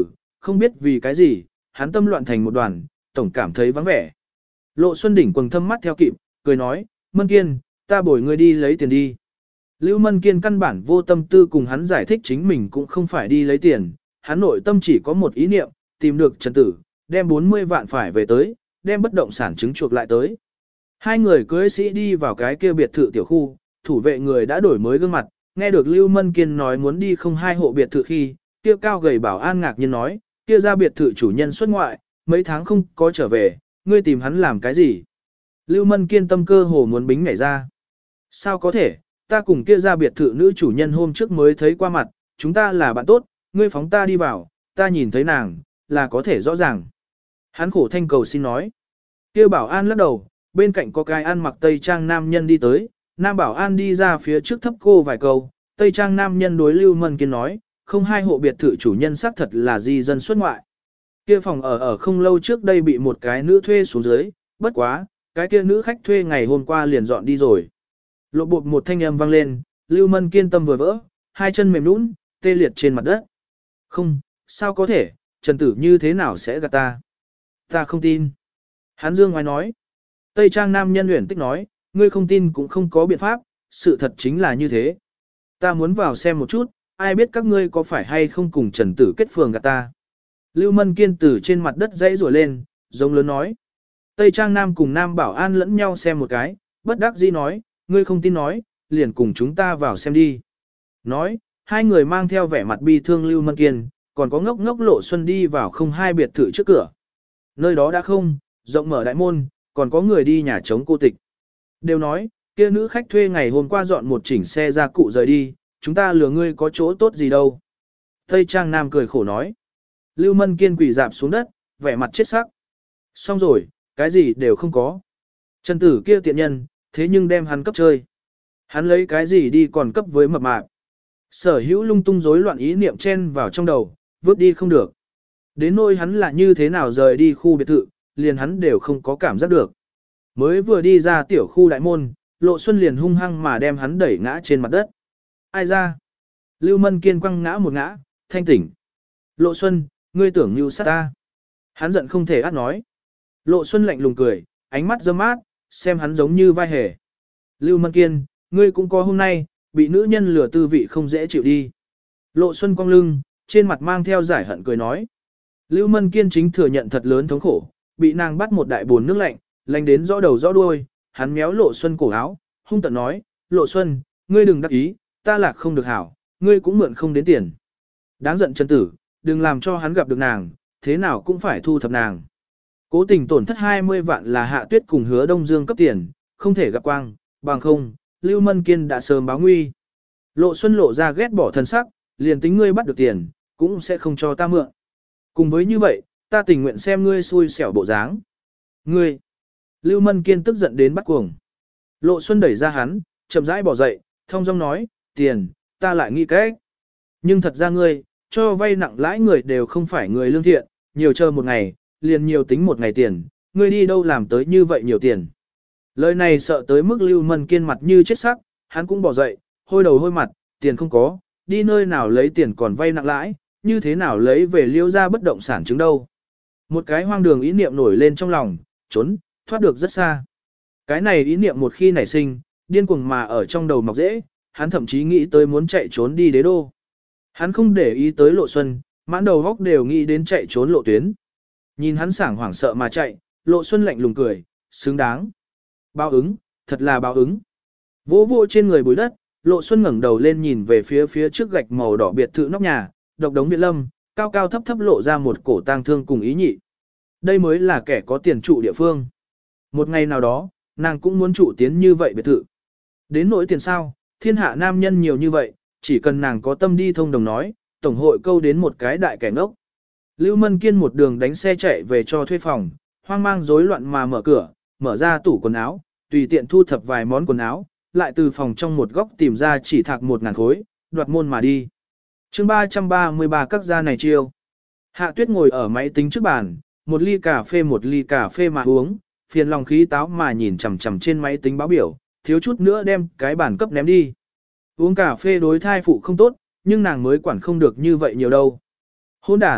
không biết vì cái gì, hắn tâm loạn thành một đoàn, tổng cảm thấy vắng vẻ. Lộ Xuân Đỉnh quầng thâm mắt theo kịp, cười nói, Mân Kiên, ta bồi ngươi đi lấy tiền đi. Lưu Mân Kiên căn bản vô tâm tư cùng hắn giải thích chính mình cũng không phải đi lấy tiền, hắn nội tâm chỉ có một ý niệm, tìm được Trần Tử, đem bốn mươi vạn phải về tới, đem bất động sản chứng chuộc lại tới. Hai người cưới sĩ đi vào cái kia biệt thự tiểu khu, thủ vệ người đã đổi mới gương mặt, nghe được Lưu Mân Kiên nói muốn đi không hai hộ biệt thự khi, kia cao gầy bảo an ngạc nhiên nói, kia ra biệt thự chủ nhân xuất ngoại, mấy tháng không có trở về, ngươi tìm hắn làm cái gì? Lưu Mân Kiên tâm cơ hồ muốn bính nhảy ra. Sao có thể, ta cùng kia ra biệt thự nữ chủ nhân hôm trước mới thấy qua mặt, chúng ta là bạn tốt, ngươi phóng ta đi vào, ta nhìn thấy nàng, là có thể rõ ràng. Hắn khổ thanh cầu xin nói. Kia bảo an lắc đầu, bên cạnh có cái ăn mặc tây trang nam nhân đi tới, nam bảo an đi ra phía trước thấp cô vài câu, tây trang nam nhân đối Lưu Mân Kiên nói, không hai hộ biệt thự chủ nhân xác thật là di dân xuất ngoại. Kia phòng ở ở không lâu trước đây bị một cái nữ thuê xuống dưới, bất quá, cái kia nữ khách thuê ngày hôm qua liền dọn đi rồi. Lộ bột một thanh âm vang lên, Lưu Mân Kiên tâm vừa vỡ, hai chân mềm nhũn, tê liệt trên mặt đất. Không, sao có thể, Trần Tử như thế nào sẽ gạt ta? Ta không tin. Hắn dương ngoài nói. Tây trang nam nhân luyện tích nói, ngươi không tin cũng không có biện pháp, sự thật chính là như thế. Ta muốn vào xem một chút, ai biết các ngươi có phải hay không cùng Trần Tử kết phường gạt ta. Lưu Mân Kiên từ trên mặt đất dãy rủa lên, giống lớn nói. Tây trang nam cùng nam bảo an lẫn nhau xem một cái, bất đắc dĩ nói, ngươi không tin nói, liền cùng chúng ta vào xem đi. Nói, hai người mang theo vẻ mặt bi thương Lưu Mân Kiên, còn có ngốc ngốc Lộ Xuân đi vào không hai biệt thự trước cửa. Nơi đó đã không, rộng mở đại môn, còn có người đi nhà chống cô tịch. Đều nói, kia nữ khách thuê ngày hôm qua dọn một chỉnh xe ra cụ rời đi, chúng ta lừa ngươi có chỗ tốt gì đâu. Tây Trang Nam cười khổ nói. Lưu Mân Kiên quỳ dạp xuống đất, vẻ mặt chết sắc. Xong rồi, cái gì đều không có. Trần Tử kia tiện nhân, thế nhưng đem hắn cấp chơi. Hắn lấy cái gì đi còn cấp với mập mạp. Sở hữu lung tung rối loạn ý niệm chen vào trong đầu, vứt đi không được. Đến nỗi hắn là như thế nào rời đi khu biệt thự, liền hắn đều không có cảm giác được. Mới vừa đi ra tiểu khu đại môn, Lộ Xuân liền hung hăng mà đem hắn đẩy ngã trên mặt đất. Ai ra? Lưu Mân Kiên quăng ngã một ngã, thanh tỉnh. Lộ Xuân, ngươi tưởng như sát ta. Hắn giận không thể át nói. Lộ Xuân lạnh lùng cười, ánh mắt dâm mát, xem hắn giống như vai hề. Lưu Mân Kiên, ngươi cũng có hôm nay, bị nữ nhân lừa tư vị không dễ chịu đi. Lộ Xuân cong lưng, trên mặt mang theo giải hận cười nói. Lưu Mân Kiên chính thừa nhận thật lớn thống khổ, bị nàng bắt một đại bồn nước lạnh, lạnh đến rõ đầu rõ đuôi, hắn méo Lộ Xuân cổ áo, hung tợn nói, Lộ Xuân, ngươi đừng đắc ý, ta lạc không được hảo, ngươi cũng mượn không đến tiền. Đáng giận Trần Tử, đừng làm cho hắn gặp được nàng, thế nào cũng phải thu thập nàng. Cố tình tổn thất hai mươi vạn là Hạ Tuyết cùng Hứa Đông Dương cấp tiền, không thể gặp quang, bằng không, Lưu Mân Kiên đã sớm báo nguy. Lộ Xuân lộ ra ghét bỏ thân sắc, liền tính ngươi bắt được tiền, cũng sẽ không cho ta mượn. Cùng với như vậy, ta tình nguyện xem ngươi xui xẻo bộ dáng. Ngươi! Lưu Mân Kiên tức giận đến bắt cuồng. Lộ Xuân đẩy ra hắn, chậm rãi bỏ dậy, thông dong nói, tiền, ta lại nghĩ cách. Nhưng thật ra ngươi, cho vay nặng lãi người đều không phải người lương thiện, nhiều chờ một ngày, liền nhiều tính một ngày tiền, ngươi đi đâu làm tới như vậy nhiều tiền. Lời này sợ tới mức Lưu Mân Kiên mặt như chết sắc, hắn cũng bỏ dậy, hôi đầu hôi mặt, tiền không có, đi nơi nào lấy tiền còn vay nặng lãi, như thế nào lấy về Liêu ra bất động sản chứng đâu. Một cái hoang đường ý niệm nổi lên trong lòng, trốn, thoát được rất xa. Cái này ý niệm một khi nảy sinh, điên cuồng mà ở trong đầu mọc dễ, hắn thậm chí nghĩ tới muốn chạy trốn đi đế đô. Hắn không để ý tới Lộ Xuân, mãn đầu góc đều nghĩ đến chạy trốn lộ tuyến. Nhìn hắn sảng hoảng sợ mà chạy, Lộ Xuân lạnh lùng cười, xứng đáng. Báo ứng, thật là báo ứng. Vỗ vỗ trên người bụi đất, Lộ Xuân ngẩng đầu lên nhìn về phía phía trước gạch màu đỏ biệt thự nóc nhà, độc đống viện lâm, cao cao thấp thấp lộ ra một cổ tang thương cùng ý nhị. Đây mới là kẻ có tiền trụ địa phương. Một ngày nào đó, nàng cũng muốn trụ tiến như vậy biệt thự. Đến nỗi tiền sao, thiên hạ nam nhân nhiều như vậy, chỉ cần nàng có tâm đi thông đồng nói, tổng hội câu đến một cái đại kẻ ngốc. Lưu Mân Kiên một đường đánh xe chạy về cho thuê phòng, hoang mang rối loạn mà mở cửa, mở ra tủ quần áo, tùy tiện thu thập vài món quần áo, lại từ phòng trong một góc tìm ra chỉ thạc một ngàn khối, đoạt môn mà đi. chương ba trăm ba mươi ba các gia này chiêu. Hạ Tuyết ngồi ở máy tính trước bàn, một ly cà phê một ly cà phê mà uống, phiền lòng khí táo mà nhìn chằm chằm trên máy tính báo biểu, thiếu chút nữa đem cái bàn cấp ném đi. Uống cà phê đối thai phụ không tốt, nhưng nàng mới quản không được như vậy nhiều đâu. Hôn đàn,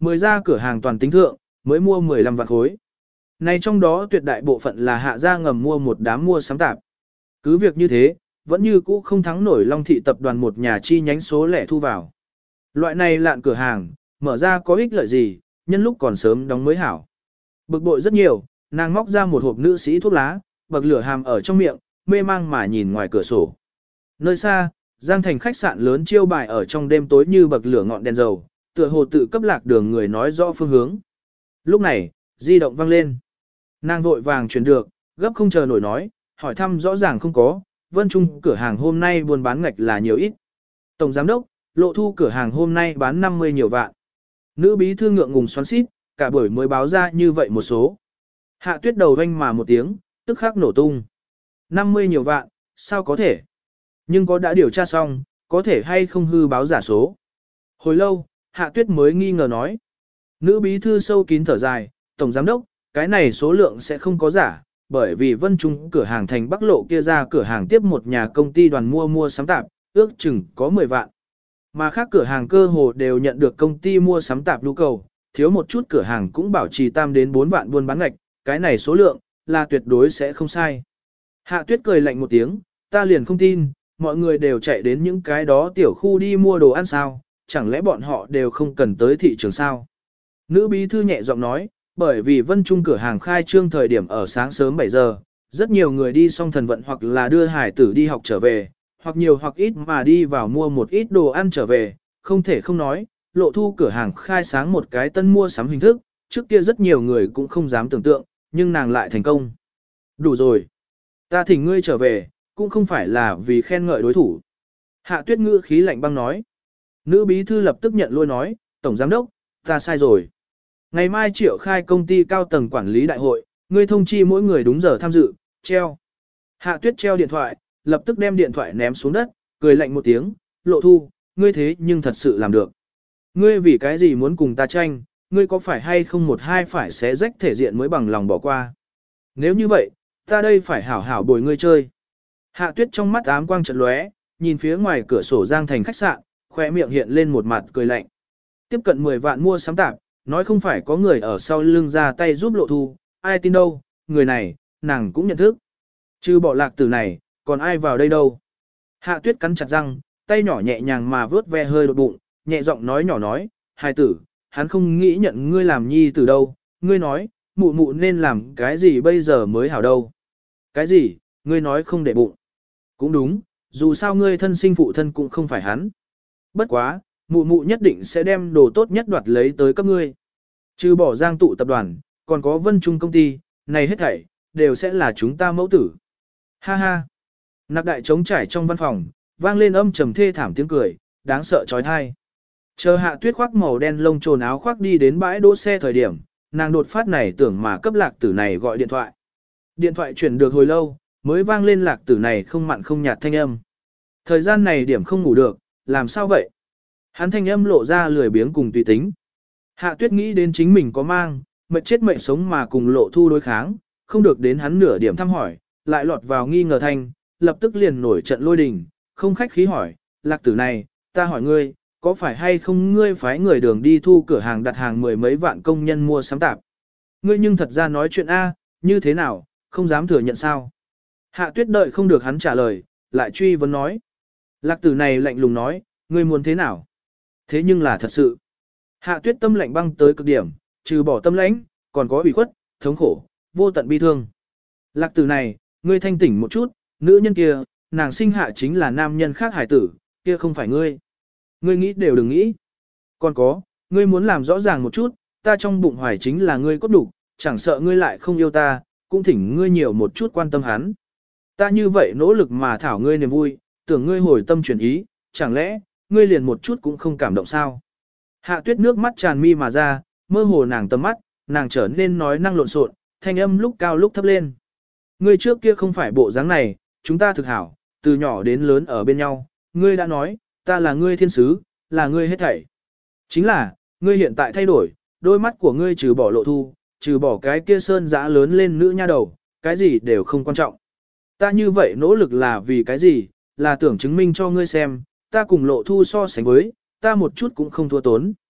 mười gia cửa hàng toàn tính thượng, mới mua mười lăm vạn khối. Này trong đó tuyệt đại bộ phận là hạ gia ngầm mua một đám mua sắm tạp. Cứ việc như thế, vẫn như cũ không thắng nổi Long Thị tập đoàn một nhà chi nhánh số lẻ thu vào. Loại này lạn cửa hàng, mở ra có ích lợi gì, nhân lúc còn sớm đóng mới hảo. Bực bội rất nhiều, nàng móc ra một hộp nữ sĩ thuốc lá, bậc lửa hàm ở trong miệng, mê mang mà nhìn ngoài cửa sổ. Nơi xa, Giang Thành khách sạn lớn chiêu bài ở trong đêm tối như bậc lửa ngọn đèn dầu, tựa hồ tự cấp lạc đường người nói rõ phương hướng. Lúc này, di động vang lên. Nàng vội vàng chuyển được, gấp không chờ nổi nói, hỏi thăm rõ ràng không có, Vân Trung cửa hàng hôm nay buôn bán ngạch là nhiều ít. Tổng giám đốc, Lộ Thu cửa hàng hôm nay bán năm mươi nhiều vạn. Nữ bí thư ngượng ngùng xoắn xít, cả buổi mới báo ra như vậy một số. Hạ Tuyết đầu vanh mà một tiếng, tức khắc nổ tung. năm mươi nhiều vạn, sao có thể? Nhưng có đã điều tra xong, có thể hay không hư báo giả số. Hồi lâu, Hạ Tuyết mới nghi ngờ nói. Nữ bí thư sâu kín thở dài, tổng giám đốc, cái này số lượng sẽ không có giả, bởi vì Vân Trung cửa hàng thành Bắc Lộ kia ra cửa hàng tiếp một nhà công ty đoàn mua mua sắm tạp, ước chừng có mười vạn. Mà khác cửa hàng cơ hồ đều nhận được công ty mua sắm tạp nhu cầu, thiếu một chút cửa hàng cũng bảo trì tam đến bốn vạn buôn bán ngạch, cái này số lượng, là tuyệt đối sẽ không sai. Hạ Tuyết cười lạnh một tiếng, ta liền không tin, mọi người đều chạy đến những cái đó tiểu khu đi mua đồ ăn sao, chẳng lẽ bọn họ đều không cần tới thị trường sao? Nữ bí thư nhẹ giọng nói, bởi vì Vân Trung cửa hàng khai trương thời điểm ở sáng sớm bảy giờ, rất nhiều người đi xong thần vận hoặc là đưa hải tử đi học trở về, hoặc nhiều hoặc ít mà đi vào mua một ít đồ ăn trở về, không thể không nói, Lộ Thu cửa hàng khai sáng một cái tân mua sắm hình thức, trước kia rất nhiều người cũng không dám tưởng tượng, nhưng nàng lại thành công. Đủ rồi. Ta thỉnh ngươi trở về, cũng không phải là vì khen ngợi đối thủ. Hạ Tuyết ngữ khí lạnh băng nói. Nữ bí thư lập tức nhận lôi nói, tổng giám đốc, ta sai rồi. Ngày mai triệu khai công ty cao tầng quản lý đại hội, ngươi thông chi mỗi người đúng giờ tham dự, treo. Hạ Tuyết treo điện thoại, lập tức đem điện thoại ném xuống đất, cười lạnh một tiếng, Lộ Thu, ngươi thế nhưng thật sự làm được. Ngươi vì cái gì muốn cùng ta tranh, ngươi có phải hay không một hai phải xé rách thể diện mới bằng lòng bỏ qua. Nếu như vậy, ta đây phải hảo hảo bồi ngươi chơi. Hạ Tuyết trong mắt ám quang trận lóe, nhìn phía ngoài cửa sổ Giang Thành khách sạn, khóe miệng hiện lên một mặt cười lạnh. Tiếp cận mười vạn mua sắm tạp, nói không phải có người ở sau lưng ra tay giúp Lộ Thu, ai tin đâu, người này, nàng cũng nhận thức. Chứ bỏ lạc tử này, còn ai vào đây đâu. Hạ Tuyết cắn chặt răng, tay nhỏ nhẹ nhàng mà vớt ve hơi đột bụng, nhẹ giọng nói nhỏ nói, hài tử, hắn không nghĩ nhận ngươi làm nhi từ đâu, ngươi nói, mụ mụ nên làm cái gì bây giờ mới hảo đâu. Cái gì, ngươi nói không để bụng. Cũng đúng, dù sao ngươi thân sinh phụ thân cũng không phải hắn. Bất quá, mụ mụ nhất định sẽ đem đồ tốt nhất đoạt lấy tới cấp ngươi. Trừ bỏ Giang tụ tập đoàn, còn có Vân Trung công ty, này hết thảy, đều sẽ là chúng ta mẫu tử. Ha ha. Nạc đại trống trải trong văn phòng, vang lên âm trầm thê thảm tiếng cười, đáng sợ trói thai. Chờ Hạ Tuyết khoác màu đen lông trồn áo khoác đi đến bãi đỗ xe thời điểm, nàng đột phát này tưởng mà cấp lạc tử này gọi điện thoại. Điện thoại chuyển được hồi lâu, mới vang lên lạc tử này không mặn không nhạt thanh âm. Thời gian này điểm không ngủ được, làm sao vậy? Hắn thanh âm lộ ra lười biếng cùng tùy tính. Hạ Tuyết nghĩ đến chính mình có mang, mệt chết mệnh sống mà cùng Lộ Thu đối kháng, không được đến hắn nửa điểm thăm hỏi, lại lọt vào nghi ngờ thanh, lập tức liền nổi trận lôi đình, không khách khí hỏi, lạc tử này, ta hỏi ngươi, có phải hay không ngươi phái người đường đi thu cửa hàng đặt hàng mười mấy vạn công nhân mua sắm tạp? Ngươi nhưng thật ra nói chuyện A, như thế nào, không dám thừa nhận sao? Hạ Tuyết đợi không được hắn trả lời, lại truy vấn nói. Lạc tử này lạnh lùng nói, ngươi muốn thế nào? Thế nhưng là thật sự. Hạ Tuyết tâm lạnh băng tới cực điểm, trừ bỏ tâm lãnh, còn có ủy khuất, thống khổ, vô tận bi thương. Lạc tử này, ngươi thanh tỉnh một chút, nữ nhân kia, nàng sinh hạ chính là nam nhân khác hải tử, kia không phải ngươi. Ngươi nghĩ đều đừng nghĩ. Còn có, ngươi muốn làm rõ ràng một chút, ta trong bụng hoài chính là ngươi cốt đủ, chẳng sợ ngươi lại không yêu ta, cũng thỉnh ngươi nhiều một chút quan tâm hắn. Ta như vậy nỗ lực mà thảo ngươi niềm vui, tưởng ngươi hồi tâm chuyển ý, chẳng lẽ, ngươi liền một chút cũng không cảm động sao? Hạ Tuyết nước mắt tràn mi mà ra, mơ hồ nàng tầm mắt, nàng trở nên nói năng lộn xộn, thanh âm lúc cao lúc thấp lên. Ngươi trước kia không phải bộ dáng này, chúng ta thực hảo, từ nhỏ đến lớn ở bên nhau, ngươi đã nói, ta là ngươi thiên sứ, là ngươi hết thảy. Chính là, ngươi hiện tại thay đổi, đôi mắt của ngươi trừ bỏ Lộ Thu, trừ bỏ cái kia sơn dã lớn lên nữ nha đầu, cái gì đều không quan trọng. Ta như vậy nỗ lực là vì cái gì, là tưởng chứng minh cho ngươi xem, ta cùng Lộ Thu so sánh với, ta một chút cũng không thua tốn.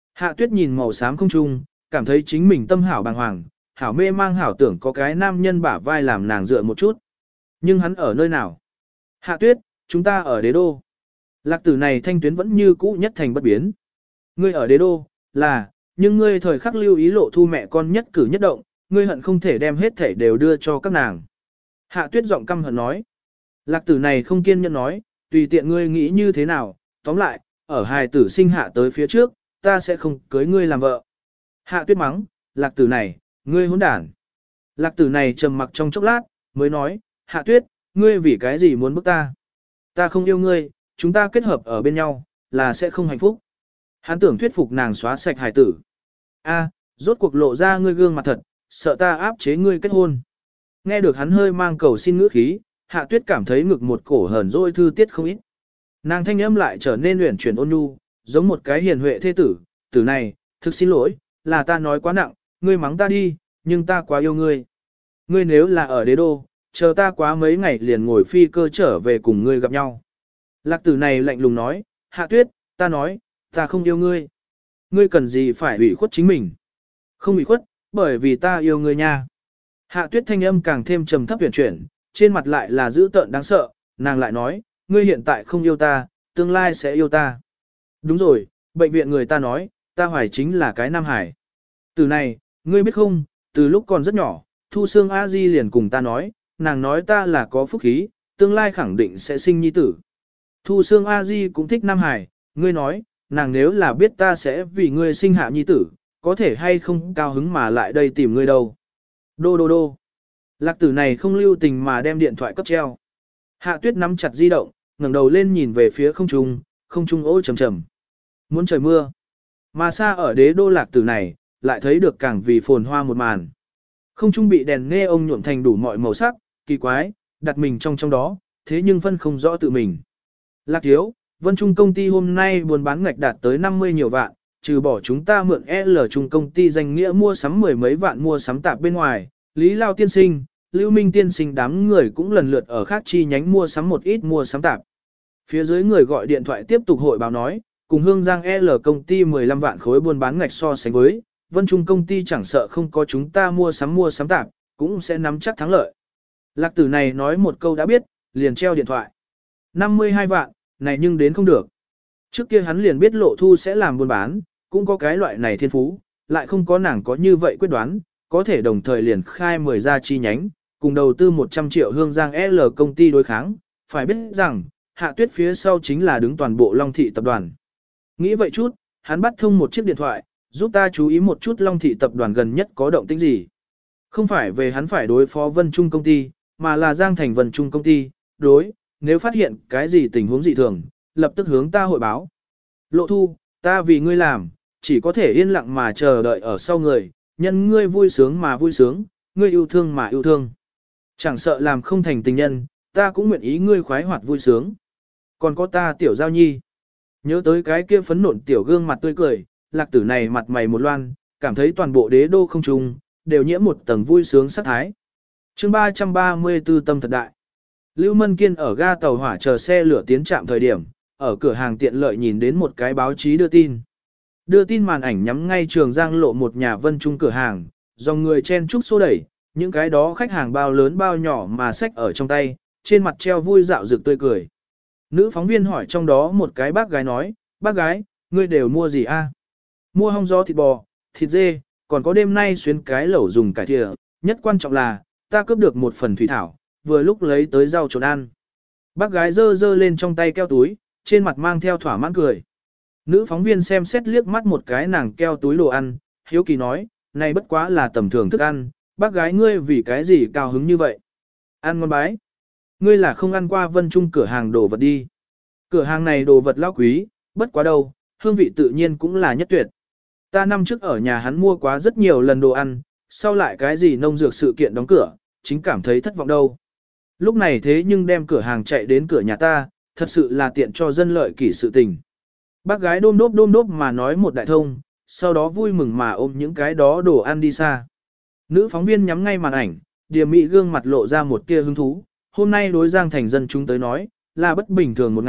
Hạ tuyết nhìn màu xám không trung, cảm thấy chính mình tâm hảo bàng hoàng, hảo mê mang hảo tưởng có cái nam nhân bả vai làm nàng dựa một chút. Nhưng hắn ở nơi nào? Hạ tuyết, chúng ta ở đế đô. Lạc tử này thanh tuyến vẫn như cũ nhất thành bất biến. Ngươi ở đế đô, là, nhưng ngươi thời khắc lưu ý lộ thu mẹ con nhất cử nhất động, ngươi hận không thể đem hết thể đều đưa cho các nàng. Hạ tuyết giọng căm hận nói. Lạc tử này không kiên nhẫn nói, tùy tiện ngươi nghĩ như thế nào, tóm lại, ở hài tử sinh hạ tới phía trước, ta sẽ không cưới ngươi làm vợ. Hạ tuyết mắng, lạc tử này, ngươi hỗn đản. Lạc tử này trầm mặc trong chốc lát, mới nói, hạ tuyết, ngươi vì cái gì muốn bức ta? Ta không yêu ngươi, chúng ta kết hợp ở bên nhau, là sẽ không hạnh phúc. Hắn tưởng thuyết phục nàng xóa sạch hài tử. A, rốt cuộc lộ ra ngươi gương mặt thật, sợ ta áp chế ngươi kết hôn. Nghe được hắn hơi mang cầu xin ngữ khí, Hạ Tuyết cảm thấy ngực một cổ hờn dỗi thư tiết không ít. Nàng thanh âm lại trở nên uyển chuyển ôn nhu, giống một cái hiền huệ thế tử, tử này, thực xin lỗi, là ta nói quá nặng, ngươi mắng ta đi, nhưng ta quá yêu ngươi. Ngươi nếu là ở đế đô, chờ ta quá mấy ngày liền ngồi phi cơ trở về cùng ngươi gặp nhau. Lạc tử này lạnh lùng nói, Hạ Tuyết, ta nói, ta không yêu ngươi. Ngươi cần gì phải ủy khuất chính mình? Không ủy khuất, bởi vì ta yêu ngươi nha. Hạ Tuyết thanh âm càng thêm trầm thấp huyền chuyển, trên mặt lại là dữ tợn đáng sợ, nàng lại nói, ngươi hiện tại không yêu ta, tương lai sẽ yêu ta. Đúng rồi, bệnh viện người ta nói, ta hoài chính là cái Nam Hải. Từ này, ngươi biết không, từ lúc còn rất nhỏ, Thu Sương A Di liền cùng ta nói, nàng nói ta là có phúc khí, tương lai khẳng định sẽ sinh nhi tử. Thu Sương A Di cũng thích Nam Hải, ngươi nói, nàng nếu là biết ta sẽ vì ngươi sinh hạ nhi tử, có thể hay không cao hứng mà lại đây tìm ngươi đâu. Đô đô đô. Lạc tử này không lưu tình mà đem điện thoại cấp treo. Hạ Tuyết nắm chặt di động, ngẩng đầu lên nhìn về phía không trung, không trung ô trầm trầm. Muốn trời mưa. Mà xa ở đế đô lạc tử này, lại thấy được càng vì phồn hoa một màn. Không trung bị đèn nghe ông nhuộm thành đủ mọi màu sắc, kỳ quái, đặt mình trong trong đó, thế nhưng phân không rõ tự mình. Lạc thiếu, Vân Trung công ty hôm nay buôn bán ngạch đạt tới năm mươi nhiều vạn, trừ bỏ chúng ta mượn L Trung công ty danh nghĩa mua sắm mười mấy vạn mua sắm tạp bên ngoài, Lý Lao tiên sinh, Lưu Minh tiên sinh đám người cũng lần lượt ở khác chi nhánh mua sắm một ít mua sắm tạp. Phía dưới người gọi điện thoại tiếp tục hội báo nói, cùng Hương Giang L công ty mười lăm vạn khối buôn bán ngạch so sánh với, Vân Trung công ty chẳng sợ không có chúng ta mua sắm mua sắm tạp, cũng sẽ nắm chắc thắng lợi. Lạc tử này nói một câu đã biết, liền treo điện thoại. năm mươi hai vạn, này nhưng đến không được. Trước kia hắn liền biết Lộ Thu sẽ làm buôn bán, cũng có cái loại này thiên phú, lại không có nàng có như vậy quyết đoán, có thể đồng thời liền khai mười gia chi nhánh, cùng đầu tư một trăm triệu Hương Giang L công ty đối kháng, phải biết rằng, Hạ Tuyết phía sau chính là đứng toàn bộ Long Thị tập đoàn. Nghĩ vậy chút, hắn bắt thông một chiếc điện thoại, giúp ta chú ý một chút Long Thị tập đoàn gần nhất có động tĩnh gì. Không phải về hắn phải đối phó Vân Trung công ty, mà là Giang Thành Vân Trung công ty, đối, nếu phát hiện cái gì tình huống dị thường, lập tức hướng ta hội báo. Lộ Thu, ta vì ngươi làm, chỉ có thể yên lặng mà chờ đợi ở sau người, nhân ngươi vui sướng mà vui sướng, ngươi yêu thương mà yêu thương. Chẳng sợ làm không thành tình nhân, ta cũng nguyện ý ngươi khoái hoạt vui sướng. Còn có ta tiểu giao nhi. Nhớ tới cái kia phấn nộn tiểu gương mặt tươi cười, lạc tử này mặt mày một loan, cảm thấy toàn bộ đế đô không trùng, đều nhiễm một tầng vui sướng sát thái. chương ba trăm ba mươi tư tâm thật đại. Lưu Mân Kiên ở ga tàu hỏa chờ xe lửa tiến trạm thời điểm, ở cửa hàng tiện lợi nhìn đến một cái báo chí đưa tin. Đưa tin màn ảnh nhắm ngay Trường Giang lộ một nhà Vân Trung cửa hàng, dòng người chen chúc xô đẩy, những cái đó khách hàng bao lớn bao nhỏ mà xách ở trong tay, trên mặt treo vui dạo rực tươi cười. Nữ phóng viên hỏi trong đó một cái bác gái nói, bác gái, ngươi đều mua gì a? Mua hong gió thịt bò, thịt dê, còn có đêm nay xuyến cái lẩu dùng cải thìa, nhất quan trọng là, ta cướp được một phần thủy thảo, vừa lúc lấy tới rau trộn ăn. Bác gái giơ giơ lên trong tay keo túi, trên mặt mang theo thỏa mãn cười. Nữ phóng viên xem xét liếc mắt một cái nàng keo túi đồ ăn, hiếu kỳ nói, này bất quá là tầm thường thức ăn, bác gái ngươi vì cái gì cao hứng như vậy? Ăn ngon bái. Ngươi là không ăn qua Vân Trung cửa hàng đồ vật đi. Cửa hàng này đồ vật lão quý, bất quá đâu, hương vị tự nhiên cũng là nhất tuyệt. Ta năm trước ở nhà hắn mua quá rất nhiều lần đồ ăn, sau lại cái gì nông dược sự kiện đóng cửa, chính cảm thấy thất vọng đâu. Lúc này thế nhưng đem cửa hàng chạy đến cửa nhà ta, thật sự là tiện cho dân lợi kỷ sự tình. Bác gái đôm đốp đôm đốp mà nói một đại thông, sau đó vui mừng mà ôm những cái đó đồ ăn đi xa. Nữ phóng viên nhắm ngay màn ảnh, điềm mị gương mặt lộ ra một tia hứng thú. Hôm nay đối Giang Thành dân chúng tới nói, là bất bình thường một ngày,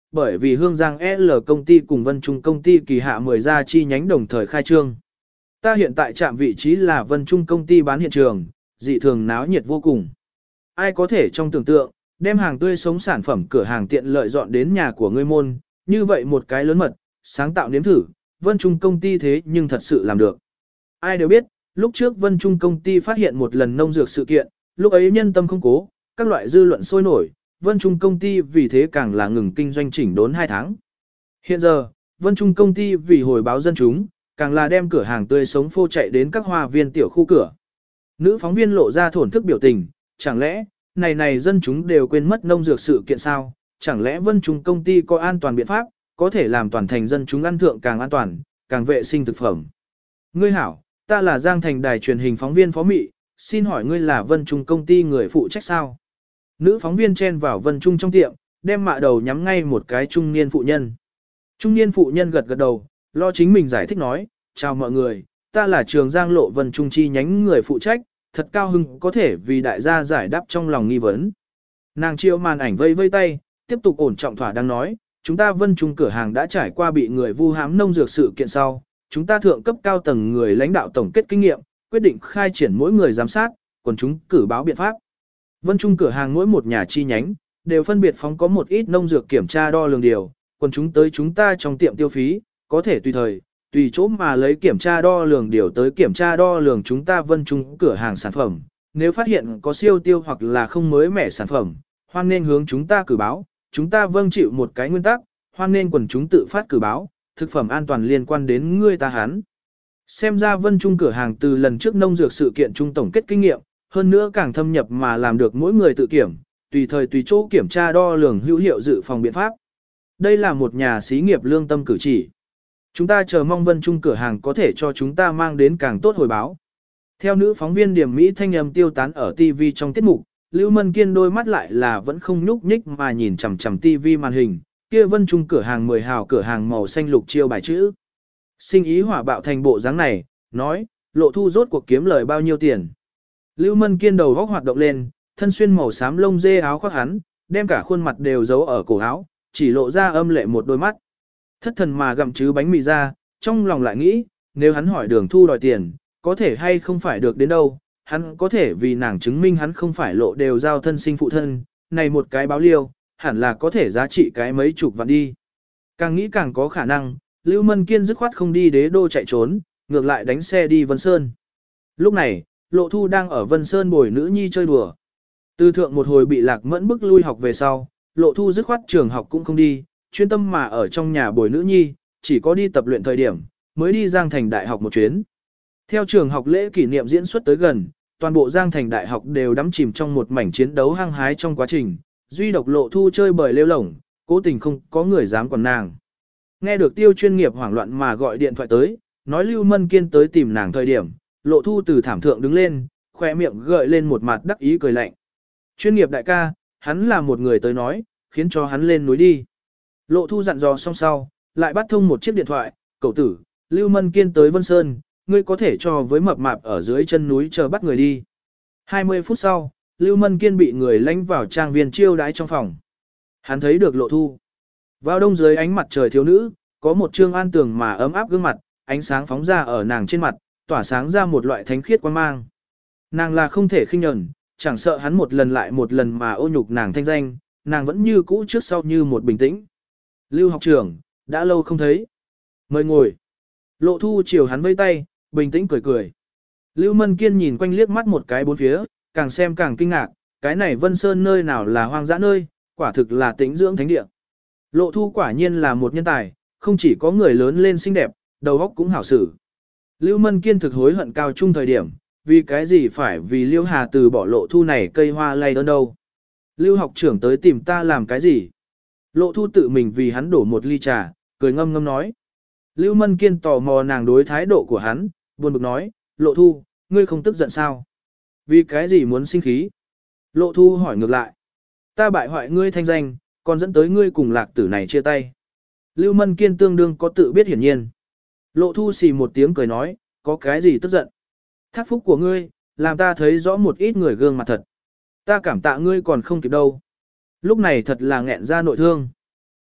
bởi vì Hương Giang L công ty cùng Vân Trung công ty kỳ hạ mười gia chi nhánh đồng thời khai trương. Ta hiện tại chạm vị trí là Vân Trung công ty bán hiện trường, dị thường náo nhiệt vô cùng. Ai có thể trong tưởng tượng, đem hàng tươi sống sản phẩm cửa hàng tiện lợi dọn đến nhà của ngươi môn, như vậy một cái lớn mật, sáng tạo nếm thử, Vân Trung công ty thế nhưng thật sự làm được. Ai đều biết, lúc trước Vân Trung công ty phát hiện một lần nông dược sự kiện, lúc ấy nhân tâm không cố, các loại dư luận sôi nổi, Vân Trung công ty vì thế càng là ngừng kinh doanh chỉnh đốn hai tháng. Hiện giờ, Vân Trung công ty vì hồi báo dân chúng, càng là đem cửa hàng tươi sống phô chạy đến các hoa viên tiểu khu cửa. Nữ phóng viên lộ ra thổn thức biểu tình, chẳng lẽ, này này dân chúng đều quên mất nông dược sự kiện sao, chẳng lẽ Vân Trung công ty có an toàn biện pháp, có thể làm toàn thành dân chúng ăn thượng càng an toàn, càng vệ sinh thực phẩm. Ngươi hảo, ta là Giang Thành đài truyền hình phóng viên Phó Mị, xin hỏi ngươi là Vân Trung công ty người phụ trách sao? Nữ phóng viên chen vào Vân Trung trong tiệm, đem mạ đầu nhắm ngay một cái trung niên phụ nhân. Trung niên phụ nhân gật gật đầu, lo chính mình giải thích nói, chào mọi người, ta là trường Giang Lộ Vân Trung chi nhánh người phụ trách, thật cao hưng có thể vì đại gia giải đáp trong lòng nghi vấn. Nàng chiêu màn ảnh vây vây tay, tiếp tục ổn trọng thỏa đang nói, chúng ta Vân Trung cửa hàng đã trải qua bị người vu hãm nông dược sự kiện sau, chúng ta thượng cấp cao tầng người lãnh đạo tổng kết kinh nghiệm, quyết định khai triển mỗi người giám sát, quần chúng cử báo biện pháp. Vân Trung cửa hàng mỗi một nhà chi nhánh, đều phân biệt phóng có một ít nông dược kiểm tra đo lường điều, quần chúng tới chúng ta trong tiệm tiêu phí, có thể tùy thời, tùy chỗ mà lấy kiểm tra đo lường điều tới kiểm tra đo lường chúng ta Vân Trung cửa hàng sản phẩm. Nếu phát hiện có siêu tiêu hoặc là không mới mẻ sản phẩm, hoan nên hướng chúng ta cử báo, chúng ta vâng chịu một cái nguyên tắc, hoan nên quần chúng tự phát cử báo, thực phẩm an toàn liên quan đến ngươi ta hắn. Xem ra Vân Trung cửa hàng từ lần trước nông dược sự kiện trung tổng kết kinh nghiệm, hơn nữa càng thâm nhập mà làm được mỗi người tự kiểm, tùy thời tùy chỗ kiểm tra đo lường hữu hiệu dự phòng biện pháp. Đây là một nhà xí nghiệp lương tâm cử chỉ. Chúng ta chờ mong Vân Trung cửa hàng có thể cho chúng ta mang đến càng tốt hồi báo. Theo nữ phóng viên Điểm Mỹ thanh âm tiêu tán ở ti vi trong tiết mục, Lưu Mân Kiên đôi mắt lại là vẫn không nhúc nhích mà nhìn chằm chằm ti vi màn hình, kia Vân Trung cửa hàng mười hào cửa hàng màu xanh lục chiêu bài chữ. Sinh ý hỏa bạo thành bộ dáng này, nói, Lộ Thu rốt cuộc kiếm lời bao nhiêu tiền. Lưu Mân Kiên đầu góc hoạt động lên, thân xuyên màu xám lông dê áo khoác hắn, đem cả khuôn mặt đều giấu ở cổ áo, chỉ lộ ra âm lệ một đôi mắt. Thất thần mà gặm chứ bánh mì ra, trong lòng lại nghĩ, nếu hắn hỏi Đường Thu đòi tiền, có thể hay không phải được đến đâu, hắn có thể vì nàng chứng minh hắn không phải Lộ đều giao thân sinh phụ thân, này một cái báo liêu, hẳn là có thể giá trị cái mấy chục vạn đi. Càng nghĩ càng có khả năng, Lưu Mân Kiên dứt khoát không đi đế đô chạy trốn, ngược lại đánh xe đi Vân Sơn. Lúc này, Lộ Thu đang ở Vân Sơn bồi nữ nhi chơi đùa. Từ thượng một hồi bị Lạc Mẫn bức lui học về sau, Lộ Thu dứt khoát trường học cũng không đi, chuyên tâm mà ở trong nhà bồi nữ nhi, chỉ có đi tập luyện thời điểm, mới đi Giang Thành Đại học một chuyến. Theo trường học lễ kỷ niệm diễn xuất tới gần, toàn bộ Giang Thành Đại học đều đắm chìm trong một mảnh chiến đấu hăng hái trong quá trình, duy độc Lộ Thu chơi bời lêu lổng, cố tình không có người dám quản nàng. Nghe được Tiêu chuyên nghiệp hoảng loạn mà gọi điện thoại tới, nói Lưu Mân Kiên tới tìm nàng thời điểm, Lộ Thu từ thảm thượng đứng lên, khoe miệng gợi lên một mặt đắc ý cười lạnh. Chuyên nghiệp đại ca, hắn là một người tới nói, khiến cho hắn lên núi đi. Lộ Thu dặn dò xong sau, lại bắt thông một chiếc điện thoại, cậu tử, Lưu Mân Kiên tới Vân Sơn, ngươi có thể cho với mập mạp ở dưới chân núi chờ bắt người đi. hai mươi phút sau, Lưu Mân Kiên bị người lánh vào trang viên chiêu đãi trong phòng. Hắn thấy được Lộ Thu. Vào đông dưới ánh mặt trời thiếu nữ, có một trương an tường mà ấm áp gương mặt, ánh sáng phóng ra ở nàng trên mặt, tỏa sáng ra một loại thánh khiết quan mang. Nàng là không thể khinh nhẫn, chẳng sợ hắn một lần lại một lần mà ô nhục nàng thanh danh, nàng vẫn như cũ trước sau như một bình tĩnh. Lưu học trưởng, đã lâu không thấy. Mời ngồi. Lộ Thu chiều hắn vây tay, bình tĩnh cười cười. Lưu Mân Kiên nhìn quanh liếc mắt một cái bốn phía, càng xem càng kinh ngạc, cái này Vân Sơn nơi nào là hoang dã nơi, quả thực là tĩnh dưỡng thánh địa. Lộ Thu quả nhiên là một nhân tài, không chỉ có người lớn lên xinh đẹp, đầu óc cũng hảo xử. Lưu Mân Kiên thực hối hận cao trung thời điểm, vì cái gì phải vì Liêu Hà từ bỏ Lộ Thu này cây hoa lay đơn đâu. Lưu học trưởng tới tìm ta làm cái gì? Lộ Thu tự mình vì hắn đổ một ly trà, cười ngâm ngâm nói. Lưu Mân Kiên tò mò nàng đối thái độ của hắn, buồn bực nói, Lộ Thu, ngươi không tức giận sao? Vì cái gì muốn sinh khí? Lộ Thu hỏi ngược lại. Ta bại hoại ngươi thanh danh, còn dẫn tới ngươi cùng Lạc Tử này chia tay. Lưu Mân Kiên tương đương có tự biết hiển nhiên. Lộ Thu xì một tiếng cười nói, có cái gì tức giận? Thác phúc của ngươi, làm ta thấy rõ một ít người gương mặt thật. Ta cảm tạ ngươi còn không kịp đâu. Lúc này thật là nghẹn ra nội thương.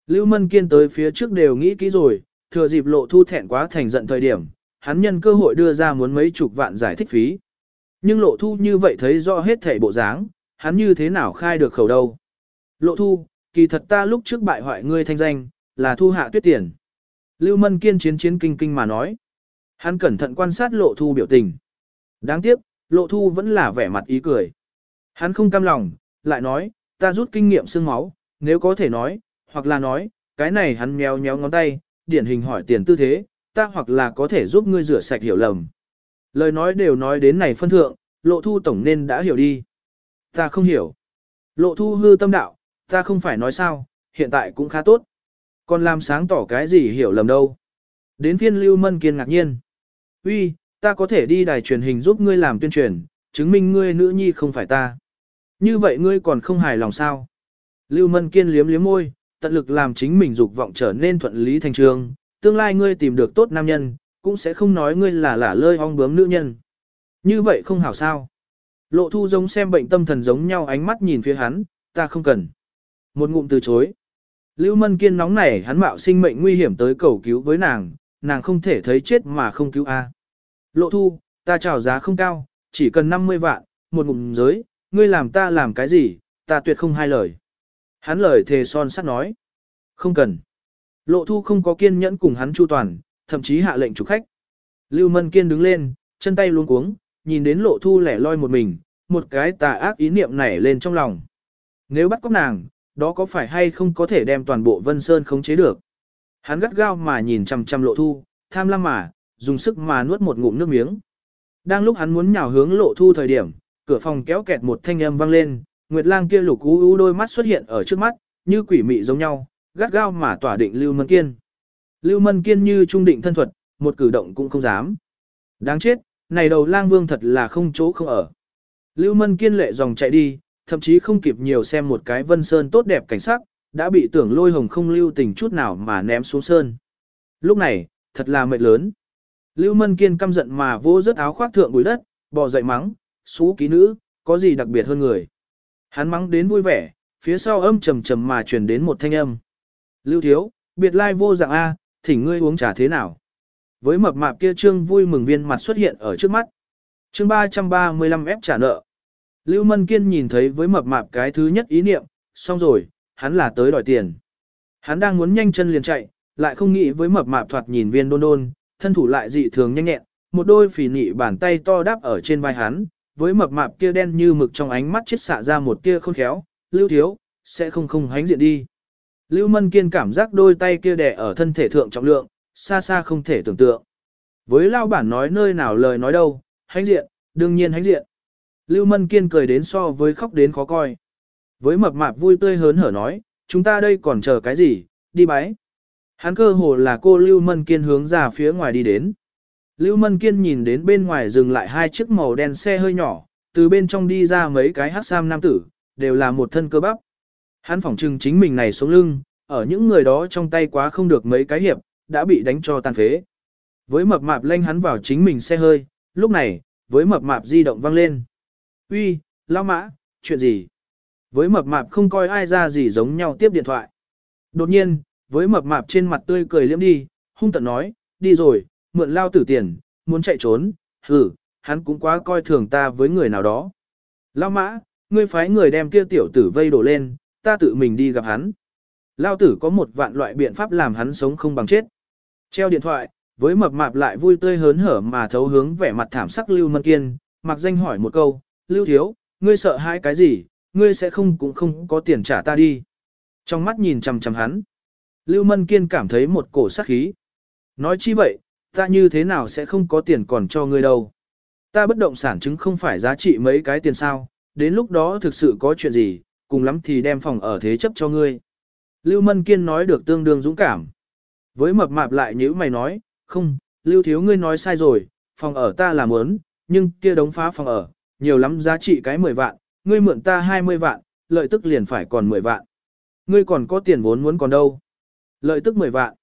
Lưu Mân Kiên tới phía trước đều nghĩ kỹ rồi, thừa dịp Lộ Thu thẹn quá thành giận thời điểm, hắn nhân cơ hội đưa ra muốn mấy chục vạn giải thích phí. Nhưng Lộ Thu như vậy thấy rõ hết thảy bộ dáng, hắn như thế nào khai được khẩu đâu. Lộ Thu, kỳ thật ta lúc trước bại hoại ngươi thanh danh, là thu hạ tuyết tiền. Lưu Mân Kiên chiến chiến kinh kinh mà nói. Hắn cẩn thận quan sát Lộ Thu biểu tình. Đáng tiếc, Lộ Thu vẫn là vẻ mặt ý cười. Hắn không cam lòng, lại nói, ta rút kinh nghiệm xương máu, nếu có thể nói, hoặc là nói, cái này hắn méo méo ngón tay, điển hình hỏi tiền tư thế, ta hoặc là có thể giúp ngươi rửa sạch hiểu lầm. Lời nói đều nói đến này phân thượng, Lộ Thu tổng nên đã hiểu đi. Ta không hiểu. Lộ Thu hư tâm đạo, ta không phải nói sao, hiện tại cũng khá tốt. Còn làm sáng tỏ cái gì hiểu lầm đâu. Đến phiên Lưu Mân Kiên ngạc nhiên. Uy, ta có thể đi đài truyền hình giúp ngươi làm tuyên truyền, chứng minh ngươi nữ nhi không phải ta. Như vậy ngươi còn không hài lòng sao? Lưu Mân Kiên liếm liếm môi, tận lực làm chính mình dục vọng trở nên thuận lý thành trường. Tương lai ngươi tìm được tốt nam nhân, cũng sẽ không nói ngươi là lả lơi ong bướm nữ nhân. Như vậy không hảo sao? Lộ Thu giống xem bệnh tâm thần giống nhau ánh mắt nhìn phía hắn, ta không cần. Một ngụm từ chối. Lưu Mân Kiên nóng nảy hắn mạo sinh mệnh nguy hiểm tới cầu cứu với nàng, nàng không thể thấy chết mà không cứu a. Lộ Thu, ta chào giá không cao, chỉ cần năm mươi vạn, một ngụm giới, ngươi làm ta làm cái gì, ta tuyệt không hai lời. Hắn lời thề son sắt nói. Không cần. Lộ Thu không có kiên nhẫn cùng hắn chu toàn, thậm chí hạ lệnh chủ khách. Lưu Mân Kiên đứng lên, chân tay luống cuống, nhìn đến Lộ Thu lẻ loi một mình, một cái tà ác ý niệm nảy lên trong lòng. Nếu bắt cóc nàng, đó có phải hay không có thể đem toàn bộ Vân Sơn khống chế được? Hắn gắt gao mà nhìn chằm chằm Lộ Thu, tham lam mà, dùng sức mà nuốt một ngụm nước miếng. Đang lúc hắn muốn nhào hướng Lộ Thu thời điểm, cửa phòng kéo kẹt một thanh âm vang lên, Nguyệt Lang kia lục u u đôi mắt xuất hiện ở trước mắt, như quỷ mị giống nhau, gắt gao mà tỏa định Lưu Mân Kiên. Lưu Mân Kiên như trung định thân thuật, một cử động cũng không dám. Đáng chết, này đầu lang vương thật là không chỗ không ở. Lưu Mân Kiên lệ dòng chạy đi, thậm chí không kịp nhiều xem một cái Vân Sơn tốt đẹp cảnh sắc, đã bị Tưởng Lôi Hồng không lưu tình chút nào mà ném xuống sơn. Lúc này, thật là mệt lớn. Lưu Mân Kiên căm giận mà vô rớt áo khoác thượng bụi đất, bò dậy mắng, xú ký nữ, có gì đặc biệt hơn người. Hắn mắng đến vui vẻ, phía sau âm trầm trầm mà truyền đến một thanh âm. Lưu thiếu, biệt lai vô dạng A, thỉnh ngươi uống trà thế nào. Với mập mạp kia trương vui mừng viên mặt xuất hiện ở trước mắt. Chương ba trăm ba mươi lăm ép trả nợ. Lưu Mân Kiên nhìn thấy với mập mạp cái thứ nhất ý niệm, xong rồi, hắn là tới đòi tiền. Hắn đang muốn nhanh chân liền chạy, lại không nghĩ với mập mạp thoạt nhìn viên đôn đôn, thân thủ lại dị thường nhanh nhẹn, một đôi phỉ nị bàn tay to đáp ở trên vai hắn, với mập mạp kia đen như mực trong ánh mắt chết xạ ra một tia khôn khéo, Lưu thiếu, sẽ không không hánh diện đi. Lưu Mân Kiên cảm giác đôi tay kia đè ở thân thể thượng trọng lượng, xa xa không thể tưởng tượng. Với lao bản nói nơi nào lời nói đâu, hánh diện, đương nhiên hánh diện. Lưu Mân Kiên cười đến so với khóc đến khó coi. Với mập mạp vui tươi hớn hở nói, chúng ta đây còn chờ cái gì, đi bái. Hắn cơ hồ là cô Lưu Mân Kiên hướng ra phía ngoài đi đến. Lưu Mân Kiên nhìn đến bên ngoài dừng lại hai chiếc màu đen xe hơi nhỏ, từ bên trong đi ra mấy cái hắc sam nam tử, đều là một thân cơ bắp. Hắn phỏng trừng chính mình này sống lưng, ở những người đó trong tay quá không được mấy cái hiệp, đã bị đánh cho tàn phế. Với mập mạp lênh hắn vào chính mình xe hơi, lúc này, với mập mạp di động vang lên. Uy, lão mã, chuyện gì? Với mập mạp không coi ai ra gì giống nhau tiếp điện thoại. Đột nhiên, với mập mạp trên mặt tươi cười liếm đi, hung tợn nói, đi rồi, mượn lao tử tiền, muốn chạy trốn, hừ, hắn cũng quá coi thường ta với người nào đó. Lão mã, ngươi phái người đem kia tiểu tử vây đổ lên, ta tự mình đi gặp hắn. Lao tử có một vạn loại biện pháp làm hắn sống không bằng chết. Treo điện thoại, với mập mạp lại vui tươi hớn hở mà thấu hướng vẻ mặt thảm sắc Lưu Mân Kiên, mặc danh hỏi một câu, Lưu thiếu, ngươi sợ hãi cái gì, ngươi sẽ không cũng không có tiền trả ta đi. Trong mắt nhìn chằm chằm hắn, Lưu Mân Kiên cảm thấy một cổ sát khí. Nói chi vậy, ta như thế nào sẽ không có tiền còn cho ngươi đâu. Ta bất động sản chứng không phải giá trị mấy cái tiền sao, đến lúc đó thực sự có chuyện gì, cùng lắm thì đem phòng ở thế chấp cho ngươi. Lưu Mân Kiên nói được tương đương dũng cảm. Với mập mạp lại nhữ mày nói, không, Lưu thiếu ngươi nói sai rồi, phòng ở ta là muốn, nhưng kia đống phá phòng ở, nhiều lắm giá trị cái mười vạn, ngươi mượn ta hai mươi vạn, lợi tức liền phải còn mười vạn. Ngươi còn có tiền vốn muốn còn đâu. Lợi tức mười vạn.